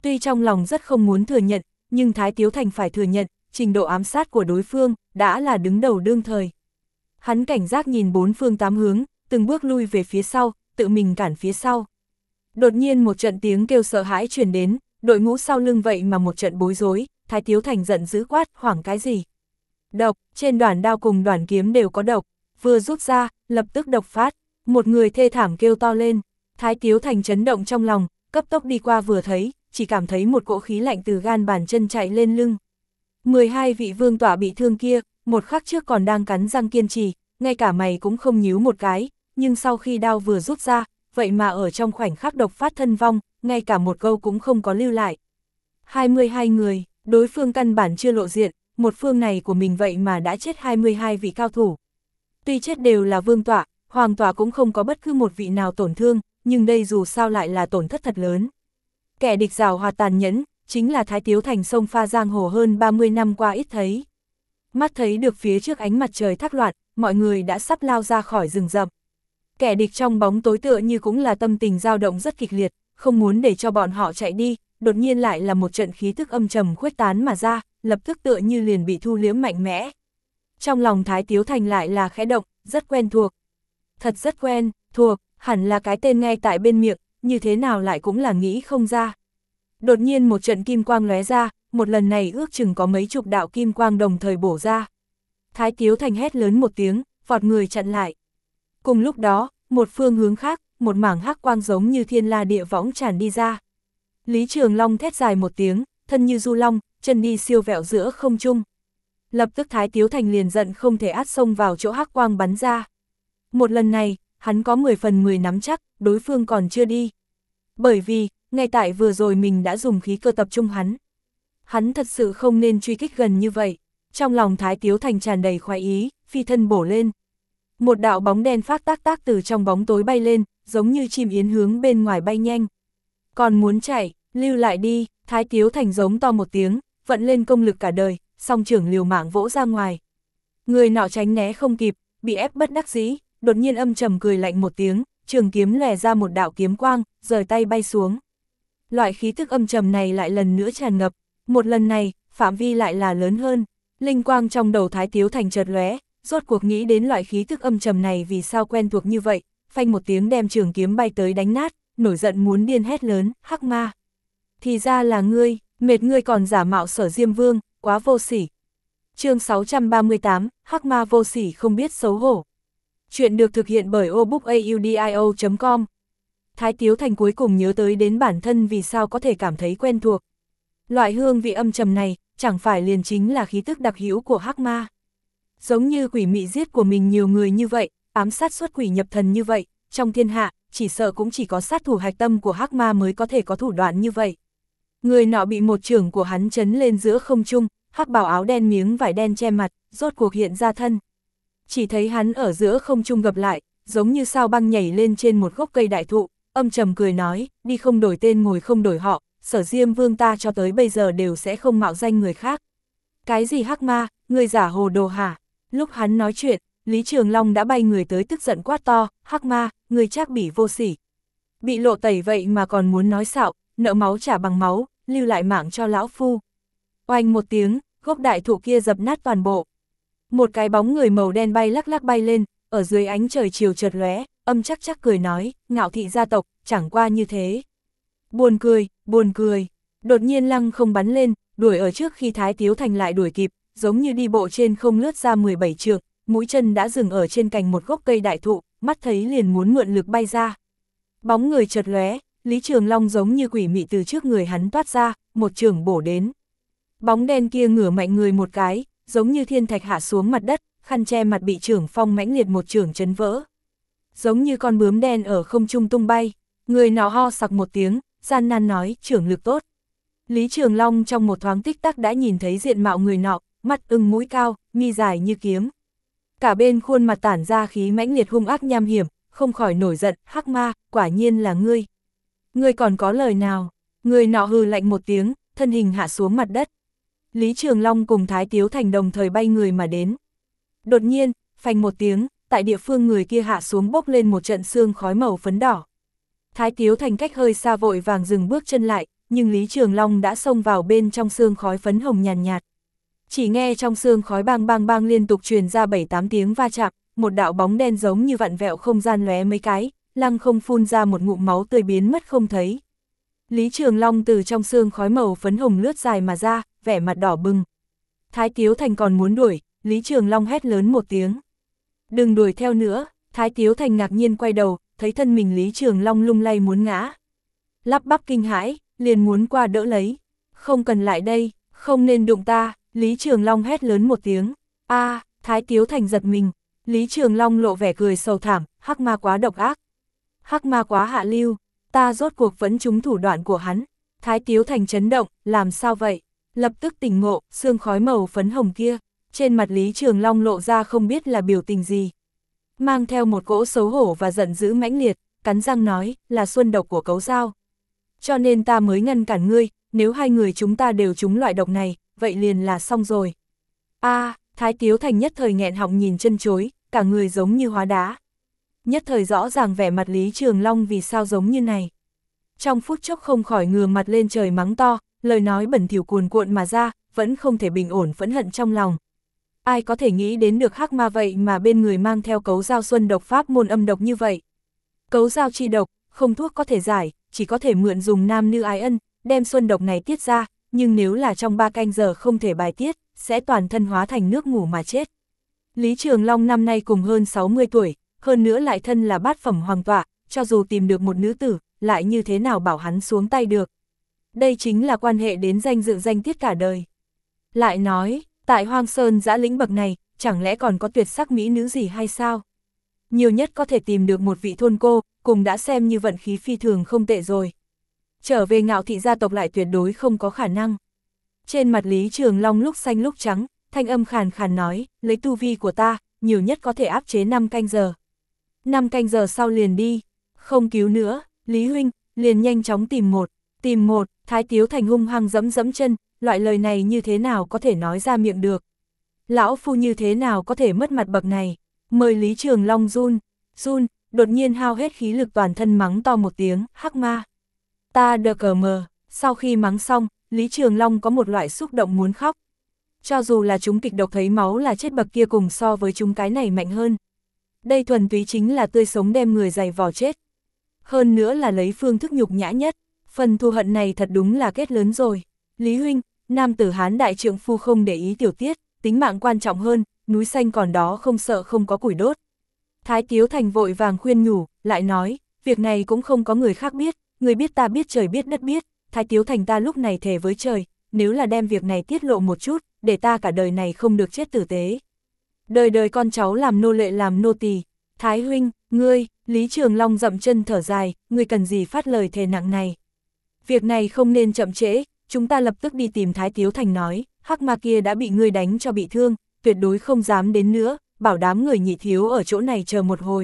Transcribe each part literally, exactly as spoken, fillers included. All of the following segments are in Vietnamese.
Tuy trong lòng rất không muốn thừa nhận, nhưng Thái Tiếu Thành phải thừa nhận, trình độ ám sát của đối phương đã là đứng đầu đương thời. Hắn cảnh giác nhìn bốn phương tám hướng, từng bước lui về phía sau, tự mình cản phía sau. Đột nhiên một trận tiếng kêu sợ hãi truyền đến, đội ngũ sau lưng vậy mà một trận bối rối, Thái Tiếu Thành giận dữ quát, hoảng cái gì? Độc, trên đoản đao cùng đoản kiếm đều có độc, vừa rút ra, lập tức độc phát, một người thê thảm kêu to lên. Thái Tiếu Thành chấn động trong lòng, cấp tốc đi qua vừa thấy, chỉ cảm thấy một cỗ khí lạnh từ gan bàn chân chạy lên lưng. mười hai vị vương tỏa bị thương kia, một khắc trước còn đang cắn răng kiên trì, ngay cả mày cũng không nhíu một cái, nhưng sau khi đao vừa rút ra, vậy mà ở trong khoảnh khắc độc phát thân vong, ngay cả một câu cũng không có lưu lại. hai mươi hai người, đối phương căn bản chưa lộ diện, một phương này của mình vậy mà đã chết hai mươi hai vị cao thủ. Tuy chết đều là vương tỏa, hoàng tỏa cũng không có bất cứ một vị nào tổn thương, nhưng đây dù sao lại là tổn thất thật lớn. Kẻ địch giàu hoạt tàn nhẫn, chính là Thái Tiếu Thành sông pha giang hồ hơn ba mươi năm qua ít thấy. Mắt thấy được phía trước ánh mặt trời thác loạn, mọi người đã sắp lao ra khỏi rừng rậm. Kẻ địch trong bóng tối tựa như cũng là tâm tình dao động rất kịch liệt, không muốn để cho bọn họ chạy đi, đột nhiên lại là một trận khí tức âm trầm khuếch tán mà ra, lập tức tựa như liền bị thu liếm mạnh mẽ. Trong lòng Thái Tiếu Thành lại là khẽ động, rất quen thuộc. Thật rất quen, thuộc, hẳn là cái tên ngay tại bên miệng, như thế nào lại cũng là nghĩ không ra. Đột nhiên một trận kim quang lóe ra, một lần này ước chừng có mấy chục đạo kim quang đồng thời bổ ra. Thái Tiếu Thành hét lớn một tiếng, vọt người chặn lại. Cùng lúc đó, một phương hướng khác, một mảng hắc quang giống như thiên la địa võng tràn đi ra. Lý Trường Long thét dài một tiếng, thân như du long, chân đi siêu vẹo giữa không trung. Lập tức Thái Tiếu Thành liền giận không thể át xông vào chỗ hắc quang bắn ra. Một lần này, hắn có mười phần mười nắm chắc, đối phương còn chưa đi. Bởi vì, ngay tại vừa rồi mình đã dùng khí cơ tập trung hắn. Hắn thật sự không nên truy kích gần như vậy. Trong lòng Thái Tiếu Thành tràn đầy khoái ý, phi thân bổ lên. Một đạo bóng đen phát tác tác từ trong bóng tối bay lên, giống như chim yến hướng bên ngoài bay nhanh. Còn muốn chạy, lưu lại đi, Thái Tiếu Thành giống to một tiếng, vận lên công lực cả đời, song trưởng liều mạng vỗ ra ngoài. Người nọ tránh né không kịp, bị ép bất đắc dĩ, đột nhiên âm trầm cười lạnh một tiếng, trường kiếm lòe ra một đạo kiếm quang, rời tay bay xuống. Loại khí tức âm trầm này lại lần nữa tràn ngập, một lần này, phạm vi lại là lớn hơn. Linh quang trong đầu Thái Tiếu Thành chợt lóe, rốt cuộc nghĩ đến loại khí tức âm trầm này vì sao quen thuộc như vậy, phanh một tiếng đem trường kiếm bay tới đánh nát, nổi giận muốn điên hét lớn, hắc ma. Thì ra là ngươi, mệt ngươi còn giả mạo Sở Diêm Vương, quá vô sỉ. Chương sáu trăm ba mươi tám, hắc ma vô sỉ không biết xấu hổ. Chuyện được thực hiện bởi obookaudio chấm com. Thái Tiếu Thành cuối cùng nhớ tới đến bản thân vì sao có thể cảm thấy quen thuộc. Loại hương vị âm trầm này, chẳng phải liền chính là khí tức đặc hữu của hắc ma. Giống như quỷ mị giết của mình nhiều người như vậy, ám sát xuất quỷ nhập thần như vậy, trong thiên hạ, chỉ sợ cũng chỉ có sát thủ hạch tâm của hắc ma mới có thể có thủ đoạn như vậy. Người nọ bị một chưởng của hắn chấn lên giữa không trung, hắc bào áo đen miếng vải đen che mặt, rốt cuộc hiện ra thân. Chỉ thấy hắn ở giữa không trung gập lại, giống như sao băng nhảy lên trên một gốc cây đại thụ, âm trầm cười nói, đi không đổi tên ngồi không đổi họ, Sở Diêm Vương ta cho tới bây giờ đều sẽ không mạo danh người khác. Cái gì hắc ma, người giả hồ đồ hả? Lúc hắn nói chuyện, Lý Trường Long đã bay người tới tức giận quát to, hắc ma, người chắc bỉ vô sỉ. Bị lộ tẩy vậy mà còn muốn nói xạo, nợ máu trả bằng máu, lưu lại mạng cho lão phu. Oanh một tiếng, gốc đại thụ kia dập nát toàn bộ. Một cái bóng người màu đen bay lắc lắc bay lên, ở dưới ánh trời chiều chợt lóe, âm chắc chắc cười nói, ngạo thị gia tộc, chẳng qua như thế. Buồn cười, buồn cười, đột nhiên lăng không bắn lên, đuổi ở trước khi Thái Tiếu Thành lại đuổi kịp, giống như đi bộ trên không lướt ra mười bảy trượng, mũi chân đã dừng ở trên cành một gốc cây đại thụ, mắt thấy liền muốn mượn lực bay ra. Bóng người chợt lóe, Lý Trường Long giống như quỷ mị từ trước người hắn toát ra, một chưởng bổ đến. Bóng đen kia ngửa mạnh người một cái, giống như thiên thạch hạ xuống mặt đất, khăn che mặt bị chưởng phong mãnh liệt một chưởng chấn vỡ. Giống như con bướm đen ở không trung tung bay, người nọ ho sặc một tiếng, gian nan nói, chưởng lực tốt. Lý Trường Long trong một thoáng tích tắc đã nhìn thấy diện mạo người nọ, mắt ưng mũi cao, mi dài như kiếm. Cả bên khuôn mặt tản ra khí mãnh liệt hung ác nham hiểm, không khỏi nổi giận, hắc ma, quả nhiên là ngươi. Ngươi còn có lời nào? Người nọ hừ lạnh một tiếng, thân hình hạ xuống mặt đất. Lý Trường Long cùng Thái Tiếu Thành đồng thời bay người mà đến. Đột nhiên, phanh một tiếng, tại địa phương người kia hạ xuống bốc lên một trận sương khói màu phấn đỏ. Thái Tiếu Thành cách hơi xa vội vàng dừng bước chân lại, nhưng Lý Trường Long đã xông vào bên trong sương khói phấn hồng nhàn nhạt, nhạt. Chỉ nghe trong sương khói bang bang bang liên tục truyền ra bảy tám tiếng va chạm, một đạo bóng đen giống như vặn vẹo không gian lóe mấy cái, lăng không phun ra một ngụm máu tươi biến mất không thấy. Lý Trường Long từ trong sương khói màu phấn hồng lướt dài mà ra, vẻ mặt đỏ bừng. Thái Tiếu Thành còn muốn đuổi, Lý Trường Long hét lớn một tiếng. Đừng đuổi theo nữa, Thái Tiếu Thành ngạc nhiên quay đầu, thấy thân mình Lý Trường Long lung lay muốn ngã. Lắp bắp kinh hãi, liền muốn qua đỡ lấy. Không cần lại đây, không nên đụng ta, Lý Trường Long hét lớn một tiếng. A, à, Thái Tiếu Thành giật mình, Lý Trường Long lộ vẻ cười sầu thảm, hắc ma quá độc ác. Hắc ma quá hạ lưu, ta rốt cuộc vẫn trúng thủ đoạn của hắn. Thái Tiếu Thành chấn động, làm sao vậy? Lập tức tỉnh ngộ, sương khói màu phấn hồng kia, trên mặt Lý Trường Long lộ ra không biết là biểu tình gì. Mang theo một cỗ xấu hổ và giận dữ mãnh liệt, cắn răng nói, là xuân độc của cấu dao. Cho nên ta mới ngăn cản ngươi, nếu hai người chúng ta đều trúng loại độc này, vậy liền là xong rồi. A, à, Thái Tiếu Thành nhất thời nghẹn họng nhìn chân chối, cả người giống như hóa đá. Nhất thời rõ ràng vẻ mặt Lý Trường Long vì sao giống như này. Trong phút chốc không khỏi ngửa mặt lên trời mắng to, lời nói bẩn thỉu cuồn cuộn mà ra, vẫn không thể bình ổn phẫn hận trong lòng. Ai có thể nghĩ đến được hắc ma vậy mà bên người mang theo cấu dao xuân độc pháp môn âm độc như vậy. Cấu dao chi độc, không thuốc có thể giải, chỉ có thể mượn dùng nam nữ ái ân, đem xuân độc này tiết ra, nhưng nếu là trong ba canh giờ không thể bài tiết, sẽ toàn thân hóa thành nước ngủ mà chết. Lý Trường Long năm nay cùng hơn sáu mươi tuổi, hơn nữa lại thân là bát phẩm hoàng tọa, cho dù tìm được một nữ tử, lại như thế nào bảo hắn xuống tay được. Đây chính là quan hệ đến danh dự danh tiết cả đời. Lại nói, tại Hoang Sơn dã lĩnh bậc này, chẳng lẽ còn có tuyệt sắc mỹ nữ gì hay sao? Nhiều nhất có thể tìm được một vị thôn cô, cùng đã xem như vận khí phi thường không tệ rồi. Trở về Ngạo Thị gia tộc lại tuyệt đối không có khả năng. Trên mặt Lý Trường Long lúc xanh lúc trắng, thanh âm khàn khàn nói, lấy tu vi của ta, nhiều nhất có thể áp chế năm canh giờ. năm canh giờ sau liền đi, không cứu nữa, Lý huynh, liền nhanh chóng tìm một, tìm một, Thái Tiếu Thành hung hăng dẫm dẫm chân, loại lời này như thế nào có thể nói ra miệng được. Lão phu như thế nào có thể mất mặt bậc này, mời Lý Trường Long run, run, đột nhiên hao hết khí lực toàn thân mắng to một tiếng, hắc ma. Ta đờ cờ mờ, sau khi mắng xong, Lý Trường Long có một loại xúc động muốn khóc. Cho dù là chúng kịch độc thấy máu là chết bậc kia cùng so với chúng cái này mạnh hơn. Đây thuần túy chính là tươi sống đem người giày vò chết. Hơn nữa là lấy phương thức nhục nhã nhất, phần thù hận này thật đúng là kết lớn rồi. Lý huynh, nam tử Hán đại trượng phu không để ý tiểu tiết, tính mạng quan trọng hơn, núi xanh còn đó không sợ không có củi đốt. Thái Tiếu Thành vội vàng khuyên nhủ, lại nói, việc này cũng không có người khác biết, người biết ta biết trời biết đất biết, Thái Tiếu Thành ta lúc này thề với trời, nếu là đem việc này tiết lộ một chút, để ta cả đời này không được chết tử tế. Đời đời con cháu làm nô lệ làm nô tỳ. Thái huynh, ngươi, Lý Trường Long dậm chân thở dài, ngươi cần gì phát lời thề nặng này. Việc này không nên chậm trễ, chúng ta lập tức đi tìm Thái Tiếu Thành nói, hắc ma kia đã bị ngươi đánh cho bị thương, tuyệt đối không dám đến nữa, bảo đám người nhị thiếu ở chỗ này chờ một hồi.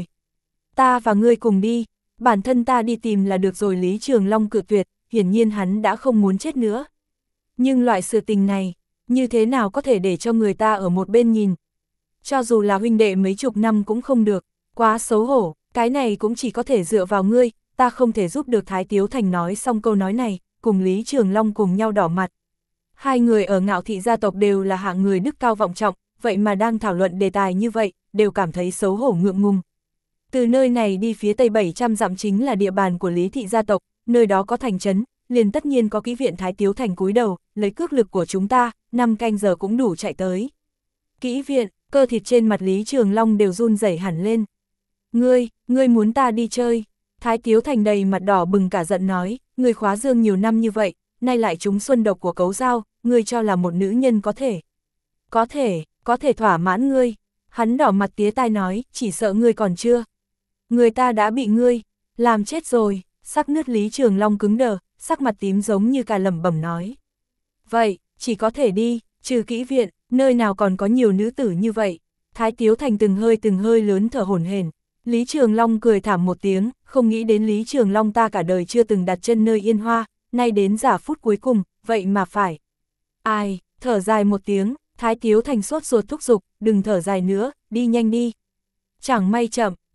Ta và ngươi cùng đi, bản thân ta đi tìm là được rồi. Lý Trường Long cự tuyệt, hiển nhiên hắn đã không muốn chết nữa. Nhưng loại sự tình này, như thế nào có thể để cho người ta ở một bên nhìn. Cho dù là huynh đệ mấy chục năm cũng không được, quá xấu hổ, cái này cũng chỉ có thể dựa vào ngươi, ta không thể giúp được. Thái Tiếu Thành nói xong câu nói này, cùng Lý Trường Long cùng nhau đỏ mặt. Hai người ở Ngạo Thị gia tộc đều là hạng người đức cao vọng trọng, vậy mà đang thảo luận đề tài như vậy, đều cảm thấy xấu hổ ngượng ngùng. Từ nơi này đi phía tây bảy trăm dặm chính là địa bàn của Lý Thị gia tộc, nơi đó có thành trấn, liền tất nhiên có kỹ viện. Thái Tiếu Thành cúi đầu, lấy cước lực của chúng ta, năm canh giờ cũng đủ chạy tới. Kỹ viện, cơ thịt trên mặt Lý Trường Long đều run rẩy hẳn lên. Ngươi, ngươi muốn ta đi chơi? Thái Tiếu Thành đầy mặt đỏ bừng cả giận nói, ngươi khóa dương nhiều năm như vậy, nay lại trúng xuân độc của cấu dao, ngươi cho là một nữ nhân có thể. Có thể, có thể thỏa mãn ngươi. Hắn đỏ mặt tía tai nói, chỉ sợ ngươi còn chưa. Người ta đã bị ngươi làm chết rồi. Sắc nước Lý Trường Long cứng đờ, sắc mặt tím giống như cà lẩm bẩm nói. Vậy, chỉ có thể đi, trừ kỹ viện, nơi nào còn có nhiều nữ tử như vậy. Thái Tiếu Thành từng hơi từng hơi lớn thở hổn hển. Lý Trường Long cười thảm một tiếng, không nghĩ đến Lý Trường Long ta cả đời chưa từng đặt chân nơi Yên Hoa, nay đến giả phút cuối cùng, vậy mà phải. Ai, thở dài một tiếng, Thái Tiếu Thành sốt ruột thúc giục, đừng thở dài nữa, đi nhanh đi. Chẳng may chậm,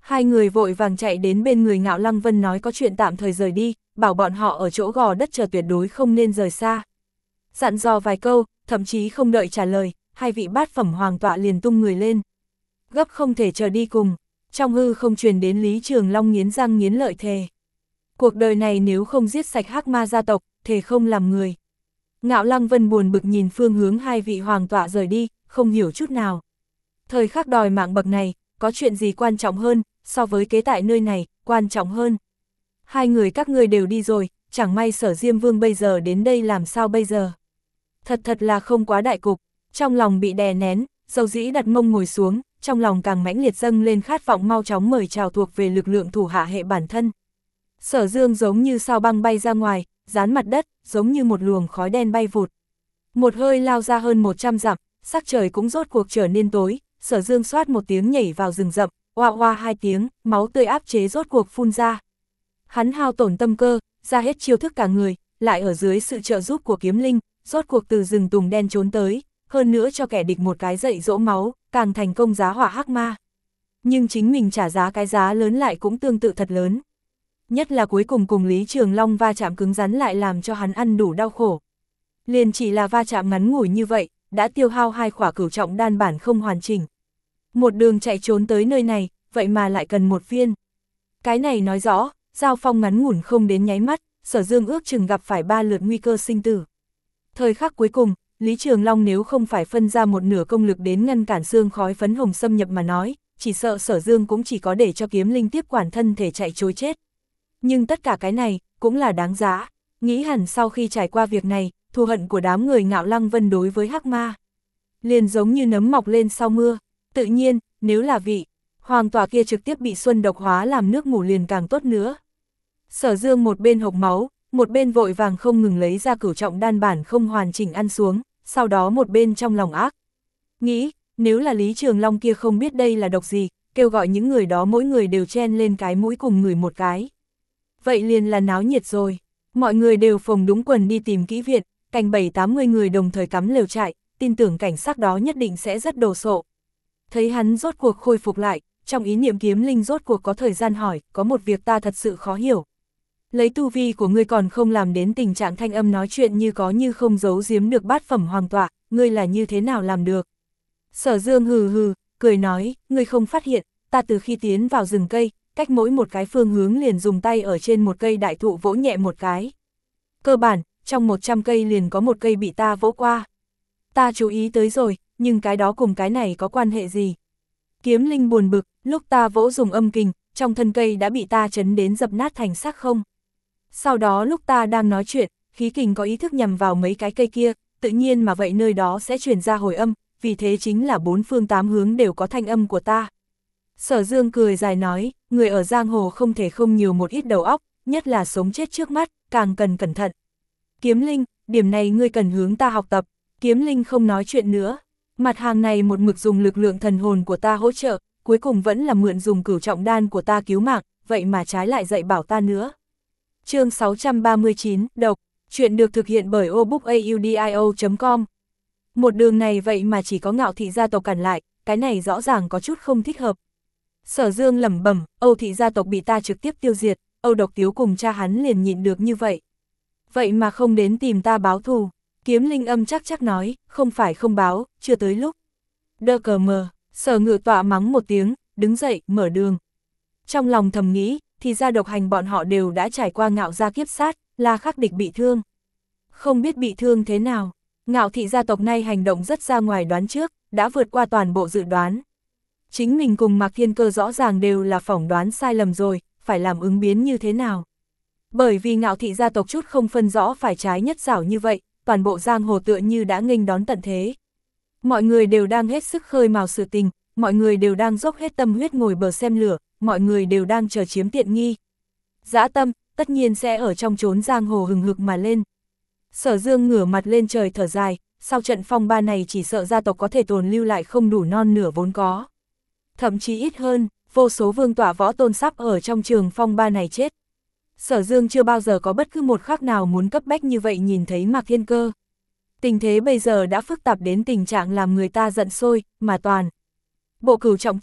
Hai người vội vàng chạy đến bên người Ngạo Lăng Vân nói có chuyện tạm thời rời đi, bảo bọn họ ở chỗ gò đất chờ tuyệt đối không nên rời xa. Dặn dò vài câu, thậm chí không đợi trả lời, hai vị bát phẩm hoàng tọa liền tung người lên. Gấp không thể chờ đi cùng, trong hư không truyền đến Lý Trường Long nghiến răng nghiến lợi thề. Cuộc đời này nếu không giết sạch Hắc Ma gia tộc, thề không làm người. Ngạo Lăng Vân buồn bực nhìn phương hướng hai vị hoàng tọa rời đi, không hiểu chút nào. Thời khắc đòi mạng bậc này, có chuyện gì quan trọng hơn, so với kế tại nơi này, quan trọng hơn. Hai người các ngươi đều đi rồi, chẳng may Sở Diêm Vương bây giờ đến đây làm sao bây giờ. Thật thật là không quá đại cục, trong lòng bị đè nén, dầu dĩ đặt mông ngồi xuống, trong lòng càng mãnh liệt dâng lên khát vọng mau chóng mời chào thuộc về lực lượng thủ hạ hệ bản thân. Sở Dương giống như sao băng bay ra ngoài, dán mặt đất, giống như một luồng khói đen bay vụt. Một hơi lao ra hơn một trăm dặm, sắc trời cũng rốt cuộc trở nên tối, Sở Dương xoát một tiếng nhảy vào rừng rậm, oa oa hai tiếng, máu tươi áp chế rốt cuộc phun ra. Hắn hao tổn tâm cơ, ra hết chiêu thức cả người, lại ở dưới sự trợ giúp của kiếm linh, rốt cuộc từ rừng tùng đen trốn tới, hơn nữa cho kẻ địch một cái dậy dỗ máu, càng thành công giá hỏa hắc ma. Nhưng chính mình trả giá cái giá lớn lại cũng tương tự thật lớn. Nhất là cuối cùng cùng Lý Trường Long va chạm cứng rắn lại làm cho hắn ăn đủ đau khổ. Liền chỉ là va chạm ngắn ngủi như vậy, đã tiêu hao hai khỏa cửu trọng đan bản không hoàn chỉnh. Một đường chạy trốn tới nơi này, vậy mà lại cần một viên. Cái này nói rõ, giao phong ngắn ngủn không đến nháy mắt, Sở Dương ước chừng gặp phải ba lượt nguy cơ sinh tử. Thời khắc cuối cùng, Lý Trường Long nếu không phải phân ra một nửa công lực đến ngăn cản xương khói phấn hồng xâm nhập mà nói, chỉ sợ Sở Dương cũng chỉ có để cho kiếm linh tiếp quản thân thể chạy trối chết. Nhưng tất cả cái này, cũng là đáng giá. Nghĩ hẳn sau khi trải qua việc này, thù hận của đám người Ngạo Lăng Vân đối với Hắc Ma liền giống như nấm mọc lên sau mưa. Tự nhiên, nếu là vị hoàng tòa kia trực tiếp bị xuân độc hóa làm nước ngủ liền càng tốt nữa. Sở Dương một bên hộc máu, một bên vội vàng không ngừng lấy ra cửu trọng đan bản không hoàn chỉnh ăn xuống, sau đó một bên trong lòng ác nghĩ, nếu là Lý Trường Long kia không biết đây là độc gì, kêu gọi những người đó mỗi người đều chen lên cái mũi cùng người một cái. Vậy liền là náo nhiệt rồi, mọi người đều phồng đúng quần đi tìm kỹ viện, cành bảy tám mươi người đồng thời cắm lều trại, tin tưởng cảnh sắc đó nhất định sẽ rất đồ sộ. Thấy hắn rốt cuộc khôi phục lại, trong ý niệm kiếm linh rốt cuộc có thời gian hỏi, có một việc ta thật sự khó hiểu. Lấy tu vi của ngươi còn không làm đến tình trạng thanh âm nói chuyện như có như không giấu giếm được bát phẩm hoàng tọa, ngươi là như thế nào làm được? Sở Dương hừ hừ, cười nói, ngươi không phát hiện, ta từ khi tiến vào rừng cây, cách mỗi một cái phương hướng liền dùng tay ở trên một cây đại thụ vỗ nhẹ một cái. Cơ bản, trong một trăm cây liền có một cây bị ta vỗ qua. Ta chú ý tới rồi, nhưng cái đó cùng cái này có quan hệ gì? Kiếm linh buồn bực, lúc ta vỗ dùng âm kình, trong thân cây đã bị ta chấn đến dập nát thành xác không. Sau đó lúc ta đang nói chuyện, khí kình có ý thức nhằm vào mấy cái cây kia, tự nhiên mà vậy nơi đó sẽ truyền ra hồi âm, vì thế chính là bốn phương tám hướng đều có thanh âm của ta. Sở Dương cười dài nói, người ở giang hồ không thể không nhiều một ít đầu óc, nhất là sống chết trước mắt, càng cần cẩn thận. Kiếm linh, điểm này ngươi cần hướng ta học tập. Kiếm linh không nói chuyện nữa. Mặt hàng này một mực dùng lực lượng thần hồn của ta hỗ trợ, cuối cùng vẫn là mượn dùng cửu trọng đan của ta cứu mạng, vậy mà trái lại dạy bảo ta nữa. Chương sáu trăm ba mươi chín, độc, chuyện được thực hiện bởi obookaudio chấm com. Một đường này vậy mà chỉ có Ngạo thị gia tộc cản lại, cái này rõ ràng có chút không thích hợp. Sở Dương lẩm bẩm, Âu thị gia tộc bị ta trực tiếp tiêu diệt, Âu Độc Tiếu cùng cha hắn liền nhịn được như vậy. Vậy mà không đến tìm ta báo thù. Kiếm linh âm chắc chắc nói, không phải không báo, chưa tới lúc. Đơ cờ mờ, Sở Ngự tọa mắng một tiếng, đứng dậy, mở đường. Trong lòng thầm nghĩ, thì ra độc hành bọn họ đều đã trải qua Ngạo gia kiếp sát, là khắc địch bị thương. Không biết bị thương thế nào, Ngạo thị gia tộc nay hành động rất ra ngoài đoán trước, đã vượt qua toàn bộ dự đoán. Chính mình cùng Mạc Thiên Cơ rõ ràng đều là phỏng đoán sai lầm rồi, phải làm ứng biến như thế nào. Bởi vì Ngạo thị gia tộc chút không phân rõ phải trái nhất xảo như vậy, toàn bộ giang hồ tựa như đã nghênh đón tận thế. Mọi người đều đang hết sức khơi mào sự tình, mọi người đều đang dốc hết tâm huyết ngồi bờ xem lửa, mọi người đều đang chờ chiếm tiện nghi. Dã tâm, tất nhiên sẽ ở trong chốn giang hồ hừng hực mà lên. Sở Dương ngửa mặt lên trời thở dài, sau trận phong ba này chỉ sợ gia tộc có thể tồn lưu lại không đủ non nửa vốn có. Thậm chí ít hơn, vô số vương tọa võ tôn sắp ở trong trường phong ba này chết. Sở Dương chưa bao giờ có bất cứ một khắc nào muốn cấp bách như vậy nhìn thấy Mạc Thiên Cơ. Tình thế bây giờ đã phức tạp đến tình trạng làm người ta giận sôi, mà toàn bộ cửu trọng thiên,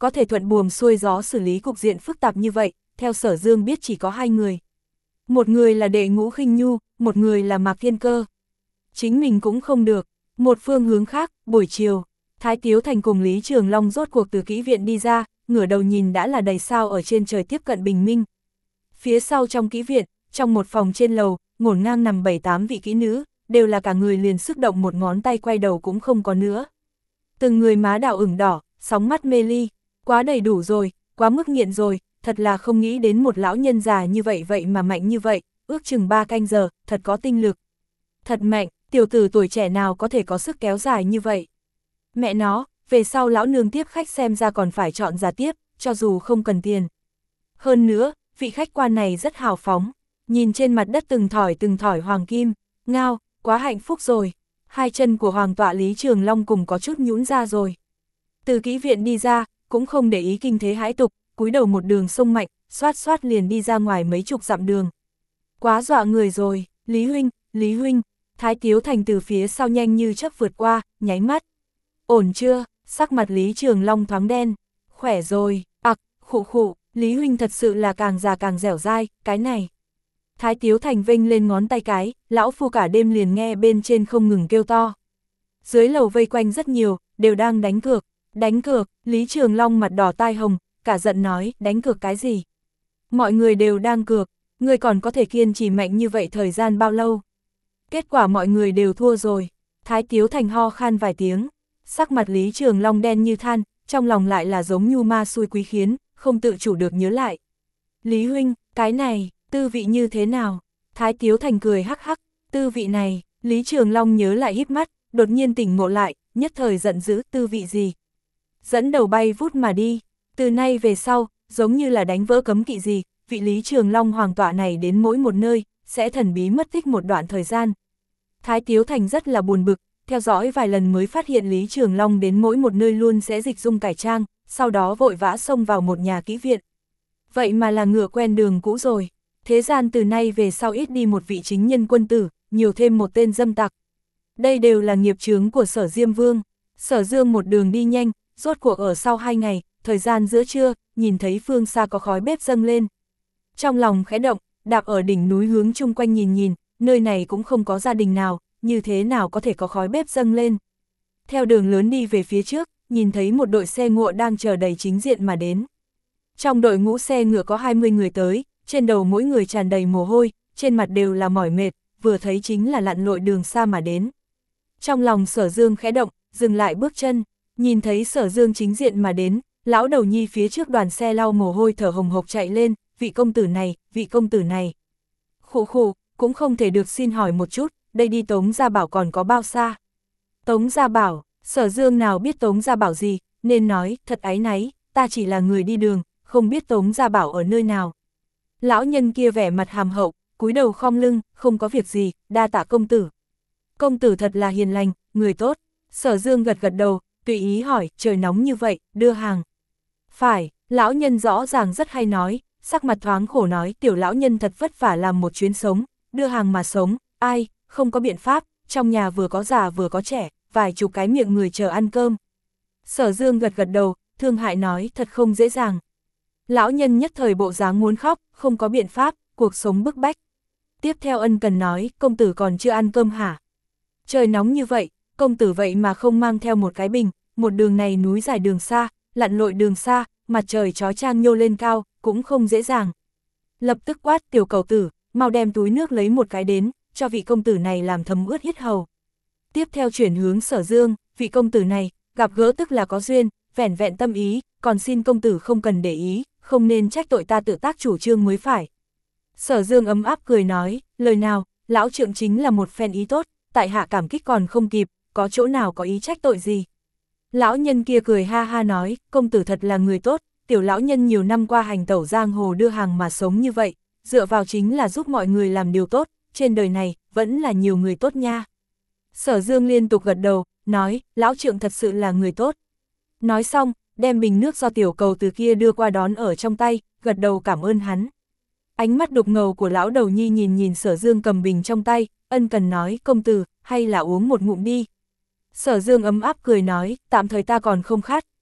có thể thuận buồm xuôi gió xử lý cục diện phức tạp như vậy, theo Sở Dương biết chỉ có hai người. Một người là Đệ Ngũ Khinh Nhu, một người là Mạc Thiên Cơ. Chính mình cũng không được. Một phương hướng khác, buổi chiều, Thái Tiếu Thành cùng Lý Trường Long rốt cuộc từ kỹ viện đi ra, ngửa đầu nhìn đã là đầy sao ở trên trời tiếp cận bình minh. Phía sau trong kỹ viện, trong một phòng trên lầu, ngổn ngang nằm bảy tám vị kỹ nữ, đều là cả người liền sức động một ngón tay quay đầu cũng không có nữa. Từng người má đào ửng đỏ, sóng mắt mê ly, quá đầy đủ rồi, quá mức nghiện rồi, thật là không nghĩ đến một lão nhân già như vậy vậy mà mạnh như vậy, ước chừng ba canh giờ, thật có tinh lực. Thật mạnh, tiểu tử tuổi trẻ nào có thể có sức kéo dài như vậy. Mẹ nó, về sau lão nương tiếp khách xem ra còn phải chọn giá tiếp, cho dù không cần tiền. Hơn nữa, vị khách quan này rất hào phóng, nhìn trên mặt đất từng thỏi từng thỏi hoàng kim, ngao, quá hạnh phúc rồi. Hai chân của hoàng tọa Lý Trường Long cùng có chút nhũn ra rồi. Từ kỹ viện đi ra, cũng không để ý kinh thế hãi tục, cúi đầu một đường sông mạnh, xoát xoát liền đi ra ngoài mấy chục dặm đường. Quá dọa người rồi, Lý huynh, Lý huynh, Thái Tiếu Thành từ phía sau nhanh như chớp vượt qua, nháy mắt. Ổn chưa, sắc mặt Lý Trường Long thoáng đen, khỏe rồi, ặc, khụ khụ, Lý huynh thật sự là càng già càng dẻo dai, cái này. Thái Tiếu Thành vênh lên ngón tay cái, lão phu cả đêm liền nghe bên trên không ngừng kêu to. Dưới lầu vây quanh rất nhiều, đều đang đánh cược, đánh cược, Lý Trường Long mặt đỏ tai hồng, cả giận nói, đánh cược cái gì? Mọi người đều đang cược, người còn có thể kiên trì mạnh như vậy thời gian bao lâu? Kết quả mọi người đều thua rồi. Thái Tiếu Thành ho khan vài tiếng, sắc mặt Lý Trường Long đen như than, trong lòng lại là giống nhu ma xui quý khiến, không tự chủ được nhớ lại. Lý huynh, cái này, tư vị như thế nào? Thái Tiếu Thành cười hắc hắc, tư vị này, Lý Trường Long nhớ lại híp mắt, đột nhiên tỉnh ngộ lại, nhất thời giận dữ, tư vị gì? Dẫn đầu bay vút mà đi, từ nay về sau, giống như là đánh vỡ cấm kỵ gì, vị Lý Trường Long hoàng tọa này đến mỗi một nơi, sẽ thần bí mất tích một đoạn thời gian. Thái Tiếu Thành rất là buồn bực, theo dõi vài lần mới phát hiện Lý Trường Long đến mỗi một nơi luôn sẽ dịch dung cải trang, sau đó vội vã xông vào một nhà kỹ viện. Vậy mà là ngựa quen đường cũ rồi, thế gian từ nay về sau ít đi một vị chính nhân quân tử, nhiều thêm một tên dâm tặc. Đây đều là nghiệp chướng của Sở Diêm Vương. Sở Dương một đường đi nhanh, rốt cuộc ở sau hai ngày, thời gian giữa trưa, nhìn thấy phương xa có khói bếp dâng lên. Trong lòng khẽ động, đạp ở đỉnh núi hướng chung quanh nhìn nhìn, nơi này cũng không có gia đình nào, như thế nào có thể có khói bếp dâng lên. Theo đường lớn đi về phía trước, nhìn thấy một đội xe ngựa đang chờ đầy chính diện mà đến. Trong đội ngũ xe ngựa có hai mươi người tới, trên đầu mỗi người tràn đầy mồ hôi, trên mặt đều là mỏi mệt, vừa thấy chính là lặn lội đường xa mà đến. Trong lòng Sở Dương khẽ động, dừng lại bước chân, nhìn thấy Sở Dương chính diện mà đến, lão đầu nhi phía trước đoàn xe lau mồ hôi thở hồng hộc chạy lên, vị công tử này, vị công tử này. Khụ khụ, cũng không thể được xin hỏi một chút, đây đi Tống Gia Bảo còn có bao xa? Tống Gia Bảo, Sở Dương nào biết Tống Gia Bảo gì, nên nói, thật áy náy, ta chỉ là người đi đường, không biết Tống Gia Bảo ở nơi nào. Lão nhân kia vẻ mặt hàm hậu, cúi đầu khom lưng, không có việc gì, đa tạ công tử. Công tử thật là hiền lành, người tốt. Sở Dương gật gật đầu, tùy ý hỏi, trời nóng như vậy, đưa hàng. Phải, lão nhân rõ ràng rất hay nói, sắc mặt thoáng khổ nói, tiểu lão nhân thật vất vả làm một chuyến sống, đưa hàng mà sống, ai, không có biện pháp, trong nhà vừa có già vừa có trẻ, vài chục cái miệng người chờ ăn cơm. Sở Dương gật gật đầu, thương hại nói, thật không dễ dàng. Lão nhân nhất thời bộ dáng muốn khóc, không có biện pháp, cuộc sống bức bách. Tiếp theo ân cần nói, công tử còn chưa ăn cơm hả? Trời nóng như vậy, công tử vậy mà không mang theo một cái bình, một đường này núi dài đường xa, lặn lội đường xa, mặt trời chói chang nhô lên cao, cũng không dễ dàng. Lập tức quát, tiểu cầu tử, mau đem túi nước lấy một cái đến, cho vị công tử này làm thấm ướt hết hầu. Tiếp theo chuyển hướng Sở Dương, vị công tử này, gặp gỡ tức là có duyên, vẻn vẹn tâm ý, còn xin công tử không cần để ý, không nên trách tội ta tự tác chủ trương mới phải. Sở Dương ấm áp cười nói, lời nào, lão trượng chính là một phen ý tốt, tại hạ cảm kích còn không kịp, có chỗ nào có ý trách tội gì. Lão nhân kia cười ha ha nói, công tử thật là người tốt, tiểu lão nhân nhiều năm qua hành tẩu giang hồ đưa hàng mà sống như vậy, dựa vào chính là giúp mọi người làm điều tốt, trên đời này, vẫn là nhiều người tốt nha. Sở Dương liên tục gật đầu, nói, lão trượng thật sự là người tốt. Nói xong, đem bình nước do tiểu cầu từ kia đưa qua đón ở trong tay, gật đầu cảm ơn hắn. Ánh mắt đục ngầu của lão đầu nhi nhìn nhìn Sở Dương cầm bình trong tay, ân cần nói, công tử, hay là uống một ngụm đi. Sở Dương ấm áp cười nói, tạm thời ta còn không khát,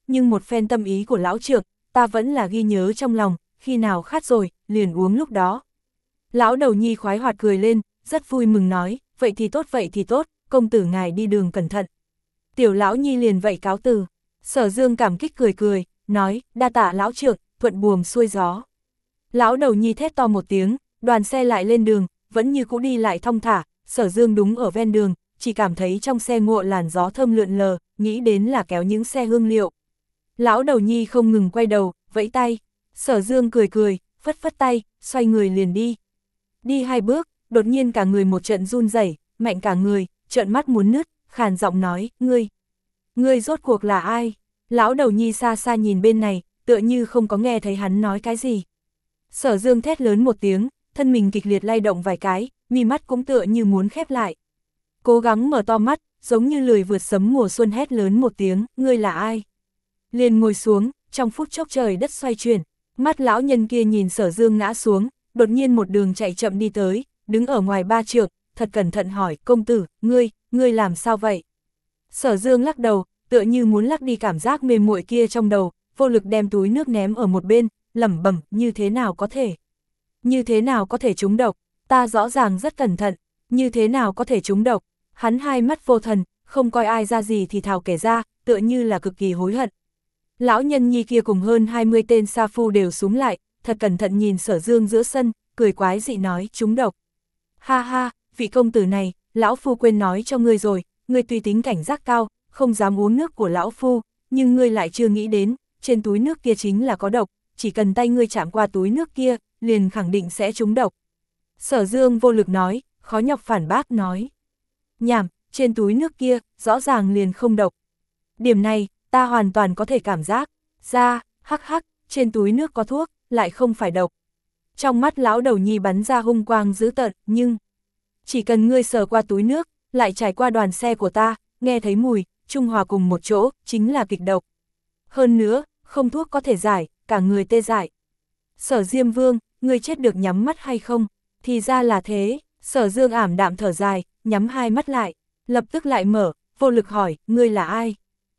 nhưng một phen tâm ý của lão trượng, ta vẫn là ghi nhớ trong lòng, khi nào khát rồi, liền uống lúc đó. Lão đầu nhi khoái hoạt cười lên, rất vui mừng nói, vậy thì tốt vậy thì tốt, công tử ngài đi đường cẩn thận. Tiểu lão nhi liền vậy cáo từ. Sở Dương cảm kích cười cười, nói, đa tạ lão trượng, thuận buồm xuôi gió. Lão đầu nhi thét to một tiếng, đoàn xe lại lên đường, vẫn như cũ đi lại thong thả, Sở Dương đúng ở ven đường, chỉ cảm thấy trong xe ngộ làn gió thơm lượn lờ, nghĩ đến là kéo những xe hương liệu. Lão đầu nhi không ngừng quay đầu, vẫy tay, Sở Dương cười cười, phất phất tay, xoay người liền đi. Đi hai bước, đột nhiên cả người một trận run rẩy, mạnh cả người, trợn mắt muốn nứt, khàn giọng nói, ngươi, ngươi rốt cuộc là ai? Lão đầu nhi xa xa nhìn bên này, tựa như không có nghe thấy hắn nói cái gì. Sở Dương thét lớn một tiếng, thân mình kịch liệt lay động vài cái, mi mắt cũng tựa như muốn khép lại. Cố gắng mở to mắt, giống như lười vượt sấm mùa xuân hét lớn một tiếng, ngươi là ai? Liền ngồi xuống, trong phút chốc trời đất xoay chuyển, mắt lão nhân kia nhìn Sở Dương ngã xuống, đột nhiên một đường chạy chậm đi tới, đứng ở ngoài ba trượng, thật cẩn thận hỏi, công tử, ngươi, ngươi làm sao vậy? Sở Dương lắc đầu, tựa như muốn lắc đi cảm giác mê muội kia trong đầu, vô lực đem túi nước ném ở một bên, lẩm bẩm, như thế nào có thể? Như thế nào có thể trúng độc? Ta rõ ràng rất cẩn thận, như thế nào có thể trúng độc? Hắn hai mắt vô thần, không coi ai ra gì thì thào kể ra, tựa như là cực kỳ hối hận. Lão nhân nhi kia cùng hơn hai mươi tên sa phu đều súng lại, thật cẩn thận nhìn Sở Dương giữa sân, cười quái dị nói, trúng độc. Ha ha, vị công tử này, lão phu quên nói cho ngươi rồi, ngươi tùy tính cảnh giác cao, không dám uống nước của lão phu, nhưng ngươi lại chưa nghĩ đến, trên túi nước kia chính là có độc, chỉ cần tay ngươi chạm qua túi nước kia, liền khẳng định sẽ trúng độc. Sở Dương vô lực nói, khó nhọc phản bác nói. Nhảm, trên túi nước kia, rõ ràng liền không độc. Điểm này, ta hoàn toàn có thể cảm giác, ra, hắc hắc, trên túi nước có thuốc, lại không phải độc. Trong mắt lão đầu nhi bắn ra hung quang dữ tợn, nhưng chỉ cần ngươi sờ qua túi nước, lại trải qua đoàn xe của ta, nghe thấy mùi, trung hòa cùng một chỗ, chính là kịch độc. Hơn nữa, không thuốc có thể giải, cả người tê dại. Sở Diêm Vương, ngươi chết được nhắm mắt hay không? Thì ra là thế, Sở Dương ảm đạm thở dài, nhắm hai mắt lại, lập tức lại mở, vô lực hỏi, ngươi là ai?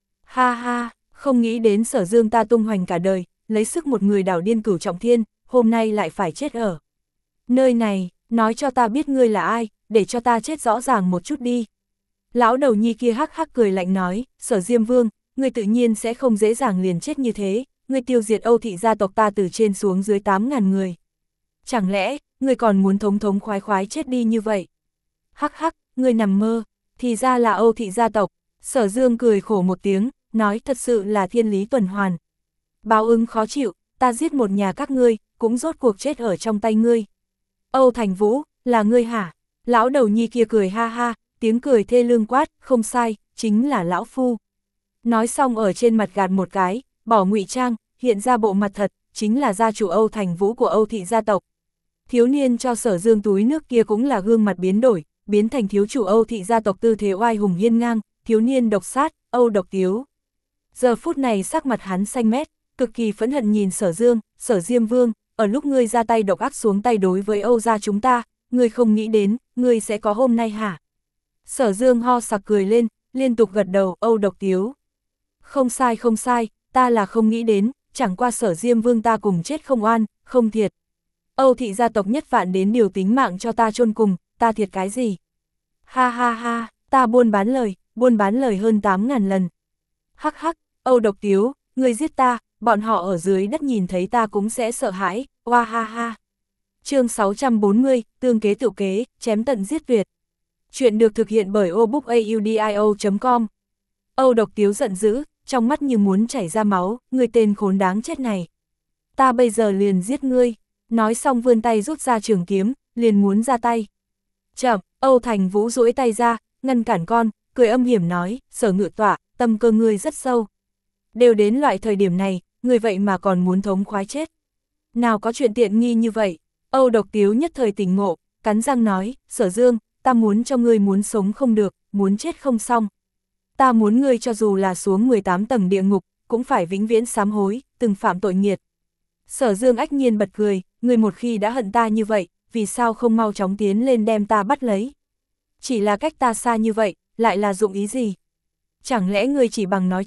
Ha ha, không nghĩ đến Sở Dương ta tung hoành cả đời, lấy sức một người đảo điên cửu trọng thiên, hôm nay lại phải chết ở nơi này, nói cho ta biết ngươi là ai, để cho ta chết rõ ràng một chút đi. Lão đầu nhi kia hắc hắc cười lạnh nói, Sở Diêm Vương, ngươi tự nhiên sẽ không dễ dàng liền chết như thế, ngươi tiêu diệt Âu thị gia tộc ta từ trên xuống dưới tám ngàn người. Chẳng lẽ, ngươi còn muốn thống thống khoái khoái chết đi như vậy? Hắc hắc, ngươi nằm mơ, thì ra là Âu thị gia tộc. Sở Dương cười khổ một tiếng, nói thật sự là thiên lý tuần hoàn. Báo ứng khó chịu, ta giết một nhà các ngươi, cũng rốt cuộc chết ở trong tay ngươi. Âu Thành Vũ, là ngươi hả? Lão đầu nhi kia cười ha ha, tiếng cười thê lương quát, không sai, chính là lão phu. Nói xong ở trên mặt gạt một cái, bỏ ngụy trang, hiện ra bộ mặt thật, chính là gia chủ Âu Thành Vũ của Âu thị gia tộc. Thiếu niên cho Sở Dương túi nước kia cũng là gương mặt biến đổi, biến thành thiếu chủ Âu thị gia tộc tư thế oai hùng hiên ngang, thiếu niên độc sát, Âu Độc Tiếu. Giờ phút này sắc mặt hắn xanh mét, cực kỳ phẫn hận nhìn Sở Dương, Sở Diêm Vương, ở lúc ngươi ra tay độc ác xuống tay đối với Âu gia chúng ta, ngươi không nghĩ đến, ngươi sẽ có hôm nay hả? Sở Dương ho sặc cười lên, liên tục gật đầu, Âu Độc Tiếu. Không sai không sai, ta là không nghĩ đến, chẳng qua Sở Diêm Vương ta cùng chết không oan, không thiệt. Âu thị gia tộc nhất vạn đến điều tính mạng cho ta chôn cùng, ta thiệt cái gì? Ha ha ha, ta buôn bán lời, buôn bán lời hơn tám ngàn lần. Hắc hắc, Âu Độc Tiếu, ngươi giết ta, bọn họ ở dưới đất nhìn thấy ta cũng sẽ sợ hãi, oa ha ha. Chương sáu trăm bốn mươi, tương kế tự kế, chém tận giết tuyệt. Chuyện được thực hiện bởi obookaudio chấm com. Âu Độc Tiếu giận dữ, trong mắt như muốn chảy ra máu, ngươi tên khốn đáng chết này. Ta bây giờ liền giết ngươi. Nói xong vươn tay rút ra trường kiếm, liền muốn ra tay. Chậm, Âu Thành Vũ duỗi tay ra, ngăn cản con, cười âm hiểm nói, Sở Ngự Tọa, tâm cơ ngươi rất sâu. Đều đến loại thời điểm này, ngươi vậy mà còn muốn thống khoái chết. Nào có chuyện tiện nghi như vậy. Âu Độc Tiếu nhất thời tỉnh ngộ, cắn răng nói, Sở Dương, ta muốn cho ngươi muốn sống không được, muốn chết không xong. Ta muốn ngươi cho dù là xuống mười tám tầng địa ngục, cũng phải vĩnh viễn sám hối, từng phạm tội nghiệt. Sở Dương ách nhiên bật cười, ngươi một khi đã hận ta như vậy, vì sao không mau chóng tiến lên đem ta bắt lấy? Chỉ là cách ta xa như vậy, lại là dụng ý gì? Chẳng lẽ ngươi chỉ bằng nói chuyện,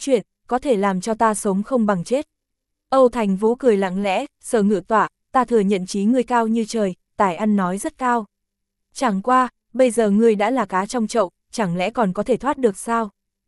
có thể làm cho ta sống không bằng chết. Âu Thành Vũ cười lặng lẽ, Sở Ngự Tọa, ta thừa nhận trí ngươi cao như trời, tài ăn nói rất cao. Chẳng qua, bây giờ ngươi đã là cá trong chậu, chẳng lẽ còn có thể thoát được sao?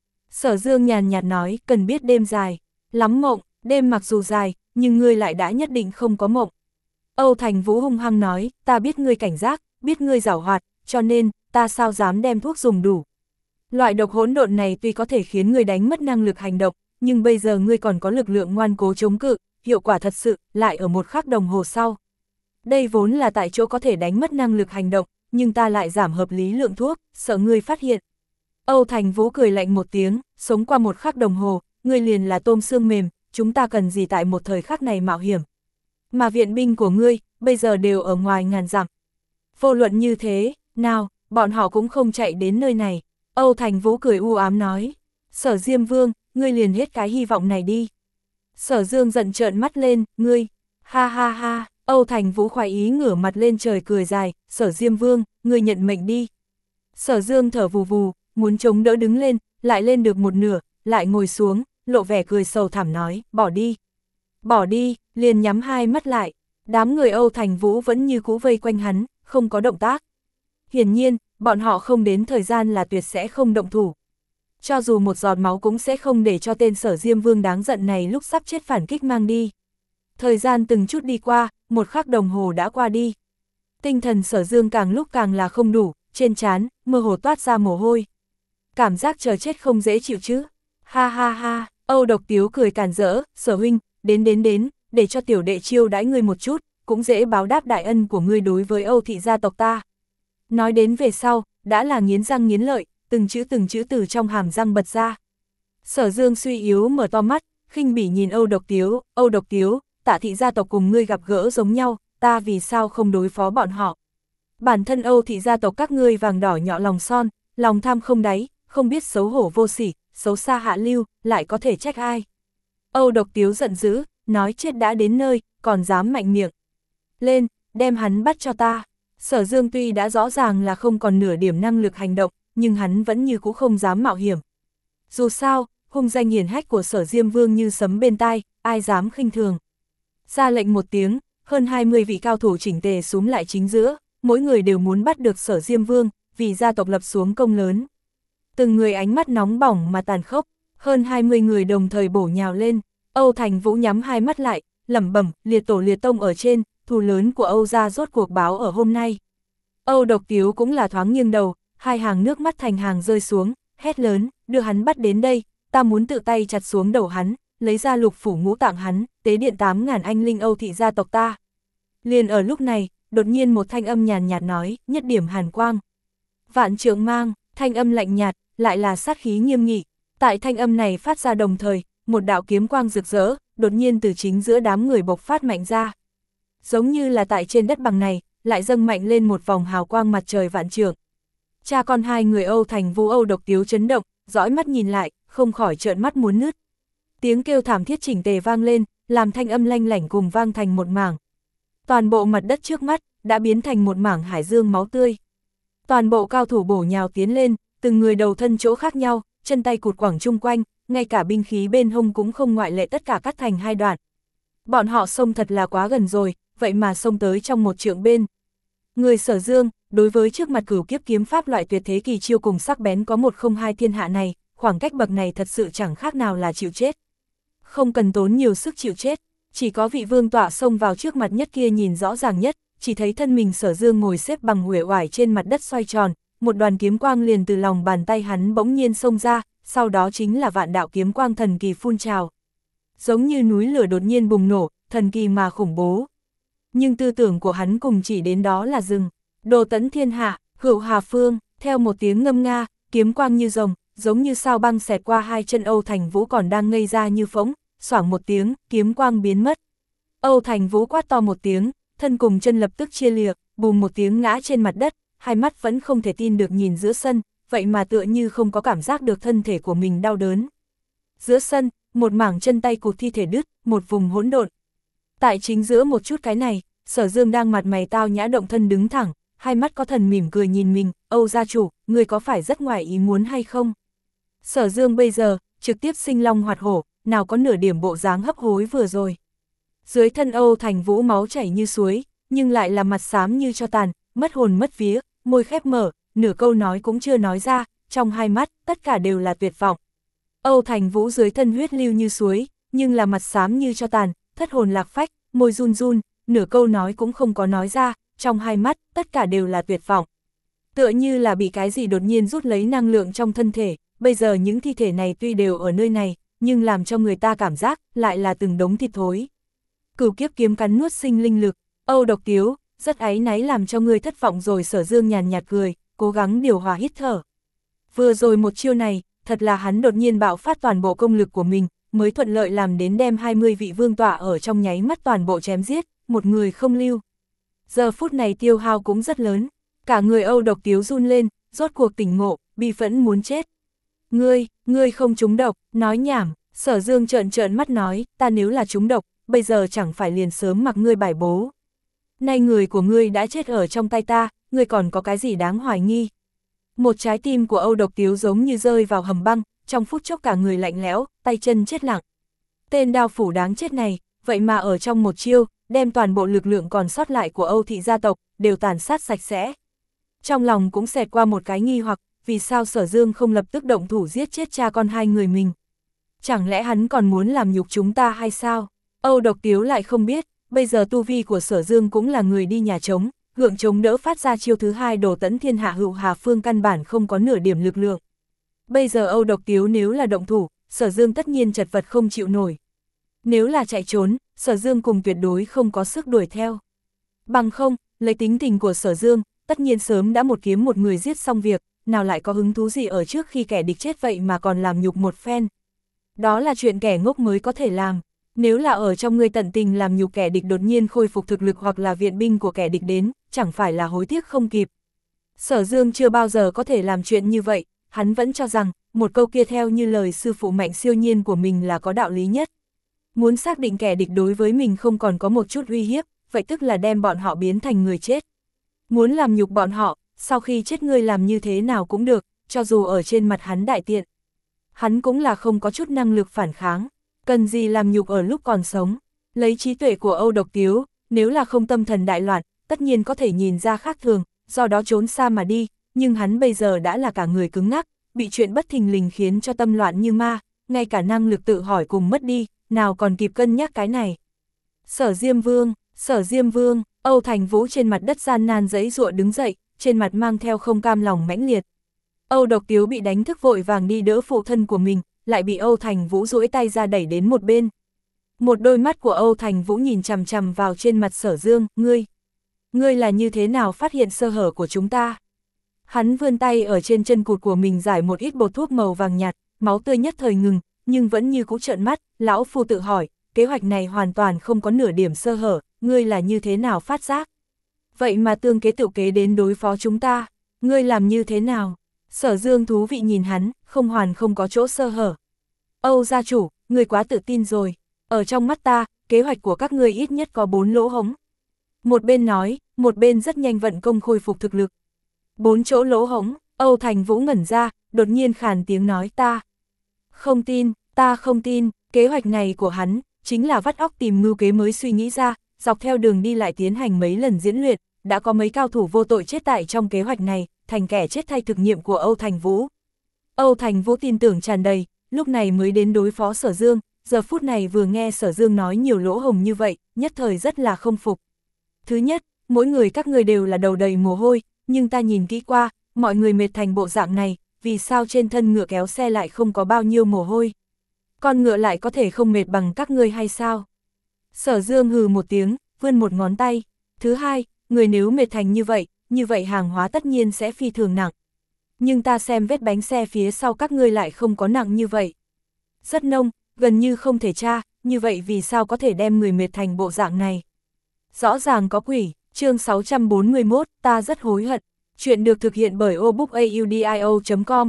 Sở Dương nhàn nhạt nói, cần biết đêm dài, lắm mộng, đêm mặc dù dài, nhưng ngươi lại đã nhất định không có mộng. Âu Thành Vũ hung hăng nói, ta biết ngươi cảnh giác, biết ngươi giảo hoạt, cho nên, ta sao dám đem thuốc dùng đủ. Loại độc hỗn độn này tuy có thể khiến ngươi đánh mất năng lực hành động, nhưng bây giờ ngươi còn có lực lượng ngoan cố chống cự, hiệu quả thật sự, lại ở một khắc đồng hồ sau. Đây vốn là tại chỗ có thể đánh mất năng lực hành động, nhưng ta lại giảm hợp lý lượng thuốc, sợ ngươi phát hiện. Âu Thành Vũ cười lạnh một tiếng, sống qua một khắc đồng hồ, ngươi liền là tôm xương mềm, chúng ta cần gì tại một thời khắc này mạo hiểm. Mà viện binh của ngươi, bây giờ đều ở ngoài ngàn dặm. Vô luận như thế, nào, bọn họ cũng không chạy đến nơi này. Âu Thành Vũ cười u ám nói, Sở Diêm Vương, ngươi liền hết cái hy vọng này đi. Sở Dương giận trợn mắt lên, ngươi, ha ha ha, Âu Thành Vũ khoái ý ngửa mặt lên trời cười dài, Sở Diêm Vương, ngươi nhận mệnh đi. Sở Dương thở vù vù, muốn chống đỡ đứng lên, lại lên được một nửa, lại ngồi xuống, lộ vẻ cười sầu thảm nói, bỏ đi. Bỏ đi, liền nhắm hai mắt lại, đám người Âu Thành Vũ vẫn như cũ vây quanh hắn, không có động tác. Hiển nhiên, bọn họ không đến thời gian là tuyệt sẽ không động thủ. Cho dù một giọt máu cũng sẽ không để cho tên Sở Diêm Vương đáng giận này lúc sắp chết phản kích mang đi. Thời gian từng chút đi qua, một khắc đồng hồ đã qua đi. Tinh thần Sở Dương càng lúc càng là không đủ, trên trán, mơ hồ toát ra mồ hôi. Cảm giác chờ chết không dễ chịu chứ. Ha ha ha, Âu Độc Tiếu cười càn rỡ, Sở huynh, đến đến đến, để cho tiểu đệ chiêu đãi ngươi một chút, cũng dễ báo đáp đại ân của ngươi đối với Âu thị gia tộc ta. Nói đến về sau, đã là nghiến răng nghiến lợi, từng chữ từng chữ từ trong hàm răng bật ra. Sở Dương suy yếu mở to mắt, khinh bỉ nhìn Âu Độc Tiếu, Âu Độc Tiếu, Tạ thị gia tộc cùng ngươi gặp gỡ giống nhau, ta vì sao không đối phó bọn họ. Bản thân Âu thị gia tộc các ngươi vàng đỏ nhọ lòng son, lòng tham không đáy, không biết xấu hổ vô sỉ, xấu xa hạ lưu, lại có thể trách ai. Âu Độc Tiếu giận dữ, nói chết đã đến nơi, còn dám mạnh miệng. Lên, đem hắn bắt cho ta. Sở Dương tuy đã rõ ràng là không còn nửa điểm năng lực hành động, nhưng hắn vẫn như cũ không dám mạo hiểm. Dù sao, hung danh hiển hách của Sở Diêm Vương như sấm bên tai, ai dám khinh thường. Ra lệnh một tiếng, hơn hai mươi vị cao thủ chỉnh tề súm lại chính giữa, mỗi người đều muốn bắt được Sở Diêm Vương, vì gia tộc lập xuống công lớn. Từng người ánh mắt nóng bỏng mà tàn khốc, hơn hai mươi người đồng thời bổ nhào lên. Âu Thành Vũ nhắm hai mắt lại, lẩm bẩm, liệt tổ liệt tông ở trên, thù lớn của Âu gia rốt cuộc báo ở hôm nay. Âu Độc Tiếu cũng là thoáng nghiêng đầu, hai hàng nước mắt thành hàng rơi xuống, hét lớn, đưa hắn bắt đến đây, ta muốn tự tay chặt xuống đầu hắn, lấy ra lục phủ ngũ tạng hắn, tế điện tám ngàn anh linh Âu thị gia tộc ta. Liền ở lúc này, đột nhiên một thanh âm nhàn nhạt nói, nhất điểm hàn quang. Vạn trượng mang, thanh âm lạnh nhạt, lại là sát khí nghiêm nghị. Tại thanh âm này phát ra đồng thời, một đạo kiếm quang rực rỡ, đột nhiên từ chính giữa đám người bộc phát mạnh ra. Giống như là tại trên đất bằng này, lại dâng mạnh lên một vòng hào quang mặt trời vạn trượng. Cha con hai người Âu Thành Vũ Âu Độc Tiếu chấn động, dõi mắt nhìn lại, không khỏi trợn mắt muốn nứt. Tiếng kêu thảm thiết chỉnh tề vang lên, làm thanh âm lanh lảnh cùng vang thành một mảng. Toàn bộ mặt đất trước mắt, đã biến thành một mảng hải dương máu tươi. Toàn bộ cao thủ bổ nhào tiến lên, từng người đầu thân chỗ khác nhau, chân tay cụt quẳng chung quanh, ngay cả binh khí bên hông cũng không ngoại lệ tất cả cắt thành hai đoạn. Bọn họ xông thật là quá gần rồi, vậy mà xông tới trong một trượng bên. Người Sở Dương, đối với trước mặt cửu kiếp kiếm pháp loại tuyệt thế kỳ chiêu cùng sắc bén có một không hai thiên hạ này, khoảng cách bậc này thật sự chẳng khác nào là chịu chết. Không cần tốn nhiều sức chịu chết, chỉ có vị vương tọa xông vào trước mặt nhất kia nhìn rõ ràng nhất, chỉ thấy thân mình Sở Dương ngồi xếp bằng uể oải trên mặt đất xoay tròn, một đoàn kiếm quang liền từ lòng bàn tay hắn bỗng nhiên xông ra, sau đó chính là vạn đạo kiếm quang thần kỳ phun trào. Giống như núi lửa đột nhiên bùng nổ, thần kỳ mà khủng bố. Nhưng tư tưởng của hắn cùng chỉ đến đó là dừng. Đồ tấn thiên hạ, hữu hà phương, theo một tiếng ngâm nga, kiếm quang như rồng, giống như sao băng xẹt qua hai chân Âu Thành Vũ còn đang ngây ra như phỗng, xoảng một tiếng, kiếm quang biến mất. Âu Thành Vũ quát to một tiếng, thân cùng chân lập tức chia lìa, bùm một tiếng ngã trên mặt đất, hai mắt vẫn không thể tin được nhìn giữa sân, vậy mà tựa như không có cảm giác được thân thể của mình đau đớn. Giữa sân, một mảng chân tay cụt thi thể đứt, một vùng hỗn độn. Tại chính giữa một chút cái này, Sở Dương đang mặt mày tao nhã động thân đứng thẳng, hai mắt có thần mỉm cười nhìn mình, Âu gia chủ, người có phải rất ngoài ý muốn hay không? Sở Dương bây giờ, trực tiếp sinh long hoạt hổ, nào có nửa điểm bộ dáng hấp hối vừa rồi. Dưới thân Âu Thành Vũ máu chảy như suối, nhưng lại là mặt xám như cho tàn, mất hồn mất vía, môi khép mở, nửa câu nói cũng chưa nói ra, trong hai mắt, tất cả đều là tuyệt vọng. Âu Thành Vũ dưới thân huyết lưu như suối, nhưng là mặt xám như cho tàn, thất hồn lạc phách, môi run run, nửa câu nói cũng không có nói ra, trong hai mắt, tất cả đều là tuyệt vọng. Tựa như là bị cái gì đột nhiên rút lấy năng lượng trong thân thể, bây giờ những thi thể này tuy đều ở nơi này, nhưng làm cho người ta cảm giác, lại là từng đống thịt thối. Cửu kiếp kiếm cắn nuốt sinh linh lực, Âu Độc Tiếu, rất áy náy làm cho người thất vọng rồi. Sở Dương nhàn nhạt cười, cố gắng điều hòa hít thở. Vừa rồi một chiêu này, thật là hắn đột nhiên bạo phát toàn bộ công lực của mình, mới thuận lợi làm đến đem hai mươi vị vương tọa ở trong nháy mắt toàn bộ chém giết, một người không lưu. Giờ phút này tiêu hao cũng rất lớn, cả người Âu Độc Tiếu run lên, rốt cuộc tỉnh ngộ, bi phẫn muốn chết. Ngươi, ngươi không trúng độc, nói nhảm. Sở Dương trợn trợn mắt nói, ta nếu là trúng độc, bây giờ chẳng phải liền sớm mặc ngươi bài bố. Nay người của ngươi đã chết ở trong tay ta, ngươi còn có cái gì đáng hoài nghi. Một trái tim của Âu Độc Tiếu giống như rơi vào hầm băng, trong phút chốc cả người lạnh lẽo, tay chân chết lặng. Tên đao phủ đáng chết này, vậy mà ở trong một chiêu, đem toàn bộ lực lượng còn sót lại của Âu thị gia tộc, đều tàn sát sạch sẽ. Trong lòng cũng xẹt qua một cái nghi hoặc, vì sao Sở Dương không lập tức động thủ giết chết cha con hai người mình. Chẳng lẽ hắn còn muốn làm nhục chúng ta hay sao? Âu Độc Tiếu lại không biết, bây giờ tu vi của Sở Dương cũng là người đi nhà trống, gượng chống đỡ phát ra chiêu thứ hai đổ tẫn thiên hạ hữu hà phương căn bản không có nửa điểm lực lượng. Bây giờ Âu Độc Tiếu nếu là động thủ, Sở Dương tất nhiên chật vật không chịu nổi. Nếu là chạy trốn, Sở Dương cùng tuyệt đối không có sức đuổi theo. Bằng không, lấy tính tình của Sở Dương, tất nhiên sớm đã một kiếm một người giết xong việc, nào lại có hứng thú gì ở trước khi kẻ địch chết vậy mà còn làm nhục một phen. Đó là chuyện kẻ ngốc mới có thể làm. Nếu là ở trong người tận tình làm nhục kẻ địch đột nhiên khôi phục thực lực hoặc là viện binh của kẻ địch đến, chẳng phải là hối tiếc không kịp. Sở Dương chưa bao giờ có thể làm chuyện như vậy, hắn vẫn cho rằng, một câu kia theo như lời sư phụ Mạnh Siêu Nhiên của mình là có đạo lý nhất. Muốn xác định kẻ địch đối với mình không còn có một chút uy hiếp, vậy tức là đem bọn họ biến thành người chết. Muốn làm nhục bọn họ, sau khi chết ngươi làm như thế nào cũng được, cho dù ở trên mặt hắn đại tiện. Hắn cũng là không có chút năng lực phản kháng, cần gì làm nhục ở lúc còn sống. Lấy trí tuệ của Âu Độc Tiếu, nếu là không tâm thần đại loạn, tất nhiên có thể nhìn ra khác thường, do đó trốn xa mà đi, nhưng hắn bây giờ đã là cả người cứng ngắc, bị chuyện bất thình lình khiến cho tâm loạn như ma, ngay cả năng lực tự hỏi cùng mất đi, nào còn kịp cân nhắc cái này. Sở Diêm Vương, Sở Diêm Vương, Âu Thành Vũ trên mặt đất gian nan giãy giụa đứng dậy, trên mặt mang theo không cam lòng mãnh liệt. Âu Độc Tiếu bị đánh thức vội vàng đi đỡ phụ thân của mình, lại bị Âu Thành Vũ duỗi tay ra đẩy đến một bên. Một đôi mắt của Âu Thành Vũ nhìn chằm chằm vào trên mặt Sở Dương, ngươi, ngươi là như thế nào phát hiện sơ hở của chúng ta? Hắn vươn tay ở trên chân cụt của mình giải một ít bột thuốc màu vàng nhạt, máu tươi nhất thời ngừng, nhưng vẫn như cũ trợn mắt, lão phu tự hỏi, kế hoạch này hoàn toàn không có nửa điểm sơ hở, ngươi là như thế nào phát giác? Vậy mà tương kế tự kế đến đối phó chúng ta, ngươi làm như thế nào? Sở Dương thú vị nhìn hắn, không hoàn không có chỗ sơ hở. Âu gia chủ, ngươi quá tự tin rồi, ở trong mắt ta, kế hoạch của các ngươi ít nhất có bốn lỗ hổng. Một bên nói, một bên rất nhanh vận công khôi phục thực lực. Bốn chỗ lỗ hổng, Âu Thành Vũ ngẩn ra, đột nhiên khàn tiếng nói ta. Không tin, ta không tin, kế hoạch này của hắn, chính là vắt óc tìm mưu kế mới suy nghĩ ra, dọc theo đường đi lại tiến hành mấy lần diễn luyện, đã có mấy cao thủ vô tội chết tại trong kế hoạch này, thành kẻ chết thay thực nghiệm của Âu Thành Vũ. Âu Thành Vũ tin tưởng tràn đầy, lúc này mới đến đối phó Sở Dương, giờ phút này vừa nghe Sở Dương nói nhiều lỗ hổng như vậy, nhất thời rất là không phục. Thứ nhất, mỗi người các người đều là đầu đầy mồ hôi, nhưng ta nhìn kỹ qua, mọi người mệt thành bộ dạng này, vì sao trên thân ngựa kéo xe lại không có bao nhiêu mồ hôi? Con ngựa lại có thể không mệt bằng các ngươi hay sao? Sở Dương hừ một tiếng, vươn một ngón tay. Thứ hai, người nếu mệt thành như vậy, như vậy hàng hóa tất nhiên sẽ phi thường nặng. Nhưng ta xem vết bánh xe phía sau các ngươi lại không có nặng như vậy. Rất nông, gần như không thể tra, như vậy vì sao có thể đem người mệt thành bộ dạng này? Rõ ràng có quỷ. Chương sáu trăm bốn mươi mốt, ta rất hối hận. Chuyện được thực hiện bởi obookaudio chấm com.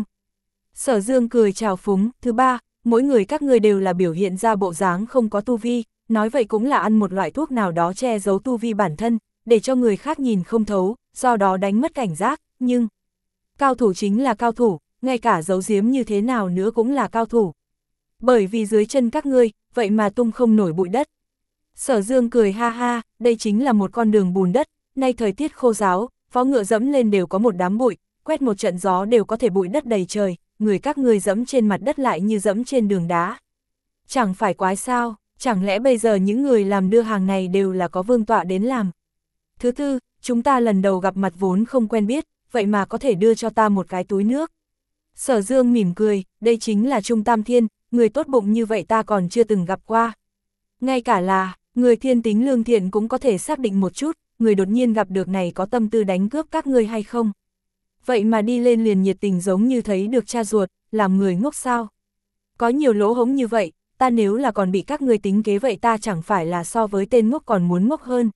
Sở Dương cười chào phúng. Thứ ba, mỗi người các ngươi đều là biểu hiện ra bộ dáng không có tu vi, nói vậy cũng là ăn một loại thuốc nào đó che giấu tu vi bản thân, để cho người khác nhìn không thấu, do đó đánh mất cảnh giác, nhưng cao thủ chính là cao thủ, ngay cả giấu giếm như thế nào nữa cũng là cao thủ. Bởi vì dưới chân các ngươi, vậy mà tung không nổi bụi đất. Sở Dương cười ha ha, đây chính là một con đường bùn đất, nay thời tiết khô ráo, vó ngựa dẫm lên đều có một đám bụi, quét một trận gió đều có thể bụi đất đầy trời, người các ngươi dẫm trên mặt đất lại như dẫm trên đường đá. Chẳng phải quái sao, chẳng lẽ bây giờ những người làm đưa hàng này đều là có vương tọa đến làm. Thứ tư, chúng ta lần đầu gặp mặt vốn không quen biết, vậy mà có thể đưa cho ta một cái túi nước. Sở Dương mỉm cười, đây chính là Trung Tam Thiên, người tốt bụng như vậy ta còn chưa từng gặp qua. Ngay cả là, người thiên tính lương thiện cũng có thể xác định một chút, người đột nhiên gặp được này có tâm tư đánh cướp các ngươi hay không. Vậy mà đi lên liền nhiệt tình giống như thấy được cha ruột, làm người ngốc sao. Có nhiều lỗ hổng như vậy, ta nếu là còn bị các ngươi tính kế vậy ta chẳng phải là so với tên ngốc còn muốn ngốc hơn.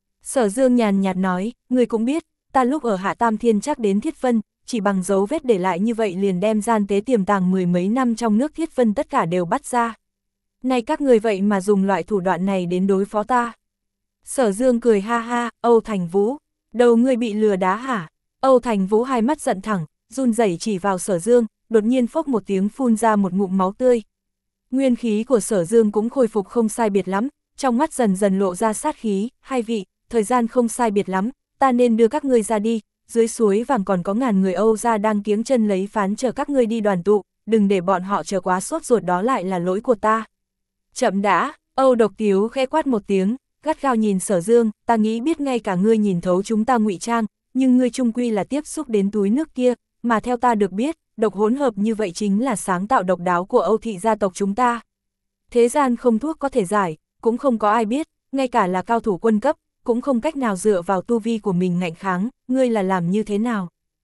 Sở Dương nhàn nhạt nói, người cũng biết, ta lúc ở Hạ Tam Thiên chắc đến Thiết Vân, chỉ bằng dấu vết để lại như vậy liền đem gian tế tiềm tàng mười mấy năm trong nước Thiết Vân tất cả đều bắt ra. Nay các người vậy mà dùng loại thủ đoạn này đến đối phó ta. Sở Dương cười ha ha, Âu Thành Vũ, đầu ngươi bị lừa đá hả? Âu Thành Vũ hai mắt giận thẳng, run rẩy chỉ vào Sở Dương, đột nhiên phốc một tiếng phun ra một ngụm máu tươi. Nguyên khí của Sở Dương cũng khôi phục không sai biệt lắm, trong mắt dần dần lộ ra sát khí, hai vị, thời gian không sai biệt lắm, ta nên đưa các ngươi ra đi, dưới suối vàng còn có ngàn người Âu ra đang kiếng chân lấy phán chờ các ngươi đi đoàn tụ, đừng để bọn họ chờ quá sốt ruột đó lại là lỗi của ta. Chậm đã, Âu Độc Tiếu khẽ quát một tiếng, gắt gao nhìn Sở Dương, ta nghĩ biết ngay cả ngươi nhìn thấu chúng ta ngụy trang, nhưng ngươi chung quy là tiếp xúc đến túi nước kia, mà theo ta được biết, độc hỗn hợp như vậy chính là sáng tạo độc đáo của Âu thị gia tộc chúng ta. Thế gian không thuốc có thể giải, cũng không có ai biết, ngay cả là cao thủ quân cấp, cũng không cách nào dựa vào tu vi của mình ngạnh kháng, ngươi là làm như thế nào?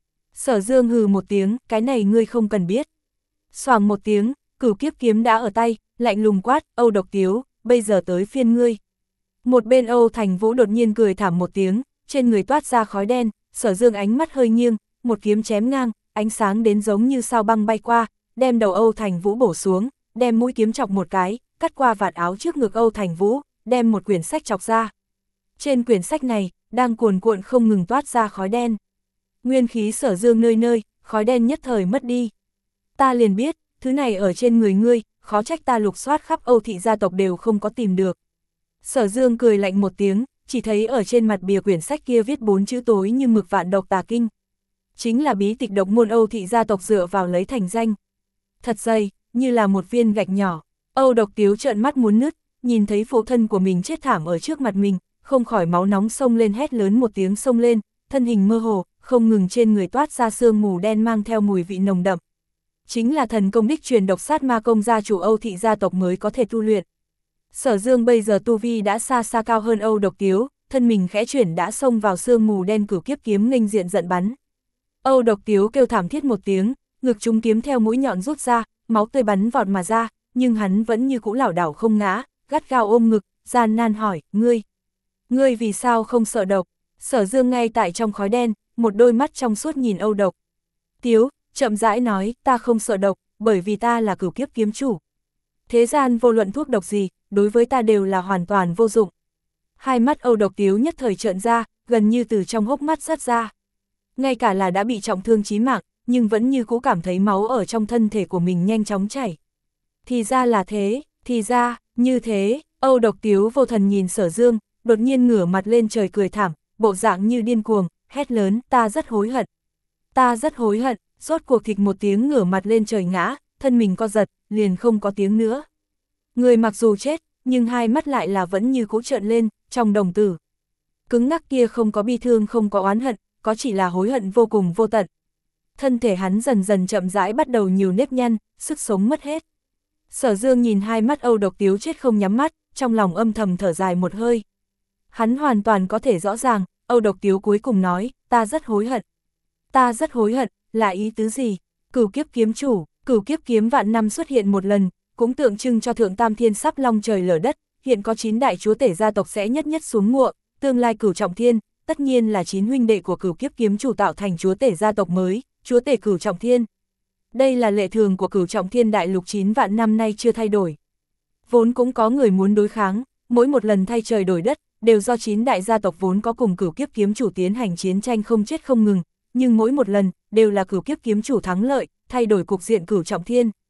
Sở Dương hừ một tiếng, cái này ngươi không cần biết. Xoàng một tiếng, Cửu Kiếp kiếm đã ở tay, lạnh lùng quát, Âu Độc Tiếu, bây giờ tới phiên ngươi. Một bên Âu Thành Vũ đột nhiên cười thảm một tiếng, trên người toát ra khói đen, Sở Dương ánh mắt hơi nghiêng, một kiếm chém ngang, ánh sáng đến giống như sao băng bay qua, đem đầu Âu Thành Vũ bổ xuống, đem mũi kiếm chọc một cái, cắt qua vạt áo trước ngực Âu Thành Vũ, đem một quyển sách chọc ra. Trên quyển sách này, đang cuồn cuộn không ngừng toát ra khói đen. Nguyên khí Sở Dương nơi nơi, khói đen nhất thời mất đi. Ta liền biết, thứ này ở trên người ngươi, khó trách ta lục soát khắp Âu thị gia tộc đều không có tìm được. Sở Dương cười lạnh một tiếng, chỉ thấy ở trên mặt bìa quyển sách kia viết bốn chữ tối như mực vạn độc tà kinh. Chính là bí tịch độc môn Âu thị gia tộc dựa vào lấy thành danh. Thật dày, như là một viên gạch nhỏ. Âu Độc Tiếu trợn mắt muốn nứt, nhìn thấy phụ thân của mình chết thảm ở trước mặt mình, không khỏi máu nóng xông lên hét lớn một tiếng xông lên, thân hình mơ hồ, không ngừng trên người toát ra sương mù đen mang theo mùi vị nồng đậm. Chính là thần công đích truyền độc sát ma công gia chủ Âu thị gia tộc mới có thể tu luyện. Sở Dương bây giờ tu vi đã xa xa cao hơn Âu Độc Tiếu, thân mình khẽ chuyển đã xông vào sương mù đen Cửu Kiếp kiếm nghênh diện giận bắn. Âu Độc Tiếu kêu thảm thiết một tiếng, ngực trúng kiếm theo mũi nhọn rút ra, máu tươi bắn vọt mà ra, nhưng hắn vẫn như cũ lảo đảo không ngã, gắt gao ôm ngực, gian nan hỏi, ngươi, ngươi vì sao không sợ độc? Sở Dương ngay tại trong khói đen, một đôi mắt trong suốt nhìn Âu Độc Tiếu, chậm rãi nói, ta không sợ độc, bởi vì ta là Cửu Kiếp kiếm chủ. Thế gian vô luận thuốc độc gì, đối với ta đều là hoàn toàn vô dụng. Hai mắt Âu Độc Tiếu nhất thời trợn ra, gần như từ trong hốc mắt rớt ra. Ngay cả là đã bị trọng thương chí mạng, nhưng vẫn như cũ cảm thấy máu ở trong thân thể của mình nhanh chóng chảy. Thì ra là thế, thì ra, như thế, Âu Độc Tiếu vô thần nhìn Sở Dương, đột nhiên ngửa mặt lên trời cười thảm, bộ dạng như điên cuồng, hét lớn, ta rất hối hận. Ta rất hối hận, rốt cuộc thịch một tiếng ngửa mặt lên trời ngã, thân mình co giật, liền không có tiếng nữa. Người mặc dù chết, nhưng hai mắt lại là vẫn như cũ trợn lên, trong đồng tử. Cứng ngắc kia không có bi thương không có oán hận, có chỉ là hối hận vô cùng vô tận. Thân thể hắn dần dần chậm rãi bắt đầu nhiều nếp nhăn, sức sống mất hết. Sở Dương nhìn hai mắt Âu Độc Tiếu chết không nhắm mắt, trong lòng âm thầm thở dài một hơi. Hắn hoàn toàn có thể rõ ràng, Âu Độc Tiếu cuối cùng nói, ta rất hối hận. Ta rất hối hận, là ý tứ gì? Cửu Kiếp kiếm chủ, Cửu Kiếp kiếm vạn năm xuất hiện một lần, cũng tượng trưng cho Thượng Tam Thiên sắp long trời lở đất, hiện có chín đại chúa tể gia tộc sẽ nhất nhất xuống ngựa, tương lai Cửu Trọng Thiên, tất nhiên là chín huynh đệ của Cửu Kiếp kiếm chủ tạo thành chúa tể gia tộc mới, chúa tể Cửu Trọng Thiên. Đây là lệ thường của Cửu Trọng Thiên đại lục chín vạn năm nay chưa thay đổi. Vốn cũng có người muốn đối kháng, mỗi một lần thay trời đổi đất, đều do chín đại gia tộc vốn có cùng Cửu Kiếp kiếm chủ tiến hành chiến tranh không chết không ngừng, nhưng mỗi một lần, đều là Cửu Kiếp kiếm chủ thắng lợi, thay đổi cục diện Cửu Trọng Thiên.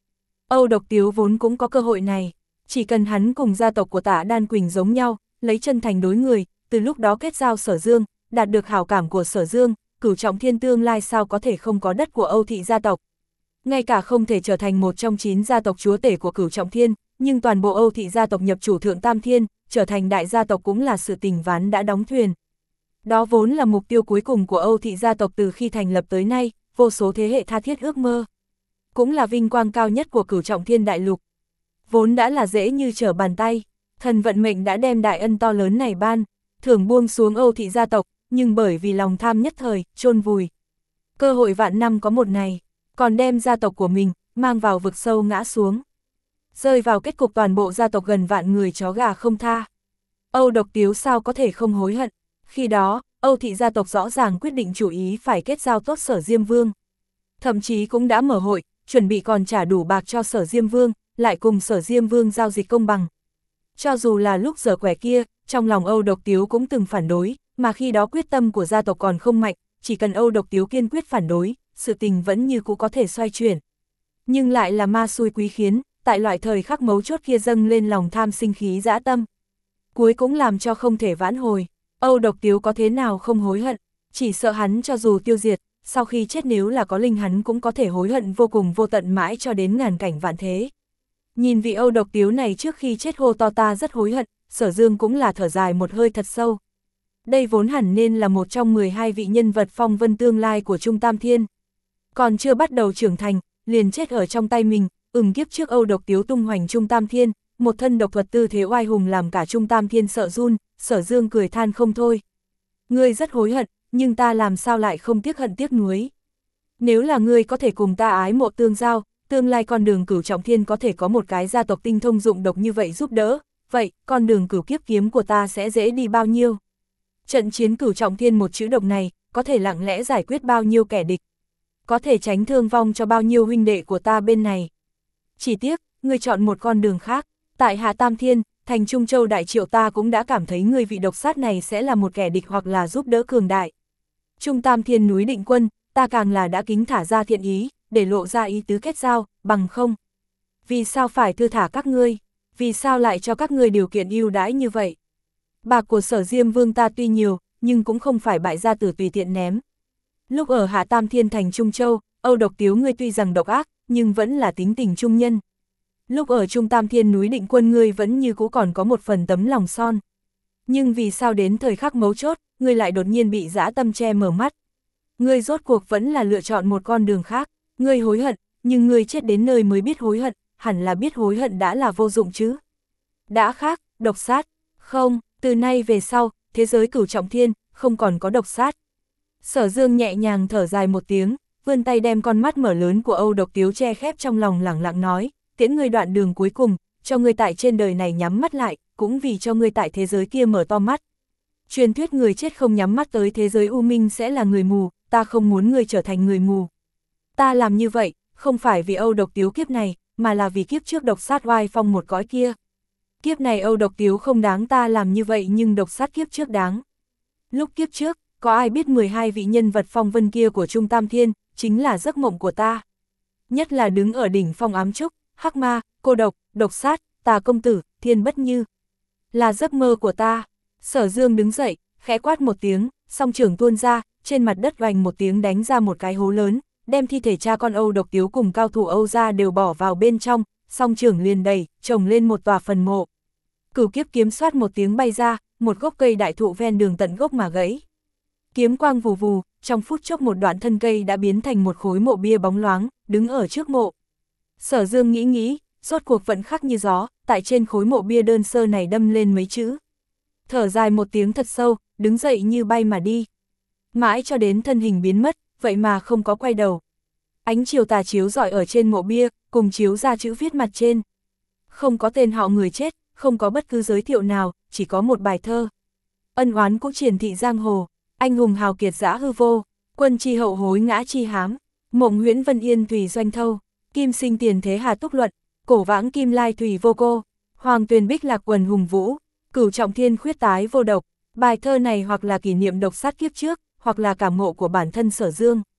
Âu Độc Tiếu vốn cũng có cơ hội này, chỉ cần hắn cùng gia tộc của Tả Đan Quỳnh giống nhau, lấy chân thành đối người, từ lúc đó kết giao Sở Dương, đạt được hảo cảm của Sở Dương, Cửu Trọng Thiên tương lai sao có thể không có đất của Âu thị gia tộc. Ngay cả không thể trở thành một trong chín gia tộc chúa tể của Cửu Trọng Thiên, nhưng toàn bộ Âu thị gia tộc nhập chủ Thượng Tam Thiên, trở thành đại gia tộc cũng là sự tình ván đã đóng thuyền. Đó vốn là mục tiêu cuối cùng của Âu thị gia tộc từ khi thành lập tới nay, vô số thế hệ tha thiết ước mơ. Cũng là vinh quang cao nhất của Cửu Trọng Thiên đại lục. Vốn đã là dễ như trở bàn tay, thần vận mệnh đã đem đại ân to lớn này ban, thưởng buông xuống Âu thị gia tộc, nhưng bởi vì lòng tham nhất thời, chôn vùi. Cơ hội vạn năm có một ngày, còn đem gia tộc của mình, mang vào vực sâu ngã xuống. Rơi vào kết cục toàn bộ gia tộc gần vạn người chó gà không tha. Âu Độc Tiếu sao có thể không hối hận, khi đó, Âu thị gia tộc rõ ràng quyết định chủ ý phải kết giao tốt Sở Diêm Vương. Thậm chí cũng đã mở hội, chuẩn bị còn trả đủ bạc cho Sở Diêm Vương, lại cùng Sở Diêm Vương giao dịch công bằng. Cho dù là lúc giờ quẻ kia, trong lòng Âu Độc Tiếu cũng từng phản đối, mà khi đó quyết tâm của gia tộc còn không mạnh, chỉ cần Âu Độc Tiếu kiên quyết phản đối, sự tình vẫn như cũ có thể xoay chuyển. Nhưng lại là ma xui quý khiến, tại loại thời khắc mấu chốt kia dâng lên lòng tham sinh khí dã tâm. Cuối cũng làm cho không thể vãn hồi, Âu Độc Tiếu có thế nào không hối hận, chỉ sợ hắn cho dù tiêu diệt, sau khi chết nếu là có linh hắn cũng có thể hối hận vô cùng vô tận mãi cho đến ngàn cảnh vạn thế. Nhìn vị Âu Độc Tiếu này trước khi chết hô to ta rất hối hận, Sở Dương cũng là thở dài một hơi thật sâu. Đây vốn hẳn nên là một trong mười hai vị nhân vật phong vân tương lai của Trung Tam Thiên. Còn chưa bắt đầu trưởng thành, liền chết ở trong tay mình, ừm kiếp trước Âu Độc Tiếu tung hoành Trung Tam Thiên, một thân độc thuật tư thế oai hùng làm cả Trung Tam Thiên sợ run, Sở Dương cười than không thôi. Ngươi rất hối hận, nhưng ta làm sao lại không tiếc hận tiếc nuối. Nếu là ngươi có thể cùng ta ái mộ tương giao, tương lai con đường Cửu Trọng Thiên có thể có một cái gia tộc tinh thông dụng độc như vậy giúp đỡ, vậy con đường cửu kiếp kiếm của ta sẽ dễ đi bao nhiêu. Trận chiến Cửu Trọng Thiên một chữ độc này, có thể lặng lẽ giải quyết bao nhiêu kẻ địch, có thể tránh thương vong cho bao nhiêu huynh đệ của ta bên này. Chỉ tiếc, ngươi chọn một con đường khác, tại Hạ Tam Thiên, thành Trung Châu Đại Triệu ta cũng đã cảm thấy người vị độc sát này sẽ là một kẻ địch hoặc là giúp đỡ cường đại. Trung Tam Thiên núi Định Quân, ta càng là đã kính thả ra thiện ý, để lộ ra ý tứ kết giao, bằng không. Vì sao phải thư thả các ngươi? Vì sao lại cho các ngươi điều kiện ưu đãi như vậy? Bạc của Sở Diêm Vương ta tuy nhiều, nhưng cũng không phải bại gia tử tùy tiện ném. Lúc ở Hạ Tam Thiên thành Trung Châu, Âu Độc Tiếu ngươi tuy rằng độc ác, nhưng vẫn là tính tình trung nhân. Lúc ở Trung Tam Thiên núi Định Quân ngươi vẫn như cũ còn có một phần tấm lòng son. Nhưng vì sao đến thời khắc mấu chốt, ngươi lại đột nhiên bị dã tâm che mở mắt? Ngươi rốt cuộc vẫn là lựa chọn một con đường khác, ngươi hối hận, nhưng ngươi chết đến nơi mới biết hối hận, hẳn là biết hối hận đã là vô dụng chứ. Đã khác, độc sát, không, từ nay về sau, thế giới Cửu Trọng Thiên, không còn có độc sát. Sở Dương nhẹ nhàng thở dài một tiếng, vươn tay đem con mắt mở lớn của Âu Độc Tiếu che khép trong lòng lẳng lặng nói, tiễn ngươi đoạn đường cuối cùng, cho ngươi tại trên đời này nhắm mắt lại, cũng vì cho ngươi tại thế giới kia mở to mắt. Truyền thuyết người chết không nhắm mắt tới thế giới u minh sẽ là người mù, ta không muốn ngươi trở thành người mù. Ta làm như vậy, không phải vì Âu Độc Tiếu kiếp này, mà là vì kiếp trước độc sát oai phong một cõi kia. Kiếp này Âu Độc Tiếu không đáng ta làm như vậy nhưng độc sát kiếp trước đáng. Lúc kiếp trước, có ai biết mười hai vị nhân vật phong vân kia của Trung Tam Thiên, chính là giấc mộng của ta. Nhất là đứng ở đỉnh phong ám trúc, hắc ma, cô độc, độc sát, tà công tử, thiên bất như. Là giấc mơ của ta. Sở Dương đứng dậy, khẽ quát một tiếng, song trưởng tuôn ra, trên mặt đất vành một tiếng đánh ra một cái hố lớn, đem thi thể cha con Âu Độc Tiếu cùng cao thủ Âu gia đều bỏ vào bên trong, song trưởng liền đẩy, trồng lên một tòa phần mộ. Cửu kiếp kiếm xoát một tiếng bay ra, một gốc cây đại thụ ven đường tận gốc mà gãy. Kiếm quang vù vù, trong phút chốc một đoạn thân cây đã biến thành một khối mộ bia bóng loáng, đứng ở trước mộ. Sở Dương nghĩ nghĩ, rốt cuộc vẫn khắc như gió, tại trên khối mộ bia đơn sơ này đâm lên mấy chữ. Thở dài một tiếng thật sâu, đứng dậy như bay mà đi. Mãi cho đến thân hình biến mất, vậy mà không có quay đầu. Ánh chiều tà chiếu rọi ở trên mộ bia, cùng chiếu ra chữ viết mặt trên. Không có tên họ người chết, không có bất cứ giới thiệu nào, chỉ có một bài thơ. Ân oán cũ triển thị giang hồ, anh hùng hào kiệt dã hư vô, quân chi hậu hối ngã chi hám, mộng huyễn vân yên tùy doanh thâu, kim sinh tiền thế hà túc luận, cổ vãng kim lai thủy vô cô, hoàng tuyền bích lạc quần hùng vũ, Cửu Trọng Thiên khuyết tái vô độc. Bài thơ này hoặc là kỷ niệm độc sát kiếp trước, hoặc là cảm ngộ của bản thân Sở Dương.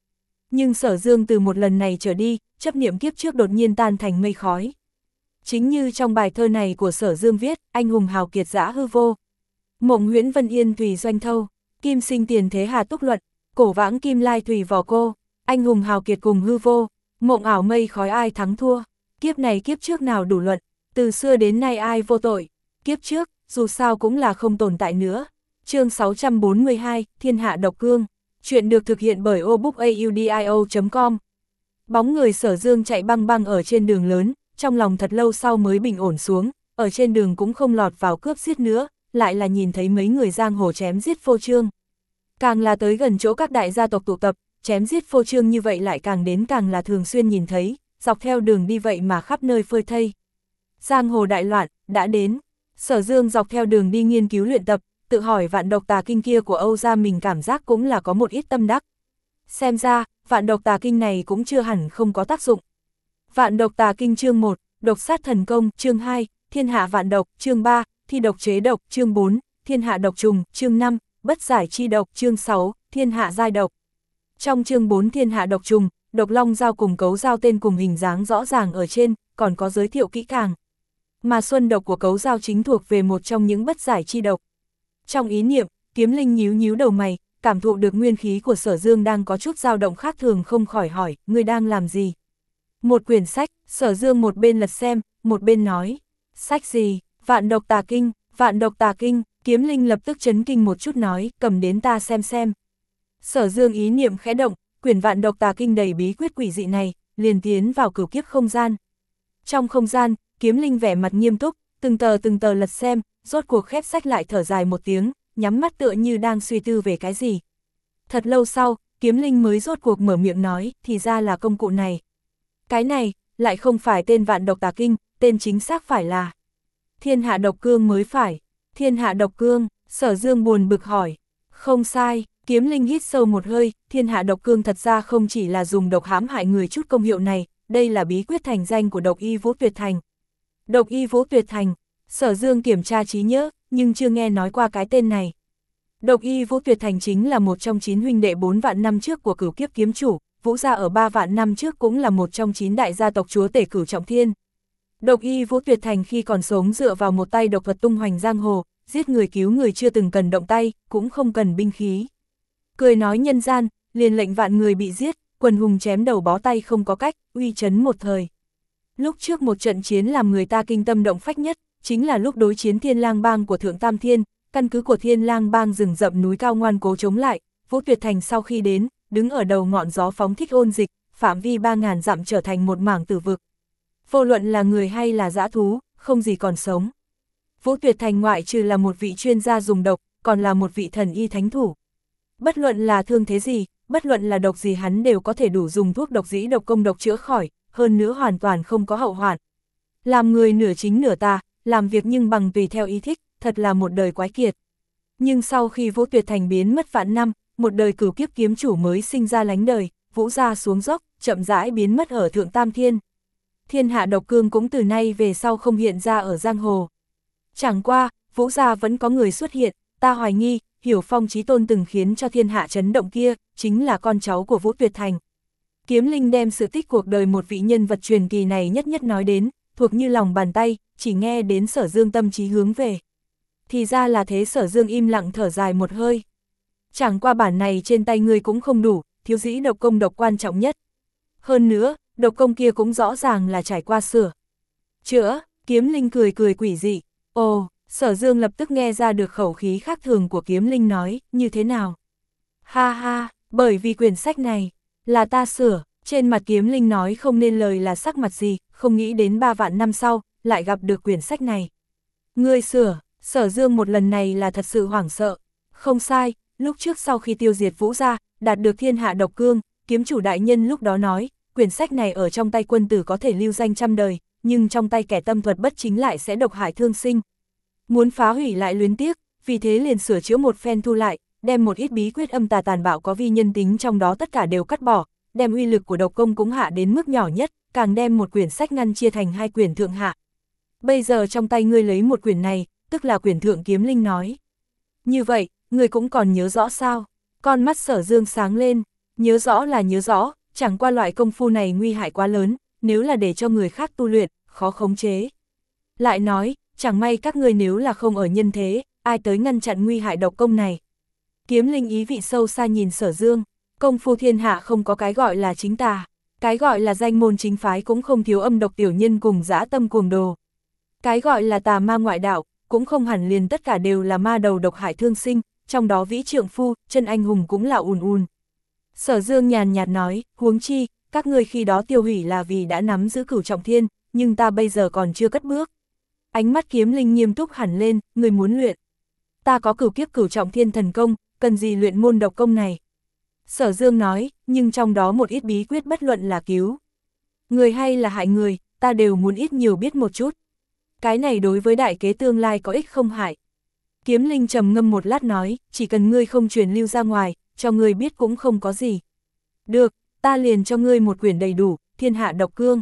Nhưng Sở Dương từ một lần này trở đi, chấp niệm kiếp trước đột nhiên tan thành mây khói. Chính như trong bài thơ này của Sở Dương viết, anh hùng hào kiệt dã hư vô. Mộng huyễn vân yên tùy doanh thâu, kim sinh tiền thế hà túc luận, cổ vãng kim lai tùy vò cô, anh hùng hào kiệt cùng hư vô, mộng ảo mây khói ai thắng thua, kiếp này kiếp trước nào đủ luận, từ xưa đến nay ai vô tội, kiếp trước, dù sao cũng là không tồn tại nữa. Chương sáu trăm bốn mươi hai, Thiên hạ độc cương, chuyện được thực hiện bởi obookaudio chấm com. Bóng người Sở Dương chạy băng băng ở trên đường lớn, trong lòng thật lâu sau mới bình ổn xuống, ở trên đường cũng không lọt vào cướp giết nữa, lại là nhìn thấy mấy người giang hồ chém giết phô trương. Càng là tới gần chỗ các đại gia tộc tụ tập, chém giết phô trương như vậy lại càng đến càng là thường xuyên nhìn thấy, dọc theo đường đi vậy mà khắp nơi phơi thây. Giang hồ đại loạn, đã đến. Sở Dương dọc theo đường đi nghiên cứu luyện tập, tự hỏi vạn độc tà kinh kia của Âu gia mình cảm giác cũng là có một ít tâm đắc. Xem ra, vạn độc tà kinh này cũng chưa hẳn không có tác dụng. Vạn độc tà kinh chương một, độc sát thần công, chương hai, thiên hạ vạn độc, chương ba, thi độc chế độc, chương bốn, thiên hạ độc trùng, chương năm, bất giải chi độc, chương sáu, thiên hạ giai độc. Trong chương bốn thiên hạ độc trùng, độc long giao cùng cấu giao tên cùng hình dáng rõ ràng ở trên, còn có giới thiệu kỹ càng. Mà xuân độc của cấu giao chính thuộc về một trong những bất giải chi độc. Trong ý niệm, Kiếm Linh nhíu nhíu đầu mày, cảm thụ được nguyên khí của Sở Dương đang có chút dao động khác thường không khỏi hỏi, ngươi đang làm gì? Một quyển sách, Sở Dương một bên lật xem, một bên nói, sách gì? Vạn độc tà kinh, vạn độc tà kinh, Kiếm Linh lập tức chấn kinh một chút nói, cầm đến ta xem xem. Sở Dương ý niệm khẽ động, quyển vạn độc tà kinh đầy bí quyết quỷ dị này, liền tiến vào cửu kiếp không gian. Trong không gian, Kiếm Linh vẻ mặt nghiêm túc, từng tờ từng tờ lật xem, rốt cuộc khép sách lại thở dài một tiếng, nhắm mắt tựa như đang suy tư về cái gì. Thật lâu sau, Kiếm Linh mới rốt cuộc mở miệng nói, thì ra là công cụ này. Cái này, lại không phải tên vạn độc tà kinh, tên chính xác phải là thiên hạ độc cương mới phải. Thiên hạ độc cương, Sở Dương buồn bực hỏi. Không sai, Kiếm Linh hít sâu một hơi, thiên hạ độc cương thật ra không chỉ là dùng độc hãm hại người chút công hiệu này, đây là bí quyết thành danh của độc y Vũ Tuyệt Thành. Độc y Vũ Tuyệt Thành, Sở Dương kiểm tra trí nhớ, nhưng chưa nghe nói qua cái tên này. Độc y Vũ Tuyệt Thành chính là một trong chín huynh đệ bốn vạn năm trước của cửu kiếp kiếm chủ, Vũ gia ở ba vạn năm trước cũng là một trong chín đại gia tộc chúa tể cửu trọng thiên. Độc y Vũ Tuyệt Thành khi còn sống dựa vào một tay độc thuật tung hoành giang hồ, giết người cứu người chưa từng cần động tay, cũng không cần binh khí. Cười nói nhân gian, liền lệnh vạn người bị giết, quần hùng chém đầu bó tay không có cách, uy chấn một thời. Lúc trước một trận chiến làm người ta kinh tâm động phách nhất, chính là lúc đối chiến Thiên Lang Bang của Thượng Tam Thiên, căn cứ của Thiên Lang Bang rừng rậm núi cao ngoan cố chống lại, Vũ Tuyệt Thành sau khi đến, đứng ở đầu ngọn gió phóng thích ôn dịch, phạm vi ba ngàn dặm trở thành một mảng tử vực. Vô luận là người hay là dã thú, không gì còn sống. Vũ Tuyệt Thành ngoại trừ là một vị chuyên gia dùng độc, còn là một vị thần y thánh thủ. Bất luận là thương thế gì, bất luận là độc gì hắn đều có thể đủ dùng thuốc độc dĩ độc công độc chữa khỏi, hơn nữa hoàn toàn không có hậu hoạn. Làm người nửa chính nửa tà, làm việc nhưng bằng tùy theo ý thích, thật là một đời quái kiệt. Nhưng sau khi Vũ Tuyệt Thành biến mất vạn năm, một đời cửu kiếp kiếm chủ mới sinh ra lánh đời, Vũ gia xuống dốc, chậm rãi biến mất ở Thượng Tam Thiên. Thiên hạ độc cương cũng từ nay về sau không hiện ra ở giang hồ. Chẳng qua, Vũ gia vẫn có người xuất hiện, ta hoài nghi, Hiểu Phong chí tôn từng khiến cho thiên hạ chấn động kia, chính là con cháu của Vũ Tuyệt Thành. Kiếm Linh đem sự tích cuộc đời một vị nhân vật truyền kỳ này nhất nhất nói đến, thuộc như lòng bàn tay, chỉ nghe đến Sở Dương tâm trí hướng về. Thì ra là thế. Sở Dương im lặng thở dài một hơi. Chẳng qua bản này trên tay ngươi cũng không đủ, thiếu dĩ độc công độc quan trọng nhất. Hơn nữa, độc công kia cũng rõ ràng là trải qua sửa chữa. Kiếm Linh cười cười quỷ dị. Ồ, Sở Dương lập tức nghe ra được khẩu khí khác thường của Kiếm Linh nói, như thế nào? Ha ha, bởi vì quyển sách này là ta sửa. Trên mặt Kiếm Linh nói không nên lời là sắc mặt gì, không nghĩ đến ba vạn năm sau, lại gặp được quyển sách này. Ngươi sửa, Sở Dương một lần này là thật sự hoảng sợ. Không sai, lúc trước sau khi tiêu diệt Vũ gia, đạt được thiên hạ độc cương, kiếm chủ đại nhân lúc đó nói, quyển sách này ở trong tay quân tử có thể lưu danh trăm đời, nhưng trong tay kẻ tâm thuật bất chính lại sẽ độc hại thương sinh. Muốn phá hủy lại luyến tiếc, vì thế liền sửa chữa một phen thu lại, đem một ít bí quyết âm tà tàn bạo có vi nhân tính trong đó tất cả đều cắt bỏ, đem uy lực của độc công cũng hạ đến mức nhỏ nhất, càng đem một quyển sách ngăn chia thành hai quyển thượng hạ. Bây giờ trong tay ngươi lấy một quyển này, tức là quyển thượng. Kiếm Linh nói. Như vậy, ngươi cũng còn nhớ rõ sao? Con mắt Sở Dương sáng lên, nhớ rõ là nhớ rõ, chẳng qua loại công phu này nguy hại quá lớn, nếu là để cho người khác tu luyện, khó khống chế. Lại nói, chẳng may các ngươi nếu là không ở nhân thế, ai tới ngăn chặn nguy hại độc công này. Kiếm Linh ý vị sâu xa nhìn Sở Dương, công phu thiên hạ không có cái gọi là chính tà, cái gọi là danh môn chính phái cũng không thiếu âm độc tiểu nhân cùng dã tâm cuồng đồ. Cái gọi là tà ma ngoại đạo, cũng không hẳn liền tất cả đều là ma đầu độc hại thương sinh, trong đó vĩ trượng phu, chân anh hùng cũng là ùn ùn. Sở Dương nhàn nhạt nói, huống chi, các ngươi khi đó tiêu hủy là vì đã nắm giữ cửu trọng thiên, nhưng ta bây giờ còn chưa cất bước. Ánh mắt Kiếm Linh nghiêm túc hẳn lên, người muốn luyện. Ta có cửu kiếp cửu trọng thiên thần công, cần gì luyện môn độc công này. Sở Dương nói, nhưng trong đó một ít bí quyết bất luận là cứu người hay là hại người, ta đều muốn ít nhiều biết một chút. Cái này đối với đại kế tương lai có ích không hại. Kiếm Linh trầm ngâm một lát nói, chỉ cần ngươi không truyền lưu ra ngoài, cho ngươi biết cũng không có gì. Được, ta liền cho ngươi một quyển đầy đủ, thiên hạ độc cương.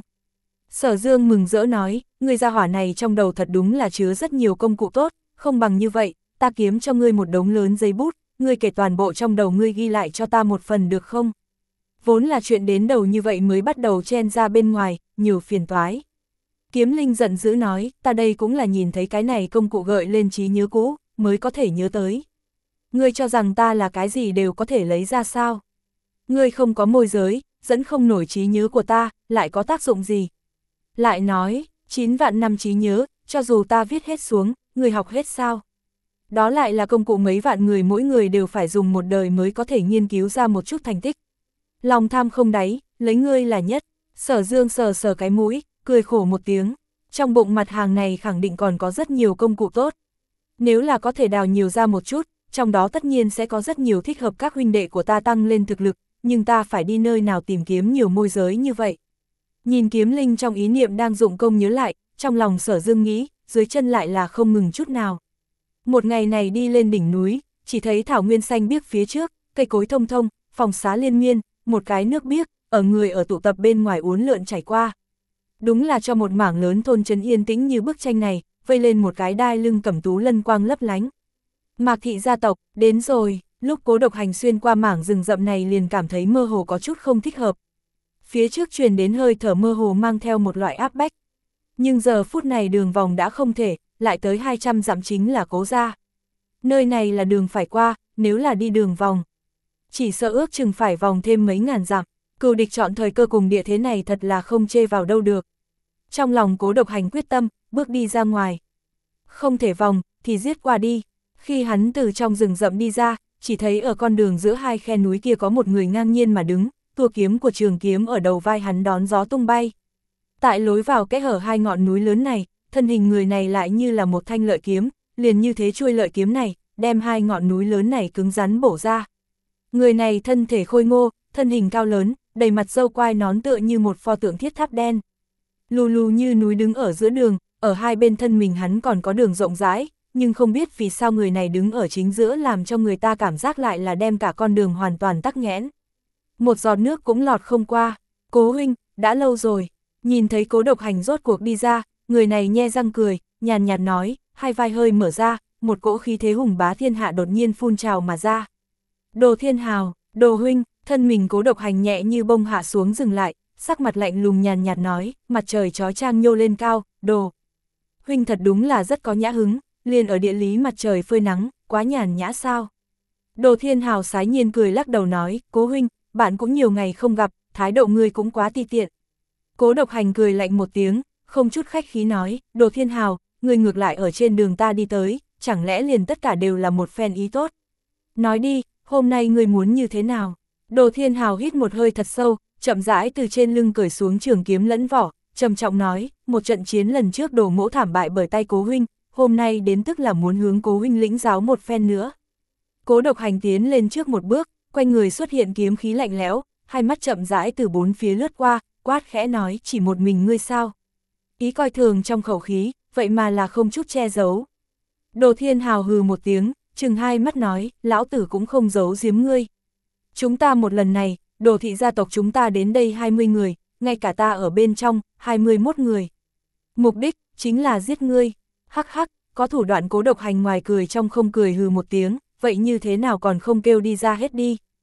Sở Dương mừng rỡ nói, ngươi gia hỏa này trong đầu thật đúng là chứa rất nhiều công cụ tốt, không bằng như vậy, ta kiếm cho ngươi một đống lớn giấy bút, ngươi kể toàn bộ trong đầu ngươi ghi lại cho ta một phần được không? Vốn là chuyện đến đầu như vậy mới bắt đầu chen ra bên ngoài, nhiều phiền toái. Kiếm Linh giận dữ nói, ta đây cũng là nhìn thấy cái này công cụ gợi lên trí nhớ cũ, mới có thể nhớ tới. Ngươi cho rằng ta là cái gì đều có thể lấy ra sao? Ngươi không có môi giới, dẫn không nổi trí nhớ của ta, lại có tác dụng gì? Lại nói, chín vạn năm trí nhớ, cho dù ta viết hết xuống, ngươi học hết sao? Đó lại là công cụ mấy vạn người mỗi người đều phải dùng một đời mới có thể nghiên cứu ra một chút thành tích. Lòng tham không đáy, lấy ngươi là nhất. Sở Dương sờ sờ cái mũi, cười khổ một tiếng. Trong bụng mặt hàng này khẳng định còn có rất nhiều công cụ tốt. Nếu là có thể đào nhiều ra một chút, trong đó tất nhiên sẽ có rất nhiều thích hợp các huynh đệ của ta tăng lên thực lực, nhưng ta phải đi nơi nào tìm kiếm nhiều môi giới như vậy. Nhìn Kiếm Linh trong ý niệm đang dụng công nhớ lại, trong lòng Sở Dương nghĩ, dưới chân lại là không ngừng chút nào. Một ngày này đi lên đỉnh núi, chỉ thấy thảo nguyên xanh biếc phía trước, cây cối thông thông, phòng xá liên miên, một cái nước biếc, ở người ở tụ tập bên ngoài uốn lượn chảy qua. Đúng là cho một mảng lớn thôn trấn yên tĩnh như bức tranh này, vây lên một cái đai lưng cẩm tú lân quang lấp lánh. Mạc thị gia tộc, đến rồi, lúc Cố Độc Hành xuyên qua mảng rừng rậm này liền cảm thấy mơ hồ có chút không thích hợp. Phía trước truyền đến hơi thở mơ hồ mang theo một loại áp bách. Nhưng giờ phút này đường vòng đã không thể, lại tới hai trăm dặm chính là Cố gia. Nơi này là đường phải qua, nếu là đi đường vòng. Chỉ sợ ước chừng phải vòng thêm mấy ngàn dặm, cừu địch chọn thời cơ cùng địa thế này thật là không chê vào đâu được. Trong lòng Cố Độc Hành quyết tâm, bước đi ra ngoài. Không thể vòng, thì giết qua đi. Khi hắn từ trong rừng rậm đi ra, chỉ thấy ở con đường giữa hai khe núi kia có một người ngang nhiên mà đứng, tua kiếm của trường kiếm ở đầu vai hắn đón gió tung bay. Tại lối vào kẽ hở hai ngọn núi lớn này, thân hình người này lại như là một thanh lợi kiếm, liền như thế chuôi lợi kiếm này, đem hai ngọn núi lớn này cứng rắn bổ ra. Người này thân thể khôi ngô, thân hình cao lớn, đầy mặt râu quai nón tựa như một pho tượng thiết tháp đen. Lù lù như núi đứng ở giữa đường, ở hai bên thân mình hắn còn có đường rộng rãi, nhưng không biết vì sao người này đứng ở chính giữa làm cho người ta cảm giác lại là đem cả con đường hoàn toàn tắc nghẽn. Một giọt nước cũng lọt không qua. Cố huynh, đã lâu rồi. Nhìn thấy Cố Độc Hành rốt cuộc đi ra, người này nhe răng cười, nhàn nhạt nói, hai vai hơi mở ra, một cỗ khí thế hùng bá thiên hạ đột nhiên phun trào mà ra. Đồ Thiên Hào, Đồ huynh, thân mình Cố Độc Hành nhẹ như bông hạ xuống dừng lại, sắc mặt lạnh lùng nhàn nhạt nói, mặt trời chói chang nhô lên cao, Đồ huynh thật đúng là rất có nhã hứng, liền ở địa lý mặt trời phơi nắng, quá nhàn nhã sao? Đồ Thiên Hào sái nhiên cười lắc đầu nói, Cố huynh, bạn cũng nhiều ngày không gặp, thái độ ngươi cũng quá ti tiện. Cố Độc Hành cười lạnh một tiếng, không chút khách khí nói, Đồ Thiên Hào, ngươi ngược lại ở trên đường ta đi tới, chẳng lẽ liền tất cả đều là một phen ý tốt? Nói đi, hôm nay ngươi muốn như thế nào? Đồ Thiên Hào hít một hơi thật sâu, chậm rãi từ trên lưng cởi xuống trường kiếm lẫn vỏ, trầm trọng nói, một trận chiến lần trước Đồ mỗ thảm bại bởi tay Cố huynh, hôm nay đến tức là muốn hướng Cố huynh lĩnh giáo một phen nữa. Cố Độc Hành tiến lên trước một bước, quanh người xuất hiện kiếm khí lạnh lẽo, hai mắt chậm rãi từ bốn phía lướt qua, quát khẽ nói, chỉ một mình ngươi sao? Ý coi thường trong khẩu khí, vậy mà là không chút che giấu. Đồ Thiên Hào hừ một tiếng, chừng hai mắt nói, lão tử cũng không giấu giếm ngươi. Chúng ta một lần này, Đồ thị gia tộc chúng ta đến đây hai mươi người, ngay cả ta ở bên trong, hai mươi mốt người. Mục đích, chính là giết ngươi. Hắc hắc, có thủ đoạn. Cố Độc Hành ngoài cười trong không cười hừ một tiếng, vậy như thế nào còn không kêu đi ra hết đi.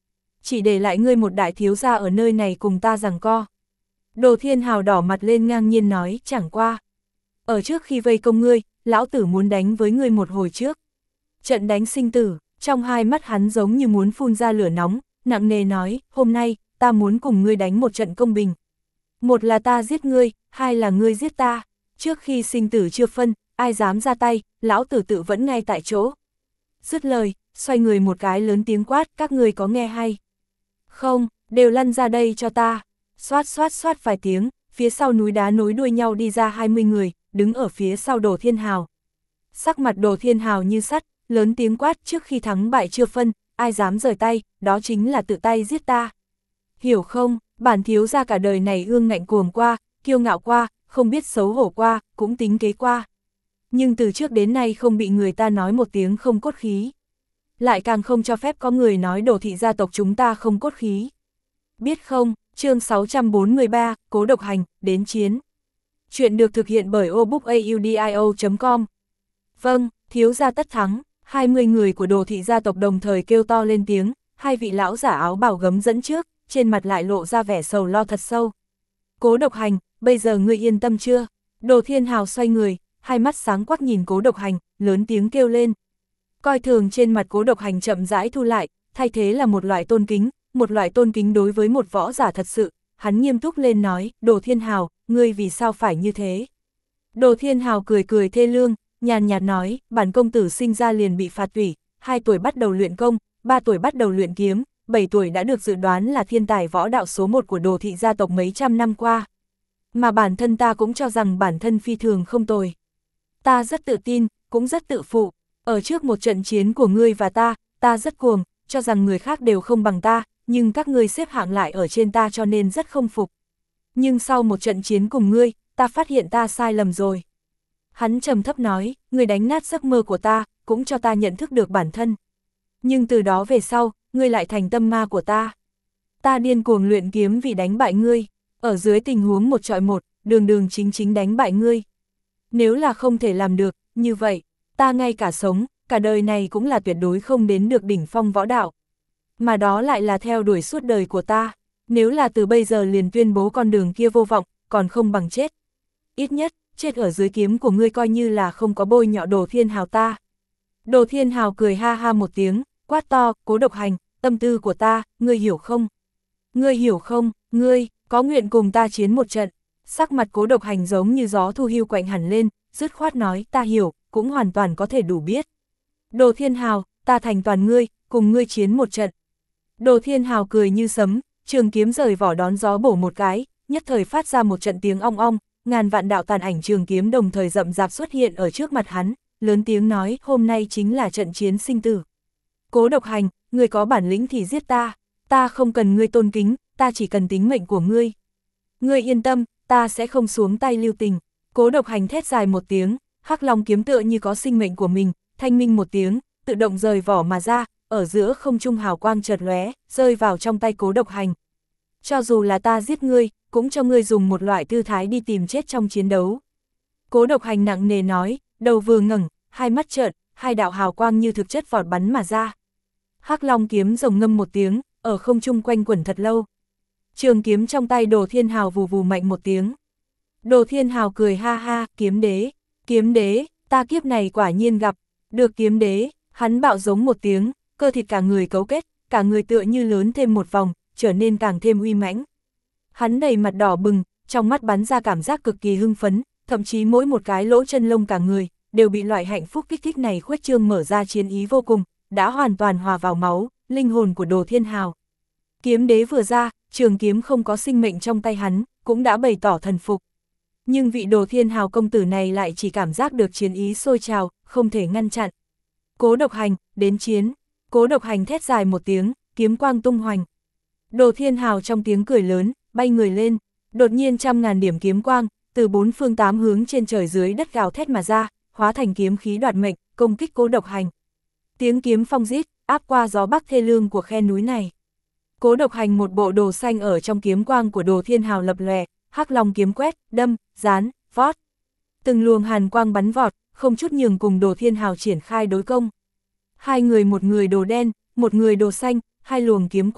chỉ để lại ngươi một đại thiếu gia ở nơi này cùng ta giằng co. Đồ Thiên Hào đỏ mặt lên ngang nhiên nói, chẳng qua. Ở trước khi vây công ngươi, lão tử muốn đánh với ngươi một hồi trước. Trận đánh sinh tử, trong hai mắt hắn giống như muốn phun ra lửa nóng, nặng nề nói, hôm nay, ta muốn cùng ngươi đánh một trận công bình. Một là ta giết ngươi, hai là ngươi giết ta. Trước khi sinh tử chưa phân, ai dám ra tay, lão tử tự vẫn ngay tại chỗ. Dứt lời, xoay người một cái lớn tiếng quát, các ngươi có nghe hay? Không, đều lăn ra đây cho ta. Xoát xoát xoát vài tiếng, phía sau núi đá nối đuôi nhau đi ra hai mươi người, đứng ở phía sau Đồ Thiên Hào. Sắc mặt Đồ Thiên Hào như sắt, lớn tiếng quát, trước khi thắng bại chưa phân, ai dám rời tay, đó chính là tự tay giết ta. Hiểu không, bản thiếu gia cả đời này ương ngạnh cuồng qua, kiêu ngạo qua, không biết xấu hổ qua, cũng tính kế qua. Nhưng từ trước đến nay không bị người ta nói một tiếng không cốt khí. Lại càng không cho phép có người nói Đồ thị gia tộc chúng ta không cốt khí. Biết không, chương sáu trăm bốn mươi ba, Cố Độc Hành, đến chiến. Chuyện được thực hiện bởi obookaudio chấm com. Vâng, thiếu gia tất thắng, hai mươi người của Đồ thị gia tộc đồng thời kêu to lên tiếng, hai vị lão giả áo bào gấm dẫn trước, trên mặt lại lộ ra vẻ sầu lo thật sâu. Cố Độc Hành, bây giờ ngươi yên tâm chưa? Đồ Thiên Hào xoay người, hai mắt sáng quắc nhìn Cố Độc Hành, lớn tiếng kêu lên. Coi thường trên mặt Cố Độc Hành chậm rãi thu lại, thay thế là một loại tôn kính, một loại tôn kính đối với một võ giả thật sự. Hắn nghiêm túc lên nói, Đồ Thiên Hào, ngươi vì sao phải như thế? Đồ Thiên Hào cười cười thê lương, nhàn nhạt nói, bản công tử sinh ra liền bị phạt tủy, hai tuổi bắt đầu luyện công, ba tuổi bắt đầu luyện kiếm, bảy tuổi đã được dự đoán là thiên tài võ đạo số một của Đồ thị gia tộc mấy trăm năm qua. Mà bản thân ta cũng cho rằng bản thân phi thường không tồi. Ta rất tự tin, cũng rất tự phụ, ở trước một trận chiến của ngươi và ta, ta rất cuồng, cho rằng người khác đều không bằng ta, nhưng các ngươi xếp hạng lại ở trên ta cho nên rất không phục. Nhưng sau một trận chiến cùng ngươi, ta phát hiện ta sai lầm rồi. Hắn trầm thấp nói, ngươi đánh nát giấc mơ của ta, cũng cho ta nhận thức được bản thân. Nhưng từ đó về sau, ngươi lại thành tâm ma của ta. Ta điên cuồng luyện kiếm vì đánh bại ngươi, ở dưới tình huống một trọi một, đường đường chính chính đánh bại ngươi. Nếu là không thể làm được, như vậy, ta ngay cả sống, cả đời này cũng là tuyệt đối không đến được đỉnh phong võ đạo. Mà đó lại là theo đuổi suốt đời của ta, nếu là từ bây giờ liền tuyên bố con đường kia vô vọng, còn không bằng chết. Ít nhất, chết ở dưới kiếm của ngươi coi như là không có bôi nhọ Đồ Thiên Hào ta. Đồ Thiên Hào cười ha ha một tiếng, quát to, Cố Độc Hành, tâm tư của ta, ngươi hiểu không? Ngươi hiểu không, ngươi, có nguyện cùng ta chiến một trận. Sắc mặt Cố Độc Hành giống như gió thu hưu quạnh hẳn lên, dứt khoát nói, ta hiểu, cũng hoàn toàn có thể đủ biết. Đồ Thiên Hào, ta thành toàn ngươi, cùng ngươi chiến một trận. Đồ Thiên Hào cười như sấm, trường kiếm rời vỏ đón gió bổ một cái, nhất thời phát ra một trận tiếng ong ong, ngàn vạn đạo tàn ảnh trường kiếm đồng thời rậm rạp xuất hiện ở trước mặt hắn, lớn tiếng nói, hôm nay chính là trận chiến sinh tử. Cố Độc Hành, ngươi có bản lĩnh thì giết ta, ta không cần ngươi tôn kính, ta chỉ cần tính mệnh của ngươi. Ngươi yên tâm, ta sẽ không xuống tay lưu tình. Cố Độc Hành thét dài một tiếng, hắc long kiếm tựa như có sinh mệnh của mình, thanh minh một tiếng, tự động rời vỏ mà ra, ở giữa không trung hào quang chợt lóe, rơi vào trong tay Cố Độc Hành. Cho dù là ta giết ngươi, cũng cho ngươi dùng một loại tư thái đi tìm chết trong chiến đấu. Cố Độc Hành nặng nề nói, đầu vừa ngẩng, hai mắt trợn, hai đạo hào quang như thực chất vọt bắn mà ra. Hắc long kiếm rồng ngâm một tiếng, ở không trung quanh quẩn thật lâu. Trường kiếm trong tay Đồ Thiên Hào vù vù mạnh một tiếng. Đồ Thiên Hào cười ha ha, kiếm đế, kiếm đế, ta kiếp này quả nhiên gặp, được kiếm đế, hắn bạo giống một tiếng, cơ thịt cả người cấu kết, cả người tựa như lớn thêm một vòng, trở nên càng thêm uy mãnh. Hắn đầy mặt đỏ bừng, trong mắt bắn ra cảm giác cực kỳ hưng phấn, thậm chí mỗi một cái lỗ chân lông cả người, đều bị loại hạnh phúc kích thích này khuếch trương mở ra chiến ý vô cùng, đã hoàn toàn hòa vào máu, linh hồn của Đồ Thiên Hào. Kiếm đế vừa ra, trường kiếm không có sinh mệnh trong tay hắn, cũng đã bày tỏ thần phục. Nhưng vị Đồ Thiên Hào công tử này lại chỉ cảm giác được chiến ý sôi trào, không thể ngăn chặn. Cố Độc Hành, đến chiến. Cố Độc Hành thét dài một tiếng, kiếm quang tung hoành. Đồ Thiên Hào trong tiếng cười lớn, bay người lên, đột nhiên trăm ngàn điểm kiếm quang, từ bốn phương tám hướng trên trời dưới đất gào thét mà ra, hóa thành kiếm khí đoạt mệnh, công kích Cố Độc Hành. Tiếng kiếm phong rít, áp qua gió bắc thê lương của khe núi này. Cố Độc Hành một bộ đồ xanh ở trong kiếm quang của Đồ Thiên Hào lập lòe, hắc long kiếm quét, đâm, dán, vót. Từng luồng hàn quang bắn vọt, không chút nhường cùng Đồ Thiên Hào triển khai đối công. Hai người một người đồ đen, một người đồ xanh, hai luồng kiếm quang,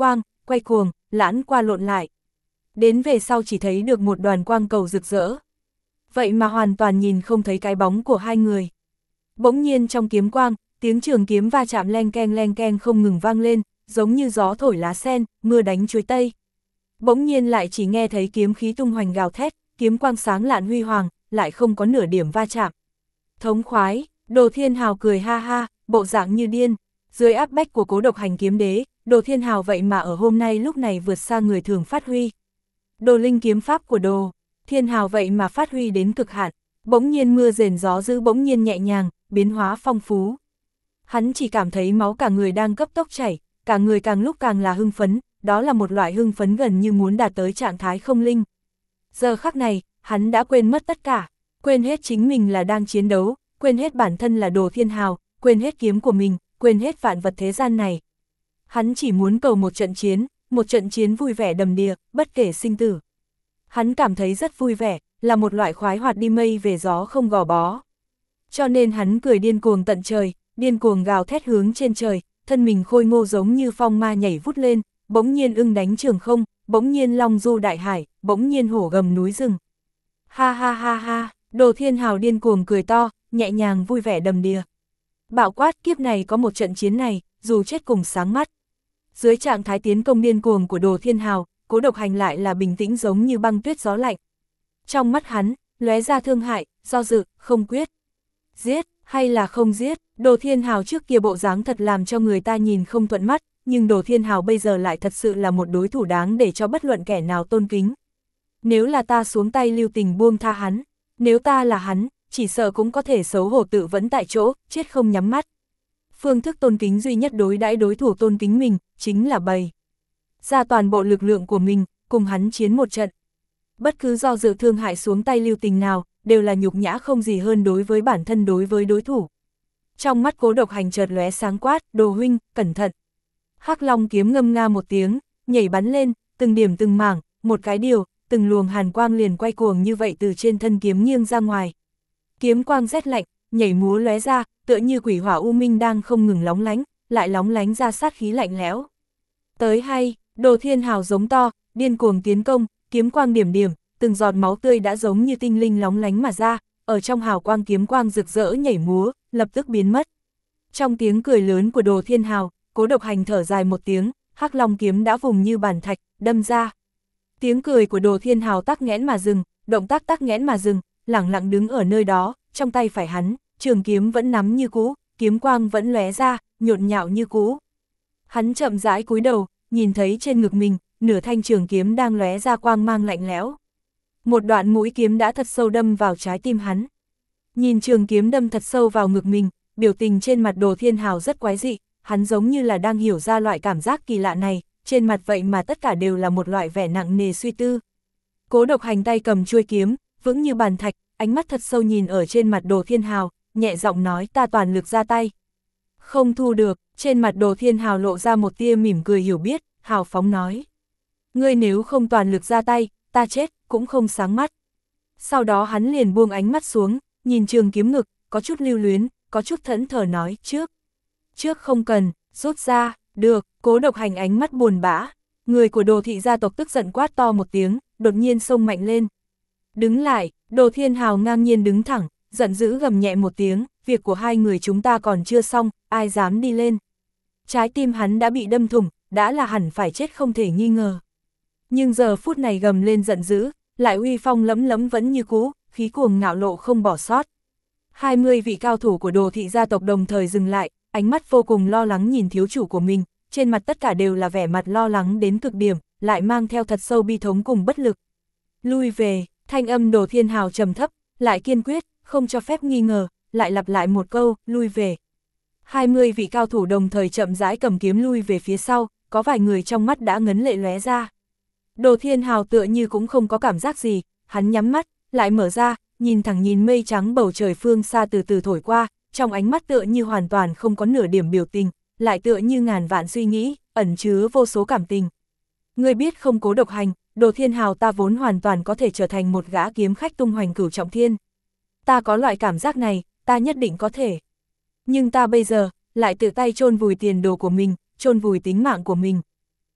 quay cuồng, lãn qua lộn lại. Đến về sau chỉ thấy được một đoàn quang cầu rực rỡ. Vậy mà hoàn toàn nhìn không thấy cái bóng của hai người. Bỗng nhiên trong kiếm quang, tiếng trường kiếm va chạm leng keng leng keng không ngừng vang lên, giống như gió thổi lá sen, mưa đánh chuối tây. Bỗng nhiên lại chỉ nghe thấy kiếm khí tung hoành gào thét, kiếm quang sáng lạn huy hoàng, lại không có nửa điểm va chạm. Thống khoái, Đồ Thiên Hào cười ha ha, bộ dạng như điên. Dưới áp bách của Cố Độc Hành kiếm đế, Đồ Thiên Hào vậy mà ở hôm nay lúc này vượt xa người thường phát huy. Đồ linh kiếm pháp của Đồ Thiên Hào vậy mà phát huy đến cực hạn, bỗng nhiên mưa rền gió dữ bỗng nhiên nhẹ nhàng, biến hóa phong phú. Hắn chỉ cảm thấy máu cả người đang cấp tốc chảy, cả người càng lúc càng là hưng phấn, đó là một loại hưng phấn gần như muốn đạt tới trạng thái không linh. Giờ khắc này, hắn đã quên mất tất cả, quên hết chính mình là đang chiến đấu, quên hết bản thân là Đồ Thiên Hào, quên hết kiếm của mình, quên hết vạn vật thế gian này. Hắn chỉ muốn cầu một trận chiến, một trận chiến vui vẻ đầm đìa, bất kể sinh tử. Hắn cảm thấy rất vui vẻ, là một loại khoái hoạt đi mây về gió không gò bó. Cho nên hắn cười điên cuồng tận trời, điên cuồng gào thét hướng trên trời, thân mình khôi ngô giống như phong ma nhảy vút lên, bỗng nhiên ưng đánh trường không, bỗng nhiên long du đại hải, bỗng nhiên hổ gầm núi rừng. Ha ha ha ha, Đồ Thiên Hào điên cuồng cười to, nhẹ nhàng vui vẻ đầm đìa. Bạo quát kiếp này có một trận chiến này, dù chết cùng sáng mắt. Dưới trạng thái tiến công điên cuồng của Đồ Thiên Hào, Cố Độc Hành lại là bình tĩnh giống như băng tuyết gió lạnh. Trong mắt hắn, lóe ra thương hại, do dự, không quyết. Giết, hay là không giết, Đồ Thiên Hào trước kia bộ dáng thật làm cho người ta nhìn không thuận mắt, nhưng Đồ Thiên Hào bây giờ lại thật sự là một đối thủ đáng để cho bất luận kẻ nào tôn kính. Nếu là ta xuống tay lưu tình buông tha hắn, nếu ta là hắn, chỉ sợ cũng có thể xấu hổ tự vẫn tại chỗ, chết không nhắm mắt. Phương thức tôn kính duy nhất đối đãi đối thủ tôn kính mình, chính là bày ra toàn bộ lực lượng của mình, cùng hắn chiến một trận. Bất cứ do dự thương hại xuống tay lưu tình nào, đều là nhục nhã không gì hơn đối với bản thân đối với đối thủ. Trong mắt Cố Độc Hành chợt lóe sáng quát, Đồ huynh, cẩn thận. Hắc Long kiếm ngâm nga một tiếng, nhảy bắn lên, từng điểm từng mảng, một cái điều, từng luồng hàn quang liền quay cuồng như vậy từ trên thân kiếm nghiêng ra ngoài. Kiếm quang rét lạnh, nhảy múa lóe ra, tựa như quỷ hỏa u minh đang không ngừng lóng lánh, lại lóng lánh ra sát khí lạnh lẽo. Tới hay, Đồ Thiên Hào giống to, điên cuồng tiến công, kiếm quang điểm điểm, từng giọt máu tươi đã giống như tinh linh lóng lánh mà ra, ở trong hào quang kiếm quang rực rỡ nhảy múa, lập tức biến mất. Trong tiếng cười lớn của Đồ Thiên Hào, Cố Độc Hành thở dài một tiếng, Hắc Long kiếm đã vùng như bàn thạch, đâm ra. Tiếng cười của Đồ Thiên Hào tắc nghẽn mà dừng, động tác tắc nghẽn mà dừng, lẳng lặng đứng ở nơi đó, trong tay phải hắn, trường kiếm vẫn nắm như cũ, kiếm quang vẫn lóe ra, nhộn nhạo như cũ. Hắn chậm rãi cúi đầu, nhìn thấy trên ngực mình, nửa thanh trường kiếm đang lóe ra quang mang lạnh lẽo. Một đoạn mũi kiếm đã thật sâu đâm vào trái tim hắn. Nhìn trường kiếm đâm thật sâu vào ngực mình, biểu tình trên mặt Đồ Thiên Hào rất quái dị, hắn giống như là đang hiểu ra loại cảm giác kỳ lạ này, trên mặt vậy mà tất cả đều là một loại vẻ nặng nề suy tư. Cố Độc Hành tay cầm chuôi kiếm, vững như bàn thạch, ánh mắt thật sâu nhìn ở trên mặt Đồ Thiên Hào, nhẹ giọng nói ta toàn lực ra tay. Không thu được, trên mặt Đồ Thiên Hào lộ ra một tia mỉm cười hiểu biết, hào phóng nói. Ngươi nếu không toàn lực ra tay, ta chết, cũng không sáng mắt. Sau đó hắn liền buông ánh mắt xuống, nhìn trường kiếm ngực, có chút lưu luyến, có chút thẫn thờ nói, trước. Trước không cần, rút ra, được, Cố Độc Hành ánh mắt buồn bã. Người của Đồ thị gia tộc tức giận quát to một tiếng, đột nhiên xông mạnh lên. Đứng lại, Đồ Thiên Hào ngang nhiên đứng thẳng, giận dữ gầm nhẹ một tiếng, việc của hai người chúng ta còn chưa xong, ai dám đi lên. Trái tim hắn đã bị đâm thủng, đã là hẳn phải chết không thể nghi ngờ. Nhưng giờ phút này gầm lên giận dữ, lại uy phong lẫm lẫm vẫn như cũ, khí cuồng ngạo lộ không bỏ sót. hai mươi vị cao thủ của Đồ thị gia tộc đồng thời dừng lại, ánh mắt vô cùng lo lắng nhìn thiếu chủ của mình, trên mặt tất cả đều là vẻ mặt lo lắng đến cực điểm, lại mang theo thật sâu bi thống cùng bất lực. Lui về, thanh âm Đồ Thiên Hào trầm thấp, lại kiên quyết, không cho phép nghi ngờ, lại lặp lại một câu, lui về. hai mươi vị cao thủ đồng thời chậm rãi cầm kiếm lui về phía sau, có vài người trong mắt đã ngấn lệ lóe ra. Đồ Thiên Hào tựa như cũng không có cảm giác gì, hắn nhắm mắt, lại mở ra, nhìn thẳng nhìn mây trắng bầu trời phương xa từ từ thổi qua, trong ánh mắt tựa như hoàn toàn không có nửa điểm biểu tình, lại tựa như ngàn vạn suy nghĩ, ẩn chứa vô số cảm tình. Ngươi biết không Cố Độc Hành, Đồ Thiên Hào ta vốn hoàn toàn có thể trở thành một gã kiếm khách tung hoành cửu trọng thiên. Ta có loại cảm giác này, ta nhất định có thể. Nhưng ta bây giờ, lại tự tay chôn vùi tiền đồ của mình, chôn vùi tính mạng của mình.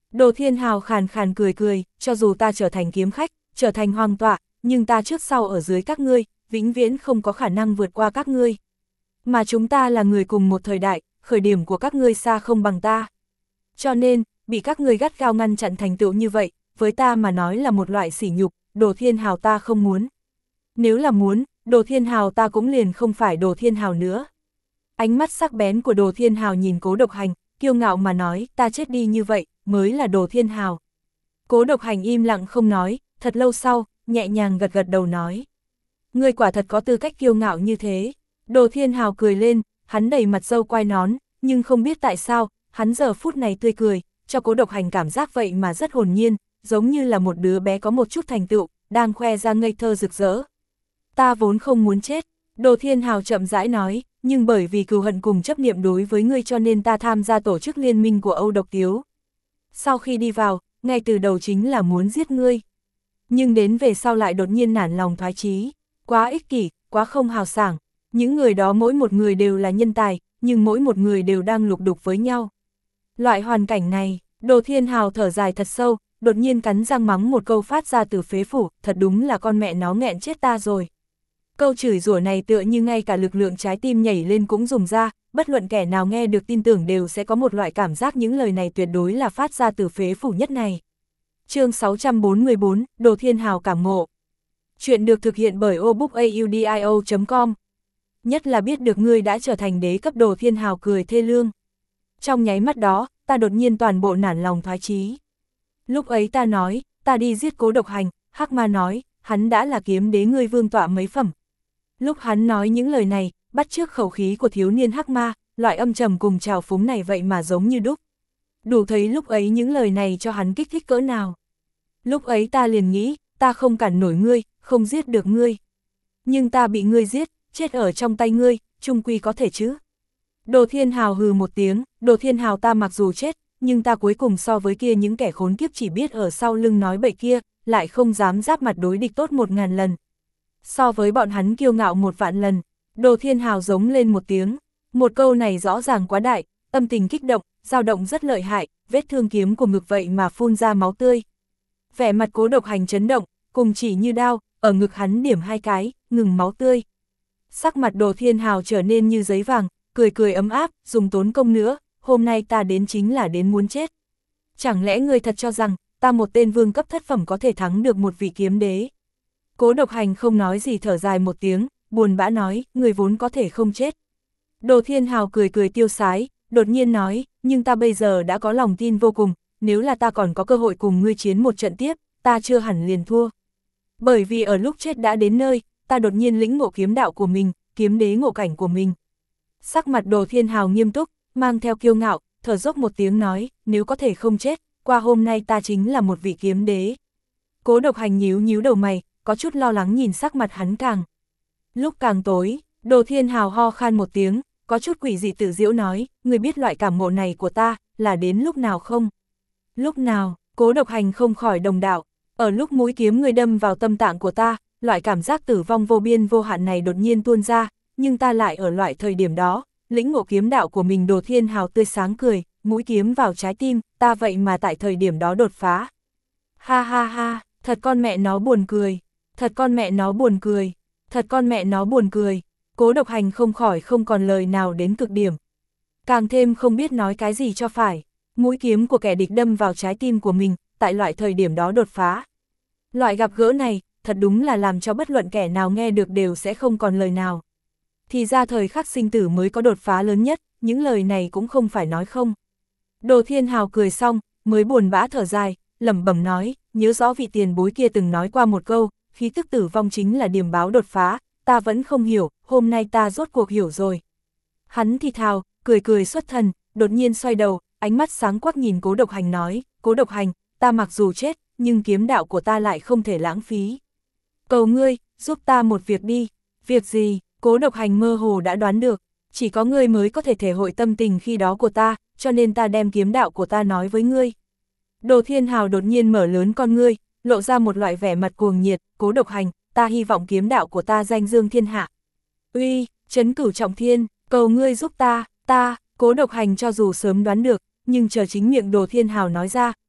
Đồ Thiên Hào khàn khàn cười cười, cho dù ta trở thành kiếm khách, trở thành hoàng tọa, nhưng ta trước sau ở dưới các ngươi, vĩnh viễn không có khả năng vượt qua các ngươi. Mà chúng ta là người cùng một thời đại, khởi điểm của các ngươi xa không bằng ta. Cho nên, bị các ngươi gắt gao ngăn chặn thành tựu như vậy, với ta mà nói là một loại sỉ nhục, Đồ Thiên Hào ta không muốn. Nếu là muốn, Đồ Thiên Hào ta cũng liền không phải Đồ Thiên Hào nữa. Ánh mắt sắc bén của Đồ Thiên Hào nhìn Cố Độc Hành, kiêu ngạo mà nói, ta chết đi như vậy, mới là Đồ Thiên Hào. Cố Độc Hành im lặng không nói, thật lâu sau, nhẹ nhàng gật gật đầu nói. Ngươi quả thật có tư cách kiêu ngạo như thế. Đồ Thiên Hào cười lên, hắn đầy mặt râu quai nón, nhưng không biết tại sao, hắn giờ phút này tươi cười, cho Cố Độc Hành cảm giác vậy mà rất hồn nhiên, giống như là một đứa bé có một chút thành tựu, đang khoe ra ngây thơ rực rỡ. Ta vốn không muốn chết, Đồ Thiên Hào chậm rãi nói, nhưng bởi vì cừu hận cùng chấp niệm đối với ngươi cho nên ta tham gia tổ chức liên minh của Âu Độc Tiếu. Sau khi đi vào, ngay từ đầu chính là muốn giết ngươi. Nhưng đến về sau lại đột nhiên nản lòng thoái chí, quá ích kỷ, quá không hào sảng. Những người đó mỗi một người đều là nhân tài, nhưng mỗi một người đều đang lục đục với nhau. Loại hoàn cảnh này, Đồ Thiên Hào thở dài thật sâu, đột nhiên cắn răng mắng một câu phát ra từ phế phủ, thật đúng là con mẹ nó nghẹn chết ta rồi. Câu chửi rủa này tựa như ngay cả lực lượng trái tim nhảy lên cũng dùng ra, bất luận kẻ nào nghe được tin tưởng đều sẽ có một loại cảm giác những lời này tuyệt đối là phát ra từ phế phủ nhất này. Chương sáu trăm bốn mươi bốn, Đồ Thiên Hào cảm ngộ. Chuyện được thực hiện bởi obookaudio chấm com. Nhất là biết được ngươi đã trở thành đế cấp. Đồ Thiên Hào cười thê lương. Trong nháy mắt đó, ta đột nhiên toàn bộ nản lòng thoái chí. Lúc ấy ta nói, ta đi giết Cố Độc Hành, Hắc Ma nói, hắn đã là kiếm đế ngươi vương tọa mấy phẩm. Lúc hắn nói những lời này, bắt chước khẩu khí của thiếu niên Hắc Ma, loại âm trầm cùng trào phúng này vậy mà giống như đúc. Đủ thấy lúc ấy những lời này cho hắn kích thích cỡ nào. Lúc ấy ta liền nghĩ, ta không cản nổi ngươi, không giết được ngươi. Nhưng ta bị ngươi giết, chết ở trong tay ngươi, chung quy có thể chứ. Đồ Thiên Hào hừ một tiếng, Đồ Thiên Hào ta mặc dù chết, nhưng ta cuối cùng so với kia những kẻ khốn kiếp chỉ biết ở sau lưng nói bậy kia, lại không dám giáp mặt đối địch tốt một ngàn lần. So với bọn hắn kiêu ngạo một vạn lần, Đồ Thiên Hào giống lên một tiếng. Một câu này rõ ràng quá đại, tâm tình kích động, dao động rất lợi hại, vết thương kiếm của ngực vậy mà phun ra máu tươi. Vẻ mặt Cố Độc Hành chấn động, cùng chỉ như đao, ở ngực hắn điểm hai cái, ngừng máu tươi. Sắc mặt Đồ Thiên Hào trở nên như giấy vàng, cười cười ấm áp, dùng tốn công nữa, hôm nay ta đến chính là đến muốn chết. Chẳng lẽ ngươi thật cho rằng, ta một tên vương cấp thất phẩm có thể thắng được một vị kiếm đế? Cố Độc Hành không nói gì thở dài một tiếng, buồn bã nói, người vốn có thể không chết. Đồ Thiên Hào cười cười tiêu sái, đột nhiên nói, nhưng ta bây giờ đã có lòng tin vô cùng, nếu là ta còn có cơ hội cùng ngươi chiến một trận tiếp, ta chưa hẳn liền thua. Bởi vì ở lúc chết đã đến nơi, ta đột nhiên lĩnh ngộ kiếm đạo của mình, kiếm đế ngộ cảnh của mình. Sắc mặt Đồ Thiên Hào nghiêm túc, mang theo kiêu ngạo, thở dốc một tiếng nói, nếu có thể không chết, qua hôm nay ta chính là một vị kiếm đế. Cố Độc Hành nhíu nhíu đầu mày, có chút lo lắng nhìn sắc mặt hắn càng. Lúc càng tối, Đồ Thiên Hào ho khan một tiếng, có chút quỷ dị tự giễu nói, ngươi biết loại cảm ngộ này của ta, là đến lúc nào không? Lúc nào? Cố Độc Hành không khỏi đồng đạo, ở lúc mũi kiếm ngươi đâm vào tâm tạng của ta, loại cảm giác tử vong vô biên vô hạn này đột nhiên tuôn ra, nhưng ta lại ở loại thời điểm đó, lĩnh ngộ kiếm đạo của mình. Đồ Thiên Hào tươi sáng cười, mũi kiếm vào trái tim, ta vậy mà tại thời điểm đó đột phá. Ha ha ha, thật con mẹ nó buồn cười, thật con mẹ nó buồn cười, thật con mẹ nó buồn cười. Cố Độc Hành không khỏi không còn lời nào đến cực điểm. Càng thêm không biết nói cái gì cho phải, mũi kiếm của kẻ địch đâm vào trái tim của mình, tại loại thời điểm đó đột phá. Loại gặp gỡ này, thật đúng là làm cho bất luận kẻ nào nghe được đều sẽ không còn lời nào. Thì ra thời khắc sinh tử mới có đột phá lớn nhất, những lời này cũng không phải nói không. Đồ Thiên Hào cười xong, mới buồn bã thở dài, lẩm bẩm nói, nhớ rõ vị tiền bối kia từng nói qua một câu, khí tức tử vong chính là điểm báo đột phá, ta vẫn không hiểu, hôm nay ta rốt cuộc hiểu rồi. Hắn thì thào, cười cười xuất thần, đột nhiên xoay đầu, ánh mắt sáng quắc nhìn Cố Độc Hành nói, Cố Độc Hành, ta mặc dù chết, nhưng kiếm đạo của ta lại không thể lãng phí. Cầu ngươi, giúp ta một việc đi. Việc gì? Cố Độc Hành mơ hồ đã đoán được, chỉ có ngươi mới có thể thể hội tâm tình khi đó của ta, cho nên ta đem kiếm đạo của ta nói với ngươi. Đồ Thiên Hào đột nhiên mở lớn con ngươi, lộ ra một loại vẻ mặt cuồng nhiệt, Cố Độc Hành, ta hy vọng kiếm đạo của ta danh dương thiên hạ. Uy, trấn cửu trọng thiên, cầu ngươi giúp ta, ta, Cố Độc Hành cho dù sớm đoán được, nhưng chờ chính miệng Đồ Thiên Hào nói ra,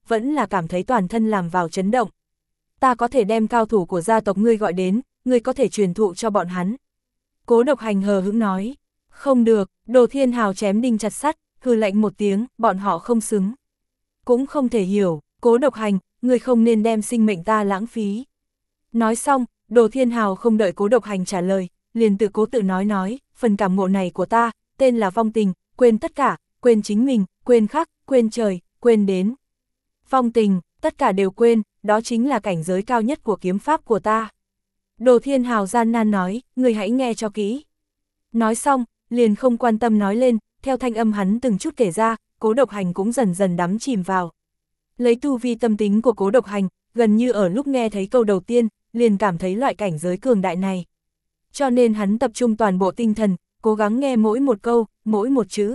vẫn là cảm thấy toàn thân làm vào chấn động. Ta có thể đem cao thủ của gia tộc ngươi gọi đến, ngươi có thể truyền thụ cho bọn hắn. Cố Độc Hành hờ hững nói. Không được, Đồ Thiên Hào chém đinh chặt sắt, hừ lạnh một tiếng, bọn họ không xứng. Cũng không thể hiểu, Cố Độc Hành, ngươi không nên đem sinh mệnh ta lãng phí. Nói xong, Đồ Thiên Hào không đợi Cố Độc Hành trả lời, liền tự cố tự nói nói, phần cảm ngộ này của ta, tên là vong tình, quên tất cả, quên chính mình, quên khắc, quên trời, quên đến. Vong tình, tất cả đều quên, đó chính là cảnh giới cao nhất của kiếm pháp của ta. Đồ Thiên Hào gian nan nói, người hãy nghe cho kỹ. Nói xong, liền không quan tâm nói lên, theo thanh âm hắn từng chút kể ra, Cố Độc Hành cũng dần dần đắm chìm vào. Lấy tu vi tâm tính của Cố Độc Hành, gần như ở lúc nghe thấy câu đầu tiên, liền cảm thấy loại cảnh giới cường đại này. Cho nên hắn tập trung toàn bộ tinh thần, cố gắng nghe mỗi một câu, mỗi một chữ.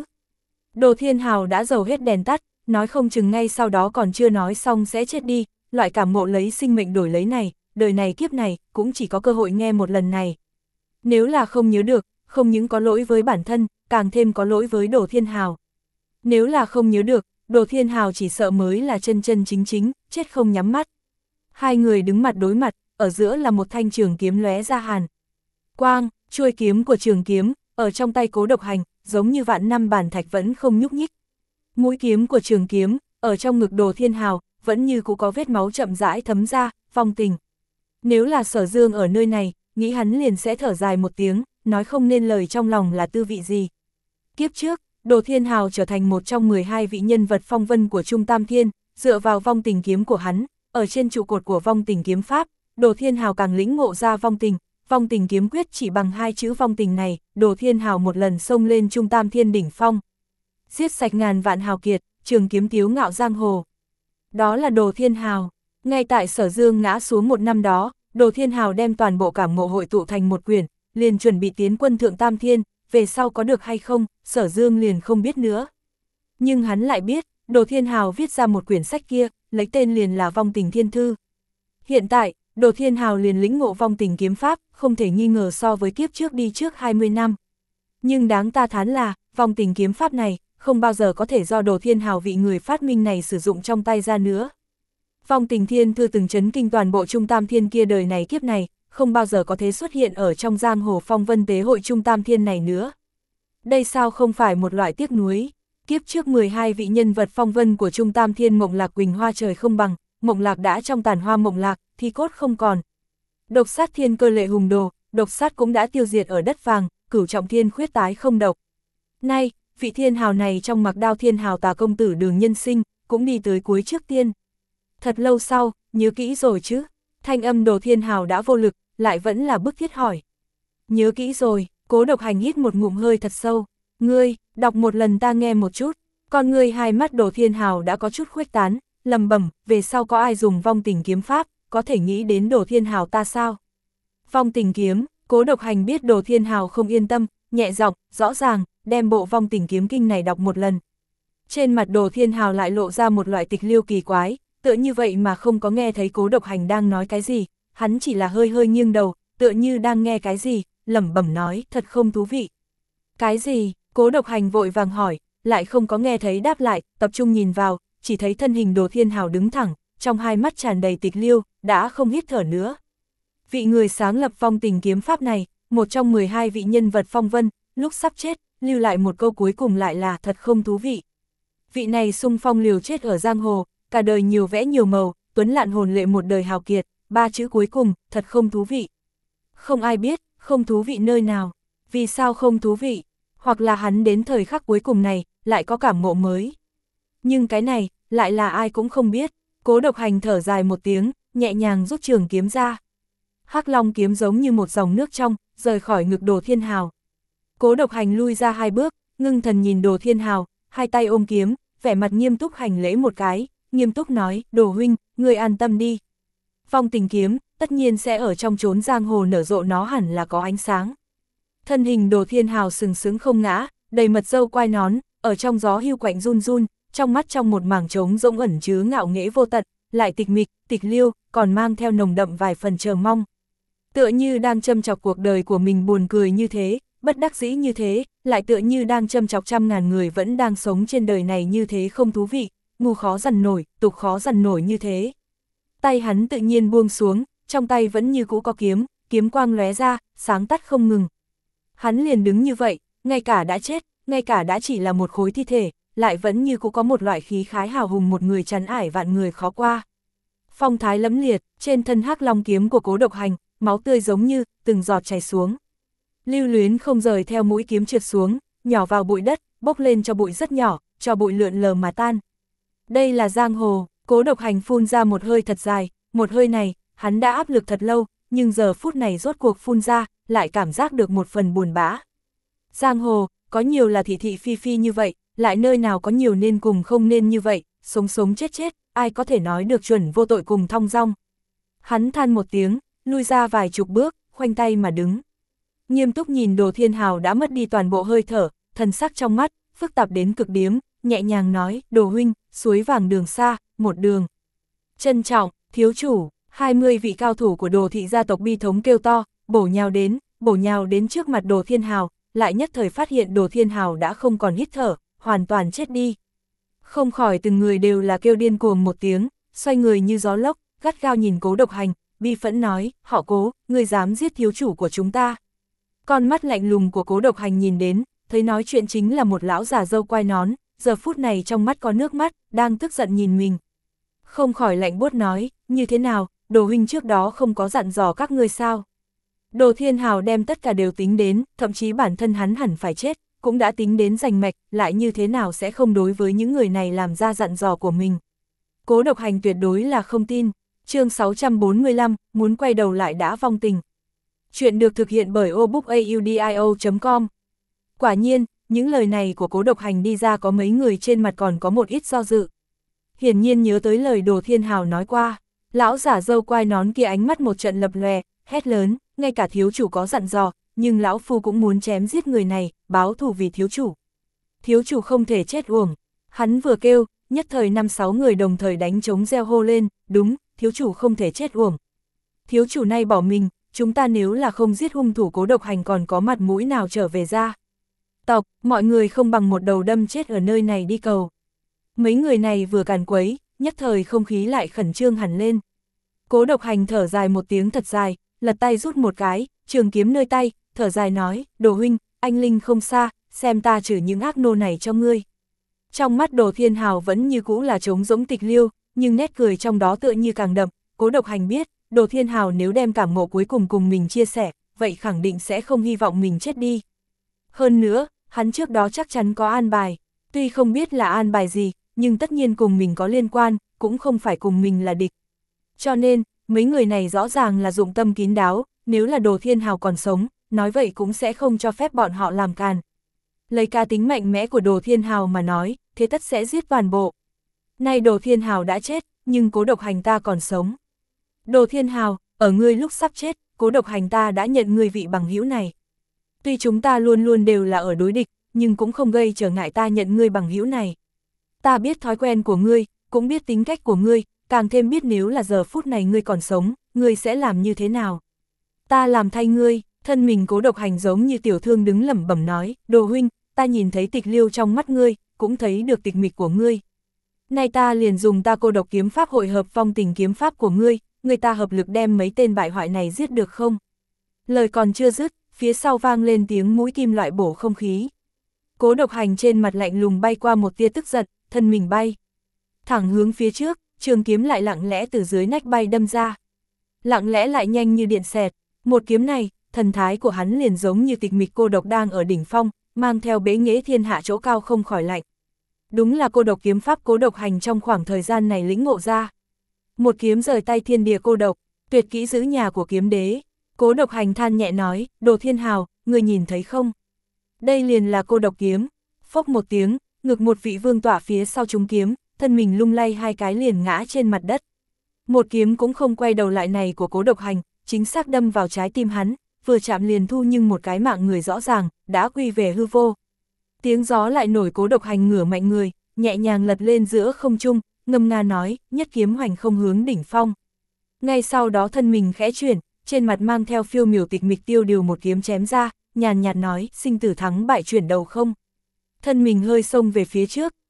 Đồ Thiên Hào đã dầu hết đèn tắt, nói không chừng ngay sau đó còn chưa nói xong sẽ chết đi, loại cảm ngộ lấy sinh mệnh đổi lấy này, đời này kiếp này, cũng chỉ có cơ hội nghe một lần này. Nếu là không nhớ được, không những có lỗi với bản thân, càng thêm có lỗi với Đồ Thiên Hào. Nếu là không nhớ được, Đồ Thiên Hào chỉ sợ mới là chân chân chính chính, chết không nhắm mắt. Hai người đứng mặt đối mặt, ở giữa là một thanh trường kiếm lóe ra hàn quang, chuôi kiếm của trường kiếm, ở trong tay Cố Độc Hành, giống như vạn năm bản thạch vẫn không nhúc nhích. Mũi kiếm của trường kiếm, ở trong ngực Đồ Thiên Hào, vẫn như cũng có vết máu chậm rãi thấm ra, vong tình. Nếu là Sở Dương ở nơi này, nghĩ hắn liền sẽ thở dài một tiếng, nói không nên lời trong lòng là tư vị gì. Kiếp trước, Đồ Thiên Hào trở thành một trong mười hai vị nhân vật phong vân của Trung Tam Thiên, dựa vào vong tình kiếm của hắn, ở trên trụ cột của vong tình kiếm pháp, Đồ Thiên Hào càng lĩnh ngộ ra vong tình, vong tình kiếm quyết chỉ bằng hai chữ vong tình này, Đồ Thiên Hào một lần xông lên Trung Tam Thiên đỉnh phong. Giết sạch ngàn vạn hào kiệt, trường kiếm tiếu ngạo giang hồ. Đó là Đồ Thiên Hào. Ngay tại Sở Dương ngã xuống một năm đó, Đồ Thiên Hào đem toàn bộ cảm ngộ hội tụ thành một quyển, liền chuẩn bị tiến quân thượng Tam Thiên, về sau có được hay không, Sở Dương liền không biết nữa. Nhưng hắn lại biết, Đồ Thiên Hào viết ra một quyển sách kia, lấy tên liền là Vong Tình Thiên Thư. Hiện tại, Đồ Thiên Hào liền lĩnh ngộ vong tình kiếm pháp, không thể nghi ngờ so với kiếp trước đi trước hai mươi năm. Nhưng đáng ta thán là, vong tình kiếm pháp này, không bao giờ có thể do Đồ Thiên Hào vị người phát minh này sử dụng trong tay ra nữa. Vong tình thiên thư từng chấn kinh toàn bộ Trung Tam Thiên kia đời này kiếp này, không bao giờ có thể xuất hiện ở trong giang hồ phong vân tế hội Trung Tam Thiên này nữa. Đây sao không phải một loại tiếc nuối? Kiếp trước mười hai vị nhân vật phong vân của Trung Tam Thiên Mộng Lạc Quỳnh Hoa trời không bằng, Mộng Lạc đã trong tàn hoa Mộng Lạc, thì cốt không còn. Độc sát thiên cơ lệ hùng đồ, độc sát cũng đã tiêu diệt ở đất vàng, cửu trọng thiên khuyết tái không độc. Nay, vị thiên hào này trong Mặc Đao Thiên Hào Tà công tử Đường Nhân Sinh, cũng đi tới cuối trước tiên. Thật lâu sau, nhớ kỹ rồi chứ? Thanh âm Đồ Thiên Hào đã vô lực, lại vẫn là bức thiết hỏi. Nhớ kỹ rồi, Cố Độc Hành hít một ngụm hơi thật sâu. Ngươi, đọc một lần ta nghe một chút. Con ngươi hai mắt Đồ Thiên Hào đã có chút khuếch tán, lầm bẩm, về sau có ai dùng vong tình kiếm pháp, có thể nghĩ đến Đồ Thiên Hào ta sao? Vong tình kiếm, Cố Độc Hành biết Đồ Thiên Hào không yên tâm, nhẹ giọng, rõ ràng, đem bộ vong tình kiếm kinh này đọc một lần. Trên mặt Đồ Thiên Hào lại lộ ra một loại tịch liêu kỳ quái, tựa như vậy mà không có nghe thấy Cố Độc Hành đang nói cái gì, hắn chỉ là hơi hơi nghiêng đầu, tựa như đang nghe cái gì, lẩm bẩm nói, thật không thú vị. Cái gì? Cố Độc Hành vội vàng hỏi, lại không có nghe thấy đáp lại, tập trung nhìn vào, chỉ thấy thân hình Đồ Thiên Hào đứng thẳng, trong hai mắt tràn đầy tịch liêu, đã không hít thở nữa. Vị người sáng lập vong tình kiếm pháp này, một trong mười hai vị nhân vật phong vân, lúc sắp chết, lưu lại một câu cuối cùng lại là thật không thú vị. Vị này xung phong liều chết ở giang hồ, cả đời nhiều vẽ nhiều màu, tuấn lạn hồn lệ một đời hào kiệt, ba chữ cuối cùng, thật không thú vị. Không ai biết, không thú vị nơi nào, vì sao không thú vị, hoặc là hắn đến thời khắc cuối cùng này, lại có cảm ngộ mới. Nhưng cái này, lại là ai cũng không biết. Cố Độc Hành thở dài một tiếng, nhẹ nhàng rút trường kiếm ra. Hắc Long kiếm giống như một dòng nước trong, rời khỏi ngực Đồ Thiên Hào. Cố Độc Hành lui ra hai bước, ngưng thần nhìn Đồ Thiên Hào, hai tay ôm kiếm, vẻ mặt nghiêm túc hành lễ một cái, nghiêm túc nói, Đồ huynh, ngươi an tâm đi. Vong tình kiếm, tất nhiên sẽ ở trong chốn giang hồ nở rộ, nó hẳn là có ánh sáng. Thân hình Đồ Thiên Hào sừng sững không ngã, đầy mật râu quai nón, ở trong gió hưu quạnh run run, trong mắt trong một mảng trống rỗng ẩn chứa ngạo nghễ vô tận, lại tịch mịch, tịch liêu, còn mang theo nồng đậm vài phần chờ mong. Tựa như đang châm chọc cuộc đời của mình buồn cười như thế, bất đắc dĩ như thế, lại tựa như đang châm chọc trăm ngàn người vẫn đang sống trên đời này như thế không thú vị, ngu khó dằn nổi, tục khó dằn nổi như thế. Tay hắn tự nhiên buông xuống, trong tay vẫn như cũ có kiếm, kiếm quang lóe ra, sáng tắt không ngừng. Hắn liền đứng như vậy, ngay cả đã chết, ngay cả đã chỉ là một khối thi thể, lại vẫn như cũ có một loại khí khái hào hùng một người chắn ải vạn người khó qua. Phong thái lẫm liệt, trên thân hắc long kiếm của Cố Độc Hành, máu tươi giống như từng giọt chảy xuống. Lưu luyến không rời theo mũi kiếm trượt xuống, nhỏ vào bụi đất, bốc lên cho bụi rất nhỏ, cho bụi lượn lờ mà tan. Đây là giang hồ, Cố Độc Hành phun ra một hơi thật dài, một hơi này, hắn đã áp lực thật lâu, nhưng giờ phút này rốt cuộc phun ra, lại cảm giác được một phần buồn bã. Giang hồ, có nhiều là thị thị phi phi như vậy, lại nơi nào có nhiều nên cùng không nên như vậy, sống sống chết chết, ai có thể nói được chuẩn vô tội cùng thong dong. Hắn than một tiếng, lui ra vài chục bước, khoanh tay mà đứng. Nghiêm túc nhìn Đồ Thiên Hào đã mất đi toàn bộ hơi thở, thần sắc trong mắt, phức tạp đến cực điếm, nhẹ nhàng nói, Đồ huynh, suối vàng đường xa, một đường. Trân trọng, thiếu chủ, hai mươi vị cao thủ của Đồ thị gia tộc bi thống kêu to, bổ nhào đến, bổ nhào đến trước mặt Đồ Thiên Hào, lại nhất thời phát hiện Đồ Thiên Hào đã không còn hít thở, hoàn toàn chết đi. Không khỏi từng người đều là kêu điên cuồng một tiếng, xoay người như gió lốc, gắt gao nhìn Cố Độc Hành, bi phẫn nói, họ Cố, ngươi dám giết thiếu chủ của chúng ta. Con mắt lạnh lùng của Cố Độc Hành nhìn đến, thấy nói chuyện chính là một lão già râu quai nón, giờ phút này trong mắt có nước mắt, đang tức giận nhìn mình. Không khỏi lạnh buốt nói, như thế nào, Đồ huynh trước đó không có dặn dò các ngươi sao? Đồ Thiên Hào đem tất cả đều tính đến, thậm chí bản thân hắn hẳn phải chết, cũng đã tính đến rành mạch, lại như thế nào sẽ không đối với những người này làm ra dặn dò của mình. Cố Độc Hành tuyệt đối là không tin. Chương sáu trăm bốn mươi lăm, muốn quay đầu lại đã vong tình. Chuyện được thực hiện bởi obookaudio chấm com. Quả nhiên, những lời này của Cố Độc Hành đi ra có mấy người trên mặt còn có một ít do dự. Hiển nhiên nhớ tới lời Đồ Thiên Hào nói qua, lão giả râu quai nón kia ánh mắt một trận lập lòe, hét lớn, ngay cả thiếu chủ có dặn dò, nhưng lão phu cũng muốn chém giết người này, báo thù vì thiếu chủ. Thiếu chủ không thể chết uổng. Hắn vừa kêu, nhất thời năm sáu người đồng thời đánh trống reo hô lên, đúng, thiếu chủ không thể chết uổng. Thiếu chủ nay bỏ mình, chúng ta nếu là không giết hung thủ Cố Độc Hành còn có mặt mũi nào trở về ra. Tộc, mọi người không bằng một đầu đâm chết ở nơi này đi cầu. Mấy người này vừa càn quấy, nhất thời không khí lại khẩn trương hẳn lên. Cố Độc Hành thở dài một tiếng thật dài, lật tay rút một cái, trường kiếm nơi tay, thở dài nói, Đồ huynh, anh Linh không xa, xem ta trừ những ác nô này cho ngươi. Trong mắt Đồ Thiên Hào vẫn như cũ là trống rỗng tịch liêu, nhưng nét cười trong đó tựa như càng đậm. Cố Độc Hành biết, Đồ Thiên Hào nếu đem cảm ngộ cuối cùng cùng mình chia sẻ, vậy khẳng định sẽ không hy vọng mình chết đi. Hơn nữa, hắn trước đó chắc chắn có an bài, tuy không biết là an bài gì, nhưng tất nhiên cùng mình có liên quan, cũng không phải cùng mình là địch. Cho nên, mấy người này rõ ràng là dụng tâm kín đáo, nếu là Đồ Thiên Hào còn sống, nói vậy cũng sẽ không cho phép bọn họ làm càn. Lấy cá tính mạnh mẽ của Đồ Thiên Hào mà nói, thế tất sẽ giết toàn bộ. Nay Đồ Thiên Hào đã chết, nhưng Cố Độc Hành ta còn sống. Đồ Thiên Hào, ở ngươi lúc sắp chết, Cố Độc Hành ta đã nhận ngươi vị bằng hữu này. Tuy chúng ta luôn luôn đều là ở đối địch, nhưng cũng không gây trở ngại ta nhận ngươi bằng hữu này. Ta biết thói quen của ngươi, cũng biết tính cách của ngươi, càng thêm biết nếu là giờ phút này ngươi còn sống, ngươi sẽ làm như thế nào. Ta làm thay ngươi. Thân mình Cố Độc Hành giống như tiểu thương đứng lẩm bẩm nói, Đồ huynh, ta nhìn thấy tịch liêu trong mắt ngươi, cũng thấy được tịch mịch của ngươi. Nay ta liền dùng ta cô độc kiếm pháp hội hợp phong tình kiếm pháp của ngươi, người ta hợp lực đem mấy tên bại hoại này giết được không? Lời còn chưa dứt, phía sau vang lên tiếng mũi kim loại bổ không khí. Cố Độc Hành trên mặt lạnh lùng bay qua một tia tức giận, thân mình bay. Thẳng hướng phía trước, trường kiếm lại lặng lẽ từ dưới nách bay đâm ra. Lặng lẽ lại nhanh như điện xẹt, một kiếm này, thần thái của hắn liền giống như tịch mịch cô độc đang ở đỉnh phong, mang theo bế nghệ thiên hạ chỗ cao không khỏi lạnh. Đúng là cô độc kiếm pháp Cố Độc Hành trong khoảng thời gian này lĩnh ngộ ra. Một kiếm rời tay thiên địa cô độc, tuyệt kỹ giữ nhà của kiếm đế. Cố Độc Hành than nhẹ nói, Đồ Thiên Hào, người nhìn thấy không? Đây liền là cô độc kiếm. Phốc một tiếng, ngực một vị vương tỏa phía sau trúng kiếm, thân mình lung lay hai cái liền ngã trên mặt đất. Một kiếm cũng không quay đầu lại này của Cố Độc Hành, chính xác đâm vào trái tim hắn, vừa chạm liền thu nhưng một cái mạng người rõ ràng, đã quy về hư vô. Tiếng gió lại nổi. Cố Độc Hành ngửa mạnh người, nhẹ nhàng lật lên giữa không trung, ngâm nga nói, nhất kiếm hoành không hướng đỉnh phong. Ngay sau đó thân mình khẽ chuyển, trên mặt mang theo phiêu miểu tịch mịch tiêu điều một kiếm chém ra, nhàn nhạt nói, sinh tử thắng bại chuyển đầu không. Thân mình hơi xông về phía trước,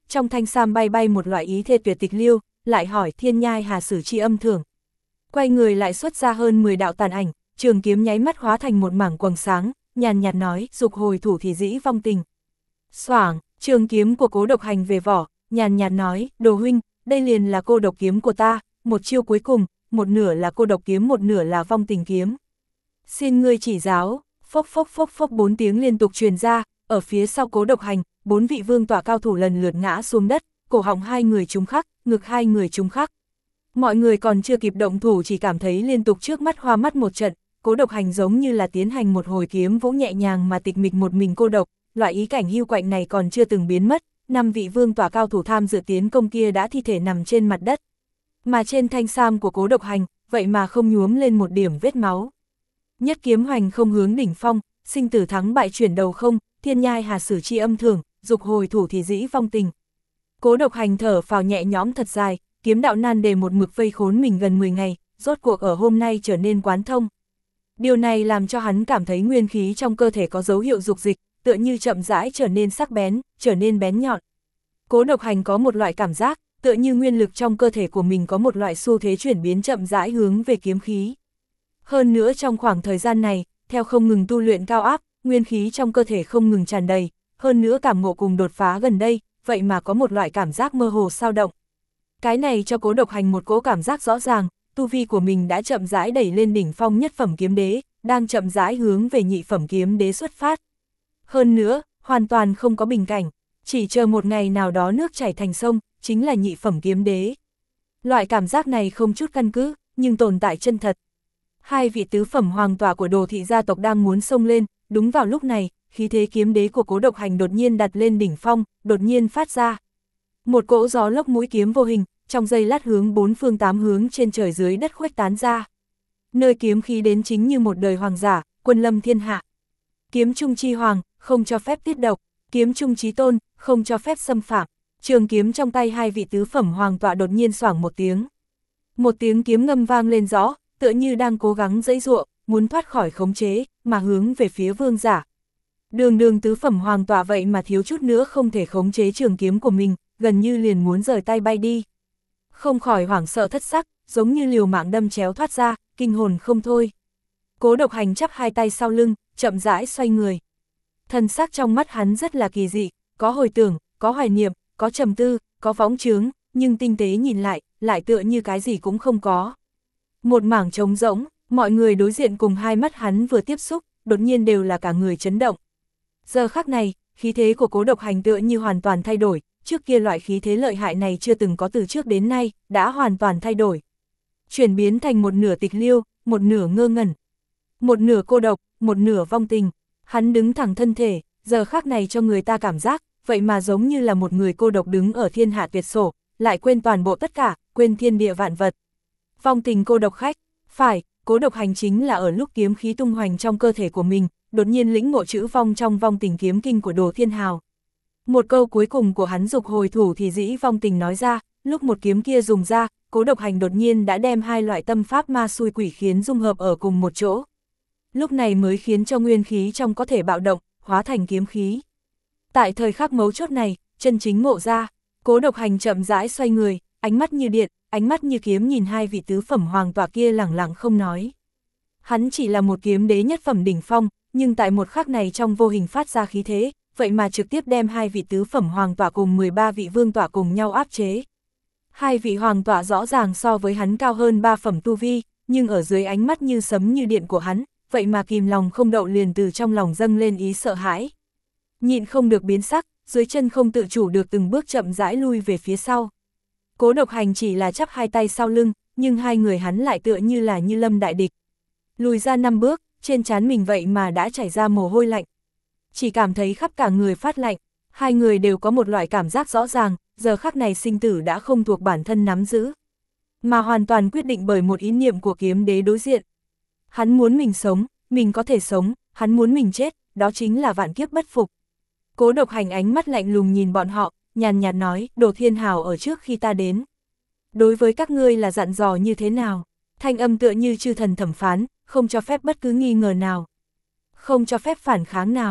trong thanh sam bay bay một loại ý thê tuyệt tịch liêu, lại hỏi Thiên Nhai Hà Sử Chi Âm Thưởng. Quay người lại xuất ra hơn mười đạo tàn ảnh, trường kiếm nháy mắt hóa thành một mảng quầng sáng, nhàn nhạt nói, dục hồi thủ thì dĩ vong tình. Xoảng, trường kiếm của Cố Độc Hành về vỏ, nhàn nhạt nói, Đồ huynh, đây liền là cô độc kiếm của ta, một chiêu cuối cùng, một nửa là cô độc kiếm, một nửa là vong tình kiếm. Xin ngươi chỉ giáo. Phốc phốc phốc phốc bốn tiếng liên tục truyền ra, ở phía sau Cố Độc Hành, bốn vị vương tỏa cao thủ lần lượt ngã xuống đất, cổ họng hai người trúng khắc, ngực hai người trúng khắc. Mọi người còn chưa kịp động thủ chỉ cảm thấy liên tục trước mắt hoa mắt một trận, Cố Độc Hành giống như là tiến hành một hồi kiếm vũ nhẹ nhàng mà tịch mịch một mình cô độc, loại ý cảnh hưu quạnh này còn chưa từng biến mất, năm vị vương tỏa cao thủ tham dự tiến công kia đã thi thể nằm trên mặt đất. Mà trên thanh sam của Cố Độc Hành, vậy mà không nhuốm lên một điểm vết máu. Nhất kiếm hoành không hướng đỉnh phong, sinh tử thắng bại chuyển đầu không, Thiên Nhai Hà Sử Chi Âm Thưởng, dục hồi thủ thì dĩ vong tình. Cố Độc Hành thở phào nhẹ nhõm thật dài, kiếm đạo nan đề một mực vây khốn mình gần mười ngày, rốt cuộc ở hôm nay trở nên quán thông. Điều này làm cho hắn cảm thấy nguyên khí trong cơ thể có dấu hiệu dục dịch, tựa như chậm rãi trở nên sắc bén, trở nên bén nhọn. Cố Độc Hành có một loại cảm giác, tựa như nguyên lực trong cơ thể của mình có một loại xu thế chuyển biến chậm rãi hướng về kiếm khí. Hơn nữa trong khoảng thời gian này, theo không ngừng tu luyện cao áp, nguyên khí trong cơ thể không ngừng tràn đầy, hơn nữa cảm ngộ cùng đột phá gần đây, vậy mà có một loại cảm giác mơ hồ sao động. Cái này cho Cố Độc Hành một cỗ cảm giác rõ ràng, tu vi của mình đã chậm rãi đẩy lên đỉnh phong nhất phẩm kiếm đế, đang chậm rãi hướng về nhị phẩm kiếm đế xuất phát. Hơn nữa, hoàn toàn không có bình cảnh, chỉ chờ một ngày nào đó nước chảy thành sông, chính là nhị phẩm kiếm đế. Loại cảm giác này không chút căn cứ, nhưng tồn tại chân thật. Hai vị tứ phẩm hoàng tỏa của Đồ thị gia tộc đang muốn xông lên, đúng vào lúc này, khí thế kiếm đế của Cố Độc Hành đột nhiên đặt lên đỉnh phong, đột nhiên phát ra. Một cỗ gió lốc mũi kiếm vô hình, trong giây lát hướng bốn phương tám hướng trên trời dưới đất khuếch tán ra. Nơi kiếm khí đến chính như một đời hoàng giả, quân lâm thiên hạ. Kiếm trung chi hoàng, không cho phép tiết độc, kiếm trung chí tôn, không cho phép xâm phạm. Trường kiếm trong tay hai vị tứ phẩm hoàng tọa đột nhiên xoảng một tiếng. Một tiếng kiếm ngâm vang lên rõ, tựa như đang cố gắng giãy giụa, muốn thoát khỏi khống chế, mà hướng về phía vương giả. Đường đường tứ phẩm hoàng tọa vậy mà thiếu chút nữa không thể khống chế trường kiếm của mình, gần như liền muốn rời tay bay đi. Không khỏi hoảng sợ thất sắc, giống như liều mạng đâm chéo thoát ra, kinh hồn không thôi. Cố Độc Hành chắp hai tay sau lưng, chậm rãi xoay người. Thần sắc trong mắt hắn rất là kỳ dị, có hồi tưởng, có hoài niệm, có trầm tư, có võng chướng, nhưng tinh tế nhìn lại, lại tựa như cái gì cũng không có. Một mảng trống rỗng, mọi người đối diện cùng hai mắt hắn vừa tiếp xúc, đột nhiên đều là cả người chấn động. Giờ khắc này, khí thế của Cố Độc Hành tựa như hoàn toàn thay đổi, trước kia loại khí thế lợi hại này chưa từng có từ trước đến nay, đã hoàn toàn thay đổi. Chuyển biến thành một nửa tịch liêu, một nửa ngơ ngẩn, một nửa cô độc, một nửa vong tình. Hắn đứng thẳng thân thể, giờ khắc này cho người ta cảm giác, vậy mà giống như là một người cô độc đứng ở thiên hạ tuyệt sổ, lại quên toàn bộ tất cả, quên thiên địa vạn vật. Vong tình cô độc khách, phải, Cố Độc Hành chính là ở lúc kiếm khí tung hoành trong cơ thể của mình, đột nhiên lĩnh ngộ chữ vong trong vong tình kiếm kinh của Đồ Thiên Hào. Một câu cuối cùng của hắn dục hồi thủ thì dĩ vong tình nói ra, lúc một kiếm kia dùng ra, Cố Độc Hành đột nhiên đã đem hai loại tâm pháp ma xui quỷ khiến dung hợp ở cùng một chỗ. Lúc này mới khiến cho nguyên khí trong có thể bạo động, hóa thành kiếm khí. Tại thời khắc mấu chốt này, chân chính ngộ ra, Cố Độc Hành chậm rãi xoay người, ánh mắt như điện, ánh mắt như kiếm nhìn hai vị tứ phẩm hoàng tọa kia lẳng lặng không nói. Hắn chỉ là một kiếm đế nhất phẩm đỉnh phong, nhưng tại một khắc này trong vô hình phát ra khí thế, vậy mà trực tiếp đem hai vị tứ phẩm hoàng tọa cùng mười ba vị vương tọa cùng nhau áp chế. Hai vị hoàng tọa rõ ràng so với hắn cao hơn ba phẩm tu vi, nhưng ở dưới ánh mắt như sấm như điện của hắn, vậy mà kìm lòng không đậu liền từ trong lòng dâng lên ý sợ hãi. Nhịn không được biến sắc, dưới chân không tự chủ được từng bước chậm rãi lui về phía sau. Cố Độc Hành chỉ là chắp hai tay sau lưng, nhưng hai người hắn lại tựa như là như lâm đại địch. Lùi ra năm bước, trên trán mình vậy mà đã chảy ra mồ hôi lạnh. Chỉ cảm thấy khắp cả người phát lạnh, hai người đều có một loại cảm giác rõ ràng, giờ khắc này sinh tử đã không thuộc bản thân nắm giữ, mà hoàn toàn quyết định bởi một ý niệm của kiếm đế đối diện. Hắn muốn mình sống, mình có thể sống, hắn muốn mình chết, đó chính là vạn kiếp bất phục. Cố Độc Hành ánh mắt lạnh lùng nhìn bọn họ, nhàn nhạt nói, Đồ Thiên Hào ở trước khi ta đến. Đối với các ngươi là dặn dò như thế nào? Thanh âm tựa như chư thần thẩm phán, không cho phép bất cứ nghi ngờ nào. Không cho phép phản kháng nào.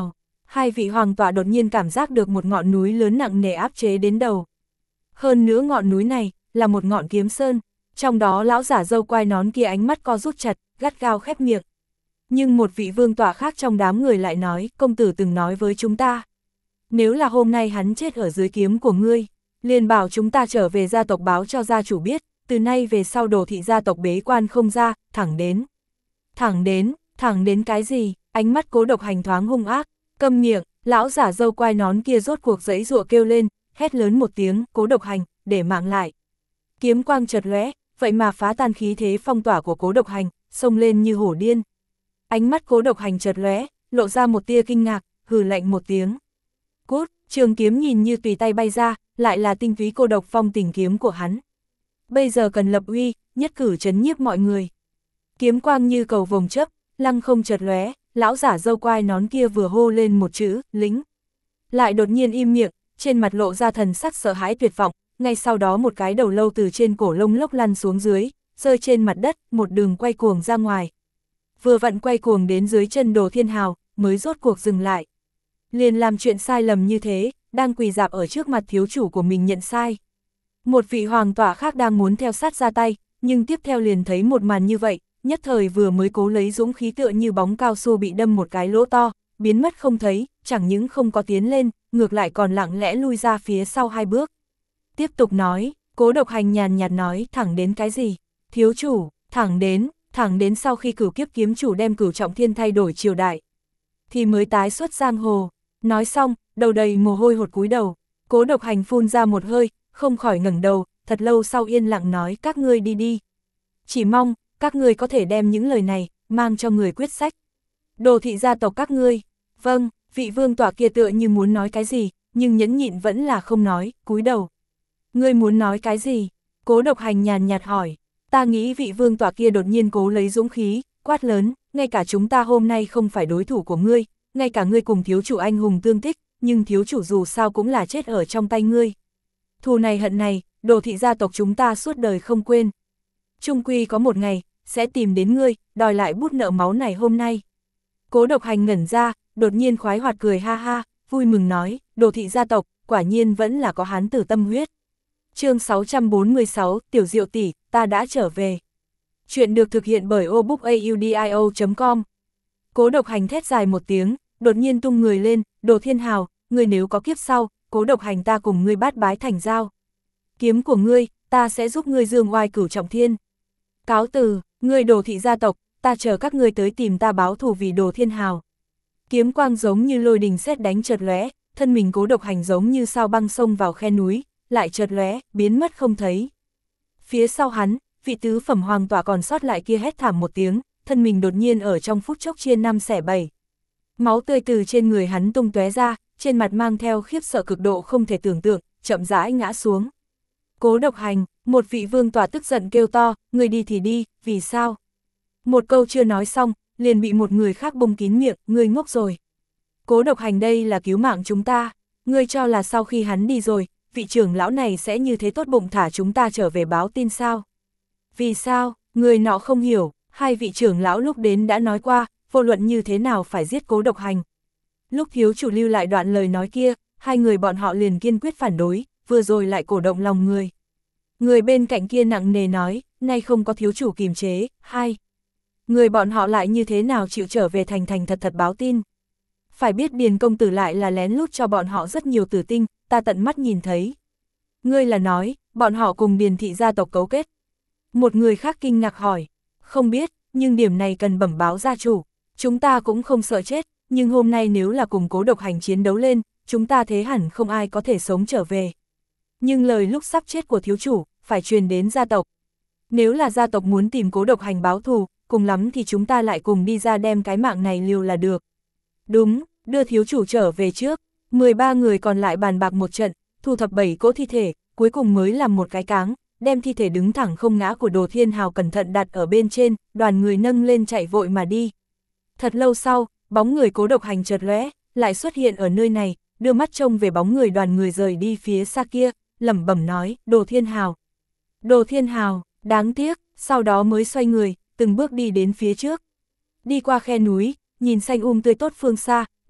Hai vị hoàng tọa đột nhiên cảm giác được một ngọn núi lớn nặng nề áp chế đến đầu. Hơn nữa ngọn núi này, là một ngọn kiếm sơn, trong đó lão giả râu quai nón kia ánh mắt co rút chặt, gắt gao khép miệng. Nhưng một vị vương tọa khác trong đám người lại nói, công tử từng nói với chúng ta. Nếu là hôm nay hắn chết ở dưới kiếm của ngươi, liền bảo chúng ta trở về gia tộc báo cho gia chủ biết, từ nay về sau Đồ thị gia tộc bế quan không ra, thẳng đến. Thẳng đến, thẳng đến cái gì, ánh mắt Cố Độc Hành thoáng hung ác, câm miệng, lão giả râu quai nón kia rốt cuộc giãy giụa kêu lên, hét lớn một tiếng, Cố Độc Hành, để mạng lại. Kiếm quang chợt lóe, vậy mà phá tan khí thế phong tỏa của Cố Độc Hành, xông lên như hổ điên. Ánh mắt Cố Độc Hành chợt lóe, lộ ra một tia kinh ngạc, hừ lạnh một tiếng. Cút, trường kiếm nhìn như tùy tay bay ra, lại là tinh túy cô độc phong tình kiếm của hắn. Bây giờ cần lập uy, nhất cử trấn nhiếp mọi người. Kiếm quang như cầu vồng chớp, lăng không chợt lóe, lão giả râu quai nón kia vừa hô lên một chữ, lính. Lại đột nhiên im miệng, trên mặt lộ ra thần sắc sợ hãi tuyệt vọng, ngay sau đó một cái đầu lâu từ trên cổ lông lốc lăn xuống dưới, rơi trên mặt đất, một đường quay cuồng ra ngoài. Vừa vặn quay cuồng đến dưới chân Đồ Thiên Hào, mới rốt cuộc dừng lại. Liền làm chuyện sai lầm như thế, đang quỳ dạp ở trước mặt thiếu chủ của mình nhận sai. Một vị hoàng tọa khác đang muốn theo sát ra tay, nhưng tiếp theo liền thấy một màn như vậy, nhất thời vừa mới cố lấy dũng khí tựa như bóng cao su bị đâm một cái lỗ to, biến mất không thấy, chẳng những không có tiến lên, ngược lại còn lặng lẽ lui ra phía sau hai bước. Tiếp tục nói, Cố Độc Hành nhàn nhạt nói, thẳng đến cái gì? Thiếu chủ, thẳng đến, thẳng đến sau khi Cửu Kiếp kiếm chủ đem Cửu Trọng Thiên thay đổi triều đại, thì mới tái xuất giang hồ. Nói xong, đầu đầy mồ hôi hột cúi đầu, Cố Độc Hành phun ra một hơi, không khỏi ngẩng đầu, thật lâu sau yên lặng nói, các ngươi đi đi. Chỉ mong, các ngươi có thể đem những lời này, mang cho người quyết sách. Đồ thị gia tộc các ngươi, vâng, vị vương tọa kia tựa như muốn nói cái gì, nhưng nhẫn nhịn vẫn là không nói, cúi đầu. Ngươi muốn nói cái gì? Cố Độc Hành nhàn nhạt hỏi, ta nghĩ vị vương tọa kia đột nhiên cố lấy dũng khí, quát lớn, ngay cả chúng ta hôm nay không phải đối thủ của ngươi, ngay cả ngươi cùng thiếu chủ anh hùng tương tích, nhưng thiếu chủ dù sao cũng là chết ở trong tay ngươi. Thù này hận này, Đồ thị gia tộc chúng ta suốt đời không quên. Trung quy có một ngày, sẽ tìm đến ngươi, đòi lại bút nợ máu này hôm nay. Cố Độc Hành ngẩn ra, đột nhiên khoái hoạt cười ha ha, vui mừng nói, Đồ thị gia tộc, quả nhiên vẫn là có hán tử tâm huyết. Chương sáu trăm bốn mươi sáu, Tiểu Diệu tỷ, ta đã trở về. Chuyện được thực hiện bởi obookaudio chấm com. Cố Độc Hành thét dài một tiếng, đột nhiên tung người lên, Đồ Thiên Hào, ngươi nếu có kiếp sau, Cố Độc Hành ta cùng ngươi bát bái thành giao. Kiếm của ngươi, ta sẽ giúp ngươi dương oai Cửu Trọng Thiên. Cáo từ, ngươi Đồ thị gia tộc, ta chờ các ngươi tới tìm ta báo thù vì Đồ Thiên Hào. Kiếm quang giống như lôi đình sét đánh chợt lóe, thân mình Cố Độc Hành giống như sao băng xông vào khe núi, lại chợt lóe, biến mất không thấy. Phía sau hắn, vị tứ phẩm hoàng tọa còn sót lại kia hét thảm một tiếng, thân mình đột nhiên ở trong phút chốc chia năm xẻ bảy. Máu tươi từ trên người hắn tung tóe ra, trên mặt mang theo khiếp sợ cực độ không thể tưởng tượng, chậm rãi ngã xuống. Cố Độc Hành, một vị vương tọa tức giận kêu to, người đi thì đi, vì sao? Một câu chưa nói xong, liền bị một người khác bung kín miệng, ngươi ngốc rồi. Cố Độc Hành đây là cứu mạng chúng ta, ngươi cho là sau khi hắn đi rồi, vị trưởng lão này sẽ như thế tốt bụng thả chúng ta trở về báo tin sao? Vì sao? Người nọ không hiểu, hai vị trưởng lão lúc đến đã nói qua, vô luận như thế nào phải giết Cố Độc Hành. Lúc thiếu chủ lưu lại đoạn lời nói kia, hai người bọn họ liền kiên quyết phản đối, vừa rồi lại cổ động lòng người. Người bên cạnh kia nặng nề nói, nay không có thiếu chủ kiềm chế, hai. Người bọn họ lại như thế nào chịu trở về thành thành thật thật báo tin. Phải biết Điền công tử lại là lén lút cho bọn họ rất nhiều tử tinh, ta tận mắt nhìn thấy. Ngươi là nói, bọn họ cùng Điền thị gia tộc cấu kết. Một người khác kinh ngạc hỏi, không biết, nhưng điểm này cần bẩm báo gia chủ. Chúng ta cũng không sợ chết, nhưng hôm nay nếu là cùng Cố Độc Hành chiến đấu lên, chúng ta thế hẳn không ai có thể sống trở về. Nhưng lời lúc sắp chết của thiếu chủ, phải truyền đến gia tộc. Nếu là gia tộc muốn tìm Cố Độc Hành báo thù, cùng lắm thì chúng ta lại cùng đi ra đem cái mạng này liều là được. Đúng, đưa thiếu chủ trở về trước, mười ba người còn lại bàn bạc một trận, thu thập bảy cỗ thi thể, cuối cùng mới làm một cái cáng, đem thi thể đứng thẳng không ngã của Đồ Thiên Hào cẩn thận đặt ở bên trên, đoàn người nâng lên chạy vội mà đi. Thật lâu sau, bóng người Cố Độc Hành chợt lóe, lại xuất hiện ở nơi này, đưa mắt trông về bóng người đoàn người rời đi phía xa kia, lẩm bẩm nói, Đồ Thiên Hào. Đồ Thiên Hào, đáng tiếc, sau đó mới xoay người, từng bước đi đến phía trước. Đi qua khe núi, nhìn xanh um tươi tốt phương xa,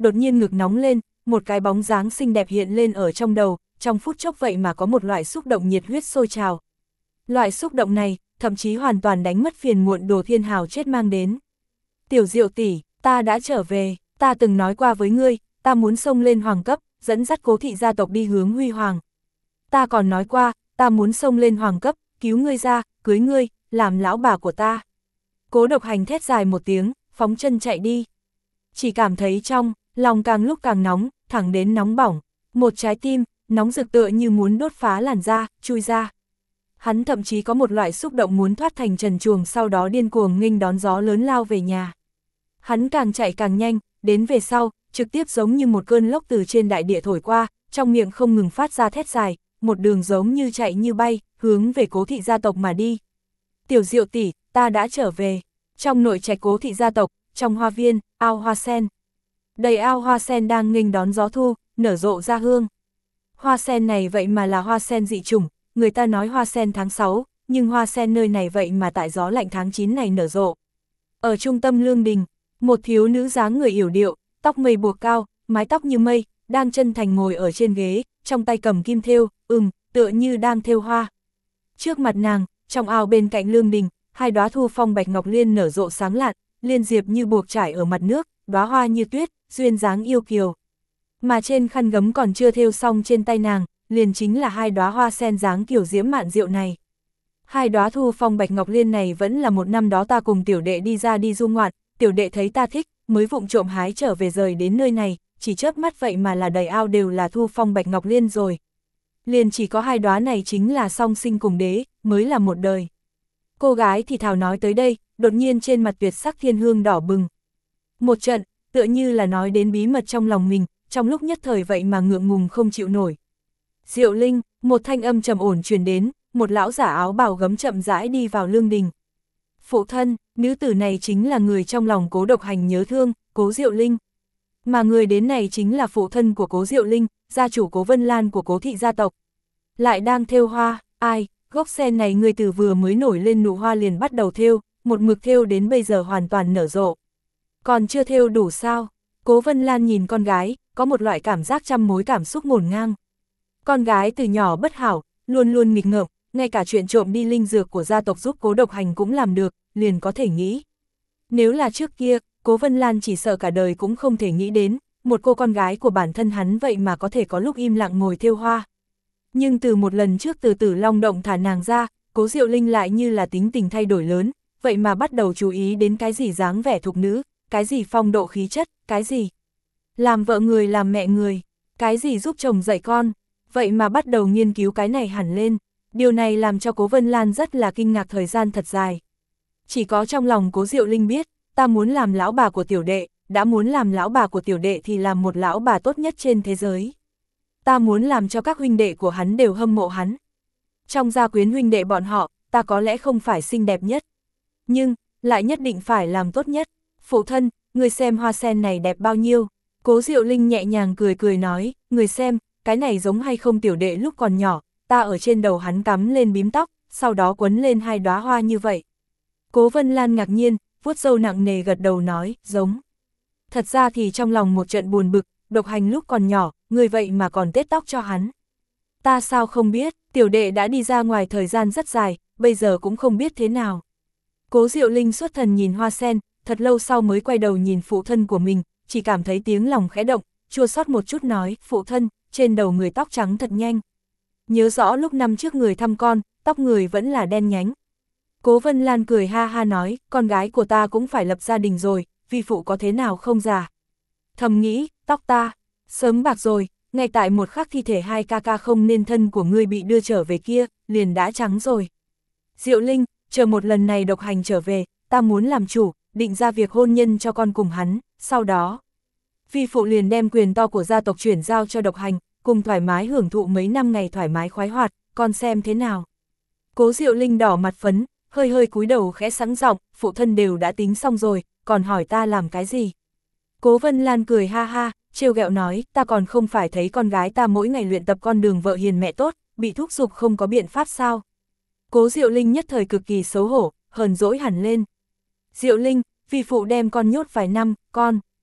đột nhiên ngực nóng lên, một cái bóng dáng xinh đẹp hiện lên ở trong đầu, trong phút chốc vậy mà có một loại xúc động nhiệt huyết sôi trào. Loại xúc động này, thậm chí hoàn toàn đánh mất phiền muộn Đồ Thiên Hào chết mang đến. Tiểu Diệu tỷ, ta đã trở về, ta từng nói qua với ngươi, ta muốn xông lên hoàng cấp, dẫn dắt Cố thị gia tộc đi hướng huy hoàng. Ta còn nói qua, ta muốn xông lên hoàng cấp, cứu ngươi ra, cưới ngươi, làm lão bà của ta. Cố Độc Hành thét dài một tiếng, phóng chân chạy đi. Chỉ cảm thấy trong, lòng càng lúc càng nóng, thẳng đến nóng bỏng. Một trái tim, nóng rực tựa như muốn đốt phá làn da, chui ra. Hắn thậm chí có một loại xúc động muốn thoát thành trần truồng, sau đó điên cuồng nghênh đón gió lớn lao về nhà. Hắn càng chạy càng nhanh, đến về sau, trực tiếp giống như một cơn lốc từ trên đại địa thổi qua, trong miệng không ngừng phát ra thét dài, một đường giống như chạy như bay, hướng về Cố thị gia tộc mà đi. Tiểu Diệu tỷ, ta đã trở về. Trong nội trạch Cố thị gia tộc, trong hoa viên, ao hoa sen. Đầy ao hoa sen đang nghênh đón gió thu, nở rộ ra hương. Hoa sen này vậy mà là hoa sen dị chủng, người ta nói hoa sen tháng sáu, nhưng hoa sen nơi này vậy mà tại gió lạnh tháng chín này nở rộ. Ở trung tâm lương đình, một thiếu nữ dáng người yểu điệu, tóc mây buộc cao, mái tóc như mây, đang chân thành ngồi ở trên ghế, trong tay cầm kim thêu, ừm, tựa như đang thêu hoa. Trước mặt nàng, trong ao bên cạnh lương đình, hai đóa thu phong bạch ngọc liên nở rộ sáng lạn, liên diệp như buộc trải ở mặt nước, đóa hoa như tuyết, duyên dáng yêu kiều. Mà trên khăn gấm còn chưa thêu xong trên tay nàng, liền chính là hai đóa hoa sen dáng kiểu diễm mạn diệu này. Hai đóa thu phong bạch ngọc liên này vẫn là một năm đó ta cùng tiểu đệ đi ra đi du ngoạn, tiểu đệ thấy ta thích, mới vụng trộm hái trở về rời đến nơi này, chỉ chớp mắt vậy mà là đầy ao đều là thu phong bạch ngọc liên rồi. Liền chỉ có hai đóa này chính là song sinh cùng đế, mới là một đời. Cô gái thì thào nói tới đây, đột nhiên trên mặt tuyệt sắc thiên hương đỏ bừng. Một trận, tựa như là nói đến bí mật trong lòng mình, trong lúc nhất thời vậy mà ngượng ngùng không chịu nổi. Diệu Linh, một thanh âm trầm ổn truyền đến, một lão giả áo bào gấm chậm rãi đi vào lương đình. Phụ thân, nữ tử này chính là người trong lòng Cố Độc Hành nhớ thương, Cố Diệu Linh. Mà người đến này chính là phụ thân của Cố Diệu Linh, gia chủ Cố Vân Lan của Cố thị gia tộc. Lại đang thêu hoa, ai, gốc sen này người từ vừa mới nổi lên nụ hoa liền bắt đầu thêu, một mực thêu đến bây giờ hoàn toàn nở rộ. Còn chưa thêu đủ sao? Cố Vân Lan nhìn con gái, có một loại cảm giác trăm mối cảm xúc ngổn ngang. Con gái từ nhỏ bất hảo, luôn luôn nghịch ngợm, ngay cả chuyện trộm đi linh dược của gia tộc giúp Cố Độc Hành cũng làm được, liền có thể nghĩ. Nếu là trước kia, Cố Vân Lan chỉ sợ cả đời cũng không thể nghĩ đến, một cô con gái của bản thân hắn vậy mà có thể có lúc im lặng ngồi thêu hoa. Nhưng từ một lần trước từ Tử Long Động thả nàng ra, Cố Diệu Linh lại như là tính tình thay đổi lớn, vậy mà bắt đầu chú ý đến cái gì dáng vẻ thục nữ, cái gì phong độ khí chất, cái gì làm vợ người làm mẹ người, cái gì giúp chồng dạy con, vậy mà bắt đầu nghiên cứu cái này hẳn lên. Điều này làm cho Cố Vân Lan rất là kinh ngạc thời gian thật dài. Chỉ có trong lòng Cố Diệu Linh biết, ta muốn làm lão bà của tiểu đệ, đã muốn làm lão bà của tiểu đệ thì làm một lão bà tốt nhất trên thế giới. Ta muốn làm cho các huynh đệ của hắn đều hâm mộ hắn. Trong gia quyến huynh đệ bọn họ, ta có lẽ không phải xinh đẹp nhất, nhưng lại nhất định phải làm tốt nhất. Phụ thân, người xem hoa sen này đẹp bao nhiêu? Cố Diệu Linh nhẹ nhàng cười cười nói, người xem, cái này giống hay không tiểu đệ lúc còn nhỏ, ta ở trên đầu hắn cắm lên bím tóc, sau đó quấn lên hai đóa hoa như vậy. Cố Vân Lan ngạc nhiên, vuốt râu nặng nề gật đầu nói, giống. Thật ra thì trong lòng một trận buồn bực, Độc Hành lúc còn nhỏ, người vậy mà còn tết tóc cho hắn. Ta sao không biết, tiểu đệ đã đi ra ngoài thời gian rất dài, bây giờ cũng không biết thế nào. Cố Diệu Linh xuất thần nhìn hoa sen, thật lâu sau mới quay đầu nhìn phụ thân của mình, chỉ cảm thấy tiếng lòng khẽ động, chua xót một chút nói, phụ thân, trên đầu người tóc trắng thật nhanh. Nhớ rõ lúc năm trước người thăm con, tóc người vẫn là đen nhánh. Cố Vân Lan cười ha ha nói, con gái của ta cũng phải lập gia đình rồi, vi phụ có thế nào không già. Thầm nghĩ, tóc ta, sớm bạc rồi, ngay tại một khắc thi thể hai ca ca không nên thân của ngươi bị đưa trở về kia, liền đã trắng rồi. Diệu Linh, chờ một lần này Độc Hành trở về, ta muốn làm chủ, định ra việc hôn nhân cho con cùng hắn, sau đó. Vi phụ liền đem quyền to của gia tộc chuyển giao cho Độc Hành, cùng thoải mái hưởng thụ mấy năm ngày thoải mái khoái hoạt, con xem thế nào. Cố Diệu Linh đỏ mặt phấn, hơi hơi cúi đầu khẽ sẵn giọng, phụ thân đều đã tính xong rồi, còn hỏi ta làm cái gì. Cố Vân Lan cười ha ha, trêu ghẹo nói, ta còn không phải thấy con gái ta mỗi ngày luyện tập con đường vợ hiền mẹ tốt, bị thúc giục không có biện pháp sao. Cố Diệu Linh nhất thời cực kỳ xấu hổ, hờn dỗi hẳn lên. Diệu Linh, vi phụ đem con nhốt vài năm, con.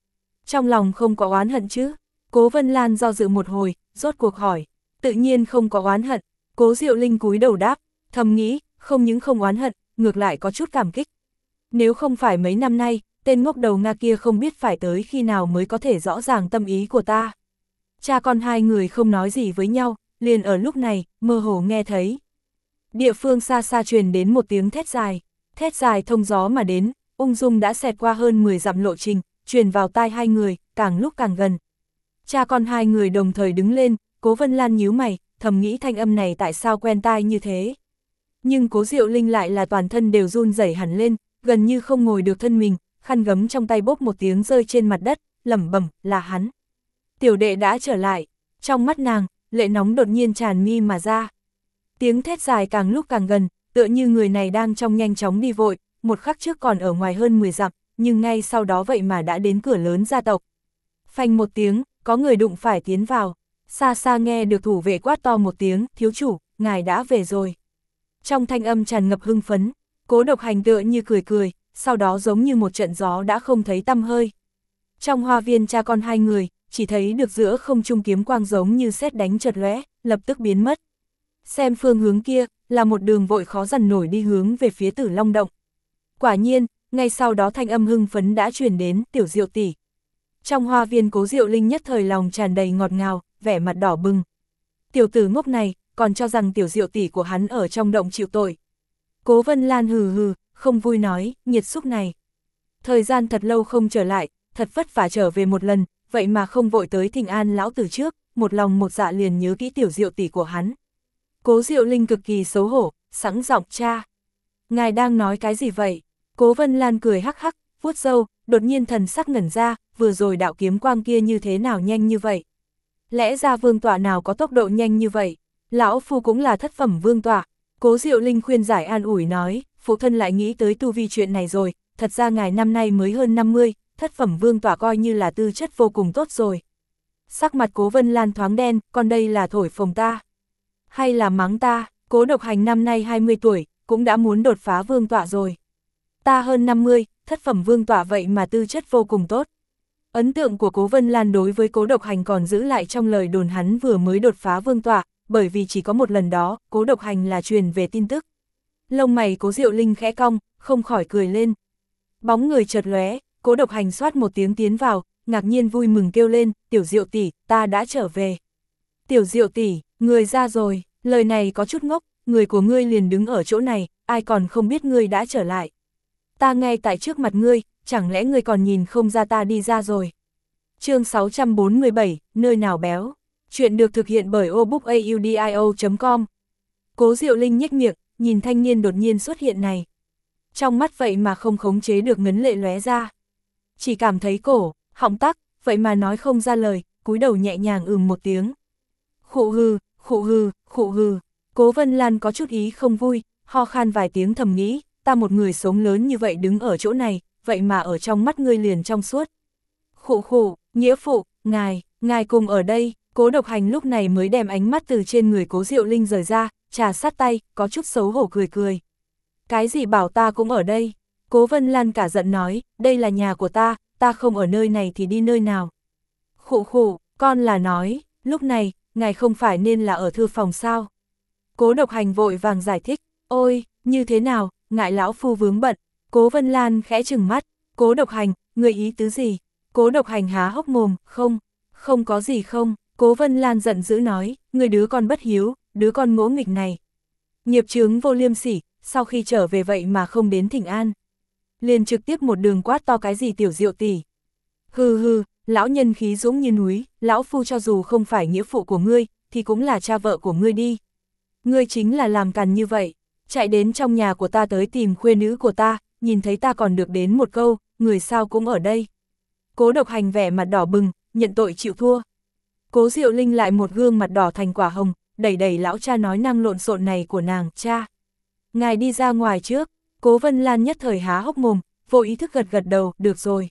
Trong lòng không có oán hận chứ? Cố Vân Lan do dự một hồi, rốt cuộc hỏi. Tự nhiên không có oán hận. Cố Diệu Linh cúi đầu đáp, thầm nghĩ, không những không oán hận, ngược lại có chút cảm kích. Nếu không phải mấy năm nay, tên ngốc đầu Nga kia không biết phải tới khi nào mới có thể rõ ràng tâm ý của ta. Cha con hai người không nói gì với nhau, liền ở lúc này, mơ hồ nghe thấy. Địa phương xa xa truyền đến một tiếng thét dài, thét dài thông gió mà đến, ung dung đã xẹt qua hơn mười dặm lộ trình, truyền vào tai hai người, càng lúc càng gần. Cha con hai người đồng thời đứng lên, Cố Vân Lan nhíu mày, thầm nghĩ thanh âm này tại sao quen tai như thế. Nhưng Cố Diệu Linh lại là toàn thân đều run rẩy hẳn lên, gần như không ngồi được thân mình, khăn gấm trong tay bốp một tiếng rơi trên mặt đất, lẩm bẩm, là hắn. Tiểu đệ đã trở lại, trong mắt nàng, lệ nóng đột nhiên tràn mi mà ra. Tiếng thét dài càng lúc càng gần, tựa như người này đang trong nhanh chóng đi vội, một khắc trước còn ở ngoài hơn mười dặm, nhưng ngay sau đó vậy mà đã đến cửa lớn gia tộc. Phanh một tiếng, có người đụng phải tiến vào, xa xa nghe được thủ vệ quát to một tiếng, thiếu chủ, ngài đã về rồi. Trong thanh âm tràn ngập hưng phấn, Cố Độc Hành tựa như cười cười, sau đó giống như một trận gió đã không thấy tăm hơi. Trong hoa viên cha con hai người, chỉ thấy được giữa không trung kiếm quang giống như sét đánh chợt lóe, lập tức biến mất. Xem phương hướng kia, là một đường vội khó dằn nổi đi hướng về phía Tử Long Động. Quả nhiên, ngay sau đó thanh âm hưng phấn đã truyền đến, tiểu Diệu tỷ. Trong hoa viên Cố Diệu Linh nhất thời lòng tràn đầy ngọt ngào, vẻ mặt đỏ bừng. Tiểu tử ngốc này, còn cho rằng tiểu Diệu tỷ của hắn ở trong động chịu tội. Cố Vân Lan hừ hừ, không vui nói, nhiệt xúc này. Thời gian thật lâu không trở lại, thật vất vả trở về một lần, vậy mà không vội tới thỉnh an lão tử trước, một lòng một dạ liền nhớ kỹ tiểu Diệu tỷ của hắn. Cố Diệu Linh cực kỳ xấu hổ, sẵn giọng cha. Ngài đang nói cái gì vậy? Cố Vân Lan cười hắc hắc, vuốt râu, đột nhiên thần sắc ngẩn ra, vừa rồi đạo kiếm quang kia như thế nào nhanh như vậy? Lẽ ra vương tọa nào có tốc độ nhanh như vậy? Lão phu cũng là thất phẩm vương tọa. Cố Diệu Linh khuyên giải an ủi nói, phụ thân lại nghĩ tới tu vi chuyện này rồi, thật ra ngài năm nay mới hơn năm mươi, thất phẩm vương tọa coi như là tư chất vô cùng tốt rồi. Sắc mặt Cố Vân Lan thoáng đen, còn đây là thổi phồng ta. Hay là mắng ta, Cố Độc Hành năm nay hai mươi tuổi, cũng đã muốn đột phá vương tọa rồi. Ta hơn năm mươi, thất phẩm vương tọa vậy mà tư chất vô cùng tốt. Ấn tượng của Cố Vân Lan đối với Cố Độc Hành còn giữ lại trong lời đồn hắn vừa mới đột phá vương tọa, bởi vì chỉ có một lần đó, Cố Độc Hành là truyền về tin tức. Lông mày Cố Diệu Linh khẽ cong, không khỏi cười lên. Bóng người chợt lóe, Cố Độc Hành xoát một tiếng tiến vào, ngạc nhiên vui mừng kêu lên, tiểu Diệu tỷ, ta đã trở về. Tiểu Diệu tỷ, người ra rồi, lời này có chút ngốc, người của ngươi liền đứng ở chỗ này, ai còn không biết ngươi đã trở lại. Ta ngay tại trước mặt ngươi, chẳng lẽ ngươi còn nhìn không ra ta đi ra rồi. Chương sáu trăm bốn mươi bảy, nơi nào béo. Chuyện được thực hiện bởi obookaudio chấm com. Cố Diệu Linh nhếch miệng, nhìn thanh niên đột nhiên xuất hiện này. Trong mắt vậy mà không khống chế được ngấn lệ lóe ra. Chỉ cảm thấy cổ, họng tắc, vậy mà nói không ra lời, cúi đầu nhẹ nhàng ừm một tiếng. Khụ hừ, khụ hừ, khụ hừ. Cố Vân Lan có chút ý không vui, ho khan vài tiếng thầm nghĩ, ta một người sống lớn như vậy đứng ở chỗ này, vậy mà ở trong mắt ngươi liền trong suốt. Khụ khụ, nghĩa phụ, ngài, ngài cùng ở đây. Cố Độc Hành lúc này mới đem ánh mắt từ trên người Cố Diệu Linh rời ra, trà sát tay, có chút xấu hổ cười cười. Cái gì bảo ta cũng ở đây? Cố Vân Lan cả giận nói, đây là nhà của ta, ta không ở nơi này thì đi nơi nào? Khụ khụ, con là nói, lúc này, ngài không phải nên là ở thư phòng sao? Cố Độc Hành vội vàng giải thích, ôi, như thế nào, ngại lão phu vướng bận. Cố Vân Lan khẽ trừng mắt, Cố Độc Hành, người ý tứ gì? Cố Độc Hành há hốc mồm, không, không có gì không. Cố Vân Lan giận dữ nói, người đứa con bất hiếu, đứa con ngỗ nghịch này. Nghiệp chướng vô liêm sỉ, sau khi trở về vậy mà không đến thỉnh an. Liền trực tiếp một đường quát to cái gì tiểu Diệu tỷ. Hừ hừ, lão nhân khí dũng như núi, lão phu cho dù không phải nghĩa phụ của ngươi, thì cũng là cha vợ của ngươi đi. Ngươi chính là làm càn như vậy, chạy đến trong nhà của ta tới tìm khuê nữ của ta, nhìn thấy ta còn được đến một câu, người sao cũng ở đây. Cố Độc Hành vẻ mặt đỏ bừng, nhận tội chịu thua. Cố Diệu Linh lại một gương mặt đỏ thành quả hồng, đẩy đẩy lão cha nói năng lộn xộn này của nàng, cha. Ngài đi ra ngoài trước. Cố Vân Lan nhất thời há hốc mồm, vô ý thức gật gật đầu, được rồi.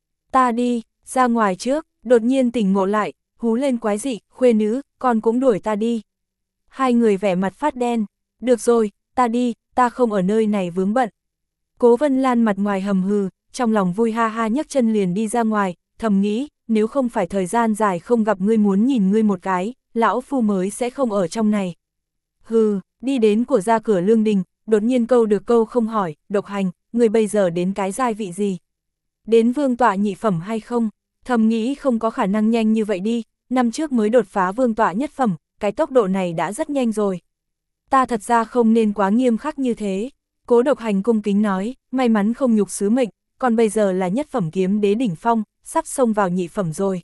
Ta đi, ra ngoài trước, đột nhiên tỉnh ngộ lại, hú lên quái dị, khuê nữ, con cũng đuổi ta đi. Hai người vẻ mặt phát đen, được rồi, ta đi, ta không ở nơi này vướng bận. Cố Vân Lan mặt ngoài hầm hừ, trong lòng vui ha ha nhấc chân liền đi ra ngoài, thầm nghĩ, nếu không phải thời gian dài không gặp ngươi muốn nhìn ngươi một cái, lão phu mới sẽ không ở trong này. Hừ, đi đến của ra cửa lương đình, đột nhiên câu được câu không hỏi, Độc Hành, ngươi bây giờ đến cái giai vị gì? Đến vương tọa nhị phẩm hay không? Thầm nghĩ không có khả năng nhanh như vậy đi, năm trước mới đột phá vương tọa nhất phẩm, cái tốc độ này đã rất nhanh rồi. Ta thật ra không nên quá nghiêm khắc như thế. Cố Độc Hành cung kính nói, may mắn không nhục sứ mệnh, còn bây giờ là nhất phẩm kiếm đế đỉnh phong, sắp xông vào nhị phẩm rồi.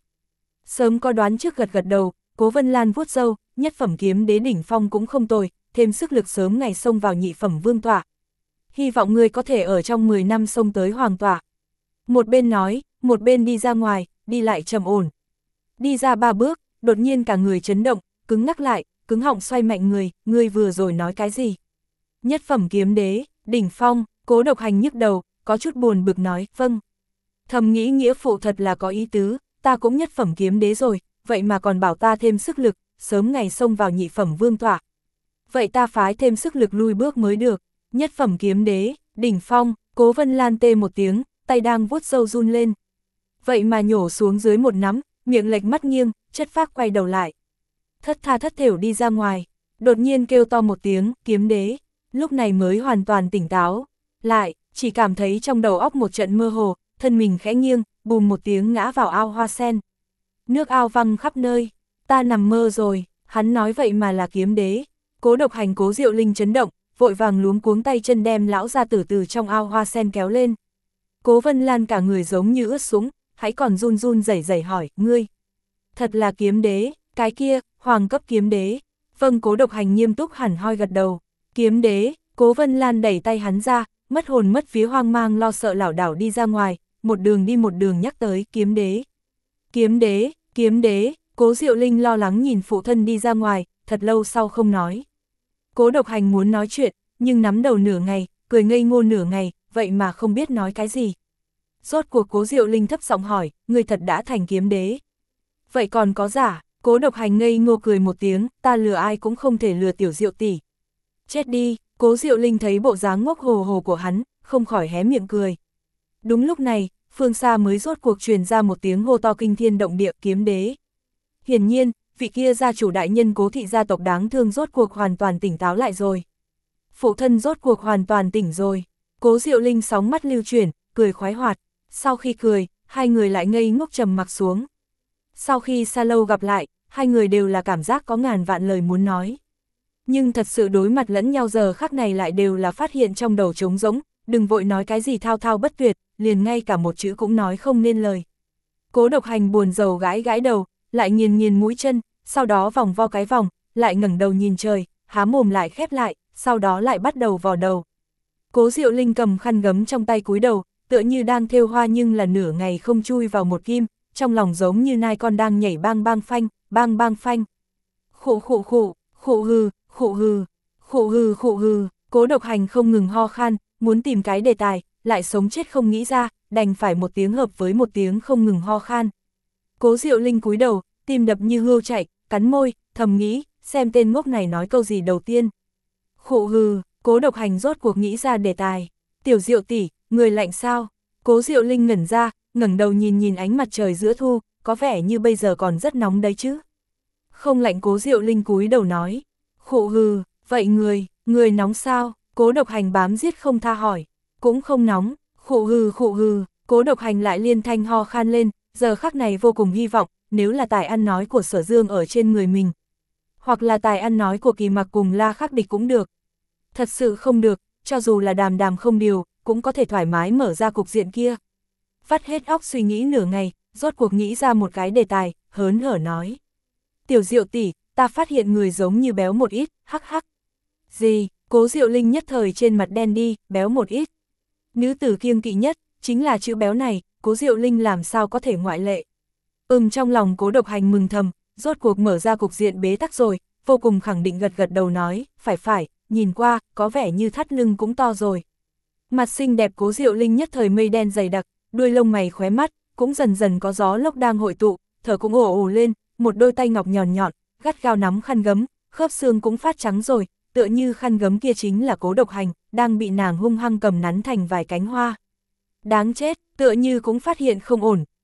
Sớm có đoán trước gật gật đầu, Cố Vân Lan vuốt râu, nhất phẩm kiếm đế đỉnh phong cũng không tồi, thêm sức lực sớm ngày xông vào nhị phẩm vương tọa. Hy vọng ngươi có thể ở trong mười năm xông tới hoàng tọa. Một bên nói, một bên đi ra ngoài, đi lại trầm ổn. Đi ra ba bước, đột nhiên cả người chấn động, cứng ngắc lại, cứng họng xoay mạnh người, ngươi vừa rồi nói cái gì? Nhất phẩm kiếm đế, đỉnh phong, Cố Độc Hành nhức đầu, có chút buồn bực nói, vâng. Thầm nghĩ nghĩa phụ thật là có ý tứ, ta cũng nhất phẩm kiếm đế rồi, vậy mà còn bảo ta thêm sức lực, sớm ngày xông vào nhị phẩm vương tọa. Vậy ta phái thêm sức lực lui bước mới được, nhất phẩm kiếm đế, đỉnh phong, Cố Vân Lan tê một tiếng, tay đang vuốt râu run lên. Vậy mà nhổ xuống dưới một nắm, miệng lệch mắt nghiêng, chất phác quay đầu lại. Thất tha thất thểu đi ra ngoài, đột nhiên kêu to một tiếng, kiếm đế, lúc này mới hoàn toàn tỉnh táo. Lại, chỉ cảm thấy trong đầu óc một trận mơ hồ, thân mình khẽ nghiêng, bùm một tiếng ngã vào ao hoa sen. Nước ao văng khắp nơi, ta nằm mơ rồi, hắn nói vậy mà là kiếm đế. Cố Độc Hành Cố Diệu Linh chấn động, vội vàng luống cuống tay chân đem lão gia tử từ trong ao hoa sen kéo lên. Cố Vân Lan cả người giống như ướt sũng, hãy còn run run rẩy rẩy hỏi, ngươi, thật là kiếm đế, cái kia, hoàng cấp kiếm đế. Vâng, Cố Độc Hành nghiêm túc hẳn hoi gật đầu, kiếm đế. Cố Vân Lan đẩy tay hắn ra, mất hồn mất vía hoang mang lo sợ lảo đảo đi ra ngoài, một đường đi một đường nhắc tới, kiếm đế. Kiếm đế, kiếm đế, Cố Diệu Linh lo lắng nhìn phụ thân đi ra ngoài, thật lâu sau không nói. Cố Độc Hành muốn nói chuyện, nhưng nắm đầu nửa ngày, cười ngây ngô nửa ngày, vậy mà không biết nói cái gì. Rốt cuộc Cố Diệu Linh thấp giọng hỏi, người thật đã thành kiếm đế. Vậy còn có giả? Cố Độc Hành ngây ngô cười một tiếng, ta lừa ai cũng không thể lừa tiểu Diệu tỷ. Chết đi, Cố Diệu Linh thấy bộ dáng ngốc hồ hồ của hắn, không khỏi hé miệng cười. Đúng lúc này, phương xa mới rốt cuộc truyền ra một tiếng hô to kinh thiên động địa, kiếm đế. Hiển nhiên, vị kia gia chủ đại nhân Cố thị gia tộc đáng thương rốt cuộc hoàn toàn tỉnh táo lại rồi. Phụ thân rốt cuộc hoàn toàn tỉnh rồi. Cố Diệu Linh sóng mắt lưu chuyển, cười khoái hoạt. Sau khi cười, hai người lại ngây ngốc trầm mặc xuống. Sau khi xa lâu gặp lại, hai người đều là cảm giác có ngàn vạn lời muốn nói. Nhưng thật sự đối mặt lẫn nhau giờ khắc này lại đều là phát hiện trong đầu trống rỗng, đừng vội nói cái gì thao thao bất tuyệt, liền ngay cả một chữ cũng nói không nên lời. Cố Độc Hành buồn rầu gãi gãi đầu, lại nghiền nghiền mũi chân, sau đó vòng vo cái vòng, lại ngẩng đầu nhìn trời, há mồm lại khép lại, sau đó lại bắt đầu vò đầu. Cố Diệu Linh cầm khăn gấm trong tay cúi đầu, tựa như đang thêu hoa nhưng là nửa ngày không chui vào một kim, trong lòng giống như nai con đang nhảy bang bang phanh, bang bang phanh. Khụ khụ khụ, khụ hừ, khụ hừ, khụ hừ khụ hừ, Cố Độc Hành không ngừng ho khan, muốn tìm cái đề tài, lại sống chết không nghĩ ra, đành phải một tiếng hợp với một tiếng không ngừng ho khan. Cố Diệu Linh cúi đầu, tim đập như hươu chạy, cắn môi, thầm nghĩ, xem tên ngốc này nói câu gì đầu tiên. Khụ hừ, Cố Độc Hành rốt cuộc nghĩ ra đề tài. Tiểu Diệu tỷ, người lạnh sao? Cố Diệu Linh ngẩn ra, ngẩng đầu nhìn nhìn ánh mặt trời giữa thu, có vẻ như bây giờ còn rất nóng đấy chứ. Không lạnh, Cố Diệu Linh cúi đầu nói. Khụ hừ, vậy người, người nóng sao? Cố Độc Hành bám giết không tha hỏi. Cũng không nóng, khụ hừ khụ hừ, Cố Độc Hành lại liên thanh ho khan lên, giờ khắc này vô cùng hy vọng, nếu là tài ăn nói của Sở Dương ở trên người mình. Hoặc là tài ăn nói của Kỳ Mặc cùng La Khắc Địch cũng được. Thật sự không được, cho dù là đàm đàm không điều, cũng có thể thoải mái mở ra cục diện kia. Vắt hết óc suy nghĩ nửa ngày, rốt cuộc nghĩ ra một cái đề tài, hớn hở nói. Tiểu Diệu tỷ, ta phát hiện người giống như béo một ít, hắc hắc. Gì? Cố Diệu Linh nhất thời trên mặt đen đi, béo một ít. Nữ tử kiêng kỵ nhất, chính là chữ béo này, Cố Diệu Linh làm sao có thể ngoại lệ. Ừm, trong lòng Cố Độc Hành mừng thầm, rốt cuộc mở ra cục diện bế tắc rồi, vô cùng khẳng định gật gật đầu nói, phải phải, nhìn qua, có vẻ như thắt lưng cũng to rồi. Mặt xinh đẹp Cố Diệu Linh nhất thời mây đen dày đặc, đuôi lông mày khóe mắt, cũng dần dần có gió lốc đang hội tụ, thở cũng ồ ồ lên, một đôi tay ngọc nhọn nhọn, gắt gao nắm khăn gấm, khớp xương cũng phát trắng rồi, tựa như khăn gấm kia chính là Cố Độc Hành, đang bị nàng hung hăng cầm nắn thành vài cánh hoa. Đáng chết, tựa như cũng phát hiện không ổn,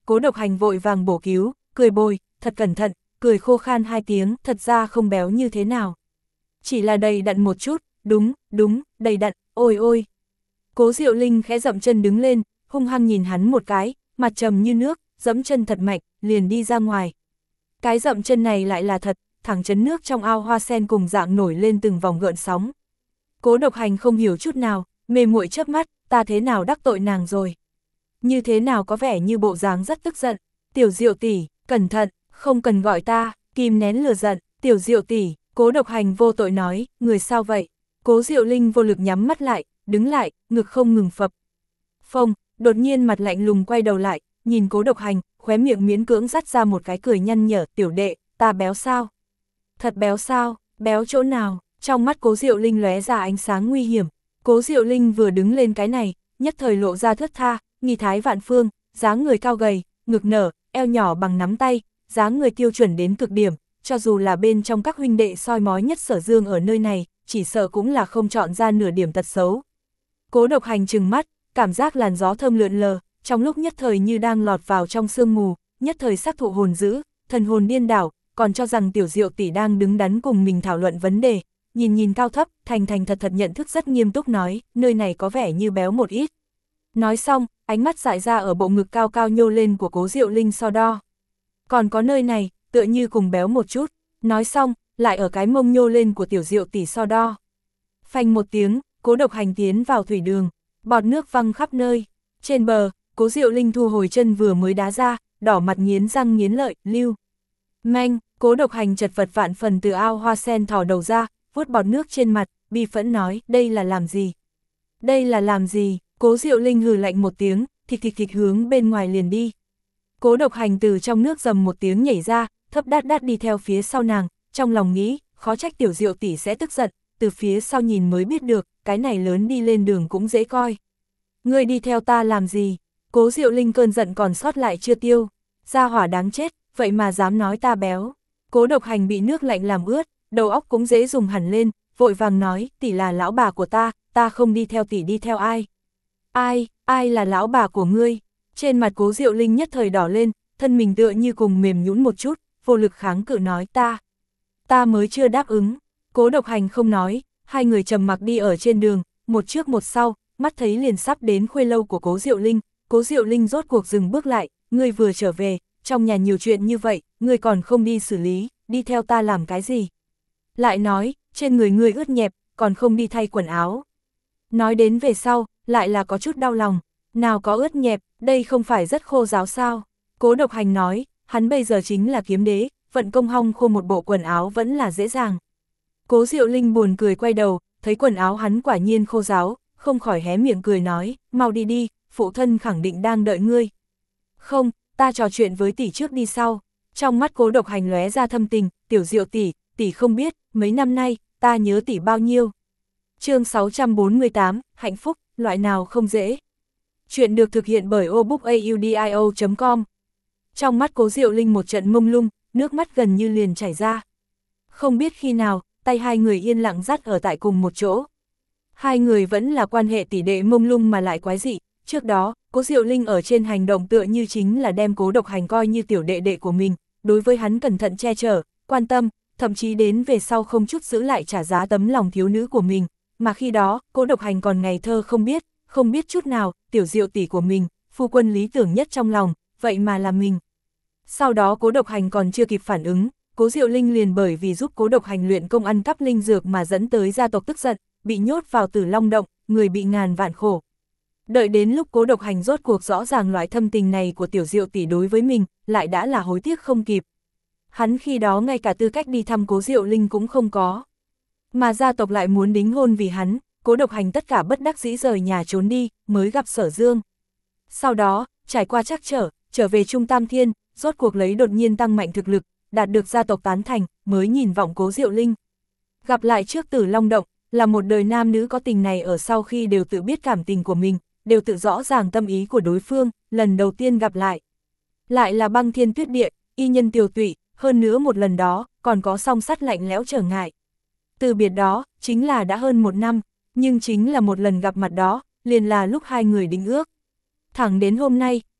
Cố Độc Hành vội vàng bổ cứu, cười bồi, thật cẩn thận, cười khô khan hai tiếng, thật ra không béo như thế nào. Chỉ là đầy đặn một chút, đúng, đúng, đầy đặn, ôi ôi. Cố Diệu Linh khẽ dậm chân đứng lên, hung hăng nhìn hắn một cái, mặt trầm như nước, dẫm chân thật mạnh, liền đi ra ngoài. Cái dậm chân này lại là thật, thẳng chấn nước trong ao hoa sen cùng dạng nổi lên từng vòng gợn sóng. Cố Độc Hành không hiểu chút nào, mê muội chớp mắt, ta thế nào đắc tội nàng rồi. Như thế nào có vẻ như bộ dáng rất tức giận, Tiểu Diệu tỷ, cẩn thận, không cần gọi ta, kìm nén lửa giận, Tiểu Diệu tỷ, Cố Độc Hành vô tội nói, người sao vậy? Cố Diệu Linh vô lực nhắm mắt lại, đứng lại, ngực không ngừng phập. Phông, đột nhiên mặt lạnh lùng quay đầu lại, nhìn Cố Độc Hành, khóe miệng miễn cưỡng dắt ra một cái cười nhăn nhở, tiểu đệ, ta béo sao? Thật béo sao, béo chỗ nào? Trong mắt Cố Diệu Linh lóe ra ánh sáng nguy hiểm. Cố Diệu Linh vừa đứng lên cái này, nhất thời lộ ra thướt tha, nghi thái vạn phương, dáng người cao gầy, ngực nở, eo nhỏ bằng nắm tay, dáng người tiêu chuẩn đến cực điểm, cho dù là bên trong các huynh đệ soi mói nhất Sở Dương ở nơi này, chỉ sợ cũng là không chọn ra nửa điểm tật xấu. Cố Độc Hành trừng mắt, cảm giác làn gió thơm lượn lờ, trong lúc nhất thời như đang lọt vào trong sương mù, nhất thời sắc thụ hồn dữ, thần hồn điên đảo, còn cho rằng Tiểu Diệu tỷ đang đứng đắn cùng mình thảo luận vấn đề, nhìn nhìn cao thấp, thành thành thật thật nhận thức rất nghiêm túc nói, nơi này có vẻ như béo một ít. Nói xong, ánh mắt dại ra ở bộ ngực cao cao nhô lên của Cố Diệu Linh so đo. Còn có nơi này, tựa như cùng béo một chút, nói xong, lại ở cái mông nhô lên của Tiểu Diệu tỷ so đo. Phanh một tiếng, Cố Độc Hành tiến vào thủy đường, bọt nước văng khắp nơi. Trên bờ, Cố Diệu Linh thu hồi chân vừa mới đá ra, đỏ mặt nghiến răng nghiến lợi, lưu. Manh, Cố Độc Hành chật vật vạn phần từ ao hoa sen thò đầu ra, vuốt bọt nước trên mặt, bi phẫn nói, đây là làm gì? Đây là làm gì? Cố Diệu Linh hừ lạnh một tiếng, thịt thịt thịt hướng bên ngoài liền đi. Cố Độc Hành từ trong nước rầm một tiếng nhảy ra, thấp đát đát đi theo phía sau nàng, trong lòng nghĩ, khó trách Tiểu Diệu tỷ sẽ tức giận, từ phía sau nhìn mới biết được, cái này lớn đi lên đường cũng dễ coi. Ngươi đi theo ta làm gì? Cố Diệu Linh cơn giận còn sót lại chưa tiêu, gia hỏa đáng chết, vậy mà dám nói ta béo. Cố Độc Hành bị nước lạnh làm ướt, đầu óc cũng dễ dùng hẳn lên, vội vàng nói, tỷ là lão bà của ta, ta không đi theo tỷ đi theo ai? Ai, ai là lão bà của ngươi? Trên mặt Cố Diệu Linh nhất thời đỏ lên, thân mình tựa như cùng mềm nhũn một chút, vô lực kháng cự nói ta. Ta mới chưa đáp ứng. Cố Độc Hành không nói, hai người trầm mặc đi ở trên đường, một trước một sau, mắt thấy liền sắp đến khuê lâu của Cố Diệu Linh. Cố Diệu Linh rốt cuộc dừng bước lại, ngươi vừa trở về, trong nhà nhiều chuyện như vậy, ngươi còn không đi xử lý, đi theo ta làm cái gì? Lại nói, trên người ngươi ướt nhẹp, còn không đi thay quần áo. Nói đến về sau, lại là có chút đau lòng, nào có ướt nhẹp, đây không phải rất khô ráo sao? Cố Độc Hành nói, hắn bây giờ chính là kiếm đế, vận công hong khô một bộ quần áo vẫn là dễ dàng. Cố Diệu Linh buồn cười quay đầu, thấy quần áo hắn quả nhiên khô ráo, không khỏi hé miệng cười nói, mau đi đi, phụ thân khẳng định đang đợi ngươi. Không, ta trò chuyện với tỷ trước đi sau. Trong mắt Cố Độc Hành lóe ra thâm tình, Tiểu Diệu tỷ, tỷ không biết, mấy năm nay, ta nhớ tỷ bao nhiêu. Chương sáu trăm bốn mươi tám, hạnh phúc, loại nào không dễ. Chuyện được thực hiện bởi obookaudio chấm com. Trong mắt Cố Diệu Linh một trận mông lung, nước mắt gần như liền chảy ra. Không biết khi nào, tay hai người yên lặng dắt ở tại cùng một chỗ. Hai người vẫn là quan hệ tỷ đệ mông lung mà lại quái dị. Trước đó, Cố Diệu Linh ở trên hành động tựa như chính là đem Cố Độc Hành coi như tiểu đệ đệ của mình, đối với hắn cẩn thận che chở, quan tâm, thậm chí đến về sau không chút giữ lại trả giá tấm lòng thiếu nữ của mình. Mà khi đó, Cố Độc Hành còn ngày thơ không biết, không biết chút nào, Tiểu Diệu tỷ của mình, phu quân lý tưởng nhất trong lòng, vậy mà là mình. Sau đó Cố Độc Hành còn chưa kịp phản ứng, Cố Diệu Linh liền bởi vì giúp Cố Độc Hành luyện công ăn cắp linh dược mà dẫn tới gia tộc tức giận, bị nhốt vào Tử Long động, người bị ngàn vạn khổ. Đợi đến lúc Cố Độc Hành rốt cuộc rõ ràng loại thâm tình này của Tiểu Diệu tỷ đối với mình, lại đã là hối tiếc không kịp. Hắn khi đó ngay cả tư cách đi thăm Cố Diệu Linh cũng không có. Mà gia tộc lại muốn đính hôn vì hắn, Cố Độc Hành tất cả bất đắc dĩ rời nhà trốn đi, mới gặp Sở Dương. Sau đó, trải qua trắc trở, trở về Trung Tam Thiên, rốt cuộc lấy đột nhiên tăng mạnh thực lực, đạt được gia tộc tán thành, mới nhìn vọng Cố Diệu Linh. Gặp lại trước Tử Long động, là một đời nam nữ có tình này ở sau khi đều tự biết cảm tình của mình, đều tự rõ ràng tâm ý của đối phương, lần đầu tiên gặp lại. Lại là băng thiên tuyết địa, y nhân tiều tụy, hơn nữa một lần đó, còn có song sắt lạnh lẽo trở ngại. Từ biệt đó, chính là đã hơn một năm, nhưng chính là một lần gặp mặt đó, liền là lúc hai người đính ước. Thẳng đến hôm nay,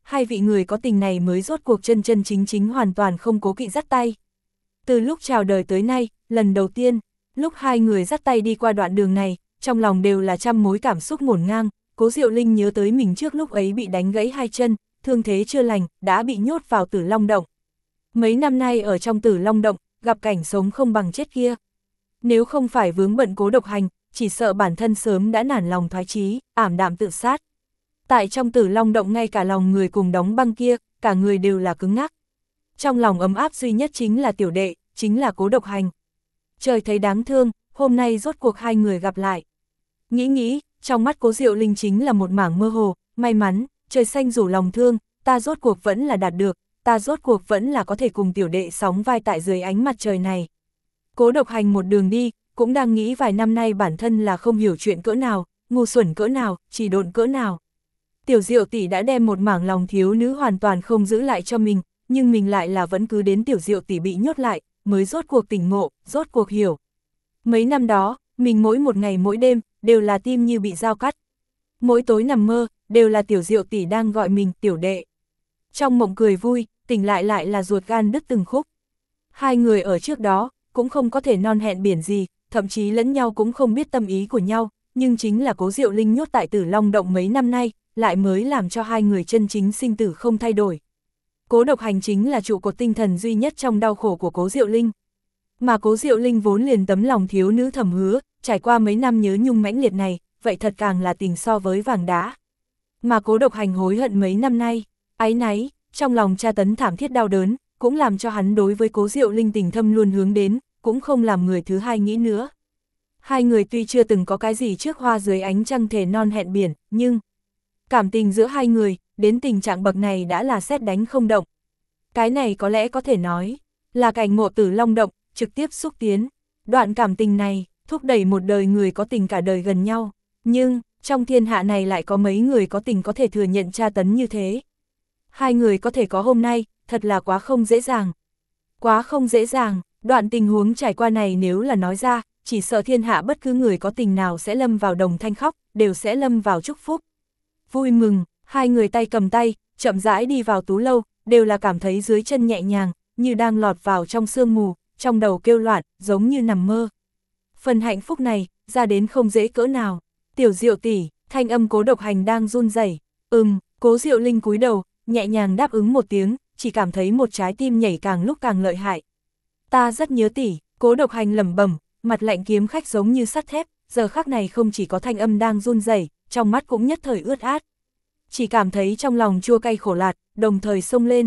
hai vị người có tình này mới rốt cuộc chân chân chính chính hoàn toàn không cố kỵ dắt tay. Từ lúc chào đời tới nay, lần đầu tiên, lúc hai người dắt tay đi qua đoạn đường này, trong lòng đều là trăm mối cảm xúc ngổn ngang. Cố Diệu Linh nhớ tới mình trước lúc ấy bị đánh gãy hai chân, thương thế chưa lành, đã bị nhốt vào Tử Long Động. Mấy năm nay ở trong Tử Long Động, gặp cảnh sống không bằng chết kia. Nếu không phải vướng bận Cố Độc Hành, chỉ sợ bản thân sớm đã nản lòng thoái chí, ảm đạm tự sát. Tại trong Tử Long Động ngay cả lòng người cùng đóng băng kia, cả người đều là cứng ngắc. Trong lòng ấm áp duy nhất chính là tiểu đệ, chính là Cố Độc Hành. Trời thấy đáng thương, hôm nay rốt cuộc hai người gặp lại. Nghĩ nghĩ, trong mắt Cố Diệu Linh chính là một mảng mơ hồ, may mắn, trời xanh rủ lòng thương, ta rốt cuộc vẫn là đạt được, ta rốt cuộc vẫn là có thể cùng tiểu đệ sóng vai tại dưới ánh mặt trời này. Cố Độc Hành một đường đi, cũng đang nghĩ vài năm nay bản thân là không hiểu chuyện cỡ nào, ngu xuẩn cỡ nào, chỉ độn cỡ nào. Tiểu Diệu tỷ đã đem một mảng lòng thiếu nữ hoàn toàn không giữ lại cho mình, nhưng mình lại là vẫn cứ đến Tiểu Diệu tỷ bị nhốt lại, mới rốt cuộc tỉnh ngộ, rốt cuộc hiểu. Mấy năm đó, mình mỗi một ngày mỗi đêm, đều là tim như bị dao cắt. Mỗi tối nằm mơ, đều là Tiểu Diệu tỷ đang gọi mình tiểu đệ. Trong mộng cười vui, tỉnh lại lại là ruột gan đứt từng khúc. Hai người ở trước đó, cũng không có thể non hẹn biển gì, thậm chí lẫn nhau cũng không biết tâm ý của nhau, nhưng chính là Cố Diệu Linh nhốt tại Tử Long Động mấy năm nay, lại mới làm cho hai người chân chính sinh tử không thay đổi. Cố Độc Hành chính là trụ cột tinh thần duy nhất trong đau khổ của Cố Diệu Linh. Mà Cố Diệu Linh vốn liền tấm lòng thiếu nữ thầm hứa, trải qua mấy năm nhớ nhung mãnh liệt này, vậy thật càng là tình so với vàng đá. Mà Cố Độc Hành hối hận mấy năm nay, áy náy, trong lòng tra tấn thảm thiết đau đớn, cũng làm cho hắn đối với Cố Diệu Linh tình thâm luôn hướng đến, cũng không làm người thứ hai nghĩ nữa. Hai người tuy chưa từng có cái gì trước hoa dưới ánh trăng thề non hẹn biển, nhưng cảm tình giữa hai người, đến tình trạng bậc này đã là sét đánh không động. Cái này có lẽ có thể nói, là cảnh ngộ Tử Long Động, trực tiếp xúc tiến. Đoạn cảm tình này, thúc đẩy một đời người có tình cả đời gần nhau. Nhưng, trong thiên hạ này lại có mấy người có tình có thể thừa nhận tra tấn như thế. Hai người có thể có hôm nay, thật là quá không dễ dàng. Quá không dễ dàng, đoạn tình huống trải qua này nếu là nói ra, chỉ sợ thiên hạ bất cứ người có tình nào sẽ lâm vào đồng thanh khóc, đều sẽ lâm vào chúc phúc. Vui mừng, hai người tay cầm tay, chậm rãi đi vào tú lâu, đều là cảm thấy dưới chân nhẹ nhàng, như đang lọt vào trong sương mù, trong đầu kêu loạn, giống như nằm mơ. Phần hạnh phúc này, ra đến không dễ cỡ nào. Tiểu Diệu tỷ, thanh âm Cố Độc Hành đang run rẩy. Ừm, Cố Diệu Linh cúi đầu, nhẹ nhàng đáp ứng một tiếng, chỉ cảm thấy một trái tim nhảy càng lúc càng lợi hại. Ta rất nhớ tỷ, Cố Độc Hành lẩm bẩm, mặt lạnh kiếm khách giống như sắt thép, giờ khắc này không chỉ có thanh âm đang run rẩy, trong mắt cũng nhất thời ướt át. Chỉ cảm thấy trong lòng chua cay khổ lạt, đồng thời xông lên.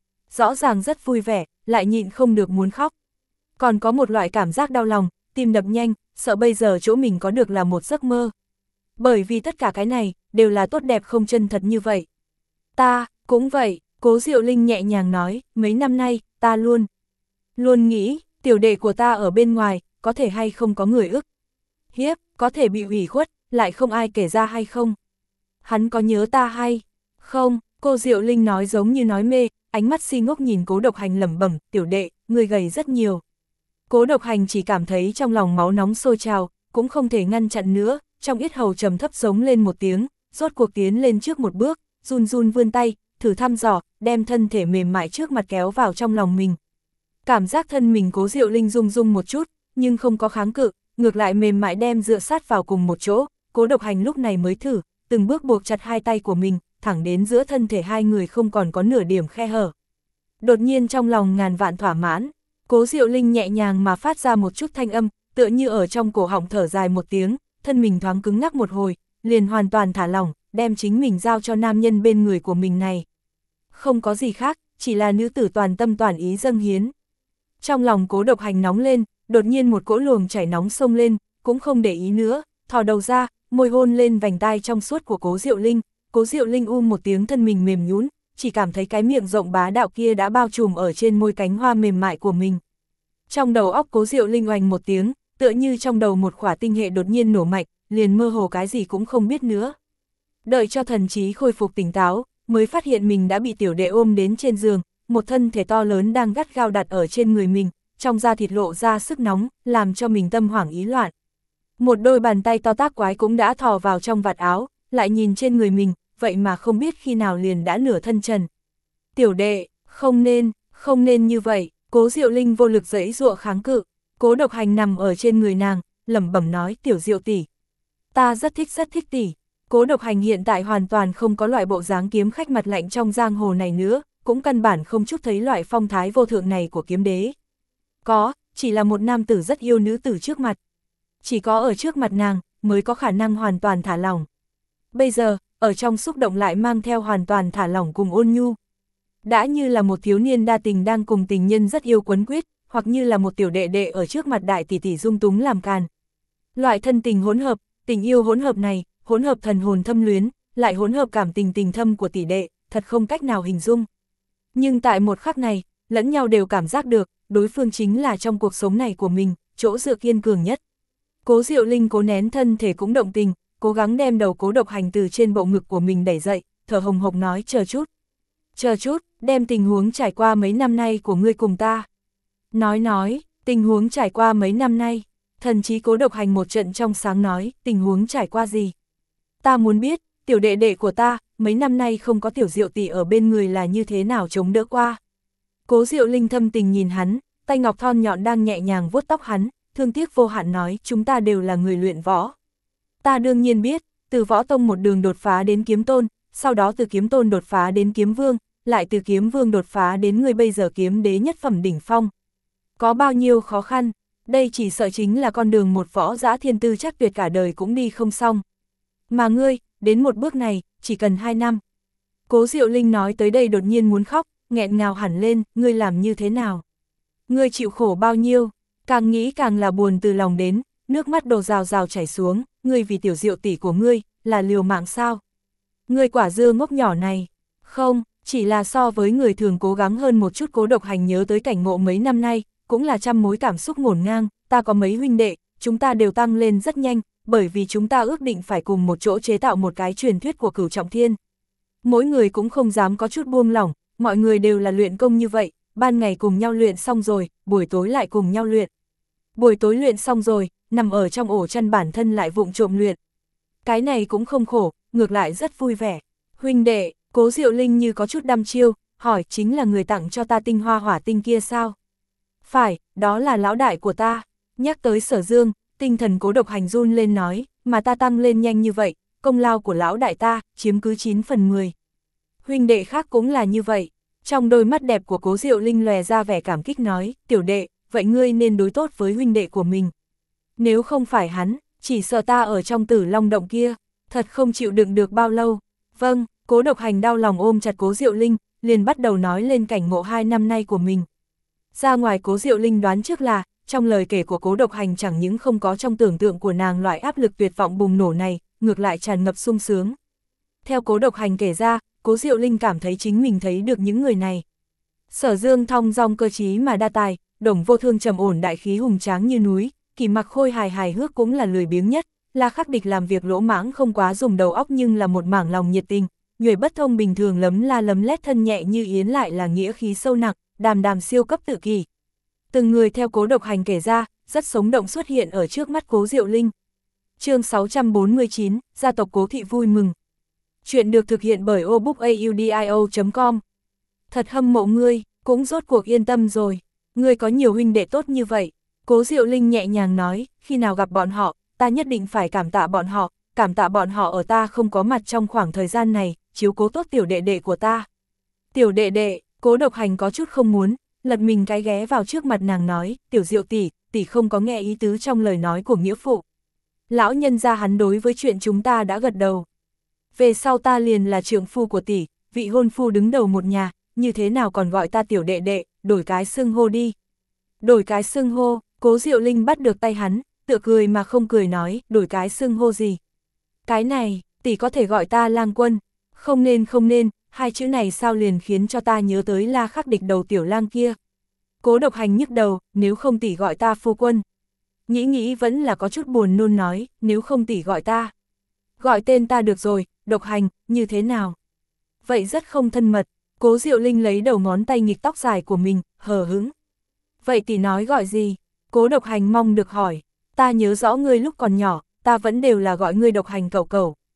Rõ ràng rất vui vẻ, lại nhịn không được muốn khóc. Còn có một loại cảm giác đau lòng, tim đập nhanh, sợ bây giờ chỗ mình có được là một giấc mơ. Bởi vì tất cả cái này, đều là tốt đẹp không chân thật như vậy. Ta, cũng vậy, Cố Diệu Linh nhẹ nhàng nói, mấy năm nay, ta luôn, luôn nghĩ, tiểu đệ của ta ở bên ngoài, có thể hay không có người ức hiếp, có thể bị ủy khuất, lại không ai kể ra hay không. Hắn có nhớ ta hay không? Cô Diệu Linh nói giống như nói mê, ánh mắt si ngốc nhìn Cố Độc Hành lẩm bẩm, tiểu đệ, người gầy rất nhiều. Cố Độc Hành chỉ cảm thấy trong lòng máu nóng sôi trào, cũng không thể ngăn chặn nữa, trong yết hầu trầm thấp giống lên một tiếng, rốt cuộc tiến lên trước một bước, run run vươn tay, thử thăm dò, đem thân thể mềm mại trước mặt kéo vào trong lòng mình. Cảm giác thân mình Cố Diệu Linh rung rung một chút, nhưng không có kháng cự, ngược lại mềm mại đem dựa sát vào cùng một chỗ. Cố Độc Hành lúc này mới thử, từng bước buộc chặt hai tay của mình, thẳng đến giữa thân thể hai người không còn có nửa điểm khe hở. Đột nhiên trong lòng ngàn vạn thỏa mãn, Cố Diệu Linh nhẹ nhàng mà phát ra một chút thanh âm, tựa như ở trong cổ họng thở dài một tiếng, thân mình thoáng cứng ngắc một hồi, liền hoàn toàn thả lỏng, đem chính mình giao cho nam nhân bên người của mình này. Không có gì khác, chỉ là nữ tử toàn tâm toàn ý dâng hiến. Trong lòng Cố Độc Hành nóng lên, đột nhiên một cỗ luồng chảy nóng xông lên, cũng không để ý nữa, thò đầu ra, môi hôn lên vành tai trong suốt của Cố Diệu Linh. Cố Diệu Linh u một tiếng, thân mình mềm nhũn, chỉ cảm thấy cái miệng rộng bá đạo kia đã bao trùm ở trên môi cánh hoa mềm mại của mình. Trong đầu óc Cố Diệu Linh oanh một tiếng, tựa như trong đầu một khỏa tinh hệ đột nhiên nổ mạnh, liền mơ hồ cái gì cũng không biết nữa. Đợi cho thần trí khôi phục tỉnh táo, mới phát hiện mình đã bị tiểu đệ ôm đến trên giường, một thân thể to lớn đang gắt gao đặt ở trên người mình, trong da thịt lộ ra sức nóng, làm cho mình tâm hoảng ý loạn. Một đôi bàn tay to tác quái cũng đã thò vào trong vạt áo, lại nhìn trên người mình, vậy mà không biết khi nào liền đã nửa thân trần. Tiểu đệ, không nên, không nên như vậy, Cố Diệu Linh vô lực giãy giụa kháng cự, Cố Độc Hành nằm ở trên người nàng, lẩm bẩm nói tiểu Diệu tỷ, ta rất thích rất thích tỷ. Cố Độc Hành hiện tại hoàn toàn không có loại bộ dáng kiếm khách mặt lạnh trong giang hồ này nữa, cũng căn bản không chút thấy loại phong thái vô thượng này của kiếm đế. Có, chỉ là một nam tử rất yêu nữ tử trước mặt. Chỉ có ở trước mặt nàng, mới có khả năng hoàn toàn thả lỏng. Bây giờ, ở trong xúc động lại mang theo hoàn toàn thả lỏng cùng ôn nhu. Đã như là một thiếu niên đa tình đang cùng tình nhân rất yêu quấn quýt, hoặc như là một tiểu đệ đệ ở trước mặt đại tỷ tỷ dung túng làm càn. Loại thân tình hỗn hợp, tình yêu hỗn hợp này, hỗn hợp thần hồn thâm luyến, lại hỗn hợp cảm tình tình thâm của tỷ đệ, thật không cách nào hình dung. Nhưng tại một khắc này, lẫn nhau đều cảm giác được, đối phương chính là trong cuộc sống này của mình, chỗ dựa kiên cường nhất. Cố Diệu Linh cố nén thân thể cũng động tình, cố gắng đem đầu Cố Độc Hành từ trên bộ ngực của mình đẩy dậy, thở hồng hộc nói chờ chút. Chờ chút, đem tình huống trải qua mấy năm nay của ngươi cùng ta. Nói nói, tình huống trải qua mấy năm nay, thần chí Cố Độc Hành một trận trong sáng nói, tình huống trải qua gì? Ta muốn biết, tiểu đệ đệ của ta, mấy năm nay không có tiểu Diệu tỷ ở bên người là như thế nào chống đỡ qua. Cố Diệu Linh thâm tình nhìn hắn, tay ngọc thon nhọn đang nhẹ nhàng vuốt tóc hắn, thương tiếc vô hạn nói, chúng ta đều là người luyện võ. Ta đương nhiên biết, từ võ tông một đường đột phá đến kiếm tôn, sau đó từ kiếm tôn đột phá đến kiếm vương, lại từ kiếm vương đột phá đến người bây giờ kiếm đế nhất phẩm đỉnh phong. Có bao nhiêu khó khăn, đây chỉ sợ chính là con đường một võ dã thiên tư chắc tuyệt cả đời cũng đi không xong. Mà ngươi, đến một bước này, chỉ cần hai năm. Cố Diệu Linh nói tới đây đột nhiên muốn khóc, nghẹn ngào hẳn lên, ngươi làm như thế nào? Ngươi chịu khổ bao nhiêu? Càng nghĩ càng là buồn từ lòng đến, nước mắt đổ rào rào chảy xuống, ngươi vì tiểu Diệu tỷ của ngươi, là liều mạng sao? Ngươi quả dưa ngốc nhỏ này, không, chỉ là so với người thường cố gắng hơn một chút. Cố Độc Hành nhớ tới cảnh ngộ mấy năm nay, cũng là trăm mối cảm xúc ngổn ngang, ta có mấy huynh đệ, chúng ta đều tăng lên rất nhanh, bởi vì chúng ta ước định phải cùng một chỗ chế tạo một cái truyền thuyết của Cửu Trọng Thiên. Mỗi người cũng không dám có chút buông lỏng, mọi người đều là luyện công như vậy, ban ngày cùng nhau luyện xong rồi, buổi tối lại cùng nhau luyện. Buổi tối luyện xong rồi, nằm ở trong ổ chăn bản thân lại vụng trộm luyện. Cái này cũng không khổ, ngược lại rất vui vẻ. Huynh đệ, Cố Diệu Linh như có chút đăm chiêu, hỏi chính là người tặng cho ta tinh hoa hỏa tinh kia sao? Phải, đó là lão đại của ta. Nhắc tới Sở Dương, tinh thần Cố Độc Hành run lên nói, mà ta tăng lên nhanh như vậy, công lao của lão đại ta, chiếm cứ chín phần mười. Huynh đệ khác cũng là như vậy. Trong đôi mắt đẹp của Cố Diệu Linh lòe ra vẻ cảm kích nói, tiểu đệ, vậy ngươi nên đối tốt với huynh đệ của mình. Nếu không phải hắn, chỉ sợ ta ở trong Tử Long động kia, thật không chịu đựng được bao lâu. Vâng, Cố Độc Hành đau lòng ôm chặt Cố Diệu Linh, liền bắt đầu nói lên cảnh ngộ hai năm nay của mình. Ra ngoài Cố Diệu Linh đoán trước là, trong lời kể của Cố Độc Hành chẳng những không có trong tưởng tượng của nàng loại áp lực tuyệt vọng bùng nổ này, ngược lại tràn ngập sung sướng. Theo Cố Độc Hành kể ra, Cố Diệu Linh cảm thấy chính mình thấy được những người này. Sở Dương thong dong cơ trí mà đa tài, Đồng Vô Thương trầm ổn đại khí hùng tráng như núi, Kỳ Mặc khôi hài hài hước cũng là lười biếng nhất, La Khắc Địch làm việc lỗ mãng không quá dùng đầu óc nhưng là một mảng lòng nhiệt tình, Nhuệ Bất Thông bình thường lấm la lấm lét thân nhẹ như yến lại là nghĩa khí sâu nặng, Đàm Đàm siêu cấp tự kỷ. Từng người theo Cố Độc Hành kể ra, rất sống động xuất hiện ở trước mắt Cố Diệu Linh. Chương sáu trăm bốn mươi chín, gia tộc Cố thị vui mừng. Chuyện được thực hiện bởi obookaudio chấm com. Thật hâm mộ ngươi, cũng rốt cuộc yên tâm rồi. Ngươi có nhiều huynh đệ tốt như vậy. Cố Diệu Linh nhẹ nhàng nói, khi nào gặp bọn họ, ta nhất định phải cảm tạ bọn họ, cảm tạ bọn họ ở ta không có mặt trong khoảng thời gian này, chiếu cố tốt tiểu đệ đệ của ta. Tiểu đệ đệ, Cố Độc Hành có chút không muốn, lật mình cái ghé vào trước mặt nàng nói, tiểu Diệu tỷ, tỷ không có nghe ý tứ trong lời nói của nghĩa phụ. Lão nhân gia hắn đối với chuyện chúng ta đã gật đầu. Về sau ta liền là trượng phu của tỷ, vị hôn phu đứng đầu một nhà, như thế nào còn gọi ta tiểu đệ đệ, đổi cái xưng hô đi. Đổi cái xưng hô, Cố Diệu Linh bắt được tay hắn, tựa cười mà không cười nói, đổi cái xưng hô gì. Cái này, tỷ có thể gọi ta Lang Quân, không nên không nên, hai chữ này sao liền khiến cho ta nhớ tới La Khắc Địch đầu tiểu lang kia. Cố Độc Hành nhức đầu, nếu không tỷ gọi ta phu quân. Nghĩ nghĩ vẫn là có chút buồn nôn nói, nếu không tỷ gọi ta. Gọi tên ta được rồi, Độc Hành, như thế nào? Vậy rất không thân mật. Cố Diệu Linh lấy đầu ngón tay nghịch tóc dài của mình, hờ hững. Vậy tỷ nói gọi gì? Cố Độc Hành mong được hỏi. Ta nhớ rõ ngươi lúc còn nhỏ, ta vẫn đều là gọi ngươi Độc Hành cậu cậu.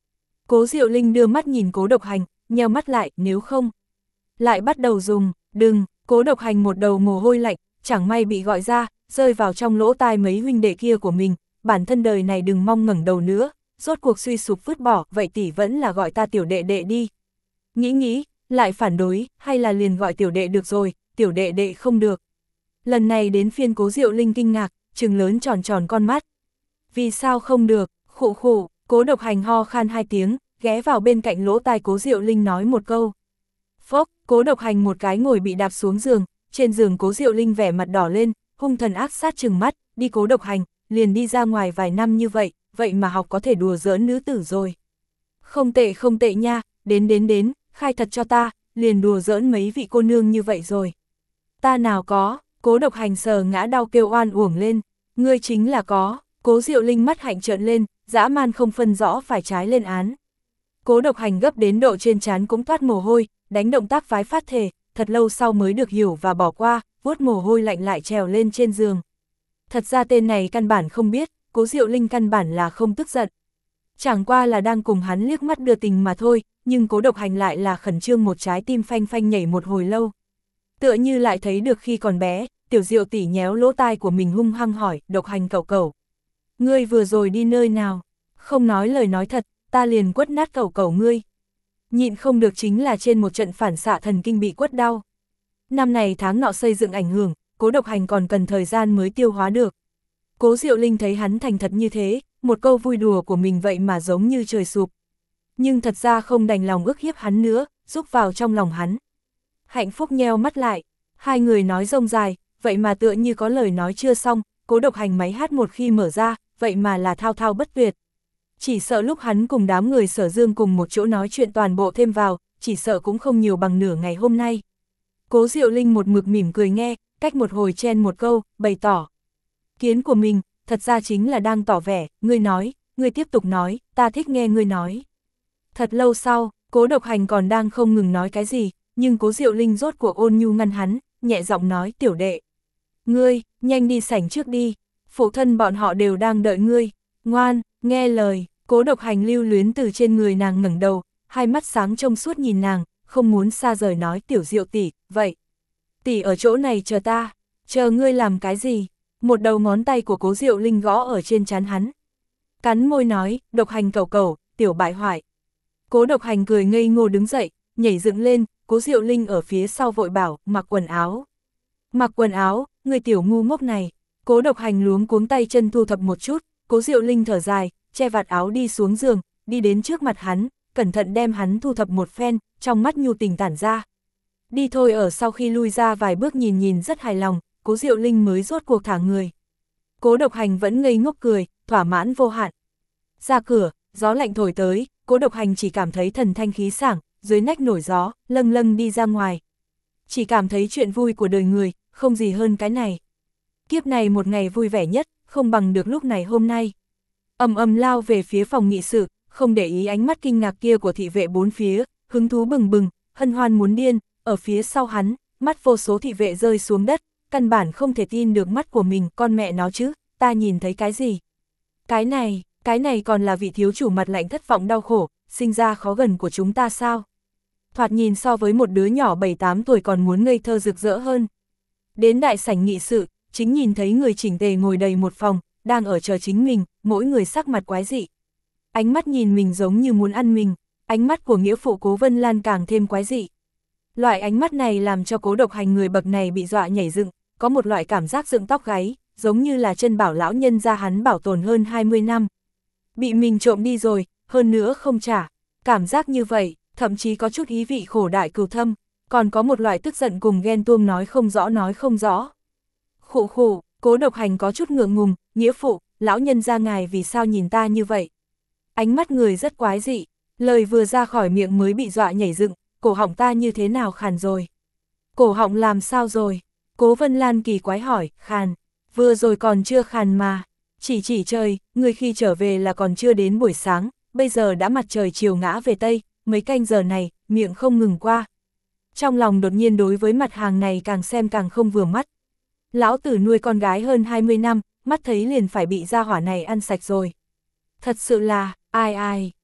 Cố Diệu Linh đưa mắt nhìn Cố Độc Hành, nheo mắt lại, nếu không. Lại bắt đầu dùng, đừng, Cố Độc Hành một đầu mồ hôi lạnh, chẳng may bị gọi ra, rơi vào trong lỗ tai mấy huynh đệ kia của mình, bản thân đời này đừng mong ngẩng đầu nữa, rốt cuộc suy sụp vứt bỏ, vậy tỷ vẫn là gọi ta tiểu đệ đệ đi. Nghĩ nghĩ, lại phản đối, hay là liền gọi tiểu đệ được rồi, tiểu đệ đệ không được. Lần này đến phiên Cố Diệu Linh kinh ngạc, trừng lớn tròn tròn con mắt. Vì sao không được, khụ khụ, Cố Độc Hành ho khan hai tiếng, ghé vào bên cạnh lỗ tai Cố Diệu Linh nói một câu. Phốc, Cố Độc Hành một cái ngồi bị đạp xuống giường, trên giường Cố Diệu Linh vẻ mặt đỏ lên, hung thần ác sát trừng mắt, đi Cố Độc Hành, liền đi ra ngoài vài năm như vậy, vậy mà học có thể đùa giỡn nữ tử rồi. Không tệ không tệ nha, đến đến đến, khai thật cho ta, liền đùa giỡn mấy vị cô nương như vậy rồi. Ta nào có, Cố Độc Hành sờ ngã đau kêu oan uổng lên, ngươi chính là có, Cố Diệu Linh mắt hạnh trợn lên, dã man không phân rõ phải trái lên án. Cố Độc Hành gấp đến độ trên trán cũng toát mồ hôi, đánh động tác vái phát thể, thật lâu sau mới được hiểu và bỏ qua, vuốt mồ hôi lạnh lại trèo lên trên giường. Thật ra tên này căn bản không biết, Cố Diệu Linh căn bản là không tức giận. Chẳng qua là đang cùng hắn liếc mắt đưa tình mà thôi, nhưng Cố Độc Hành lại là khẩn trương một trái tim phanh phanh nhảy một hồi lâu. Tựa như lại thấy được khi còn bé, tiểu Diệu tỷ nhéo lỗ tai của mình hung hăng hỏi, Độc Hành cậu cậu. Ngươi vừa rồi đi nơi nào? Không nói lời nói thật, ta liền quất nát cậu cậu ngươi. Nhịn không được chính là trên một trận phản xạ thần kinh bị quất đau. Năm này tháng nọ xây dựng ảnh hưởng, Cố Độc Hành còn cần thời gian mới tiêu hóa được. Cố Diệu Linh thấy hắn thành thật như thế, một câu vui đùa của mình vậy mà giống như trời sụp. Nhưng thật ra không đành lòng ức hiếp hắn nữa, rúc vào trong lòng hắn. Hạnh phúc nheo mắt lại, hai người nói rông dài, vậy mà tựa như có lời nói chưa xong, Cố Độc Hành máy hát một khi mở ra, vậy mà là thao thao bất tuyệt. Chỉ sợ lúc hắn cùng đám người Sở Dương cùng một chỗ nói chuyện toàn bộ thêm vào, chỉ sợ cũng không nhiều bằng nửa ngày hôm nay. Cố Diệu Linh một mực mỉm cười nghe, cách một hồi chen một câu, bày tỏ. Kiến của mình, thật ra chính là đang tỏ vẻ, ngươi nói, ngươi tiếp tục nói, ta thích nghe ngươi nói. Thật lâu sau, Cố Độc Hành còn đang không ngừng nói cái gì, nhưng Cố Diệu Linh rốt cuộc ôn nhu ngăn hắn, nhẹ giọng nói, tiểu đệ. Ngươi, nhanh đi sảnh trước đi, phụ thân bọn họ đều đang đợi ngươi, ngoan, nghe lời. Cố Độc Hành lưu luyến từ trên người nàng ngẩng đầu, hai mắt sáng trong suốt nhìn nàng, không muốn xa rời nói, tiểu Diệu tỷ, vậy. Tỷ ở chỗ này chờ ta, chờ ngươi làm cái gì? Một đầu ngón tay của Cố Diệu Linh gõ ở trên trán hắn. Cắn môi nói, Độc Hành cẩu cẩu, tiểu bại hoại. Cố Độc Hành cười ngây ngô đứng dậy, nhảy dựng lên, Cố Diệu Linh ở phía sau vội bảo, mặc quần áo. Mặc quần áo, người tiểu ngu ngốc này. Cố Độc Hành luống cuống tay chân thu thập một chút, Cố Diệu Linh thở dài, che vạt áo đi xuống giường, đi đến trước mặt hắn, cẩn thận đem hắn thu thập một phen, trong mắt nhu tình tản ra. Đi thôi ở sau khi lui ra vài bước nhìn nhìn rất hài lòng, Cố Diệu Linh mới rốt cuộc thả người. Cố Độc Hành vẫn ngây ngốc cười, thỏa mãn vô hạn. Ra cửa, gió lạnh thổi tới, Cố Độc Hành chỉ cảm thấy thần thanh khí sảng, dưới nách nổi gió, lâng lâng đi ra ngoài. Chỉ cảm thấy chuyện vui của đời người, không gì hơn cái này. Kiếp này một ngày vui vẻ nhất, không bằng được lúc này hôm nay. Ầm ầm lao về phía phòng nghị sự, không để ý ánh mắt kinh ngạc kia của thị vệ bốn phía, hứng thú bừng bừng, hân hoan muốn điên, ở phía sau hắn, mắt vô số thị vệ rơi xuống đất, căn bản không thể tin được mắt của mình, con mẹ nó chứ, ta nhìn thấy cái gì? Cái này, cái này còn là vị thiếu chủ mặt lạnh thất vọng đau khổ, sinh ra khó gần của chúng ta sao? Thoạt nhìn so với một đứa nhỏ bảy tám tuổi còn muốn ngây thơ rực rỡ hơn. Đến đại sảnh nghị sự, chính nhìn thấy người chỉnh tề ngồi đầy một phòng, đang ở chờ chính mình, mỗi người sắc mặt quái dị. Ánh mắt nhìn mình giống như muốn ăn mình, ánh mắt của nghĩa phụ Cố Vân Lan càng thêm quái dị. Loại ánh mắt này làm cho Cố Độc Hành người bậc này bị dọa nhảy dựng, có một loại cảm giác dựng tóc gáy, giống như là chân bảo lão nhân gia hắn bảo tồn hơn hai mươi năm. Bị mình trộm đi rồi, hơn nữa không trả. Cảm giác như vậy, thậm chí có chút ý vị khổ đại cừu thâm, còn có một loại tức giận cùng ghen tuông nói không rõ nói không rõ. Khụ khụ, Cố Độc Hành có chút ngượng ngùng, nghĩa phụ, lão nhân gia ngài vì sao nhìn ta như vậy? Ánh mắt người rất quái dị, lời vừa ra khỏi miệng mới bị dọa nhảy dựng, cổ họng ta như thế nào khàn rồi? Cổ họng làm sao rồi? Cố Vân Lan kỳ quái hỏi, khàn, vừa rồi còn chưa khàn mà, chỉ chỉ trời, người khi trở về là còn chưa đến buổi sáng, bây giờ đã mặt trời chiều ngã về Tây, mấy canh giờ này, miệng không ngừng qua. Trong lòng đột nhiên đối với mặt hàng này càng xem càng không vừa mắt. Lão tử nuôi con gái hơn hai mươi năm, mắt thấy liền phải bị gia hỏa này ăn sạch rồi. Thật sự là, ai ai,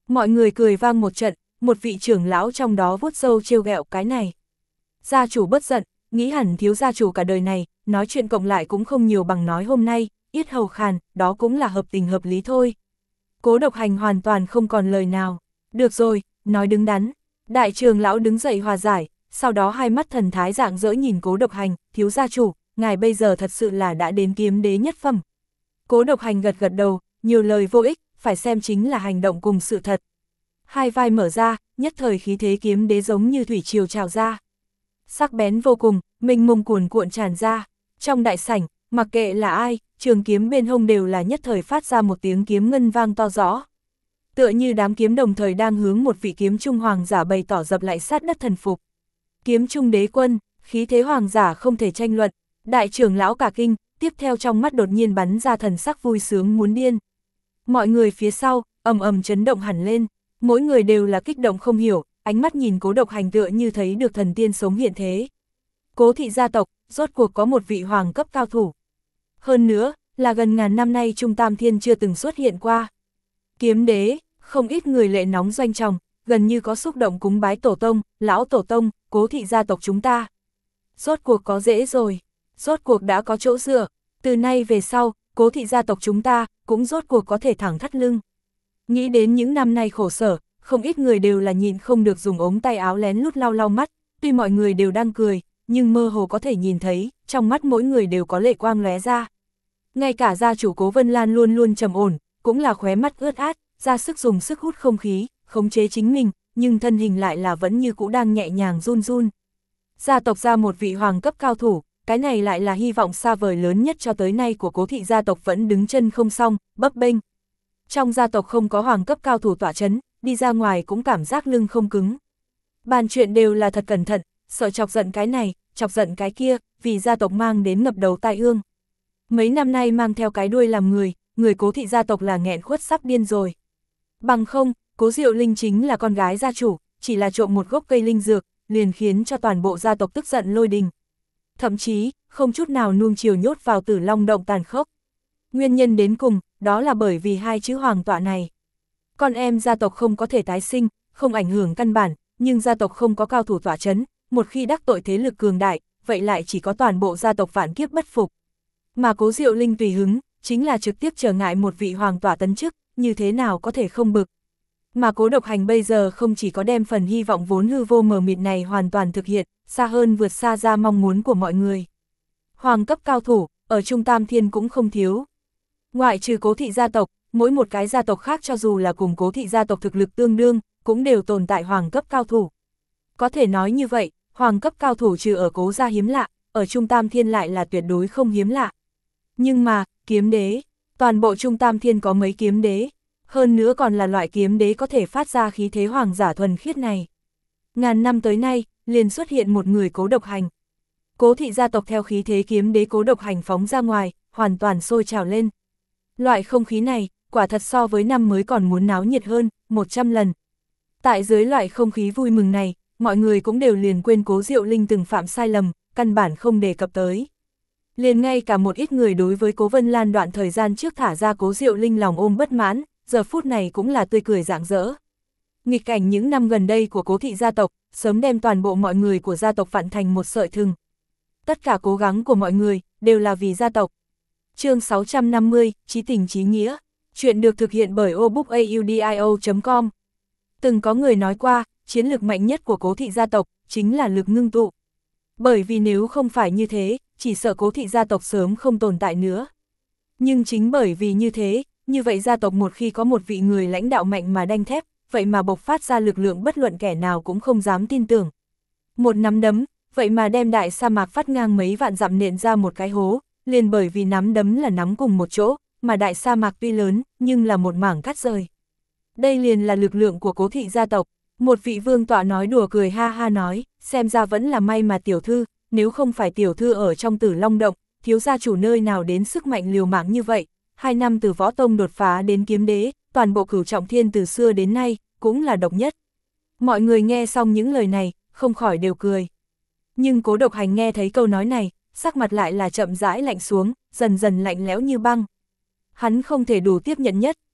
Mọi người cười vang một trận, một vị trưởng lão trong đó vuốt râu trêu ghẹo cái này. Gia chủ bất giận, nghĩ hẳn thiếu gia chủ cả đời này, nói chuyện cộng lại cũng không nhiều bằng nói hôm nay, yết hầu khàn, đó cũng là hợp tình hợp lý thôi. Cố Độc Hành hoàn toàn không còn lời nào. Được rồi, nói đứng đắn. Đại trưởng lão đứng dậy hòa giải, sau đó hai mắt thần thái rạng rỡ nhìn Cố Độc Hành, thiếu gia chủ, ngài bây giờ thật sự là đã đến kiếm đế nhất phẩm. Cố Độc Hành gật gật đầu, nhiều lời vô ích, phải xem chính là hành động cùng sự thật. Hai vai mở ra, nhất thời khí thế kiếm đế giống như thủy triều trào ra. Sắc bén vô cùng, mênh mông cuồn cuộn tràn ra. Trong đại sảnh, mặc kệ là ai, trường kiếm bên hông đều là nhất thời phát ra một tiếng kiếm ngân vang to rõ. Tựa như đám kiếm đồng thời đang hướng một vị kiếm trung hoàng giả bày tỏ dập lại sát đất thần phục. Kiếm trung đế quân, khí thế hoàng giả không thể tranh luận. Đại trưởng lão cả kinh, tiếp theo trong mắt đột nhiên bắn ra thần sắc vui sướng muốn điên. Mọi người phía sau, ầm ầm chấn động hẳn lên, mỗi người đều là kích động không hiểu, ánh mắt nhìn Cố Độc Hành tựa như thấy được thần tiên sống hiện thế. Cố thị gia tộc, rốt cuộc có một vị hoàng cấp cao thủ. Hơn nữa, là gần ngàn năm nay Trung Tam Thiên chưa từng xuất hiện qua. Kiếm đế, không ít người lệ nóng doanh trọng, gần như có xúc động cúng bái tổ tông, lão tổ tông, Cố thị gia tộc chúng ta. Rốt cuộc có dễ rồi, rốt cuộc đã có chỗ dựa, từ nay về sau, Cố thị gia tộc chúng ta cũng rốt cuộc có thể thẳng thắt lưng. Nghĩ đến những năm nay khổ sở, không ít người đều là nhịn không được dùng ống tay áo lén lút lau lau mắt, tuy mọi người đều đang cười, nhưng mơ hồ có thể nhìn thấy, trong mắt mỗi người đều có lệ quang lóe ra. Ngay cả gia chủ Cố Vân Lan luôn luôn trầm ổn, cũng là khóe mắt ướt át, ra sức dùng sức hút không khí, khống chế chính mình, nhưng thân hình lại là vẫn như cũ đang nhẹ nhàng run run. Gia tộc ra một vị hoàng cấp cao thủ, cái này lại là hy vọng xa vời lớn nhất cho tới nay của Cố thị gia tộc vẫn đứng chân không xong, bấp bênh. Trong gia tộc không có hoàng cấp cao thủ tọa chấn, đi ra ngoài cũng cảm giác lưng không cứng. Bàn chuyện đều là thật cẩn thận, sợ chọc giận cái này, chọc giận cái kia, vì gia tộc mang đến ngập đầu tai ương. Mấy năm nay mang theo cái đuôi làm người, người Cố thị gia tộc là nghẹn khuất sắp điên rồi. Bằng không, Cố Diệu Linh chính là con gái gia chủ, chỉ là trộm một gốc cây linh dược, liền khiến cho toàn bộ gia tộc tức giận lôi đình. Thậm chí, không chút nào nuông chiều nhốt vào Tử Long động tàn khốc. Nguyên nhân đến cùng, đó là bởi vì hai chữ hoàng tọa này. Con em gia tộc không có thể tái sinh, không ảnh hưởng căn bản, nhưng gia tộc không có cao thủ tọa chấn, một khi đắc tội thế lực cường đại, vậy lại chỉ có toàn bộ gia tộc vạn kiếp bất phục. Mà Cố Diệu Linh tùy hứng, chính là trực tiếp trở ngại một vị hoàng tọa tấn chức, như thế nào có thể không bực. Mà Cố Độc Hành bây giờ không chỉ có đem phần hy vọng vốn hư vô mờ mịt này hoàn toàn thực hiện, xa hơn vượt xa ra mong muốn của mọi người. Hoàng cấp cao thủ, ở Trung Tam Thiên cũng không thiếu. Ngoại trừ Cố thị gia tộc, mỗi một cái gia tộc khác cho dù là cùng Cố thị gia tộc thực lực tương đương, cũng đều tồn tại hoàng cấp cao thủ. Có thể nói như vậy, hoàng cấp cao thủ trừ ở Cố gia hiếm lạ, ở Trung Tam Thiên lại là tuyệt đối không hiếm lạ. Nhưng mà, kiếm đế, toàn bộ Trung Tam Thiên có mấy kiếm đế, hơn nữa còn là loại kiếm đế có thể phát ra khí thế hoàng giả thuần khiết này. Ngàn năm tới nay, liền xuất hiện một người Cố Độc Hành. Cố thị gia tộc theo khí thế kiếm đế Cố Độc Hành phóng ra ngoài, hoàn toàn sôi trào lên. Loại không khí này, quả thật so với năm mới còn muốn náo nhiệt hơn, một trăm lần. Tại dưới loại không khí vui mừng này, mọi người cũng đều liền quên Cố Diệu Linh từng phạm sai lầm, căn bản không đề cập tới. Liền ngay cả một ít người đối với Cố Vân Lan đoạn thời gian trước thả ra Cố Diệu Linh lòng ôm bất mãn, giờ phút này cũng là tươi cười rạng rỡ. Nghịch cảnh những năm gần đây của Cố thị gia tộc, sớm đem toàn bộ mọi người của gia tộc vặn thành một sợi thừng. Tất cả cố gắng của mọi người, đều là vì gia tộc. Chương sáu trăm năm mươi, Chí tình chí nghĩa. Chuyện được thực hiện bởi obookaudio chấm com. Từng có người nói qua, chiến lược mạnh nhất của Cố thị gia tộc, chính là lực ngưng tụ. Bởi vì nếu không phải như thế, chỉ sợ Cố thị gia tộc sớm không tồn tại nữa. Nhưng chính bởi vì như thế, như vậy gia tộc một khi có một vị người lãnh đạo mạnh mà đanh thép, vậy mà bộc phát ra lực lượng bất luận kẻ nào cũng không dám tin tưởng. Một nắm đấm, vậy mà đem đại sa mạc phát ngang mấy vạn dặm nện ra một cái hố, liền bởi vì nắm đấm là nắm cùng một chỗ, mà đại sa mạc tuy lớn, nhưng là một mảng cắt rời. Đây liền là lực lượng của Cố thị gia tộc. Một vị vương tọa nói đùa cười ha ha nói, xem ra vẫn là may mà tiểu thư, nếu không phải tiểu thư ở trong Tử Long động, thiếu gia chủ nơi nào đến sức mạnh liều mạng như vậy. Hai năm từ võ tông đột phá đến kiếm đế, toàn bộ Cửu Trọng Thiên từ xưa đến nay, cũng là độc nhất. Mọi người nghe xong những lời này, không khỏi đều cười. Nhưng Cố Độc Hành nghe thấy câu nói này, sắc mặt lại là chậm rãi lạnh xuống, dần dần lạnh lẽo như băng. Hắn không thể đủ tiếp nhận nhất,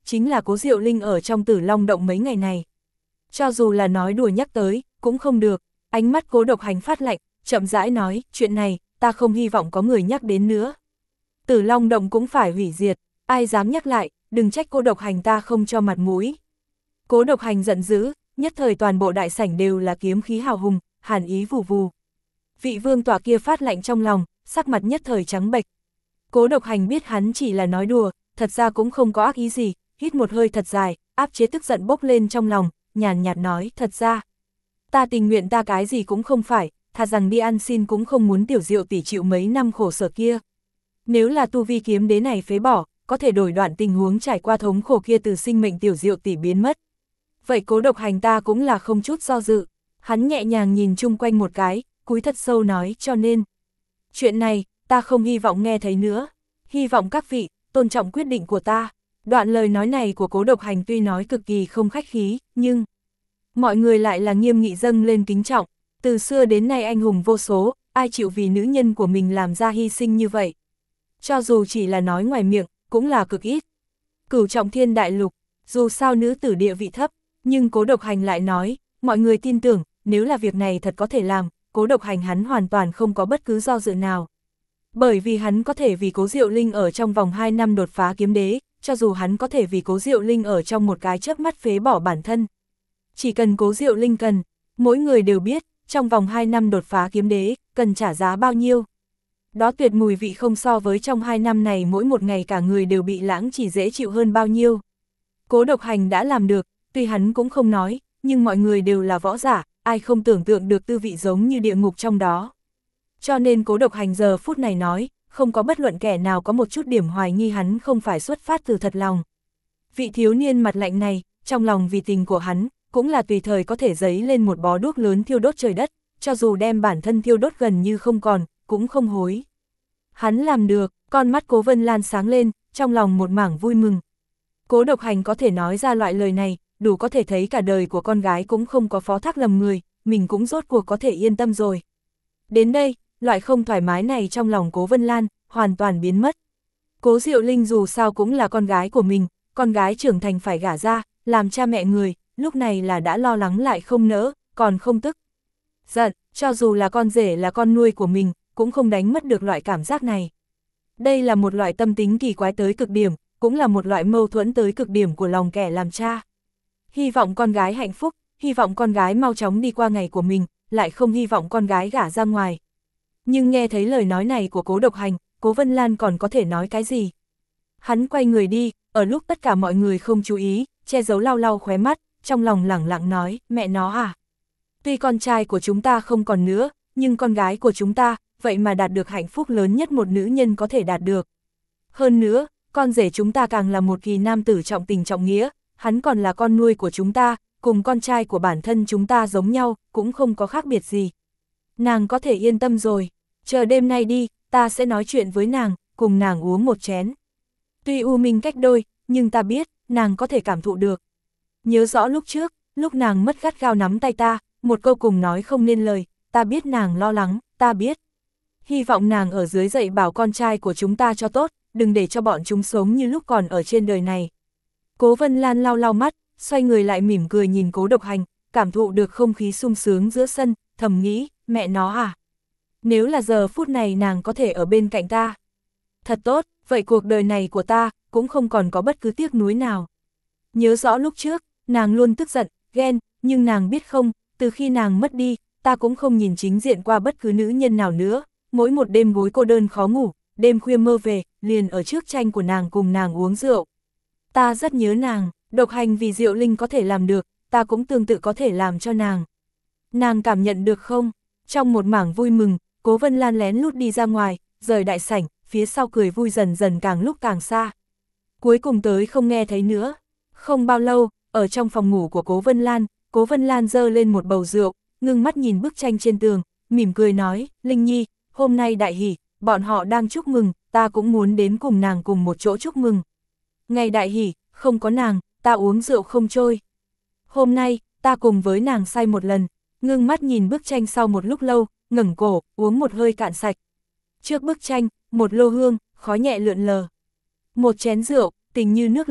chính là Cố Diệu Linh ở trong Tử Long Động mấy ngày này. Cho dù là nói đùa nhắc tới, cũng không được. Ánh mắt Cố Độc Hành phát lạnh, chậm rãi nói, chuyện này, ta không hy vọng có người nhắc đến nữa. Tử Long Động cũng phải hủy diệt, ai dám nhắc lại, đừng trách Cố Độc Hành ta không cho mặt mũi. Cố Độc Hành giận dữ, nhất thời toàn bộ đại sảnh đều là kiếm khí hào hùng, hàn ý vù vù. Vị vương tọa kia phát lạnh trong lòng, sắc mặt nhất thời trắng bệch. Cố Độc Hành biết hắn chỉ là nói đùa, thật ra cũng không có ác ý gì, hít một hơi thật dài, áp chế tức giận bốc lên trong lòng, nhàn nhạt nói, thật ra, ta tình nguyện ta cái gì cũng không phải, thà rằng đi ăn xin cũng không muốn Tiểu Diệu tỷ chịu mấy năm khổ sở kia. Nếu là tu vi kiếm đế này phế bỏ, có thể đổi đoạn tình huống trải qua thống khổ kia từ sinh mệnh Tiểu Diệu tỷ biến mất. Vậy Cố Độc Hành ta cũng là không chút do dự, hắn nhẹ nhàng nhìn chung quanh một cái, cúi thật sâu nói, cho nên, chuyện này, ta không hy vọng nghe thấy nữa, hy vọng các vị, tôn trọng quyết định của ta. Đoạn lời nói này của Cố Độc Hành tuy nói cực kỳ không khách khí, nhưng mọi người lại là nghiêm nghị dâng lên kính trọng, từ xưa đến nay anh hùng vô số, ai chịu vì nữ nhân của mình làm ra hy sinh như vậy. Cho dù chỉ là nói ngoài miệng, cũng là cực ít. Cửu trọng thiên đại lục, dù sao nữ tử địa vị thấp, nhưng Cố Độc Hành lại nói, mọi người tin tưởng, nếu là việc này thật có thể làm, Cố Độc Hành hắn hoàn toàn không có bất cứ do dự nào. Bởi vì hắn có thể vì Cố Diệu Linh ở trong vòng hai năm đột phá kiếm đế, cho dù hắn có thể vì Cố Diệu Linh ở trong một cái chớp mắt phế bỏ bản thân. Chỉ cần Cố Diệu Linh cần, mỗi người đều biết, trong vòng hai năm đột phá kiếm đế, cần trả giá bao nhiêu. Đó tuyệt mùi vị không so với trong hai năm này mỗi một ngày cả người đều bị lãng chỉ dễ chịu hơn bao nhiêu. Cố Độc Hành đã làm được, tuy hắn cũng không nói, nhưng mọi người đều là võ giả, ai không tưởng tượng được tư vị giống như địa ngục trong đó. Cho nên Cố Độc Hành giờ phút này nói, không có bất luận kẻ nào có một chút điểm hoài nghi hắn không phải xuất phát từ thật lòng. Vị thiếu niên mặt lạnh này, trong lòng vì tình của hắn, cũng là tùy thời có thể giấy lên một bó đuốc lớn thiêu đốt trời đất, cho dù đem bản thân thiêu đốt gần như không còn, cũng không hối. Hắn làm được, con mắt Cố Vân Lan sáng lên, trong lòng một mảng vui mừng. Cố Độc Hành có thể nói ra loại lời này, đủ có thể thấy cả đời của con gái cũng không có phó thác lầm người, mình cũng rốt cuộc có thể yên tâm rồi. Đến đây, loại không thoải mái này trong lòng Cố Vân Lan, hoàn toàn biến mất. Cố Diệu Linh dù sao cũng là con gái của mình, con gái trưởng thành phải gả ra, làm cha mẹ người, lúc này là đã lo lắng lại không nỡ, còn không tức giận, cho dù là con rể là con nuôi của mình, cũng không đánh mất được loại cảm giác này. Đây là một loại tâm tính kỳ quái tới cực điểm, cũng là một loại mâu thuẫn tới cực điểm của lòng kẻ làm cha. Hy vọng con gái hạnh phúc, hy vọng con gái mau chóng đi qua ngày của mình, lại không hy vọng con gái gả ra ngoài. Nhưng nghe thấy lời nói này của Cố Độc Hành, Cố Vân Lan còn có thể nói cái gì? Hắn quay người đi, ở lúc tất cả mọi người không chú ý, che giấu lau lau khóe mắt, trong lòng lẳng lặng nói, mẹ nó à. Tuy con trai của chúng ta không còn nữa, nhưng con gái của chúng ta, vậy mà đạt được hạnh phúc lớn nhất một nữ nhân có thể đạt được. Hơn nữa, con rể chúng ta càng là một kỳ nam tử trọng tình trọng nghĩa, hắn còn là con nuôi của chúng ta, cùng con trai của bản thân chúng ta giống nhau, cũng không có khác biệt gì. Nàng có thể yên tâm rồi, chờ đêm nay đi, ta sẽ nói chuyện với nàng, cùng nàng uống một chén. Tuy u minh cách đôi, nhưng ta biết, nàng có thể cảm thụ được. Nhớ rõ lúc trước, lúc nàng mất gắt gao nắm tay ta, một câu cùng nói không nên lời, ta biết nàng lo lắng, ta biết. Hy vọng nàng ở dưới dạy bảo con trai của chúng ta cho tốt, đừng để cho bọn chúng sống như lúc còn ở trên đời này. Cố Vân Lan lau lau mắt, xoay người lại mỉm cười nhìn Cố Độc Hành, cảm thụ được không khí sung sướng giữa sân, thầm nghĩ, mẹ nó à. Nếu là giờ phút này nàng có thể ở bên cạnh ta. Thật tốt, vậy cuộc đời này của ta, cũng không còn có bất cứ tiếc nuối nào. Nhớ rõ lúc trước, nàng luôn tức giận, ghen, nhưng nàng biết không, từ khi nàng mất đi, ta cũng không nhìn chính diện qua bất cứ nữ nhân nào nữa. Mỗi một đêm gối cô đơn khó ngủ, đêm khuya mơ về, liền ở trước tranh của nàng cùng nàng uống rượu. Ta rất nhớ nàng, Độc Hành vì Diệu Linh có thể làm được, ta cũng tương tự có thể làm cho nàng. Nàng cảm nhận được không? Trong một mảng vui mừng, Cố Vân Lan lén lút đi ra ngoài, rời đại sảnh, phía sau cười vui dần dần càng lúc càng xa. Cuối cùng tới không nghe thấy nữa. Không bao lâu, ở trong phòng ngủ của Cố Vân Lan, Cố Vân Lan giơ lên một bầu rượu, ngưng mắt nhìn bức tranh trên tường, mỉm cười nói, Linh Nhi, hôm nay đại hỷ, bọn họ đang chúc mừng, ta cũng muốn đến cùng nàng cùng một chỗ chúc mừng. Ngày đại hỷ, không có nàng, ta uống rượu không trôi. Hôm nay, ta cùng với nàng say một lần, ngưng mắt nhìn bức tranh sau một lúc lâu, ngẩng cổ, uống một hơi cạn sạch. Trước bức tranh, một lô hương, khói nhẹ lượn lờ. Một chén rượu, tình như nước lặng,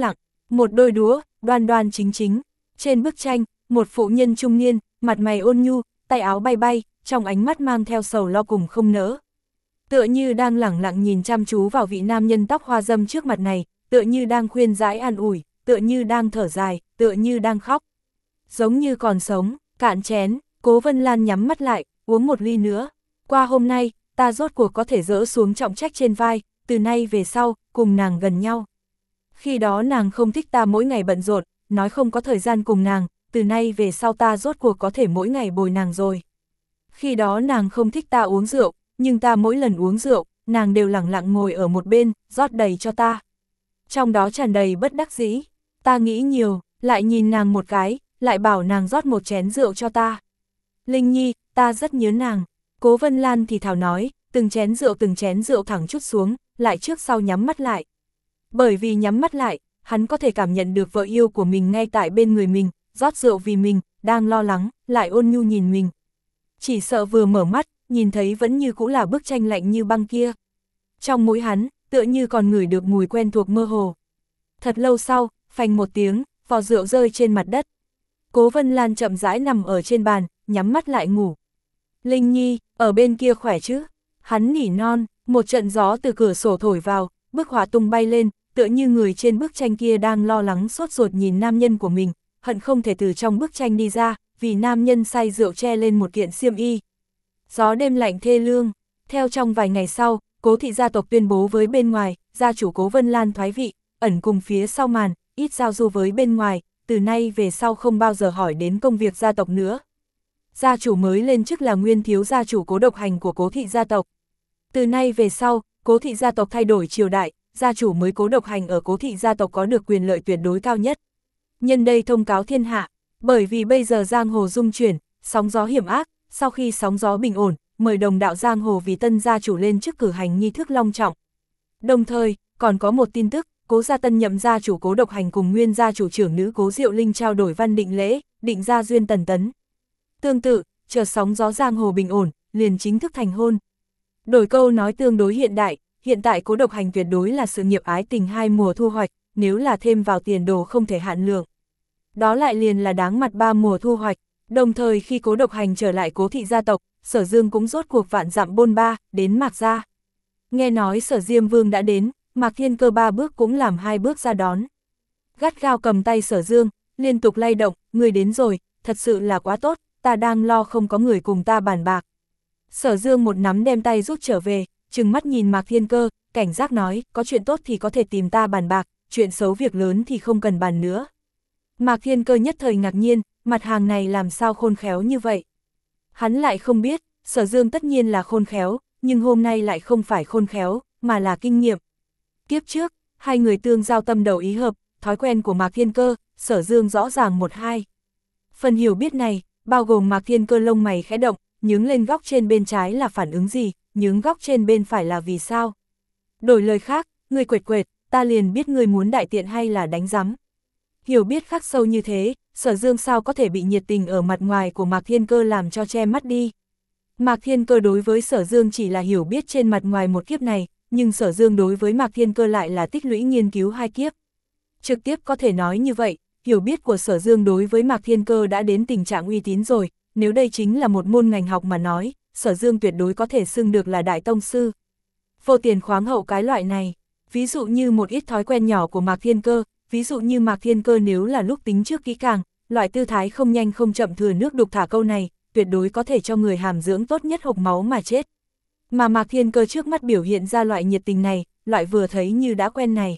một đôi đũa, đoan đoan chính chính. Trên bức tranh, một phụ nhân trung niên, mặt mày ôn nhu, tay áo bay bay, trong ánh mắt mang theo sầu lo cùng không nỡ. Tựa như đang lẳng lặng nhìn chăm chú vào vị nam nhân tóc hoa râm trước mặt này, tựa như đang khuyên giải an ủi, tựa như đang thở dài, tựa như đang khóc. Giống như còn sống, cạn chén, Cố Vân Lan nhắm mắt lại, uống một ly nữa. Qua hôm nay, ta rốt cuộc có thể dỡ xuống trọng trách trên vai, từ nay về sau, cùng nàng gần nhau. Khi đó nàng không thích ta mỗi ngày bận rộn, nói không có thời gian cùng nàng, từ nay về sau ta rốt cuộc có thể mỗi ngày bồi nàng rồi. Khi đó nàng không thích ta uống rượu, nhưng ta mỗi lần uống rượu, nàng đều lẳng lặng ngồi ở một bên, rót đầy cho ta. Trong đó tràn đầy bất đắc dĩ, ta nghĩ nhiều, lại nhìn nàng một cái, lại bảo nàng rót một chén rượu cho ta. Linh Nhi, ta rất nhớ nàng. Cố Vân Lan thì thào nói, từng chén rượu từng chén rượu thẳng chút xuống, lại trước sau nhắm mắt lại. Bởi vì nhắm mắt lại, hắn có thể cảm nhận được vợ yêu của mình ngay tại bên người mình, rót rượu vì mình, đang lo lắng, lại ôn nhu nhìn mình. Chỉ sợ vừa mở mắt, nhìn thấy vẫn như cũ là bức tranh lạnh như băng kia. Trong mũi hắn, tựa như còn ngửi được mùi quen thuộc mơ hồ. Thật lâu sau, phành một tiếng, vò rượu rơi trên mặt đất. Cố Vân Lan chậm rãi nằm ở trên bàn, nhắm mắt lại ngủ. Linh Nhi, ở bên kia khỏe chứ? Hắn nỉ non, một trận gió từ cửa sổ thổi vào, bức họa tung bay lên, tựa như người trên bức tranh kia đang lo lắng sốt ruột nhìn nam nhân của mình, hận không thể từ trong bức tranh đi ra, vì nam nhân say rượu che lên một kiện xiêm y. Gió đêm lạnh thê lương, theo trong vài ngày sau, Cố thị gia tộc tuyên bố với bên ngoài, gia chủ Cố Vân Lan thoái vị, ẩn cùng phía sau màn, ít giao du với bên ngoài, từ nay về sau không bao giờ hỏi đến công việc gia tộc nữa. Gia chủ mới lên chức là nguyên thiếu gia chủ Cố Độc Hành của Cố thị gia tộc. Từ nay về sau, Cố thị gia tộc thay đổi triều đại, gia chủ mới Cố Độc Hành ở Cố thị gia tộc có được quyền lợi tuyệt đối cao nhất. Nhân đây thông cáo thiên hạ, bởi vì bây giờ giang hồ dung chuyển, sóng gió hiểm ác, sau khi sóng gió bình ổn, mời đồng đạo giang hồ vì tân gia chủ lên chức cử hành nghi thức long trọng. Đồng thời, còn có một tin tức, Cố gia tân nhậm gia chủ Cố Độc Hành cùng nguyên gia chủ trưởng nữ Cố Diệu Linh trao đổi văn định lễ, định ra duyên tần tấn. Tương tự, chờ sóng gió giang hồ bình ổn, liền chính thức thành hôn. Đổi câu nói tương đối hiện đại, hiện tại Cố Độc Hành tuyệt đối là sự nghiệp ái tình hai mùa thu hoạch, nếu là thêm vào tiền đồ không thể hạn lượng. Đó lại liền là đáng mặt ba mùa thu hoạch, đồng thời khi Cố Độc Hành trở lại Cố thị gia tộc, Sở Dương cũng rốt cuộc vạn dặm bôn ba, đến Mạc gia. Nghe nói Sở Diêm Vương đã đến, Mạc Thiên Cơ ba bước cũng làm hai bước ra đón. Gắt gao cầm tay Sở Dương, liên tục lay động, người đến rồi, thật sự là quá tốt, ta đang lo không có người cùng ta bàn bạc. Sở Dương một nắm đem tay rút trở về, trừng mắt nhìn Mạc Thiên Cơ, cảnh giác nói, có chuyện tốt thì có thể tìm ta bàn bạc, chuyện xấu việc lớn thì không cần bàn nữa. Mạc Thiên Cơ nhất thời ngạc nhiên, mặt hàng này làm sao khôn khéo như vậy. Hắn lại không biết, Sở Dương tất nhiên là khôn khéo, nhưng hôm nay lại không phải khôn khéo, mà là kinh nghiệm. Kiếp trước, hai người tương giao tâm đầu ý hợp, thói quen của Mạc Thiên Cơ, Sở Dương rõ ràng một hai. Phần hiểu biết này, bao gồm Mạc Thiên Cơ lông mày khẽ động, nhướng lên góc trên bên trái là phản ứng gì, nhướng góc trên bên phải là vì sao. Đổi lời khác, người quệt quệt, ta liền biết người muốn đại tiện hay là đánh rắm. Hiểu biết khắc sâu như thế, Sở Dương sao có thể bị nhiệt tình ở mặt ngoài của Mạc Thiên Cơ làm cho che mắt đi. Mạc Thiên Cơ đối với Sở Dương chỉ là hiểu biết trên mặt ngoài một kiếp này, nhưng Sở Dương đối với Mạc Thiên Cơ lại là tích lũy nghiên cứu hai kiếp. Trực tiếp có thể nói như vậy, hiểu biết của Sở Dương đối với Mạc Thiên Cơ đã đến tình trạng uy tín rồi, nếu đây chính là một môn ngành học mà nói, Sở Dương tuyệt đối có thể xưng được là đại tông sư. Vô tiền khoáng hậu cái loại này, ví dụ như một ít thói quen nhỏ của Mạc Thiên Cơ, ví dụ như Mạc Thiên Cơ nếu là lúc tính trước kỹ càng, loại tư thái không nhanh không chậm thừa nước đục thả câu này, tuyệt đối có thể cho người hàm dưỡng tốt nhất hộc máu mà chết. Mà Mạc Thiên Cơ trước mắt biểu hiện ra loại nhiệt tình này, loại vừa thấy như đã quen này.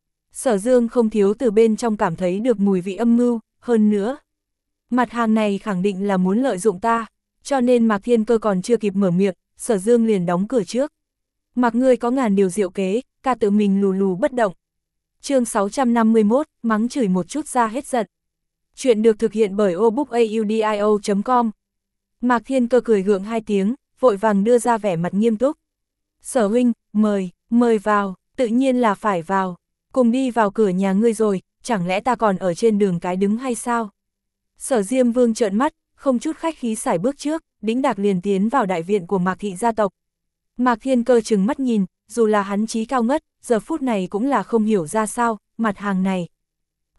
Sở Dương không thiếu từ bên trong cảm thấy được mùi vị âm mưu, hơn nữa. Mặt hàng này khẳng định là muốn lợi dụng ta, cho nên Mạc Thiên Cơ còn chưa kịp mở miệng, Sở Dương liền đóng cửa trước. Mặc ngươi có ngàn điều diệu kế, ca tự mình lù lù bất động. Chương sáu trăm năm mươi mốt, mắng chửi một chút ra hết giận. Chuyện được thực hiện bởi obookaudio chấm com. Mạc Thiên Cơ cười gượng hai tiếng, vội vàng đưa ra vẻ mặt nghiêm túc. Sở huynh, mời, mời vào, tự nhiên là phải vào. Cùng đi vào cửa nhà ngươi rồi, chẳng lẽ ta còn ở trên đường cái đứng hay sao? Sở Diêm Vương trợn mắt, không chút khách khí sải bước trước, đĩnh đạc liền tiến vào đại viện của Mạc thị gia tộc. Mạc Thiên Cơ trừng mắt nhìn, dù là hắn trí cao ngất, giờ phút này cũng là không hiểu ra sao, mặt hàng này.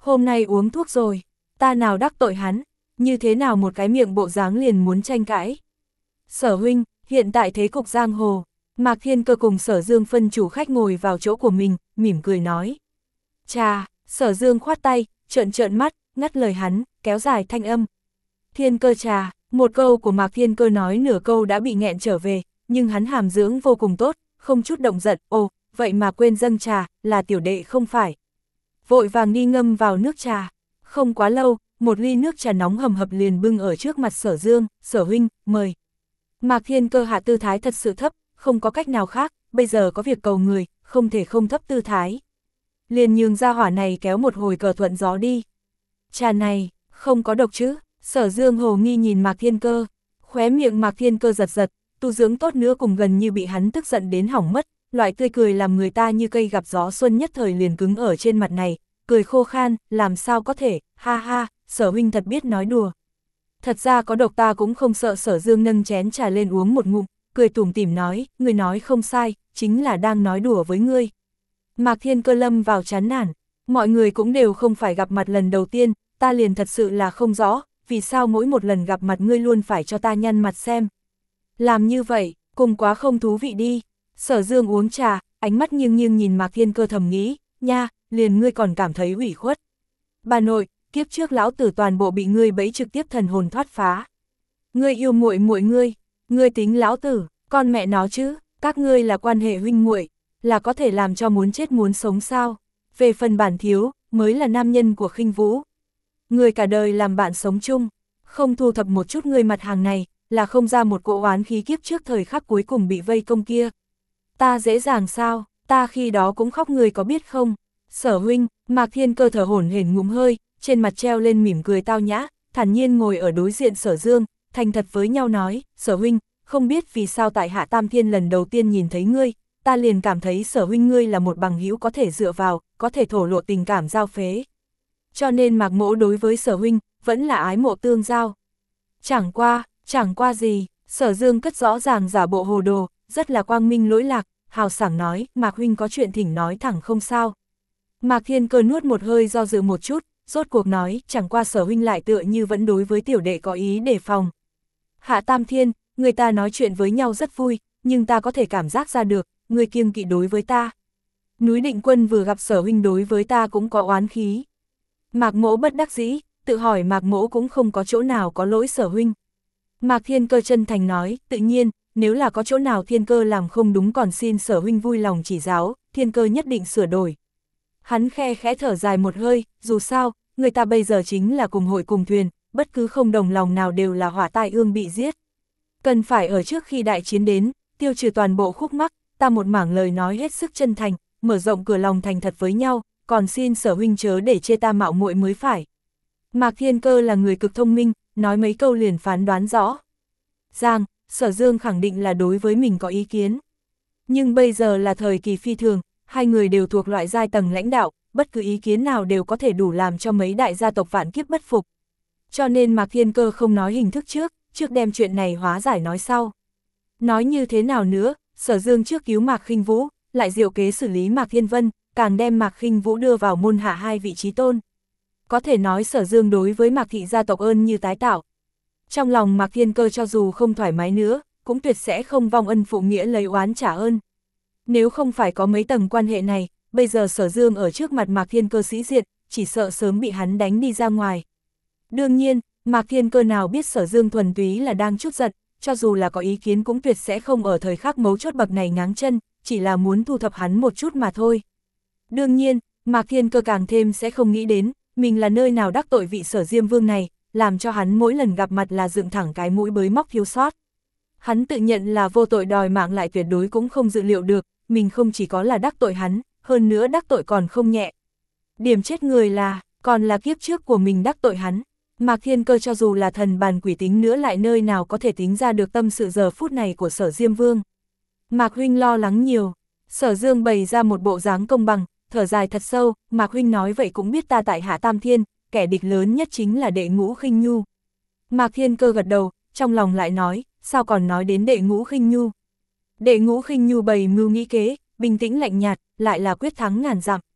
hôm nay uống thuốc rồi, ta nào đắc tội hắn, như thế nào một cái miệng bộ dáng liền muốn tranh cãi. Sở huynh, hiện tại thế cục giang hồ, Mạc Thiên Cơ cùng Sở Dương phân chủ khách ngồi vào chỗ của mình, mỉm cười nói. Chà, Sở Dương khoát tay, trợn trợn mắt, ngắt lời hắn, kéo dài thanh âm. Thiên Cơ trà, một câu của Mạc Thiên Cơ nói nửa câu đã bị nghẹn trở về, nhưng hắn hàm dưỡng vô cùng tốt, không chút động giận, ồ, vậy mà quên dâng trà, là tiểu đệ không phải. Vội vàng đi ngâm vào nước trà, không quá lâu, một ly nước trà nóng hầm hập liền bưng ở trước mặt Sở Dương, Sở huynh, mời. Mạc Thiên Cơ hạ tư thái thật sự thấp, không có cách nào khác, bây giờ có việc cầu người, không thể không thấp tư thái. Liền nhường ra hỏa này kéo một hồi cờ thuận gió đi. Trà này, không có độc chứ? Sở Dương hồ nghi nhìn Mạc Thiên Cơ, khóe miệng Mạc Thiên Cơ giật giật, tu dưỡng tốt nữa cùng gần như bị hắn tức giận đến hỏng mất, loại tươi cười làm người ta như cây gặp gió xuân nhất thời liền cứng ở trên mặt này, cười khô khan, làm sao có thể, ha ha, Sở huynh thật biết nói đùa. Thật ra có độc ta cũng không sợ. Sở Dương nâng chén trà lên uống một ngụm, cười tủm tỉm nói, ngươi nói không sai, chính là đang nói đùa với ngươi. Mạc Thiên Cơ lâm vào chán nản, mọi người cũng đều không phải gặp mặt lần đầu tiên, ta liền thật sự là không rõ, vì sao mỗi một lần gặp mặt ngươi luôn phải cho ta nhăn mặt xem. Làm như vậy, cùng quá không thú vị đi. Sở Dương uống trà, ánh mắt nghiêng nghiêng nhìn Mạc Thiên Cơ thầm nghĩ, nha, liền ngươi còn cảm thấy ủy khuất. Bà nội, kiếp trước lão tử toàn bộ bị ngươi bẫy trực tiếp thần hồn thoát phá. Ngươi yêu muội muội ngươi, ngươi tính lão tử, con mẹ nó chứ, các ngươi là quan hệ huynh muội, là có thể làm cho muốn chết muốn sống sao? Về phần bản thiếu, mới là nam nhân của Khinh Vũ. Người cả đời làm bạn sống chung, không thu thập một chút người mặt hàng này, là không ra một cỗ oán khí kiếp trước thời khắc cuối cùng bị vây công kia. Ta dễ dàng sao, ta khi đó cũng khóc người có biết không? Sở huynh, Mạc Thiên Cơ thở hổn hển ngụm hơi, trên mặt treo lên mỉm cười tao nhã, thản nhiên ngồi ở đối diện Sở Dương, thành thật với nhau nói, Sở huynh, không biết vì sao tại Hạ Tam Thiên lần đầu tiên nhìn thấy ngươi, ta liền cảm thấy Sở huynh ngươi là một bằng hữu có thể dựa vào, có thể thổ lộ tình cảm giao phế. Cho nên Mạc mỗ đối với Sở huynh, vẫn là ái mộ tương giao. Chẳng qua, chẳng qua gì, Sở Dương cất rõ ràng giả bộ hồ đồ, rất là quang minh lỗi lạc, hào sảng nói, Mạc huynh có chuyện thỉnh nói thẳng không sao. Mạc Thiên Cơ nuốt một hơi do dự một chút, rốt cuộc nói, chẳng qua Sở huynh lại tựa như vẫn đối với tiểu đệ có ý đề phòng. Hạ Tam Thiên, người ta nói chuyện với nhau rất vui, nhưng ta có thể cảm giác ra được, người kiêng kỵ đối với ta. Núi Định Quân vừa gặp Sở huynh đối với ta cũng có oán khí. Mạc mỗ bất đắc dĩ, tự hỏi Mạc mỗ cũng không có chỗ nào có lỗi Sở huynh. Mạc Thiên Cơ chân thành nói, tự nhiên, nếu là có chỗ nào Thiên Cơ làm không đúng còn xin Sở huynh vui lòng chỉ giáo, Thiên Cơ nhất định sửa đổi. Hắn khe khẽ thở dài một hơi, dù sao, người ta bây giờ chính là cùng hội cùng thuyền, bất cứ không đồng lòng nào đều là hỏa tai ương bị giết. Cần phải ở trước khi đại chiến đến, tiêu trừ toàn bộ khúc mắc, ta một mảng lời nói hết sức chân thành, mở rộng cửa lòng thành thật với nhau, còn xin Sở huynh chớ để chê ta mạo muội mới phải. Mạc Thiên Cơ là người cực thông minh, nói mấy câu liền phán đoán rõ. Giang, Sở Dương khẳng định là đối với mình có ý kiến. Nhưng bây giờ là thời kỳ phi thường, hai người đều thuộc loại giai tầng lãnh đạo, bất cứ ý kiến nào đều có thể đủ làm cho mấy đại gia tộc vạn kiếp bất phục. Cho nên Mạc Thiên Cơ không nói hình thức trước, trước đem chuyện này hóa giải nói sau. Nói như thế nào nữa, Sở Dương trước cứu Mạc Khinh Vũ, lại diệu kế xử lý Mạc Thiên Vân, càng đem Mạc Khinh Vũ đưa vào môn hạ hai vị trí tôn. Có thể nói Sở Dương đối với Mạc thị gia tộc ơn như tái tạo. Trong lòng Mạc Thiên Cơ cho dù không thoải mái nữa, cũng tuyệt sẽ không vong ân phụ nghĩa lấy oán trả ơn. Nếu không phải có mấy tầng quan hệ này, bây giờ Sở Dương ở trước mặt Mạc Thiên Cơ sĩ diện, chỉ sợ sớm bị hắn đánh đi ra ngoài. Đương nhiên, Mạc Thiên Cơ nào biết Sở Dương thuần túy là đang chút giận, cho dù là có ý kiến cũng tuyệt sẽ không ở thời khắc mấu chốt bậc này ngáng chân, chỉ là muốn thu thập hắn một chút mà thôi. Đương nhiên, Mạc Thiên Cơ càng thêm sẽ không nghĩ đến, mình là nơi nào đắc tội vị Sở Diêm Vương này, làm cho hắn mỗi lần gặp mặt là dựng thẳng cái mũi bới móc thiếu sót. Hắn tự nhận là vô tội đòi mạng lại tuyệt đối cũng không dự liệu được, mình không chỉ có là đắc tội hắn, hơn nữa đắc tội còn không nhẹ. Điểm chết người là, còn là kiếp trước của mình đắc tội hắn. Mạc Thiên Cơ cho dù là thần bàn quỷ tính nữa lại nơi nào có thể tính ra được tâm sự giờ phút này của Sở Diêm Vương. Mạc huynh lo lắng nhiều, Sở Dương bày ra một bộ dáng công bằng, thở dài thật sâu, Mạc huynh nói vậy cũng biết ta tại Hạ Tam Thiên, kẻ địch lớn nhất chính là Đệ Ngũ Khinh Nhu. Mạc Thiên Cơ gật đầu, trong lòng lại nói, sao còn nói đến Đệ Ngũ Khinh Nhu. Đệ Ngũ Khinh Nhu bày mưu nghĩ kế, bình tĩnh lạnh nhạt, lại là quyết thắng ngàn dặm.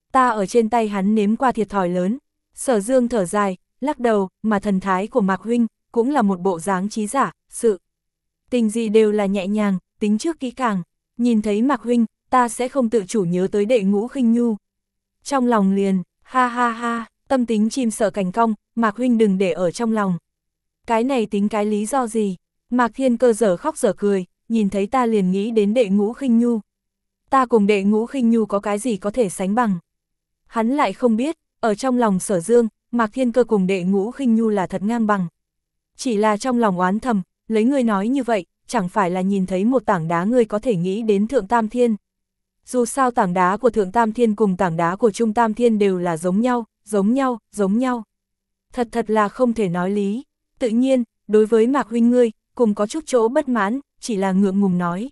Ta ở trên tay hắn nếm qua thiệt thòi lớn. Sở Dương thở dài, lắc đầu, mà thần thái của Mạc huynh, cũng là một bộ dáng trí giả, sự. Tình gì đều là nhẹ nhàng, tính trước kỹ càng. Nhìn thấy Mạc huynh, ta sẽ không tự chủ nhớ tới Đệ Ngũ Khinh Nhu. Trong lòng liền, ha ha ha, tâm tính chim sợ cành cong, Mạc huynh đừng để ở trong lòng. Cái này tính cái lý do gì? Mạc Thiên Cơ dở khóc dở cười, nhìn thấy ta liền nghĩ đến Đệ Ngũ Khinh Nhu. Ta cùng Đệ Ngũ Khinh Nhu có cái gì có thể sánh bằng? Hắn lại không biết, ở trong lòng Sở Dương, Mạc Thiên Cơ cùng Đệ Ngũ Khinh Nhu là thật ngang bằng. Chỉ là trong lòng oán thầm, lấy ngươi nói như vậy, chẳng phải là nhìn thấy một tảng đá ngươi có thể nghĩ đến Thượng Tam Thiên. Dù sao tảng đá của Thượng Tam Thiên cùng tảng đá của Trung Tam Thiên đều là giống nhau, giống nhau, giống nhau. Thật thật là không thể nói lý. Tự nhiên, đối với Mạc huynh ngươi, cùng có chút chỗ bất mãn, chỉ là ngượng ngùng nói.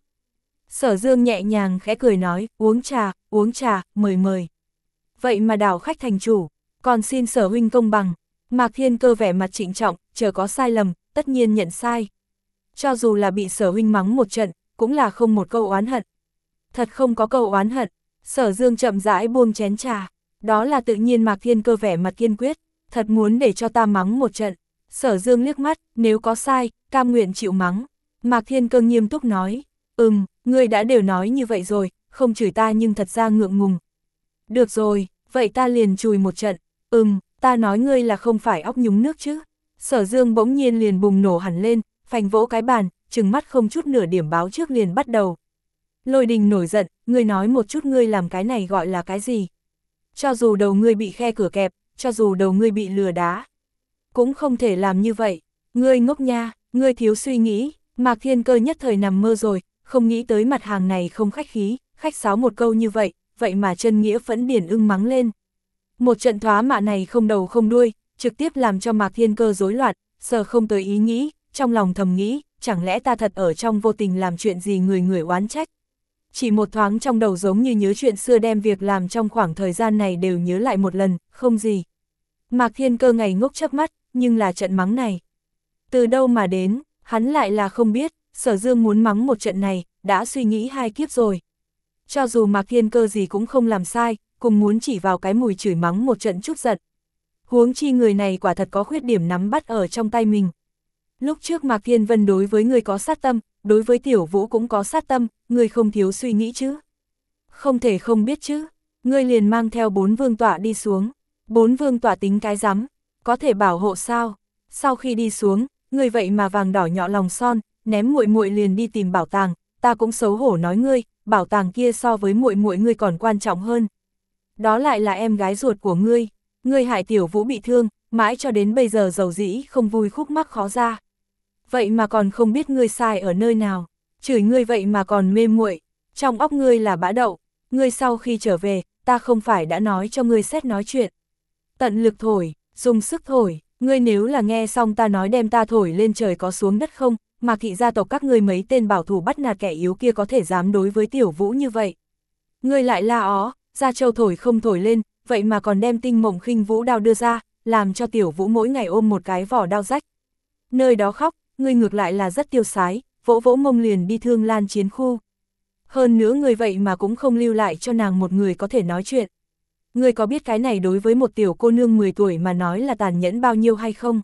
Sở Dương nhẹ nhàng khẽ cười nói, uống trà, uống trà, mời mời. Vậy mà đảo khách thành chủ, còn xin Sở huynh công bằng. Mạc Thiên Cơ vẻ mặt trịnh trọng, chờ có sai lầm, tất nhiên nhận sai. Cho dù là bị Sở huynh mắng một trận, cũng là không một câu oán hận. Thật không có câu oán hận. Sở Dương chậm rãi buông chén trà. Đó là tự nhiên. Mạc Thiên Cơ vẻ mặt kiên quyết, thật muốn để cho ta mắng một trận. Sở Dương liếc mắt, nếu có sai, cam nguyện chịu mắng. Mạc Thiên Cơ nghiêm túc nói, ừm, ngươi đã đều nói như vậy rồi, không chửi ta nhưng thật ra ngượng ngùng. Được rồi, vậy ta liền chùi một trận, ừm, ta nói ngươi là không phải óc nhúng nước chứ. Sở Dương bỗng nhiên liền bùng nổ hẳn lên, phành vỗ cái bàn, trừng mắt không chút nửa điểm báo trước liền bắt đầu. Lôi Đình nổi giận, ngươi nói một chút ngươi làm cái này gọi là cái gì? Cho dù đầu ngươi bị khe cửa kẹp, cho dù đầu ngươi bị lừa đá, cũng không thể làm như vậy. Ngươi ngốc nha, ngươi thiếu suy nghĩ. Mạc Thiên Cơ nhất thời nằm mơ rồi, không nghĩ tới mặt hàng này không khách khí, khách sáo một câu như vậy, vậy mà chân nghĩa phẫn điển ưng mắng lên. Một trận thoá mạ này không đầu không đuôi, trực tiếp làm cho Mạc Thiên Cơ rối loạn, sờ không tới ý nghĩ, trong lòng thầm nghĩ, chẳng lẽ ta thật ở trong vô tình làm chuyện gì người người oán trách. Chỉ một thoáng trong đầu giống như nhớ chuyện xưa, đem việc làm trong khoảng thời gian này đều nhớ lại một lần, không gì. Mạc Thiên Cơ ngày ngốc chớp mắt, nhưng là trận mắng này. Từ đâu mà đến, hắn lại là không biết, Sở Dương muốn mắng một trận này, đã suy nghĩ hai kiếp rồi. Cho dù Mạc Thiên Cơ gì cũng không làm sai, cùng muốn chỉ vào cái mùi chửi mắng một trận chút giận. Huống chi người này quả thật có khuyết điểm nắm bắt ở trong tay mình. Lúc trước Mạc Thiên Vân đối với người có sát tâm, đối với Tiểu Vũ cũng có sát tâm, người không thiếu suy nghĩ chứ. Không thể không biết chứ, ngươi liền mang theo bốn vương tọa đi xuống. Bốn vương tọa tính cái rắm, có thể bảo hộ sao? Sau khi đi xuống, ngươi vậy mà vàng đỏ nhọ lòng son, ném muội muội liền đi tìm bảo tàng, ta cũng xấu hổ nói ngươi, bảo tàng kia so với muội muội ngươi còn quan trọng hơn. Đó lại là em gái ruột của ngươi, ngươi hại Tiểu Vũ bị thương, mãi cho đến bây giờ dầu dĩ không vui khúc mắc khó ra. Vậy mà còn không biết ngươi sai ở nơi nào, chửi ngươi vậy mà còn mê muội, trong óc ngươi là bã đậu, ngươi sau khi trở về, ta không phải đã nói cho ngươi xét nói chuyện. Tận lực thổi, dùng sức thổi, ngươi nếu là nghe xong ta nói đem ta thổi lên trời có xuống đất không, Mạc thị gia tộc các ngươi mấy tên bảo thủ bắt nạt kẻ yếu kia có thể dám đối với Tiểu Vũ như vậy. Ngươi lại la ó, Gia Châu thổi không thổi lên, vậy mà còn đem Tinh Mộng Khinh Vũ đao đưa ra, làm cho Tiểu Vũ mỗi ngày ôm một cái vỏ đao rách. Nơi đó khóc, ngươi ngược lại là rất tiêu sái, vỗ vỗ mông liền đi Thương Lan chiến khu. Hơn nữa ngươi vậy mà cũng không lưu lại cho nàng một người có thể nói chuyện. Ngươi có biết cái này đối với một tiểu cô nương mười tuổi mà nói là tàn nhẫn bao nhiêu hay không?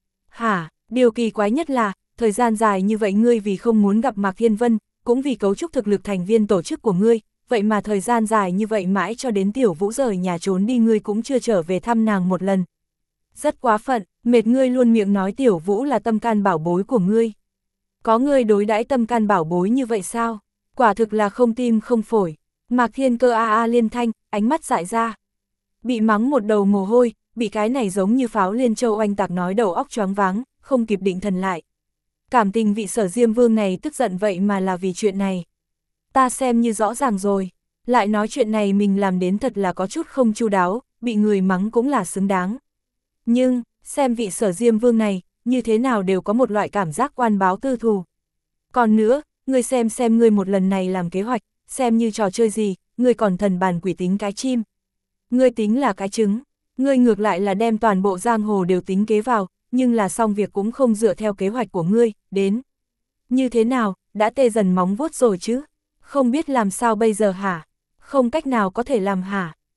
Hả, điều kỳ quái nhất là, thời gian dài như vậy ngươi vì không muốn gặp Mạc Thiên Vân, cũng vì cấu trúc thực lực thành viên tổ chức của ngươi, vậy mà thời gian dài như vậy mãi cho đến Tiểu Vũ rời nhà trốn đi ngươi cũng chưa trở về thăm nàng một lần. Rất quá phận, mệt ngươi luôn miệng nói Tiểu Vũ là tâm can bảo bối của ngươi. Có ngươi đối đãi tâm can bảo bối như vậy sao? Quả thực là không tim không phổi. Mạc Thiên Cơ a a liên thanh, ánh mắt dại ra. Bị mắng một đầu mồ hôi, bị cái này giống như pháo liên châu oanh tạc nói đầu óc choáng váng, không kịp định thần lại. Cảm tình vị Sở Diêm Vương này tức giận vậy mà là vì chuyện này. Ta xem như rõ ràng rồi, lại nói chuyện này mình làm đến thật là có chút không chu đáo, bị người mắng cũng là xứng đáng. Nhưng, xem vị Sở Diêm Vương này, như thế nào đều có một loại cảm giác oan báo tư thù. Còn nữa, ngươi xem xem ngươi một lần này làm kế hoạch, xem như trò chơi gì, ngươi còn thần bàn quỷ tính cái chim. Ngươi tính là cái trứng, ngươi ngược lại là đem toàn bộ giang hồ đều tính kế vào, nhưng là xong việc cũng không dựa theo kế hoạch của ngươi, đến. Như thế nào, đã tê dần móng vuốt rồi chứ? Không biết làm sao bây giờ hả? Không cách nào có thể làm hả?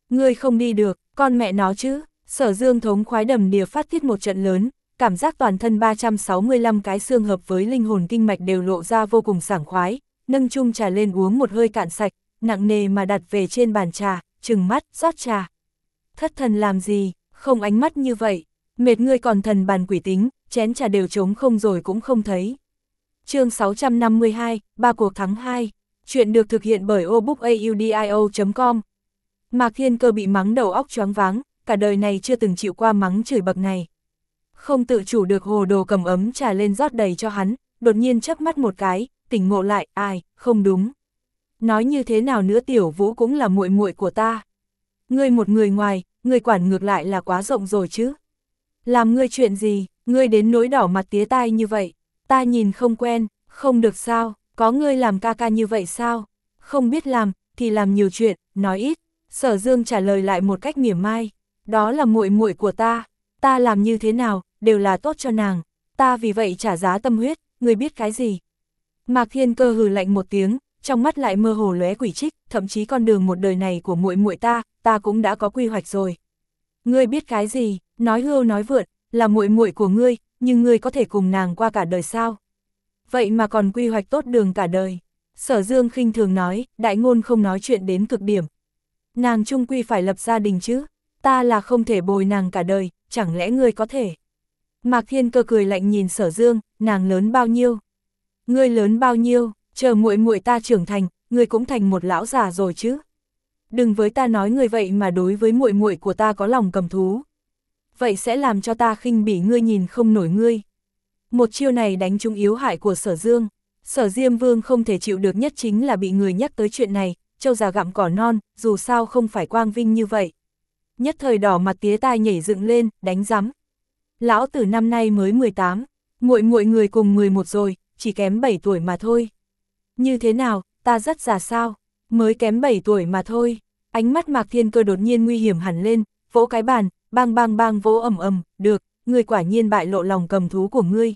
Ngươi không đi được, con mẹ nó chứ. Sở Dương thống khoái đầm đìa phát tiết một trận lớn, cảm giác toàn thân ba trăm sáu mươi lăm cái xương hợp với linh hồn kinh mạch đều lộ ra vô cùng sảng khoái, nâng chung trà lên uống một hơi cạn sạch, nặng nề mà đặt về trên bàn trà, trừng mắt, rót trà. Thất thần làm gì, không ánh mắt như vậy, mệt ngươi còn thần bàn quỷ tính, chén trà đều trống không rồi cũng không thấy. Chương sáu trăm năm mươi hai, ba cuộc thắng hai, chuyện được thực hiện bởi obookaudio chấm com. Mạc Thiên Cơ bị mắng đầu óc choáng váng, cả đời này chưa từng chịu qua mắng chửi bậc này. Không tự chủ được hồ đồ cầm ấm trà lên rót đầy cho hắn, đột nhiên chớp mắt một cái, tỉnh ngộ lại, ai, không đúng. Nói như thế nào nữa Tiểu Vũ cũng là muội muội của ta. Ngươi một người ngoài, ngươi quản ngược lại là quá rộng rồi chứ. Làm ngươi chuyện gì, ngươi đến nỗi đỏ mặt tía tai như vậy, ta nhìn không quen, không được sao, có ngươi làm ca ca như vậy sao? Không biết làm, thì làm nhiều chuyện, nói ít. Sở Dương trả lời lại một cách mỉa mai, đó là muội muội của ta, ta làm như thế nào, đều là tốt cho nàng, ta vì vậy trả giá tâm huyết, ngươi biết cái gì? Mạc Thiên Cơ hừ lạnh một tiếng, trong mắt lại mơ hồ lóe quỷ trích, thậm chí con đường một đời này của muội muội ta, ta cũng đã có quy hoạch rồi. Ngươi biết cái gì? Nói hưu nói vượn, là muội muội của ngươi, nhưng ngươi có thể cùng nàng qua cả đời sao? Vậy mà còn quy hoạch tốt đường cả đời. Sở Dương khinh thường nói, đại ngôn không nói chuyện đến cực điểm. Nàng chung quy phải lập gia đình chứ, ta là không thể bồi nàng cả đời, chẳng lẽ ngươi có thể? Mạc Thiên Cơ cười lạnh nhìn Sở Dương, nàng lớn bao nhiêu? Ngươi lớn bao nhiêu, chờ muội muội ta trưởng thành, ngươi cũng thành một lão già rồi chứ. Đừng với ta nói ngươi vậy mà đối với muội muội của ta có lòng cầm thú. Vậy sẽ làm cho ta khinh bỉ ngươi nhìn không nổi ngươi. Một chiêu này đánh trúng yếu hại của Sở Dương. Sở Diêm Vương không thể chịu được nhất chính là bị người nhắc tới chuyện này, trâu già gặm cỏ non, dù sao không phải quang vinh như vậy. Nhất thời đỏ mặt tía tai nhảy dựng lên, đánh rắm. Lão tử năm nay mới mười tám, muội muội người cùng mười một rồi, chỉ kém bảy tuổi mà thôi. Như thế nào, ta rất già sao, mới kém bảy tuổi mà thôi. Ánh mắt Mạc Thiên Cơ đột nhiên nguy hiểm hẳn lên, vỗ cái bàn, bang bang bang vỗ ầm ầm, được, ngươi quả nhiên bại lộ lòng cầm thú của ngươi.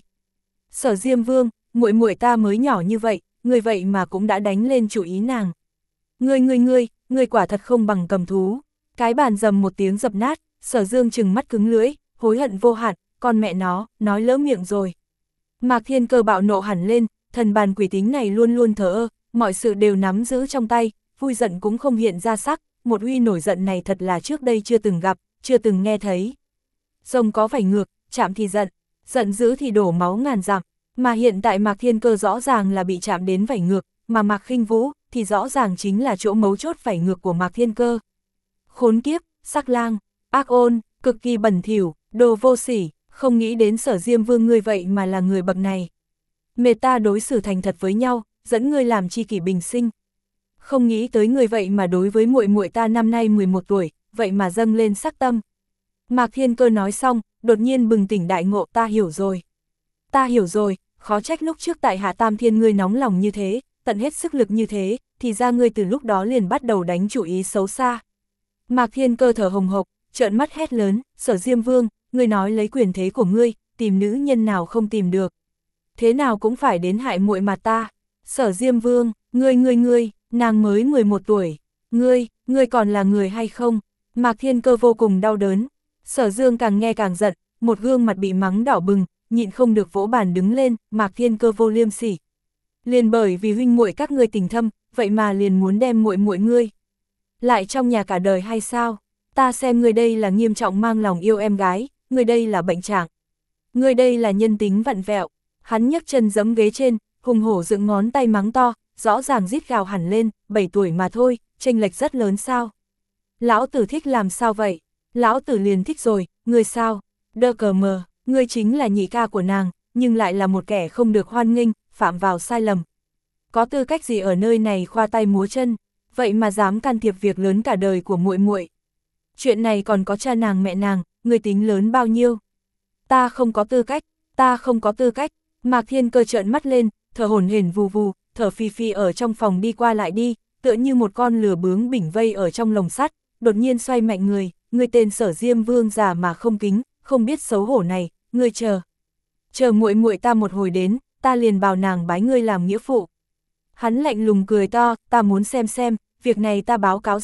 Sở Diêm Vương, muội muội ta mới nhỏ như vậy, ngươi vậy mà cũng đã đánh lên chủ ý nàng. Ngươi ngươi ngươi, ngươi quả thật không bằng cầm thú. Cái bàn dầm một tiếng dập nát, Sở Dương trừng mắt cứng lưỡi, hối hận vô hạn, con mẹ nó, nói lỡ miệng rồi. Mạc Thiên Cơ bạo nộ hẳn lên, thần bàn quỷ tính này luôn luôn thờ ơ, mọi sự đều nắm giữ trong tay, vui giận cũng không hiện ra sắc, một uy nổi giận này thật là trước đây chưa từng gặp, chưa từng nghe thấy. Rồng có vảy ngược, chạm thì giận, giận dữ thì đổ máu ngàn dặm, mà hiện tại Mạc Thiên Cơ rõ ràng là bị chạm đến vảy ngược, mà Mạc Khinh Vũ thì rõ ràng chính là chỗ mấu chốt vảy ngược của Mạc Thiên Cơ. Khốn kiếp, sắc lang, ác ôn, cực kỳ bẩn thỉu, đồ vô sỉ, không nghĩ đến Sở Diêm Vương ngươi vậy mà là người bậc này. Mẹ ta đối xử thành thật với nhau, dẫn ngươi làm tri kỷ bình sinh. Không nghĩ tới ngươi vậy mà đối với muội muội ta năm nay mười một tuổi, vậy mà dâng lên sắc tâm. Mạc Thiên Cơ nói xong, đột nhiên bừng tỉnh đại ngộ, ta hiểu rồi. Ta hiểu rồi, khó trách lúc trước tại Hạ Tam Thiên ngươi nóng lòng như thế, tận hết sức lực như thế, thì ra ngươi từ lúc đó liền bắt đầu đánh chủ ý xấu xa. Mạc Thiên Cơ thở hồng hộc, trợn mắt hét lớn, Sở Diêm Vương, ngươi nói lấy quyền thế của ngươi, tìm nữ nhân nào không tìm được. Thế nào cũng phải đến hại muội mặt ta. Sở Diêm Vương, ngươi ngươi ngươi, nàng mới mười một tuổi, ngươi, ngươi còn là người hay không? Mạc Thiên Cơ vô cùng đau đớn. Sở Dương càng nghe càng giận, một gương mặt bị mắng đỏ bừng, nhịn không được vỗ bàn đứng lên, Mạc Thiên Cơ vô liêm sỉ. Liền bởi vì huynh muội các ngươi tình thâm, vậy mà liền muốn đem muội muội ngươi lại trong nhà cả đời hay sao? Ta xem ngươi đây là nghiêm trọng mang lòng yêu em gái, ngươi đây là bệnh trạng. Ngươi đây là nhân tính vặn vẹo. Hắn nhấc chân giẫm ghế trên, hùng hổ dựng ngón tay mắng to, rõ ràng rít gào hẳn lên, bảy tuổi mà thôi, chênh lệch rất lớn sao? Lão tử thích làm sao vậy? Lão tử liền thích rồi, ngươi sao? Đơ cờ mờ, ngươi chính là nhị ca của nàng, nhưng lại là một kẻ không được hoan nghênh, phạm vào sai lầm. Có tư cách gì ở nơi này khoa tay múa chân, vậy mà dám can thiệp việc lớn cả đời của muội muội. Chuyện này còn có cha nàng mẹ nàng, ngươi tính lớn bao nhiêu? Ta không có tư cách, ta không có tư cách. Mạc Thiên Cơ trợn mắt lên, thở hổn hển vù vù, thở phì phì ở trong phòng đi qua lại đi, tựa như một con lừa bướng bỉnh vây ở trong lồng sắt, đột nhiên xoay mạnh người, ngươi tên Sở Diêm Vương già mà không kính, không biết xấu hổ này, ngươi chờ. Chờ muội muội ta một hồi đến, ta liền bảo nàng bái ngươi làm nghĩa phụ. Hắn lạnh lùng cười to, ta muốn xem xem, việc này ta báo cáo gia tộc,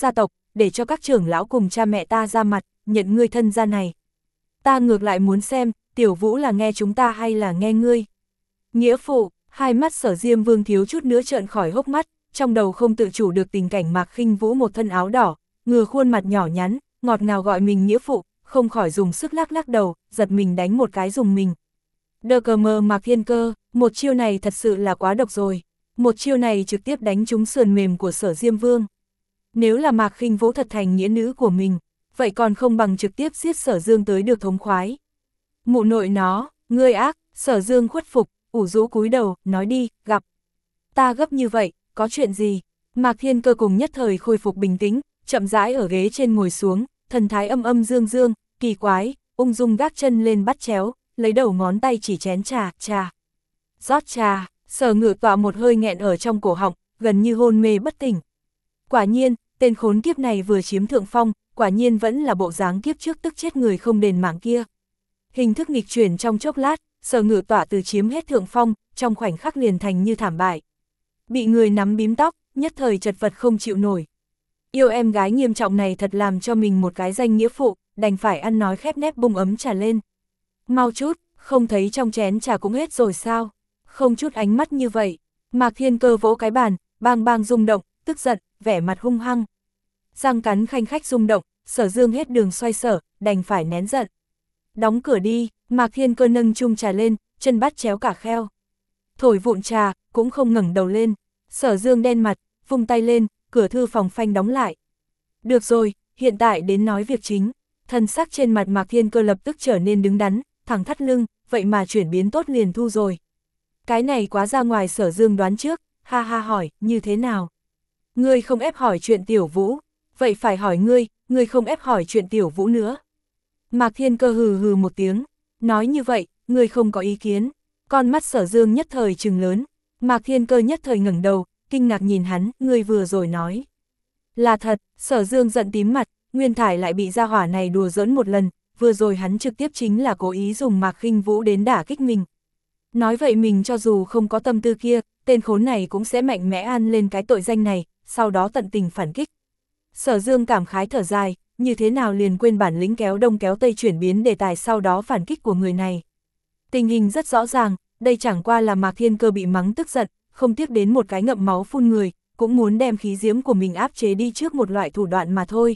để cho các trưởng lão cùng cha mẹ ta ra mặt, nhận ngươi thân gia này. Ta ngược lại muốn xem, Tiểu Vũ là nghe chúng ta hay là nghe ngươi. Nghĩa phụ, hai mắt Sở Diêm Vương thiếu chút nữa trợn khỏi hốc mắt, trong đầu không tự chủ được tình cảnh Mạc Khinh Vũ một thân áo đỏ, ngừa khuôn mặt nhỏ nhắn, ngọt ngào gọi mình nghĩa phụ, không khỏi dùng sức lắc lắc đầu, giật mình đánh một cái dùng mình. Đờ cờ mờ Mạc Thiên Cơ, một chiêu này thật sự là quá độc rồi. Một chiêu này trực tiếp đánh trúng sườn mềm của Sở Diêm Vương. Nếu là Mạc Khinh Vũ thật thành nghĩa nữ của mình, vậy còn không bằng trực tiếp giết Sở Dương tới được thống khoái. Mụ nội nó, ngươi ác, Sở Dương khuất phục, ủ rũ cúi đầu, nói đi, gặp. Ta gấp như vậy, có chuyện gì? Mạc Thiên Cơ cùng nhất thời khôi phục bình tĩnh, chậm rãi ở ghế trên ngồi xuống, thần thái âm âm dương dương, kỳ quái, ung dung gác chân lên bắt chéo, lấy đầu ngón tay chỉ chén trà, trà. Rót trà, Sở Ngự Tọa một hơi nghẹn ở trong cổ họng, gần như hôn mê bất tỉnh. Quả nhiên, tên khốn kiếp này vừa chiếm thượng phong, quả nhiên vẫn là bộ dáng kiếp trước tức chết người không đền mạng kia. Hình thức nghịch chuyển trong chốc lát, Sở Ngự Tọa từ chiếm hết thượng phong, trong khoảnh khắc liền thành như thảm bại. Bị người nắm bím tóc, nhất thời chật vật không chịu nổi. Yêu em gái nghiêm trọng này thật làm cho mình một cái danh nghĩa phụ, đành phải ăn nói khép nép bung ấm trà lên. Mau chút, không thấy trong chén trà cũng hết rồi sao? Không chút ánh mắt như vậy. Mạc Thiên Cơ vỗ cái bàn, bang bang rung động, tức giận, vẻ mặt hung hăng. Răng cắn khanh khách rung động, Sở Dương hết đường xoay sở, đành phải nén giận. Đóng cửa đi, Mạc Thiên Cơ nâng chung trà lên, chân bắt chéo cả kheo. Thổi vụn trà, cũng không ngẩng đầu lên. Sở Dương đen mặt, vung tay lên, cửa thư phòng phanh đóng lại. Được rồi, hiện tại đến nói việc chính. Thân sắc trên mặt Mạc Thiên Cơ lập tức trở nên đứng đắn, thẳng thắt lưng, vậy mà chuyển biến tốt liền thu rồi. Cái này quá ra ngoài Sở Dương đoán trước, ha ha hỏi, như thế nào? Ngươi không ép hỏi chuyện Tiểu Vũ, vậy phải hỏi ngươi, ngươi không ép hỏi chuyện Tiểu Vũ nữa. Mạc Thiên Cơ hừ hừ một tiếng, nói như vậy, ngươi không có ý kiến. Con mắt Sở Dương nhất thời trừng lớn, Mạc Thiên Cơ nhất thời ngẩng đầu, kinh ngạc nhìn hắn, ngươi vừa rồi nói. Là thật, Sở Dương giận tím mặt, Nguyên Thải lại bị gia hỏa này đùa giỡn một lần, vừa rồi hắn trực tiếp chính là cố ý dùng Mạc Khinh Vũ đến đả kích mình. Nói vậy mình cho dù không có tâm tư kia, tên khốn này cũng sẽ mạnh mẽ ăn lên cái tội danh này, sau đó tận tình phản kích. Sở Dương cảm khái thở dài, như thế nào liền quên bản lĩnh kéo đông kéo tây chuyển biến đề tài sau đó phản kích của người này. Tình hình rất rõ ràng, đây chẳng qua là Mạc Thiên Cơ bị mắng tức giận, không tiếc đến một cái ngậm máu phun người, cũng muốn đem khí diễm của mình áp chế đi trước một loại thủ đoạn mà thôi.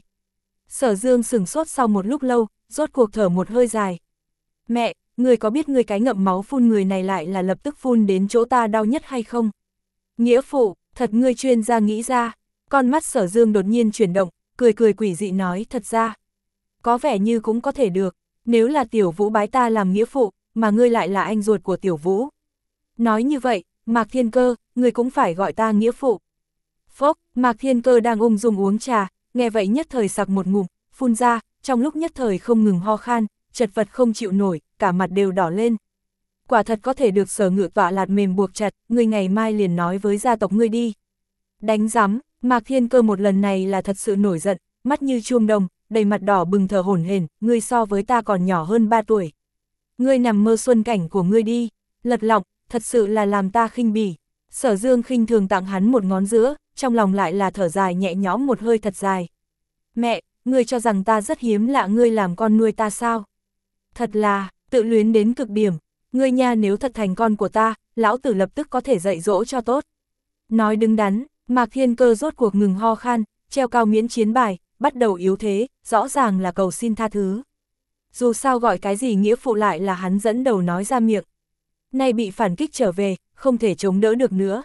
Sở Dương sửng sốt sau một lúc lâu, rốt cuộc thở một hơi dài. Mẹ, người có biết người cái ngậm máu phun người này lại là lập tức phun đến chỗ ta đau nhất hay không? Nghĩa phụ, thật ngươi chuyên gia nghĩ ra. Con mắt Sở Dương đột nhiên chuyển động, cười cười quỷ dị nói thật ra. Có vẻ như cũng có thể được, nếu là Tiểu Vũ bái ta làm nghĩa phụ, mà ngươi lại là anh ruột của Tiểu Vũ. Nói như vậy, Mạc Thiên Cơ, ngươi cũng phải gọi ta nghĩa phụ. Phốc, Mạc Thiên Cơ đang ung dung uống trà, nghe vậy nhất thời sặc một ngụm, phun ra, trong lúc nhất thời không ngừng ho khan, chật vật không chịu nổi, cả mặt đều đỏ lên. Quả thật có thể được Sở Ngự Tọa lạt mềm buộc chặt, ngươi ngày mai liền nói với gia tộc ngươi đi. Đánh rắm, Mạc Thiên Cơ một lần này là thật sự nổi giận, mắt như chuông đồng, đầy mặt đỏ bừng thở hổn hển, ngươi so với ta còn nhỏ hơn ba tuổi. Ngươi nằm mơ xuân cảnh của ngươi đi, lật lọng, thật sự là làm ta khinh bỉ. Sở Dương khinh thường tặng hắn một ngón giữa, trong lòng lại là thở dài nhẹ nhõm một hơi thật dài. Mẹ, ngươi cho rằng ta rất hiếm lạ ngươi làm con nuôi ta sao? Thật là, tự luyến đến cực điểm, ngươi nha nếu thật thành con của ta, lão tử lập tức có thể dạy dỗ cho tốt. Nói đứng đắn, Mạc Thiên Cơ rốt cuộc ngừng ho khan, treo cao miễn chiến bài, bắt đầu yếu thế, rõ ràng là cầu xin tha thứ. Dù sao gọi cái gì nghĩa phụ lại là hắn dẫn đầu nói ra miệng. Nay bị phản kích trở về, không thể chống đỡ được nữa.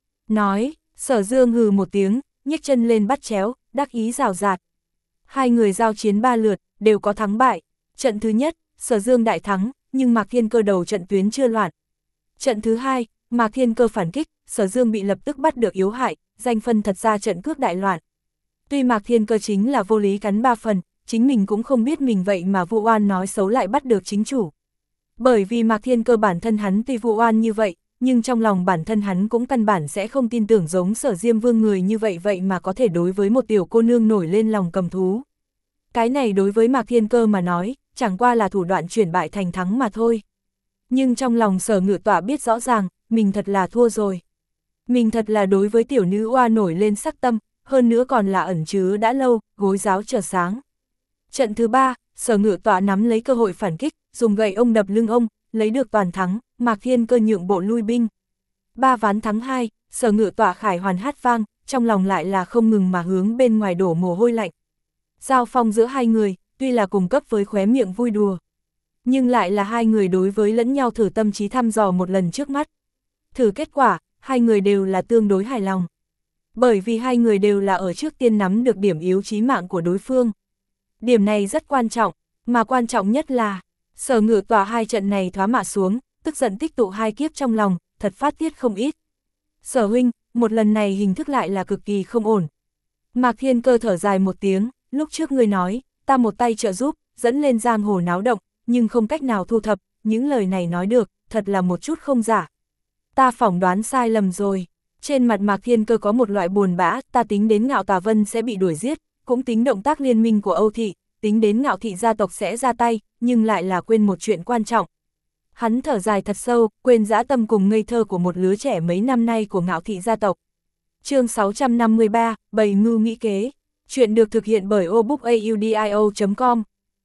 Nói, Sở Dương hừ một tiếng, nhếch chân lên bắt chéo, đắc ý rào rạt. Hai người giao chiến ba lượt, đều có thắng bại. Trận thứ nhất, Sở Dương đại thắng, nhưng Mạc Thiên Cơ đầu trận tuyến chưa loạn. Trận thứ hai, Mạc Thiên Cơ phản kích, Sở Dương bị lập tức bắt được yếu hại, danh phân thật ra trận cước đại loạn. Tuy Mạc Thiên Cơ chính là vô lý cắn ba phần, chính mình cũng không biết mình vậy mà vu oan nói xấu lại bắt được chính chủ. Bởi vì Mạc Thiên Cơ bản thân hắn tuy vu oan như vậy, nhưng trong lòng bản thân hắn cũng căn bản sẽ không tin tưởng giống Sở Diêm Vương người như vậy vậy mà có thể đối với một tiểu cô nương nổi lên lòng cầm thú. Cái này đối với Mạc Thiên Cơ mà nói, chẳng qua là thủ đoạn chuyển bại thành thắng mà thôi. Nhưng trong lòng Sở Ngự Tọa biết rõ ràng, mình thật là thua rồi. Mình thật là đối với tiểu nữ oa nổi lên sắc tâm, hơn nữa còn là ẩn chứa đã lâu, gối giáo chờ sáng. Trận thứ ba, Sở Ngự Tọa nắm lấy cơ hội phản kích, dùng gậy ông đập lưng ông, lấy được toàn thắng, Mạc Thiên Cơ nhượng bộ lui binh. Ba ván thắng hai, Sở Ngự Tọa khải hoàn hát vang, trong lòng lại là không ngừng mà hướng bên ngoài đổ mồ hôi lạnh. Giao phong giữa hai người, tuy là cùng cấp với khóe miệng vui đùa, nhưng lại là hai người đối với lẫn nhau thử tâm trí thăm dò một lần trước mắt. Thử kết quả, hai người đều là tương đối hài lòng. Bởi vì hai người đều là ở trước tiên nắm được điểm yếu chí mạng của đối phương. Điểm này rất quan trọng, mà quan trọng nhất là, Sở Ngự Tọa hai trận này thoá mạ xuống, tức giận tích tụ hai kiếp trong lòng, thật phát tiết không ít. Sở huynh, một lần này hình thức lại là cực kỳ không ổn. Mạc Thiên Cơ thở dài một tiếng, lúc trước ngươi nói, ta một tay trợ giúp, dẫn lên giang hồ náo động, nhưng không cách nào thu thập, những lời này nói được, thật là một chút không giả. Ta phỏng đoán sai lầm rồi. Trên mặt Mạc Thiên Cơ có một loại buồn bã, ta tính đến Ngạo Tà Vân sẽ bị đuổi giết, cũng tính động tác liên minh của Âu Thị, tính đến Ngạo Thị gia tộc sẽ ra tay, nhưng lại là quên một chuyện quan trọng. Hắn thở dài thật sâu, quên dã tâm cùng ngây thơ của một lứa trẻ mấy năm nay của Ngạo Thị gia tộc. Chương sáu trăm năm mươi ba, Bầy Ngưu Nghĩ Kế. Chuyện được thực hiện bởi obookaudio chấm com.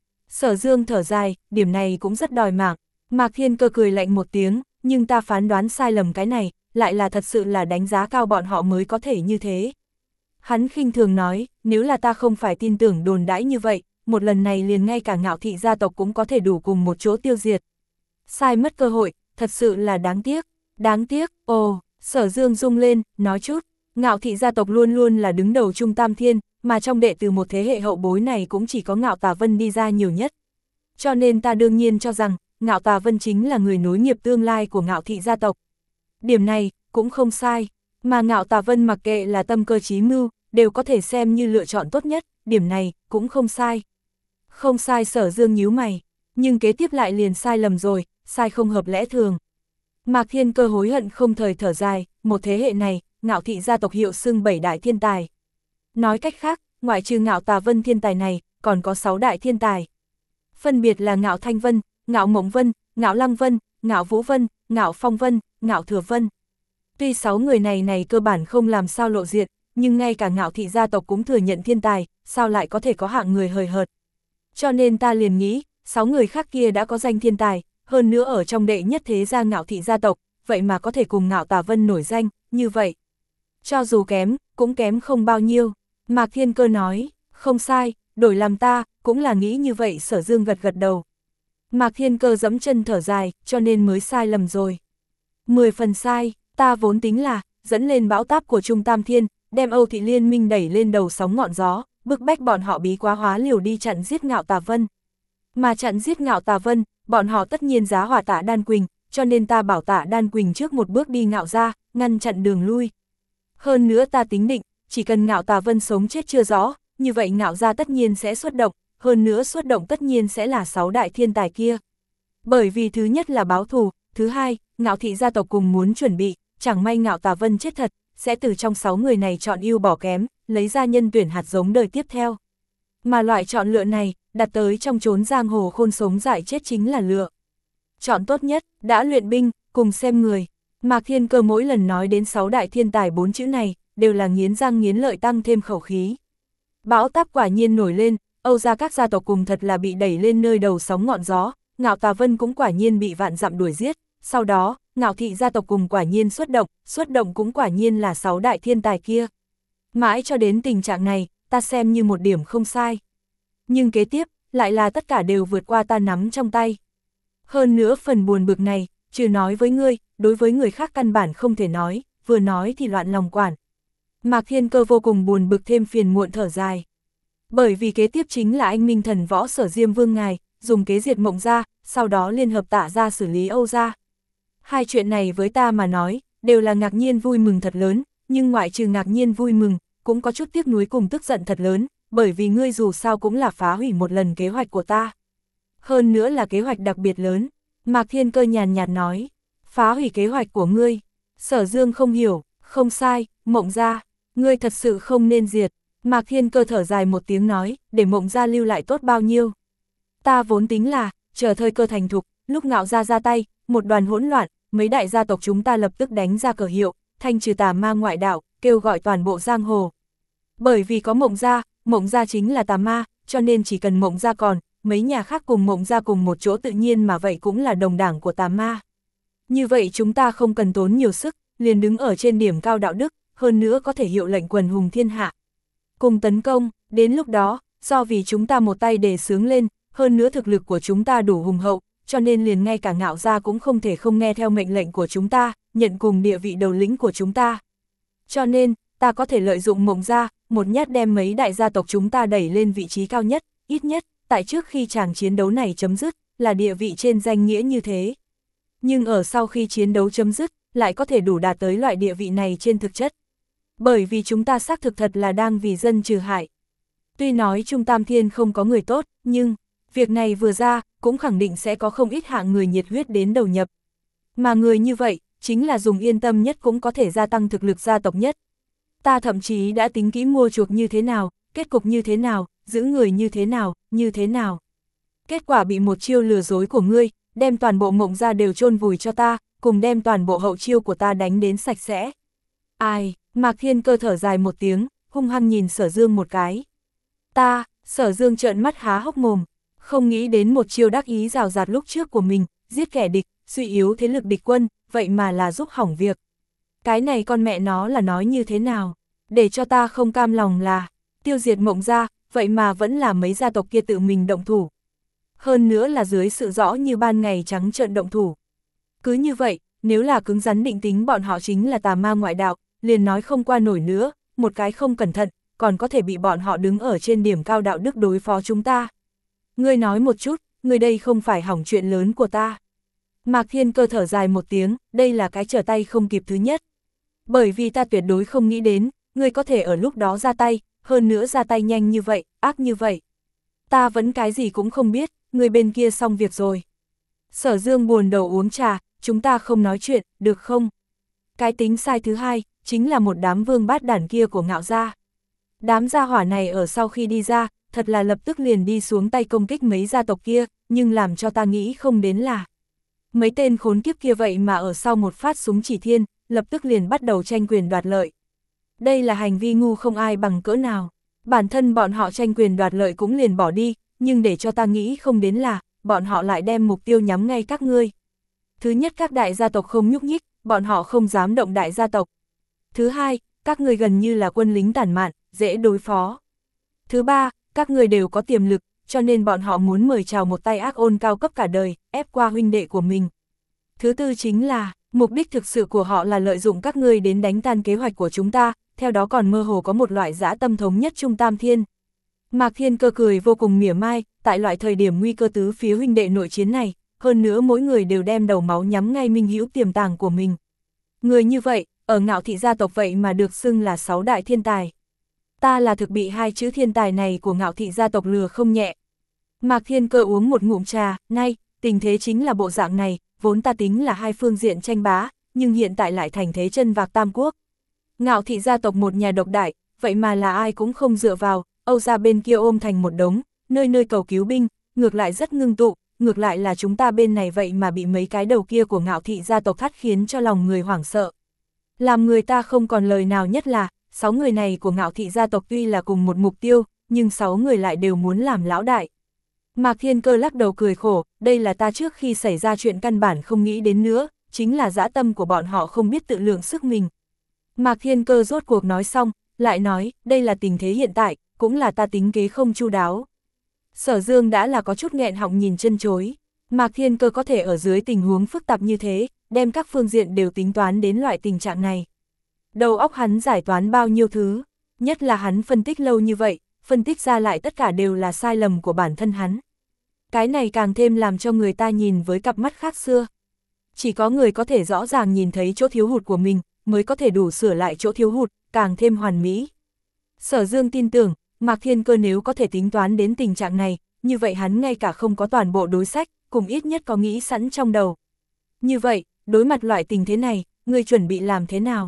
Sở Dương thở dài, điểm này cũng rất đòi mạng. Mạc Thiên Cơ cười lạnh một tiếng, nhưng ta phán đoán sai lầm cái này, lại là thật sự là đánh giá cao bọn họ mới có thể như thế. Hắn khinh thường nói, nếu là ta không phải tin tưởng đồn đãi như vậy, một lần này liền ngay cả Ngạo Thị gia tộc cũng có thể đủ cùng một chỗ tiêu diệt. Sai mất cơ hội, thật sự là đáng tiếc, đáng tiếc, ồ, Sở Dương rung lên, nói chút, Ngạo Thị gia tộc luôn luôn là đứng đầu Trung Tam Thiên, mà trong đệ từ một thế hệ hậu bối này cũng chỉ có Ngạo Tà Vân đi ra nhiều nhất. Cho nên ta đương nhiên cho rằng, Ngạo Tà Vân chính là người nối nghiệp tương lai của Ngạo Thị gia tộc. Điểm này, cũng không sai, mà Ngạo Tà Vân mặc kệ là tâm cơ trí mưu, đều có thể xem như lựa chọn tốt nhất, điểm này, cũng không sai. Không sai. Sở Dương nhíu mày, nhưng kế tiếp lại liền sai lầm rồi, sai không hợp lẽ thường. Mạc Thiên Cơ hối hận không thời thở dài, một thế hệ này, Ngạo Thị gia tộc hiệu xưng bảy đại thiên tài. Nói cách khác, ngoại trừ Ngạo Tà Vân thiên tài này, còn có sáu đại thiên tài. Phân biệt là Ngạo Thanh Vân, Ngạo Mộng Vân, Ngạo Lăng Vân, Ngạo Vũ Vân, Ngạo Phong Vân, Ngạo Thừa Vân. Tuy sáu người này này cơ bản không làm sao lộ diện, nhưng ngay cả Ngạo Thị gia tộc cũng thừa nhận thiên tài, sao lại có thể có hạng người hời hợt. Cho nên ta liền nghĩ, sáu người khác kia đã có danh thiên tài, hơn nữa ở trong đệ nhất thế gia Ngạo Thị gia tộc, vậy mà có thể cùng Ngạo Tà Vân nổi danh, như vậy. Cho dù kém, cũng kém không bao nhiêu. Mạc Thiên Cơ nói, không sai, đổi làm ta, cũng là nghĩ như vậy. Sở Dương gật gật đầu. Mạc Thiên Cơ giẫm chân thở dài, cho nên mới sai lầm rồi. Mười phần sai, ta vốn tính là, dẫn lên bão táp của Trung Tam Thiên, đem Âu Thị liên minh đẩy lên đầu sóng ngọn gió, bức bách bọn họ bí quá hóa liều đi chặn giết Ngạo Tà Vân. Mà chặn giết Ngạo Tà Vân, bọn họ tất nhiên giá hỏa Tạ Đan Quỳnh, cho nên ta bảo Tạ Đan Quỳnh trước một bước đi Ngạo ra, ngăn chặn đường lui. Hơn nữa ta tính định, chỉ cần Ngạo Tà Vân sống chết chưa rõ, như vậy Ngạo ra tất nhiên sẽ xuất động, hơn nữa xuất động tất nhiên sẽ là sáu đại thiên tài kia. Bởi vì thứ nhất là báo thù, thứ hai, Ngạo Thị gia tộc cùng muốn chuẩn bị, chẳng may Ngạo Tà Vân chết thật, sẽ từ trong sáu người này chọn ưu bỏ kém, lấy ra nhân tuyển hạt giống đời tiếp theo. Mà loại chọn lựa này, đặt tới trong chốn giang hồ khôn sống dại chết chính là lựa chọn tốt nhất, đã luyện binh, cùng xem người. Mạc Thiên Cơ mỗi lần nói đến sáu đại thiên tài bốn chữ này, đều là nghiến răng nghiến lợi tăng thêm khẩu khí. Bão táp quả nhiên nổi lên, Âu gia các gia tộc cùng thật là bị đẩy lên nơi đầu sóng ngọn gió, Ngạo Tà Vân cũng quả nhiên bị vạn dặm đuổi giết, sau đó, Ngạo Thị gia tộc cùng quả nhiên xuất động, xuất động cũng quả nhiên là sáu đại thiên tài kia. Mãi cho đến tình trạng này, ta xem như một điểm không sai. Nhưng kế tiếp, lại là tất cả đều vượt qua ta nắm trong tay. Hơn nữa phần buồn bực này, trừ nói với ngươi, đối với người khác căn bản không thể nói, vừa nói thì loạn lòng quản. Mạc Thiên Cơ vô cùng buồn bực thêm phiền muộn thở dài. Bởi vì kế tiếp chính là anh minh thần võ Sở Diêm Vương ngài, dùng kế diệt Mộng gia, sau đó liên hợp Tạ gia xử lý Âu gia. Hai chuyện này với ta mà nói, đều là ngạc nhiên vui mừng thật lớn, nhưng ngoại trừ ngạc nhiên vui mừng, cũng có chút tiếc nuối cùng tức giận thật lớn, bởi vì ngươi dù sao cũng là phá hủy một lần kế hoạch của ta. Hơn nữa là kế hoạch đặc biệt lớn. Mạc Thiên Cơ nhàn nhạt nói, phá hủy kế hoạch của ngươi. Sở Dương không hiểu, không sai, Mộng gia, ngươi thật sự không nên diệt. Mạc Thiên Cơ thở dài một tiếng nói, để Mộng gia lưu lại tốt bao nhiêu. Ta vốn tính là, chờ thời cơ thành thục, lúc Ngạo gia ra tay, một đoàn hỗn loạn, mấy đại gia tộc chúng ta lập tức đánh ra cờ hiệu, thanh trừ tà ma ngoại đạo, kêu gọi toàn bộ giang hồ. Bởi vì có Mộng gia, Mộng gia chính là tà ma, cho nên chỉ cần Mộng gia còn, mấy nhà khác cùng Mộng gia cùng một chỗ tự nhiên mà vậy cũng là đồng đảng của tà ma. Như vậy chúng ta không cần tốn nhiều sức, liền đứng ở trên điểm cao đạo đức, hơn nữa có thể hiệu lệnh quần hùng thiên hạ. Cùng tấn công, đến lúc đó, do vì chúng ta một tay đề xướng lên, hơn nữa thực lực của chúng ta đủ hùng hậu, cho nên liền ngay cả Ngạo gia cũng không thể không nghe theo mệnh lệnh của chúng ta, nhận cùng địa vị đầu lĩnh của chúng ta. Cho nên, ta có thể lợi dụng Mộng gia, một nhát đem mấy đại gia tộc chúng ta đẩy lên vị trí cao nhất, ít nhất, tại trước khi chàng chiến đấu này chấm dứt, là địa vị trên danh nghĩa như thế. Nhưng ở sau khi chiến đấu chấm dứt, lại có thể đủ đạt tới loại địa vị này trên thực chất. Bởi vì chúng ta xác thực thật là đang vì dân trừ hại. Tuy nói Trung Tam Thiên không có người tốt, nhưng, việc này vừa ra, cũng khẳng định sẽ có không ít hạng người nhiệt huyết đến đầu nhập. Mà người như vậy, chính là dùng yên tâm nhất cũng có thể gia tăng thực lực gia tộc nhất. Ta thậm chí đã tính kỹ mua chuộc như thế nào, kết cục như thế nào, giữ người như thế nào, như thế nào. Kết quả bị một chiêu lừa dối của ngươi, đem toàn bộ Mộng gia đều chôn vùi cho ta, cùng đem toàn bộ hậu chiêu của ta đánh đến sạch sẽ. Ai, Mạc Thiên Cơ thở dài một tiếng, hung hăng nhìn Sở Dương một cái. Ta, Sở Dương trợn mắt há hốc mồm, không nghĩ đến một chiêu đắc ý rào rạt lúc trước của mình, giết kẻ địch, suy yếu thế lực địch quân, vậy mà là giúp hỏng việc. Cái này con mẹ nó là nói như thế nào, để cho ta không cam lòng là, tiêu diệt Mộng gia, vậy mà vẫn là mấy gia tộc kia tự mình động thủ. Hơn nữa là dưới sự rõ như ban ngày trắng trợn động thủ. Cứ như vậy, nếu là cứng rắn định tính bọn họ chính là tà ma ngoại đạo, liền nói không qua nổi nữa, một cái không cẩn thận, còn có thể bị bọn họ đứng ở trên điểm cao đạo đức đối phó chúng ta. Ngươi nói một chút, ngươi đây không phải hỏng chuyện lớn của ta. Mạc Thiên Cơ thở dài một tiếng, đây là cái trở tay không kịp thứ nhất. Bởi vì ta tuyệt đối không nghĩ đến, ngươi có thể ở lúc đó ra tay, hơn nữa ra tay nhanh như vậy, ác như vậy. Ta vẫn cái gì cũng không biết, người bên kia xong việc rồi. Sở Dương buồn đầu uống trà, chúng ta không nói chuyện, được không? Cái tính sai thứ hai, chính là một đám vương bát đản kia của Ngạo gia. Đám gia hỏa này ở sau khi đi ra, thật là lập tức liền đi xuống tay công kích mấy gia tộc kia, nhưng làm cho ta nghĩ không đến là. Mấy tên khốn kiếp kia vậy mà ở sau một phát súng chỉ thiên, lập tức liền bắt đầu tranh quyền đoạt lợi. Đây là hành vi ngu không ai bằng cỡ nào. Bản thân bọn họ tranh quyền đoạt lợi cũng liền bỏ đi, nhưng để cho ta nghĩ không đến là, bọn họ lại đem mục tiêu nhắm ngay các ngươi. Thứ nhất, các đại gia tộc không nhúc nhích, bọn họ không dám động đại gia tộc. Thứ hai, các ngươi gần như là quân lính tản mạn, dễ đối phó. Thứ ba, các ngươi đều có tiềm lực, cho nên bọn họ muốn mời chào một tay ác ôn cao cấp cả đời, ép qua huynh đệ của mình. Thứ tư chính là, mục đích thực sự của họ là lợi dụng các ngươi đến đánh tan kế hoạch của chúng ta, theo đó còn mơ hồ có một loại dã tâm thống nhất Trung Tam Thiên. Mạc Thiên Cơ cười vô cùng mỉa mai, tại loại thời điểm nguy cơ tứ phía huynh đệ nội chiến này, hơn nữa mỗi người đều đem đầu máu nhắm ngay minh hữu tiềm tàng của mình. Người như vậy, ở Ngạo thị gia tộc vậy mà được xưng là sáu đại thiên tài. Ta là thực bị hai chữ thiên tài này của Ngạo thị gia tộc lừa không nhẹ. Mạc Thiên Cơ uống một ngụm trà, nay, tình thế chính là bộ dạng này, vốn ta tính là hai phương diện tranh bá, nhưng hiện tại lại thành thế chân vạc tam quốc. Ngạo thị gia tộc một nhà độc đại, vậy mà là ai cũng không dựa vào, Âu gia bên kia ôm thành một đống, nơi nơi cầu cứu binh, ngược lại rất ngưng tụ, ngược lại là chúng ta bên này vậy mà bị mấy cái đầu kia của Ngạo thị gia tộc thắt khiến cho lòng người hoảng sợ. Làm người ta không còn lời nào, nhất là, sáu người này của Ngạo thị gia tộc tuy là cùng một mục tiêu, nhưng sáu người lại đều muốn làm lão đại. Mạc Thiên Cơ lắc đầu cười khổ, đây là ta trước khi xảy ra chuyện căn bản không nghĩ đến nữa, chính là dã tâm của bọn họ không biết tự lượng sức mình. Mạc Thiên Cơ rốt cuộc nói xong, lại nói, đây là tình thế hiện tại, cũng là ta tính kế không chu đáo. Sở Dương đã là có chút nghẹn họng nhìn chân chối. Mạc Thiên Cơ có thể ở dưới tình huống phức tạp như thế, đem các phương diện đều tính toán đến loại tình trạng này. Đầu óc hắn giải toán bao nhiêu thứ, nhất là hắn phân tích lâu như vậy, phân tích ra lại tất cả đều là sai lầm của bản thân hắn. Cái này càng thêm làm cho người ta nhìn với cặp mắt khác xưa. Chỉ có người có thể rõ ràng nhìn thấy chỗ thiếu hụt của mình, mới có thể đủ sửa lại chỗ thiếu hụt, càng thêm hoàn mỹ. Sở Dương tin tưởng, Mạc Thiên Cơ nếu có thể tính toán đến tình trạng này, như vậy hắn ngay cả không có toàn bộ đối sách, cùng ít nhất có nghĩ sẵn trong đầu. Như vậy, đối mặt loại tình thế này, ngươi chuẩn bị làm thế nào?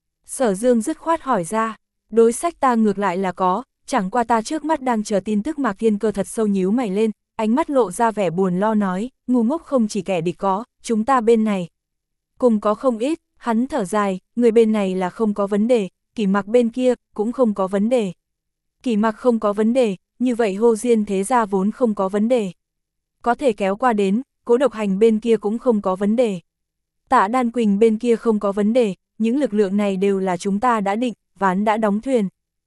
Sở Dương dứt khoát hỏi ra, đối sách ta ngược lại là có, chẳng qua ta trước mắt đang chờ tin tức. Mạc Thiên Cơ thật sâu nhíu mày lên, ánh mắt lộ ra vẻ buồn lo nói, ngu ngốc không chỉ kẻ địch có, chúng ta bên này cùng có không ít. Hắn thở dài, người bên này là không có vấn đề, Kỷ Mặc bên kia cũng không có vấn đề. Kỷ Mặc không có vấn đề, như vậy Hồ Diên thế gia vốn không có vấn đề. Có thể kéo qua đến, Cố Độc Hành bên kia cũng không có vấn đề. Tạ Đan Quỳnh bên kia không có vấn đề, những lực lượng này đều là chúng ta đã định, ván đã đóng thuyền.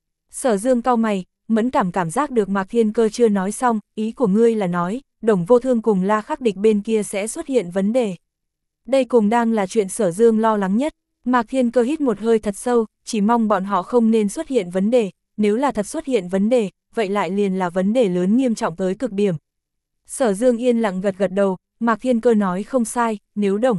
Sở Dương cau mày, mẫn cảm cảm giác được Mạc Thiên Cơ chưa nói xong, ý của ngươi là nói, Đồng Vô Thương cùng La Khắc Địch bên kia sẽ xuất hiện vấn đề. Đây cùng đang là chuyện Sở Dương lo lắng nhất. Mạc Thiên Cơ hít một hơi thật sâu, chỉ mong bọn họ không nên xuất hiện vấn đề, nếu là thật xuất hiện vấn đề, vậy lại liền là vấn đề lớn nghiêm trọng tới cực điểm. Sở Dương yên lặng gật gật đầu, Mạc Thiên Cơ nói không sai, nếu Đồng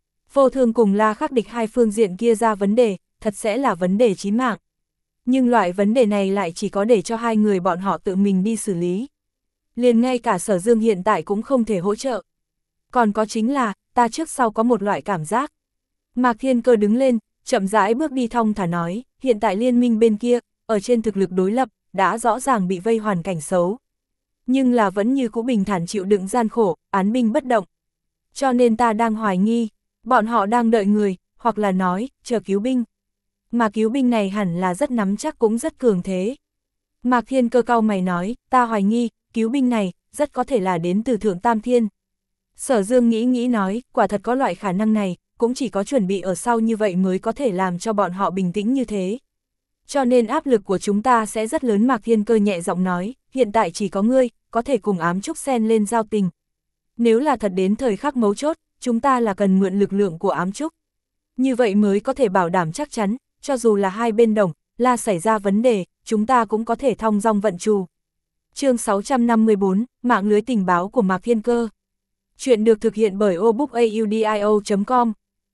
Vô Thương cùng La Khắc Địch hai phương diện kia ra vấn đề, thật sẽ là vấn đề chí mạng. Nhưng loại vấn đề này lại chỉ có để cho hai người bọn họ tự mình đi xử lý. Liền ngay cả Sở Dương hiện tại cũng không thể hỗ trợ. Còn có chính là, ta trước sau có một loại cảm giác. Mạc Thiên Cơ đứng lên, chậm rãi bước đi thong thả nói, hiện tại liên minh bên kia, ở trên thực lực đối lập, đã rõ ràng bị vây hoàn cảnh xấu. Nhưng là vẫn như cũ bình thản chịu đựng gian khổ, án binh bất động. Cho nên ta đang hoài nghi, bọn họ đang đợi người, hoặc là nói, chờ cứu binh. Mà cứu binh này hẳn là rất nắm chắc cũng rất cường thế. Mạc Thiên Cơ cau mày nói, ta hoài nghi, cứu binh này, rất có thể là đến từ Thượng Tam Thiên. Sở Dương nghĩ nghĩ nói, quả thật có loại khả năng này, cũng chỉ có chuẩn bị ở sau như vậy mới có thể làm cho bọn họ bình tĩnh như thế. Cho nên áp lực của chúng ta sẽ rất lớn. Mạc Thiên Cơ nhẹ giọng nói, hiện tại chỉ có ngươi, có thể cùng ám trúc xen lên giao tình. Nếu là thật đến thời khắc mấu chốt, chúng ta là cần mượn lực lượng của ám trúc. Như vậy mới có thể bảo đảm chắc chắn, cho dù là hai bên Đồng, La xảy ra vấn đề, chúng ta cũng có thể thong dong vận trù. Chương sáu trăm năm mươi bốn, mạng lưới tình báo của Mạc Thiên Cơ. Chuyện được thực hiện bởi obookaudio chấm com.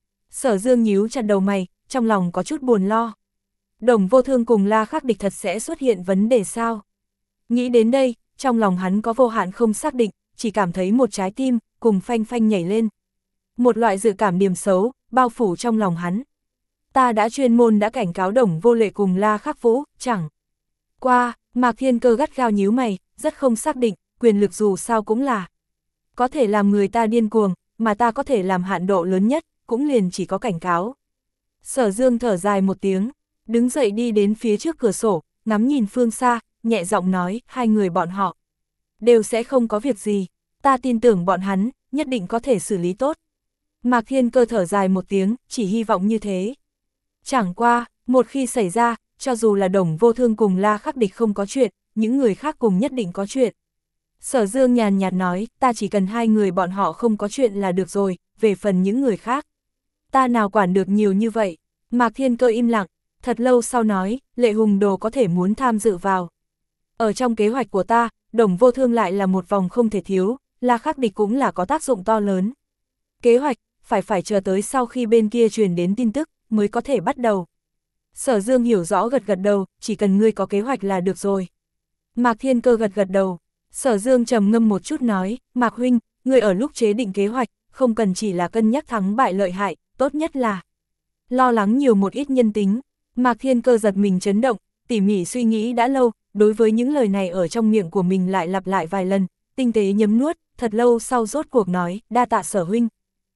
Sở Dương nhíu chặt đầu mày, trong lòng có chút buồn lo. Đồng Vô Thương cùng La Khắc Địch thật sẽ xuất hiện vấn đề sao? Nghĩ đến đây, trong lòng hắn có vô hạn không xác định, chỉ cảm thấy một trái tim, cùng phanh phanh nhảy lên. Một loại dự cảm điểm xấu, bao phủ trong lòng hắn. Ta đã chuyên môn đã cảnh cáo Đồng Vô Lệ cùng La Khắc Vũ, chẳng qua, Mạc Thiên Cơ gắt gao nhíu mày, rất không xác định, quyền lực dù sao cũng là có thể làm người ta điên cuồng, mà ta có thể làm hạn độ lớn nhất, cũng liền chỉ có cảnh cáo. Sở Dương thở dài một tiếng, đứng dậy đi đến phía trước cửa sổ, ngắm nhìn phương xa, nhẹ giọng nói, hai người bọn họ đều sẽ không có việc gì, ta tin tưởng bọn hắn, nhất định có thể xử lý tốt. Mạc Thiên Cơ thở dài một tiếng, chỉ hy vọng như thế. Chẳng qua, một khi xảy ra, cho dù là Đồng Vô Thương cùng La Khắc Địch không có chuyện, những người khác cùng nhất định có chuyện. Sở Dương nhàn nhạt nói, ta chỉ cần hai người bọn họ không có chuyện là được rồi, về phần những người khác. Ta nào quản được nhiều như vậy. Mạc Thiên Cơ im lặng, thật lâu sau nói, Lệ Hùng Đồ có thể muốn tham dự vào. Ở trong kế hoạch của ta, Đồng Vô Thương lại là một vòng không thể thiếu, La Khắc Địch cũng là có tác dụng to lớn. Kế hoạch, phải phải chờ tới sau khi bên kia truyền đến tin tức, mới có thể bắt đầu. Sở Dương hiểu rõ gật gật đầu, chỉ cần ngươi có kế hoạch là được rồi. Mạc Thiên Cơ gật gật đầu. Sở Dương trầm ngâm một chút nói, Mạc huynh, ngươi ở lúc chế định kế hoạch, không cần chỉ là cân nhắc thắng bại lợi hại, tốt nhất là lo lắng nhiều một ít nhân tính. Mạc Thiên Cơ giật mình chấn động, tỉ mỉ suy nghĩ đã lâu, đối với những lời này ở trong miệng của mình lại lặp lại vài lần, tinh tế nhấm nuốt, thật lâu sau rốt cuộc nói, đa tạ Sở huynh.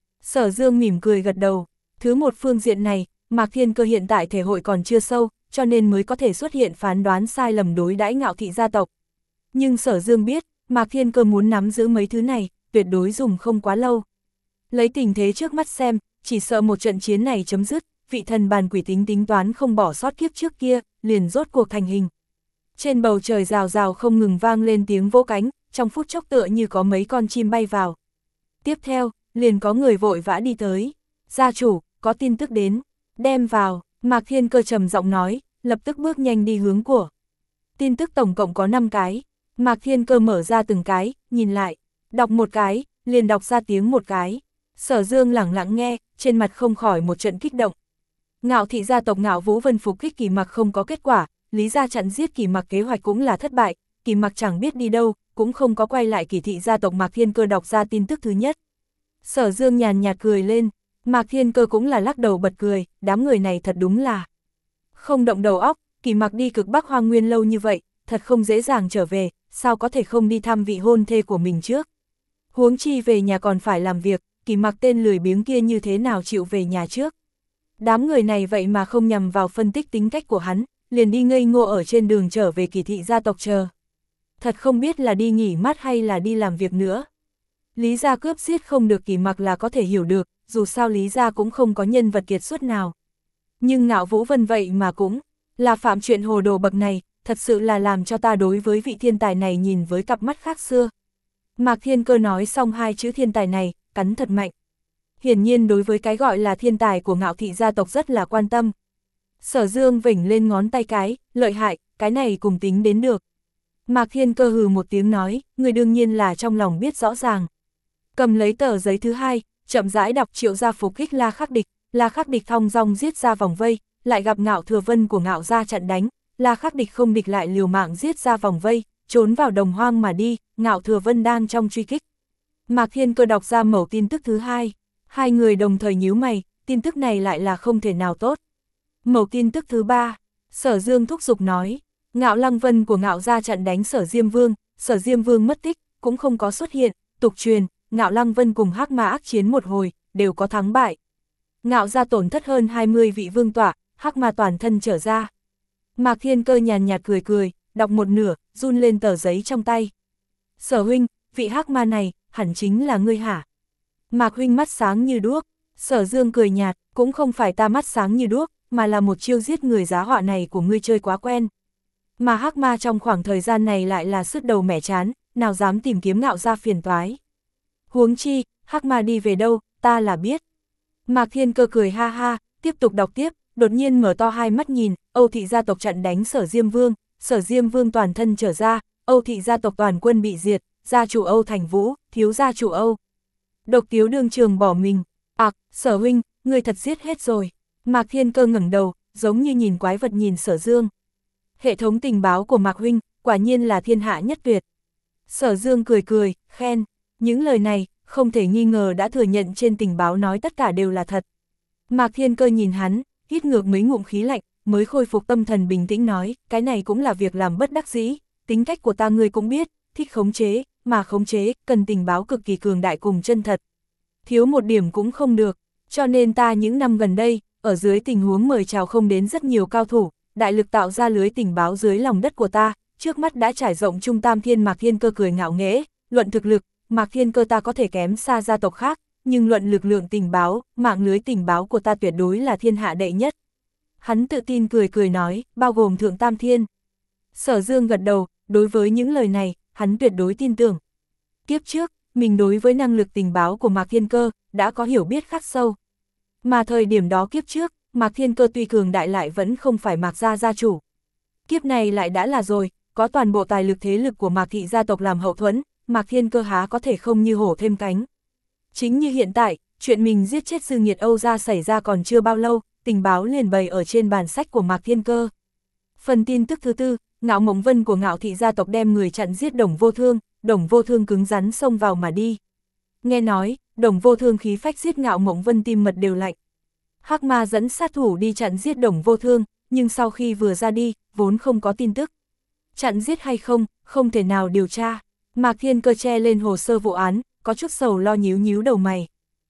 Sở Dương mỉm cười gật đầu, thứ một phương diện này, Mạc Thiên Cơ hiện tại thể hội còn chưa sâu, cho nên mới có thể xuất hiện phán đoán sai lầm đối đãi Ngạo Thị gia tộc. Nhưng Sở Dương biết, Mạc Thiên Cơ muốn nắm giữ mấy thứ này, tuyệt đối dùng không quá lâu. Lấy tình thế trước mắt xem, chỉ sợ một trận chiến này chấm dứt, vị thần bàn quỷ tính tính toán không bỏ sót kiếp trước kia, liền rốt cuộc thành hình. Trên bầu trời rào rào không ngừng vang lên tiếng vỗ cánh, trong phút chốc tựa như có mấy con chim bay vào. Tiếp theo, liền có người vội vã đi tới. Gia chủ, có tin tức đến, đem vào. Mạc Thiên Cơ trầm giọng nói, lập tức bước nhanh đi hướng của. Tin tức tổng cộng có năm cái. Mạc Thiên Cơ mở ra từng cái, nhìn lại, đọc một cái, liền đọc ra tiếng một cái. Sở Dương lẳng lặng nghe, trên mặt không khỏi một trận kích động. Ngạo Thị gia tộc Ngạo Vũ Vân phục kích Kỳ Mặc không có kết quả, Lý gia chặn giết Kỳ Mặc kế hoạch cũng là thất bại, Kỳ Mặc chẳng biết đi đâu, cũng không có quay lại Kỳ Thị gia tộc. Mạc Thiên Cơ đọc ra tin tức thứ nhất. Sở Dương nhàn nhạt cười lên, Mạc Thiên Cơ cũng là lắc đầu bật cười, đám người này thật đúng là không động đầu óc, Kỳ Mặc đi cực Bắc Hoang Nguyên lâu như vậy, thật không dễ dàng trở về, sao có thể không đi thăm vị hôn thê của mình trước. Huống chi về nhà còn phải làm việc, Kỳ Mặc tên lười biếng kia như thế nào chịu về nhà trước. Đám người này vậy mà không nhằm vào phân tích tính cách của hắn, liền đi ngây ngô ở trên đường trở về Kỳ thị gia tộc chờ. Thật không biết là đi nghỉ mát hay là đi làm việc nữa. Lý gia cướp giết không được Kỳ Mặc là có thể hiểu được, dù sao Lý gia cũng không có nhân vật kiệt xuất nào. Nhưng Ngạo Vũ Vân vậy mà cũng là phạm chuyện hồ đồ bậc này, thật sự là làm cho ta đối với vị thiên tài này nhìn với cặp mắt khác xưa. Mạc Thiên Cơ nói xong hai chữ thiên tài này, cắn thật mạnh. Hiển nhiên đối với cái gọi là thiên tài của Ngạo thị gia tộc rất là quan tâm. Sở Dương vểnh lên ngón tay cái, lợi hại, cái này cùng tính đến được. Mạc Thiên Cơ hừ một tiếng nói, người đương nhiên là trong lòng biết rõ ràng. Cầm lấy tờ giấy thứ hai, chậm rãi đọc triệu gia phục kích La Khắc Địch, La Khắc Địch thong dong giết ra vòng vây, lại gặp Ngạo Thừa Vân của Ngạo gia chặn đánh, La Khắc Địch không địch lại liều mạng giết ra vòng vây, trốn vào đồng hoang mà đi, Ngạo Thừa Vân đang trong truy kích. Mạc Thiên Cơ đọc ra mẩu tin tức thứ hai, hai người đồng thời nhíu mày, tin tức này lại là không thể nào tốt. Mẩu tin tức thứ ba, Sở Dương thúc giục nói, Ngạo Lăng Vân của Ngạo gia chặn đánh Sở Diêm Vương, Sở Diêm Vương mất tích, cũng không có xuất hiện, tục truyền, Ngạo Lăng Vân cùng Hắc Ma ác chiến một hồi, đều có thắng bại. Ngạo gia tổn thất hơn hai mươi vị vương tọa, Hắc Ma toàn thân trở ra. Mạc Thiên Cơ nhàn nhạt cười cười, đọc một nửa, run lên tờ giấy trong tay. Sở huynh, vị Hắc Ma này, hẳn chính là ngươi hả? Mạc huynh mắt sáng như đuốc. Sở Dương cười nhạt, cũng không phải ta mắt sáng như đuốc, mà là một chiêu giết người giá họa này của ngươi chơi quá quen. Mà Hắc Ma trong khoảng thời gian này lại là sứt đầu mẻ chán, nào dám tìm kiếm Ngạo gia phiền toái. Huống chi, Hắc Ma đi về đâu, ta là biết. Mạc Thiên Cơ cười ha ha, tiếp tục đọc tiếp, đột nhiên mở to hai mắt nhìn, Âu thị gia tộc chặn đánh Sở Diêm Vương, Sở Diêm Vương toàn thân trở ra, Âu thị gia tộc toàn quân bị diệt, gia chủ Âu Thành Vũ, thiếu gia chủ Âu. Độc Tiếu đương trường bỏ mình. Ặc, à, Sở huynh, người thật giết hết rồi. Mạc Thiên Cơ ngẩng đầu, giống như nhìn quái vật nhìn Sở Dương. Hệ thống tình báo của Mạc huynh, quả nhiên là thiên hạ nhất tuyệt. Sở Dương cười cười, khen, những lời này, không thể nghi ngờ đã thừa nhận trên tình báo nói tất cả đều là thật. Mạc Thiên Cơ nhìn hắn, hít ngược mấy ngụm khí lạnh, mới khôi phục tâm thần bình tĩnh nói, cái này cũng là việc làm bất đắc dĩ, tính cách của ta ngươi cũng biết, thích khống chế, mà khống chế, cần tình báo cực kỳ cường đại cùng chân thật. Thiếu một điểm cũng không được, cho nên ta những năm gần đây, ở dưới tình huống mời chào không đến rất nhiều cao thủ, đại lực tạo ra lưới tình báo dưới lòng đất của ta, trước mắt đã trải rộng trung tam thiên. Mạc Thiên Cơ cười ngạo nghễ, luận thực lực, Mạc Thiên Cơ ta có thể kém xa gia tộc khác, nhưng luận lực lượng tình báo, mạng lưới tình báo của ta tuyệt đối là thiên hạ đệ nhất. Hắn tự tin cười cười nói, bao gồm thượng tam thiên. Sở Dương gật đầu, đối với những lời này, hắn tuyệt đối tin tưởng. Kiếp trước, mình đối với năng lực tình báo của Mạc Thiên Cơ, đã có hiểu biết khắc sâu. Mà thời điểm đó kiếp trước, Mạc Thiên Cơ tuy cường đại lại vẫn không phải Mạc gia gia chủ. Kiếp này lại đã là rồi, có toàn bộ tài lực thế lực của Mạc thị gia tộc làm hậu thuẫn, Mạc Thiên Cơ há có thể không như hổ thêm cánh. Chính như hiện tại, chuyện mình giết chết Dư Nghiệt Âu gia xảy ra còn chưa bao lâu, tình báo liền bày ở trên bàn sách của Mạc Thiên Cơ. Phần tin tức thứ tư, Ngạo Mộng Vân của Ngạo thị gia tộc đem người chặn giết Đồng Vô Thương, Đồng Vô Thương cứng rắn xông vào mà đi. Nghe nói, Đồng Vô Thương khí phách giết Ngạo Mộng Vân tim mật đều lạnh. Hắc Ma dẫn sát thủ đi chặn giết Đồng Vô Thương, nhưng sau khi vừa ra đi, vốn không có tin tức. Chặn giết hay không, không thể nào điều tra. Mạc Thiên Cơ che lên hồ sơ vụ án, có chút sầu lo nhíu nhíu đầu mày.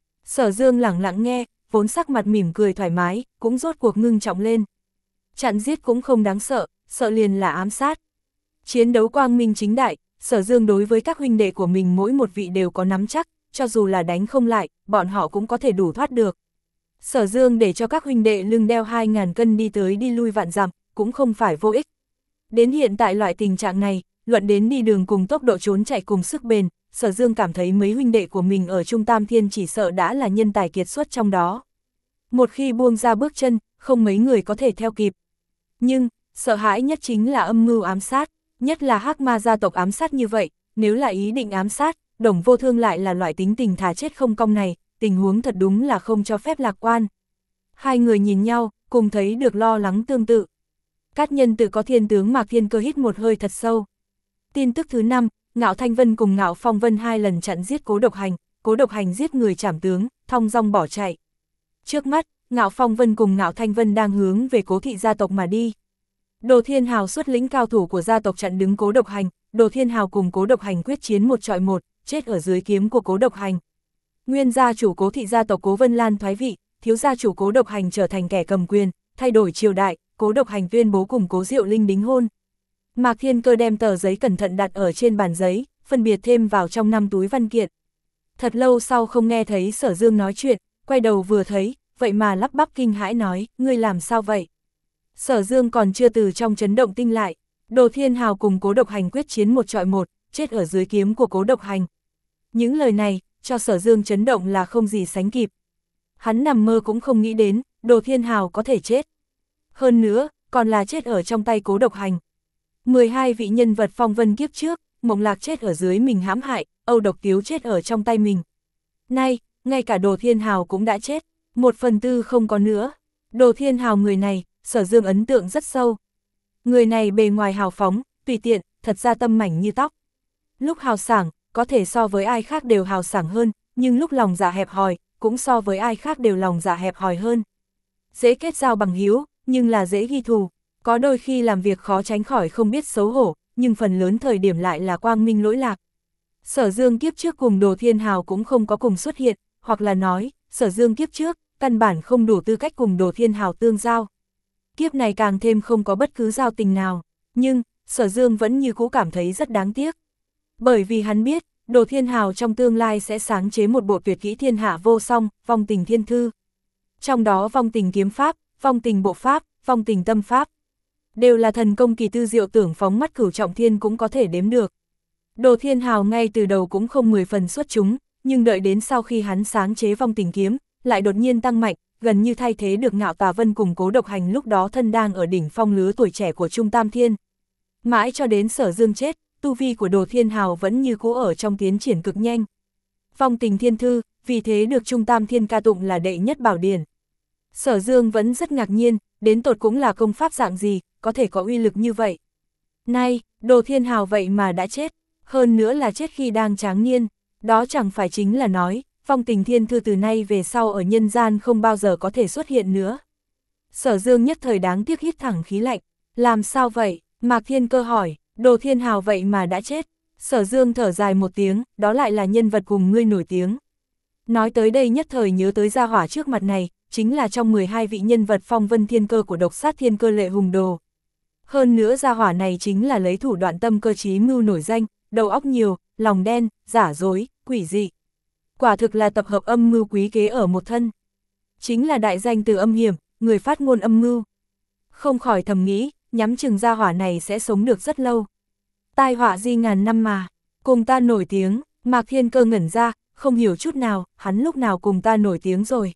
Sở Dương lẳng lặng nghe, vốn sắc mặt mỉm cười thoải mái, cũng rốt cuộc ngưng trọng lên. Chặn giết cũng không đáng sợ, sợ liền là ám sát. Chiến đấu quang minh chính đại, Sở Dương đối với các huynh đệ của mình mỗi một vị đều có nắm chắc, cho dù là đánh không lại, bọn họ cũng có thể đủ thoát được. Sở Dương để cho các huynh đệ lưng đeo hai ngàn cân đi tới đi lui vạn dặm, cũng không phải vô ích. Đến hiện tại loại tình trạng này, luận đến đi đường cùng tốc độ trốn chạy cùng sức bền, Sở Dương cảm thấy mấy huynh đệ của mình ở Trung Tam Thiên chỉ sợ đã là nhân tài kiệt xuất trong đó. Một khi buông ra bước chân, không mấy người có thể theo kịp. Nhưng, sợ hãi nhất chính là âm mưu ám sát, nhất là Hắc Ma gia tộc ám sát như vậy, nếu là ý định ám sát, Đồng Vô Thương lại là loại tính tình thà chết không cong này, tình huống thật đúng là không cho phép lạc quan. Hai người nhìn nhau, cùng thấy được lo lắng tương tự. Cát Nhân Tự có thiên tướng Mạc Thiên Cơ hít một hơi thật sâu. Tin tức thứ năm, Ngạo Thanh Vân cùng Ngạo Phong Vân hai lần chặn giết Cố Độc Hành, Cố Độc Hành giết người trảm tướng, thong dong bỏ chạy. Trước mắt, Ngạo Phong Vân cùng Ngạo Thanh Vân đang hướng về Cố thị gia tộc mà đi. Đồ Thiên Hào xuất lĩnh cao thủ của gia tộc chặn đứng Cố Độc Hành, Đồ Thiên Hào cùng Cố Độc Hành quyết chiến một trọi một, chết ở dưới kiếm của Cố Độc Hành. Nguyên gia chủ Cố thị gia tộc Cố Vân Lan thoái vị, thiếu gia chủ Cố Độc Hành trở thành kẻ cầm quyền, thay đổi triều đại, Cố Độc Hành tuyên bố cùng Cố Diệu Linh đính hôn. Mạc Thiên Cơ đem tờ giấy cẩn thận đặt ở trên bàn giấy, phân biệt thêm vào trong năm túi văn kiện. Thật lâu sau không nghe thấy Sở Dương nói chuyện, quay đầu vừa thấy, vậy mà lắp bắp kinh hãi nói, ngươi làm sao vậy? Sở Dương còn chưa từ trong chấn động tinh lại, Đồ Thiên Hào cùng Cố Độc Hành quyết chiến một trọi một, chết ở dưới kiếm của Cố Độc Hành. Những lời này, cho Sở Dương chấn động là không gì sánh kịp. Hắn nằm mơ cũng không nghĩ đến, Đồ Thiên Hào có thể chết. Hơn nữa, còn là chết ở trong tay Cố Độc Hành. mười hai vị nhân vật phong vân kiếp trước, Mộng Lạc chết ở dưới mình hãm hại, Âu Độc Tiếu chết ở trong tay mình. Nay, ngay cả Đồ Thiên Hào cũng đã chết, một phần tư không có nữa. Đồ Thiên Hào người này, Sở Dương ấn tượng rất sâu. Người này bề ngoài hào phóng, tùy tiện, thật ra tâm mảnh như tóc. Lúc hào sảng, có thể so với ai khác đều hào sảng hơn, nhưng lúc lòng dạ hẹp hòi, cũng so với ai khác đều lòng dạ hẹp hòi hơn. Dễ kết giao bằng hữu, nhưng là dễ ghi thù. Có đôi khi làm việc khó tránh khỏi không biết xấu hổ, nhưng phần lớn thời điểm lại là quang minh lỗi lạc. Sở Dương kiếp trước cùng Đồ Thiên Hào cũng không có cùng xuất hiện, hoặc là nói, Sở Dương kiếp trước, căn bản không đủ tư cách cùng Đồ Thiên Hào tương giao. Kiếp này càng thêm không có bất cứ giao tình nào, nhưng, Sở Dương vẫn như cũ cảm thấy rất đáng tiếc. Bởi vì hắn biết, Đồ Thiên Hào trong tương lai sẽ sáng chế một bộ tuyệt kỹ thiên hạ vô song, vong tình thiên thư. Trong đó vong tình kiếm pháp, vong tình bộ pháp, vong tình tâm pháp, đều là thần công kỳ tư diệu tưởng phóng mắt cửu trọng thiên cũng có thể đếm được. Đồ Thiên Hào ngay từ đầu cũng không mười phần xuất chúng, nhưng đợi đến sau khi hắn sáng chế vong tình kiếm, lại đột nhiên tăng mạnh, gần như thay thế được Ngạo Tà Vân cùng Cố Độc Hành lúc đó thân đang ở đỉnh phong lứa tuổi trẻ của Trung Tam Thiên. Mãi cho đến Sở Dương chết, tu vi của Đồ Thiên Hào vẫn như cũ ở trong tiến triển cực nhanh. Vong tình thiên thư, vì thế được Trung Tam Thiên ca tụng là đệ nhất bảo điển. Sở Dương vẫn rất ngạc nhiên, đến tột cũng là công pháp dạng gì, có thể có uy lực như vậy. Nay, Đồ Thiên Hào vậy mà đã chết, hơn nữa là chết khi đang tráng niên, đó chẳng phải chính là nói, vong tình thiên thư từ nay về sau ở nhân gian không bao giờ có thể xuất hiện nữa. Sở Dương nhất thời đáng tiếc hít thẳng khí lạnh, làm sao vậy? Mạc Thiên Cơ hỏi, Đồ Thiên Hào vậy mà đã chết. Sở Dương thở dài một tiếng, đó lại là nhân vật cùng ngươi nổi tiếng. Nói tới đây nhất thời nhớ tới gia hỏa trước mặt này, chính là trong mười hai vị nhân vật phong vân thiên cơ của độc sát thiên cơ Lệ Hùng Đồ. Hơn nữa gia hỏa này chính là lấy thủ đoạn tâm cơ trí mưu nổi danh, đầu óc nhiều, lòng đen, giả dối, quỷ dị. Quả thực là tập hợp âm mưu quý kế ở một thân. Chính là đại danh từ âm hiểm, người phát ngôn âm mưu. Không khỏi thầm nghĩ, nhắm chừng gia hỏa này sẽ sống được rất lâu. Tai họa di ngàn năm mà, cùng ta nổi tiếng. Mạc Thiên Cơ ngẩn ra, không hiểu chút nào, hắn lúc nào cùng ta nổi tiếng rồi.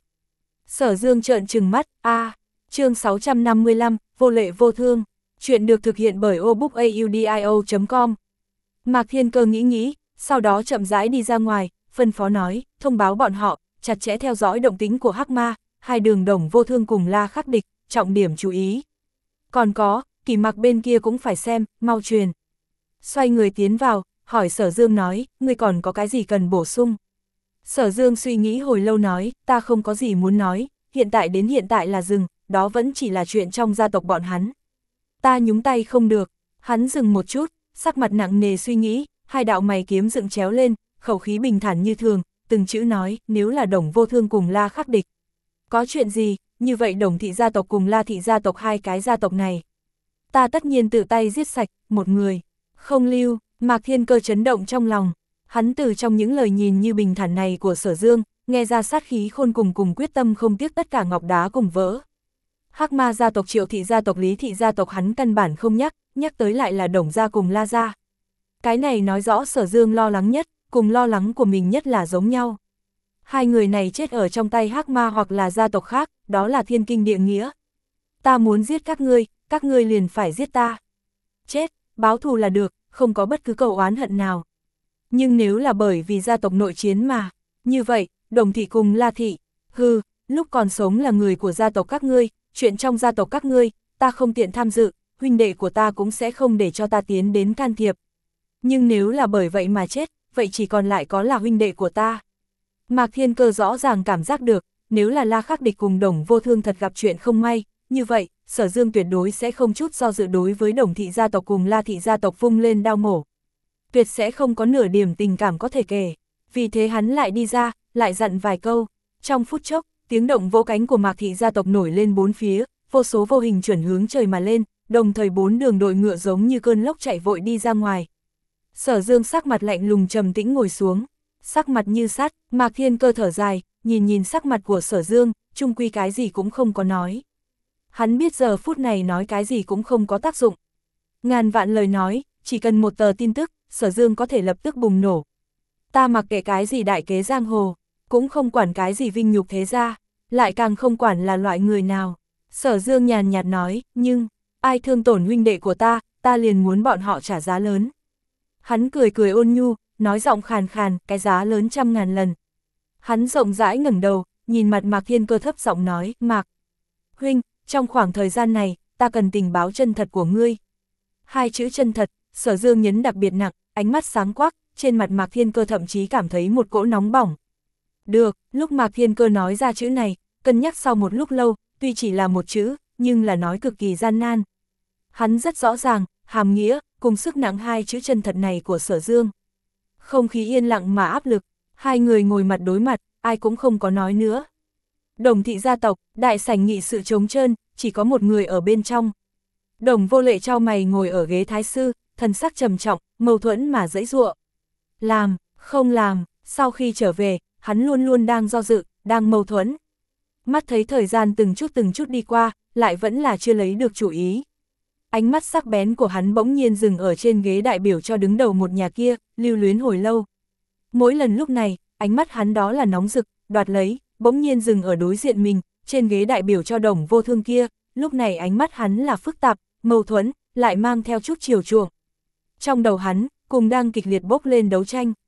Sở Dương trợn trừng mắt, a à, chương sáu trăm năm mươi lăm, vô lệ vô thương, chuyện được thực hiện bởi obookaudio chấm com. Mạc Thiên Cơ nghĩ nghĩ, sau đó chậm rãi đi ra ngoài, phân phó nói, thông báo bọn họ, chặt chẽ theo dõi động tĩnh của Hắc Ma, hai đường Đồng Vô Thương cùng La Khắc Địch, trọng điểm chú ý. Còn có, Kỷ Mặc bên kia cũng phải xem, mau truyền. Xoay người tiến vào, hỏi Sở Dương nói, ngươi còn có cái gì cần bổ sung? Sở Dương suy nghĩ hồi lâu nói, ta không có gì muốn nói, hiện tại đến hiện tại là dừng, đó vẫn chỉ là chuyện trong gia tộc bọn hắn. Ta nhúng tay không được. Hắn dừng một chút, sắc mặt nặng nề suy nghĩ, hai đạo mày kiếm dựng chéo lên, khẩu khí bình thản như thường, từng chữ nói, nếu là Đồng Vô Thương cùng La Khắc Địch. Có chuyện gì, như vậy Đồng thị gia tộc cùng La thị gia tộc hai cái gia tộc này. Ta tất nhiên tự tay giết sạch, một người, không lưu. Mạc Thiên Cơ chấn động trong lòng, hắn từ trong những lời nhìn như bình thản này của Sở Dương, nghe ra sát khí khôn cùng cùng quyết tâm không tiếc tất cả ngọc đá cùng vỡ. Hắc Ma gia tộc, Triệu thị gia tộc, Lý thị gia tộc hắn căn bản không nhắc, nhắc tới lại là Đồng gia cùng La gia. Cái này nói rõ Sở Dương lo lắng nhất, cùng lo lắng của mình nhất là giống nhau. Hai người này chết ở trong tay Hắc Ma hoặc là gia tộc khác, đó là thiên kinh địa nghĩa. Ta muốn giết các ngươi, các ngươi liền phải giết ta. Chết, báo thù là được, không có bất cứ cầu oán hận nào. Nhưng nếu là bởi vì gia tộc nội chiến mà, như vậy, Đồng thị cùng La thị, hừ, lúc còn sống là người của gia tộc các ngươi, chuyện trong gia tộc các ngươi, ta không tiện tham dự, huynh đệ của ta cũng sẽ không để cho ta tiến đến can thiệp. Nhưng nếu là bởi vậy mà chết, vậy chỉ còn lại có là huynh đệ của ta. Mạc Thiên Cơ rõ ràng cảm giác được, nếu là La Khắc Địch cùng Đồng Vô Thương thật gặp chuyện không may, như vậy, Sở Dương tuyệt đối sẽ không chút do dự đối với Đồng thị gia tộc cùng La thị gia tộc vung lên đao mổ. Tuyệt sẽ không có nửa điểm tình cảm có thể kể. Vì thế hắn lại đi ra, lại dặn vài câu. Trong phút chốc, tiếng động vỗ cánh của Mạc thị gia tộc nổi lên bốn phía, vô số vô hình chuẩn hướng trời mà lên, đồng thời bốn đường đội ngựa giống như cơn lốc chạy vội đi ra ngoài. Sở Dương sắc mặt lạnh lùng trầm tĩnh ngồi xuống, sắc mặt như sắt. Mạc Thiên Cơ thở dài, nhìn nhìn sắc mặt của Sở Dương, chung quy cái gì cũng không có nói. Hắn biết giờ phút này nói cái gì cũng không có tác dụng. Ngàn vạn lời nói, chỉ cần một tờ tin tức, Sở Dương có thể lập tức bùng nổ. Ta mặc kệ cái gì đại kế giang hồ, cũng không quản cái gì vinh nhục thế gia, lại càng không quản là loại người nào. Sở Dương nhàn nhạt nói, nhưng, ai thương tổn huynh đệ của ta, ta liền muốn bọn họ trả giá lớn. Hắn cười cười ôn nhu, nói giọng khàn khàn, cái giá lớn trăm ngàn lần. Hắn rộng rãi ngẩng đầu, nhìn mặt Mạc Thiên Cơ thấp giọng nói, Mạc huynh, trong khoảng thời gian này, ta cần tình báo chân thật của ngươi. Hai chữ chân thật, Sở Dương nhấn đặc biệt nặng, ánh mắt sáng quắc, trên mặt Mạc Thiên Cơ thậm chí cảm thấy một cỗ nóng bỏng. Được, lúc Mạc Thiên Cơ nói ra chữ này, cân nhắc sau một lúc lâu, tuy chỉ là một chữ, nhưng là nói cực kỳ gian nan. Hắn rất rõ ràng, hàm nghĩa, cùng sức nặng hai chữ chân thật này của Sở Dương. Không khí yên lặng mà áp lực, hai người ngồi mặt đối mặt, ai cũng không có nói nữa. Đồng thị gia tộc, đại sảnh nghị sự trống trơn, chỉ có một người ở bên trong. Đồng Vô Lệ chau mày ngồi ở ghế thái sư, thần sắc trầm trọng, mâu thuẫn mà giãy giụa. Làm, không làm, sau khi trở về, hắn luôn luôn đang do dự, đang mâu thuẫn. Mắt thấy thời gian từng chút từng chút đi qua, lại vẫn là chưa lấy được chủ ý. Ánh mắt sắc bén của hắn bỗng nhiên dừng ở trên ghế đại biểu cho đứng đầu một nhà kia, lưu luyến hồi lâu. Mỗi lần lúc này, ánh mắt hắn đó là nóng rực, đoạt lấy, bỗng nhiên dừng ở đối diện mình, trên ghế đại biểu cho Đồng Vô Thương kia, lúc này ánh mắt hắn là phức tạp, mâu thuẫn, lại mang theo chút chiều chuộng. Trong đầu hắn, cùng đang kịch liệt bốc lên đấu tranh.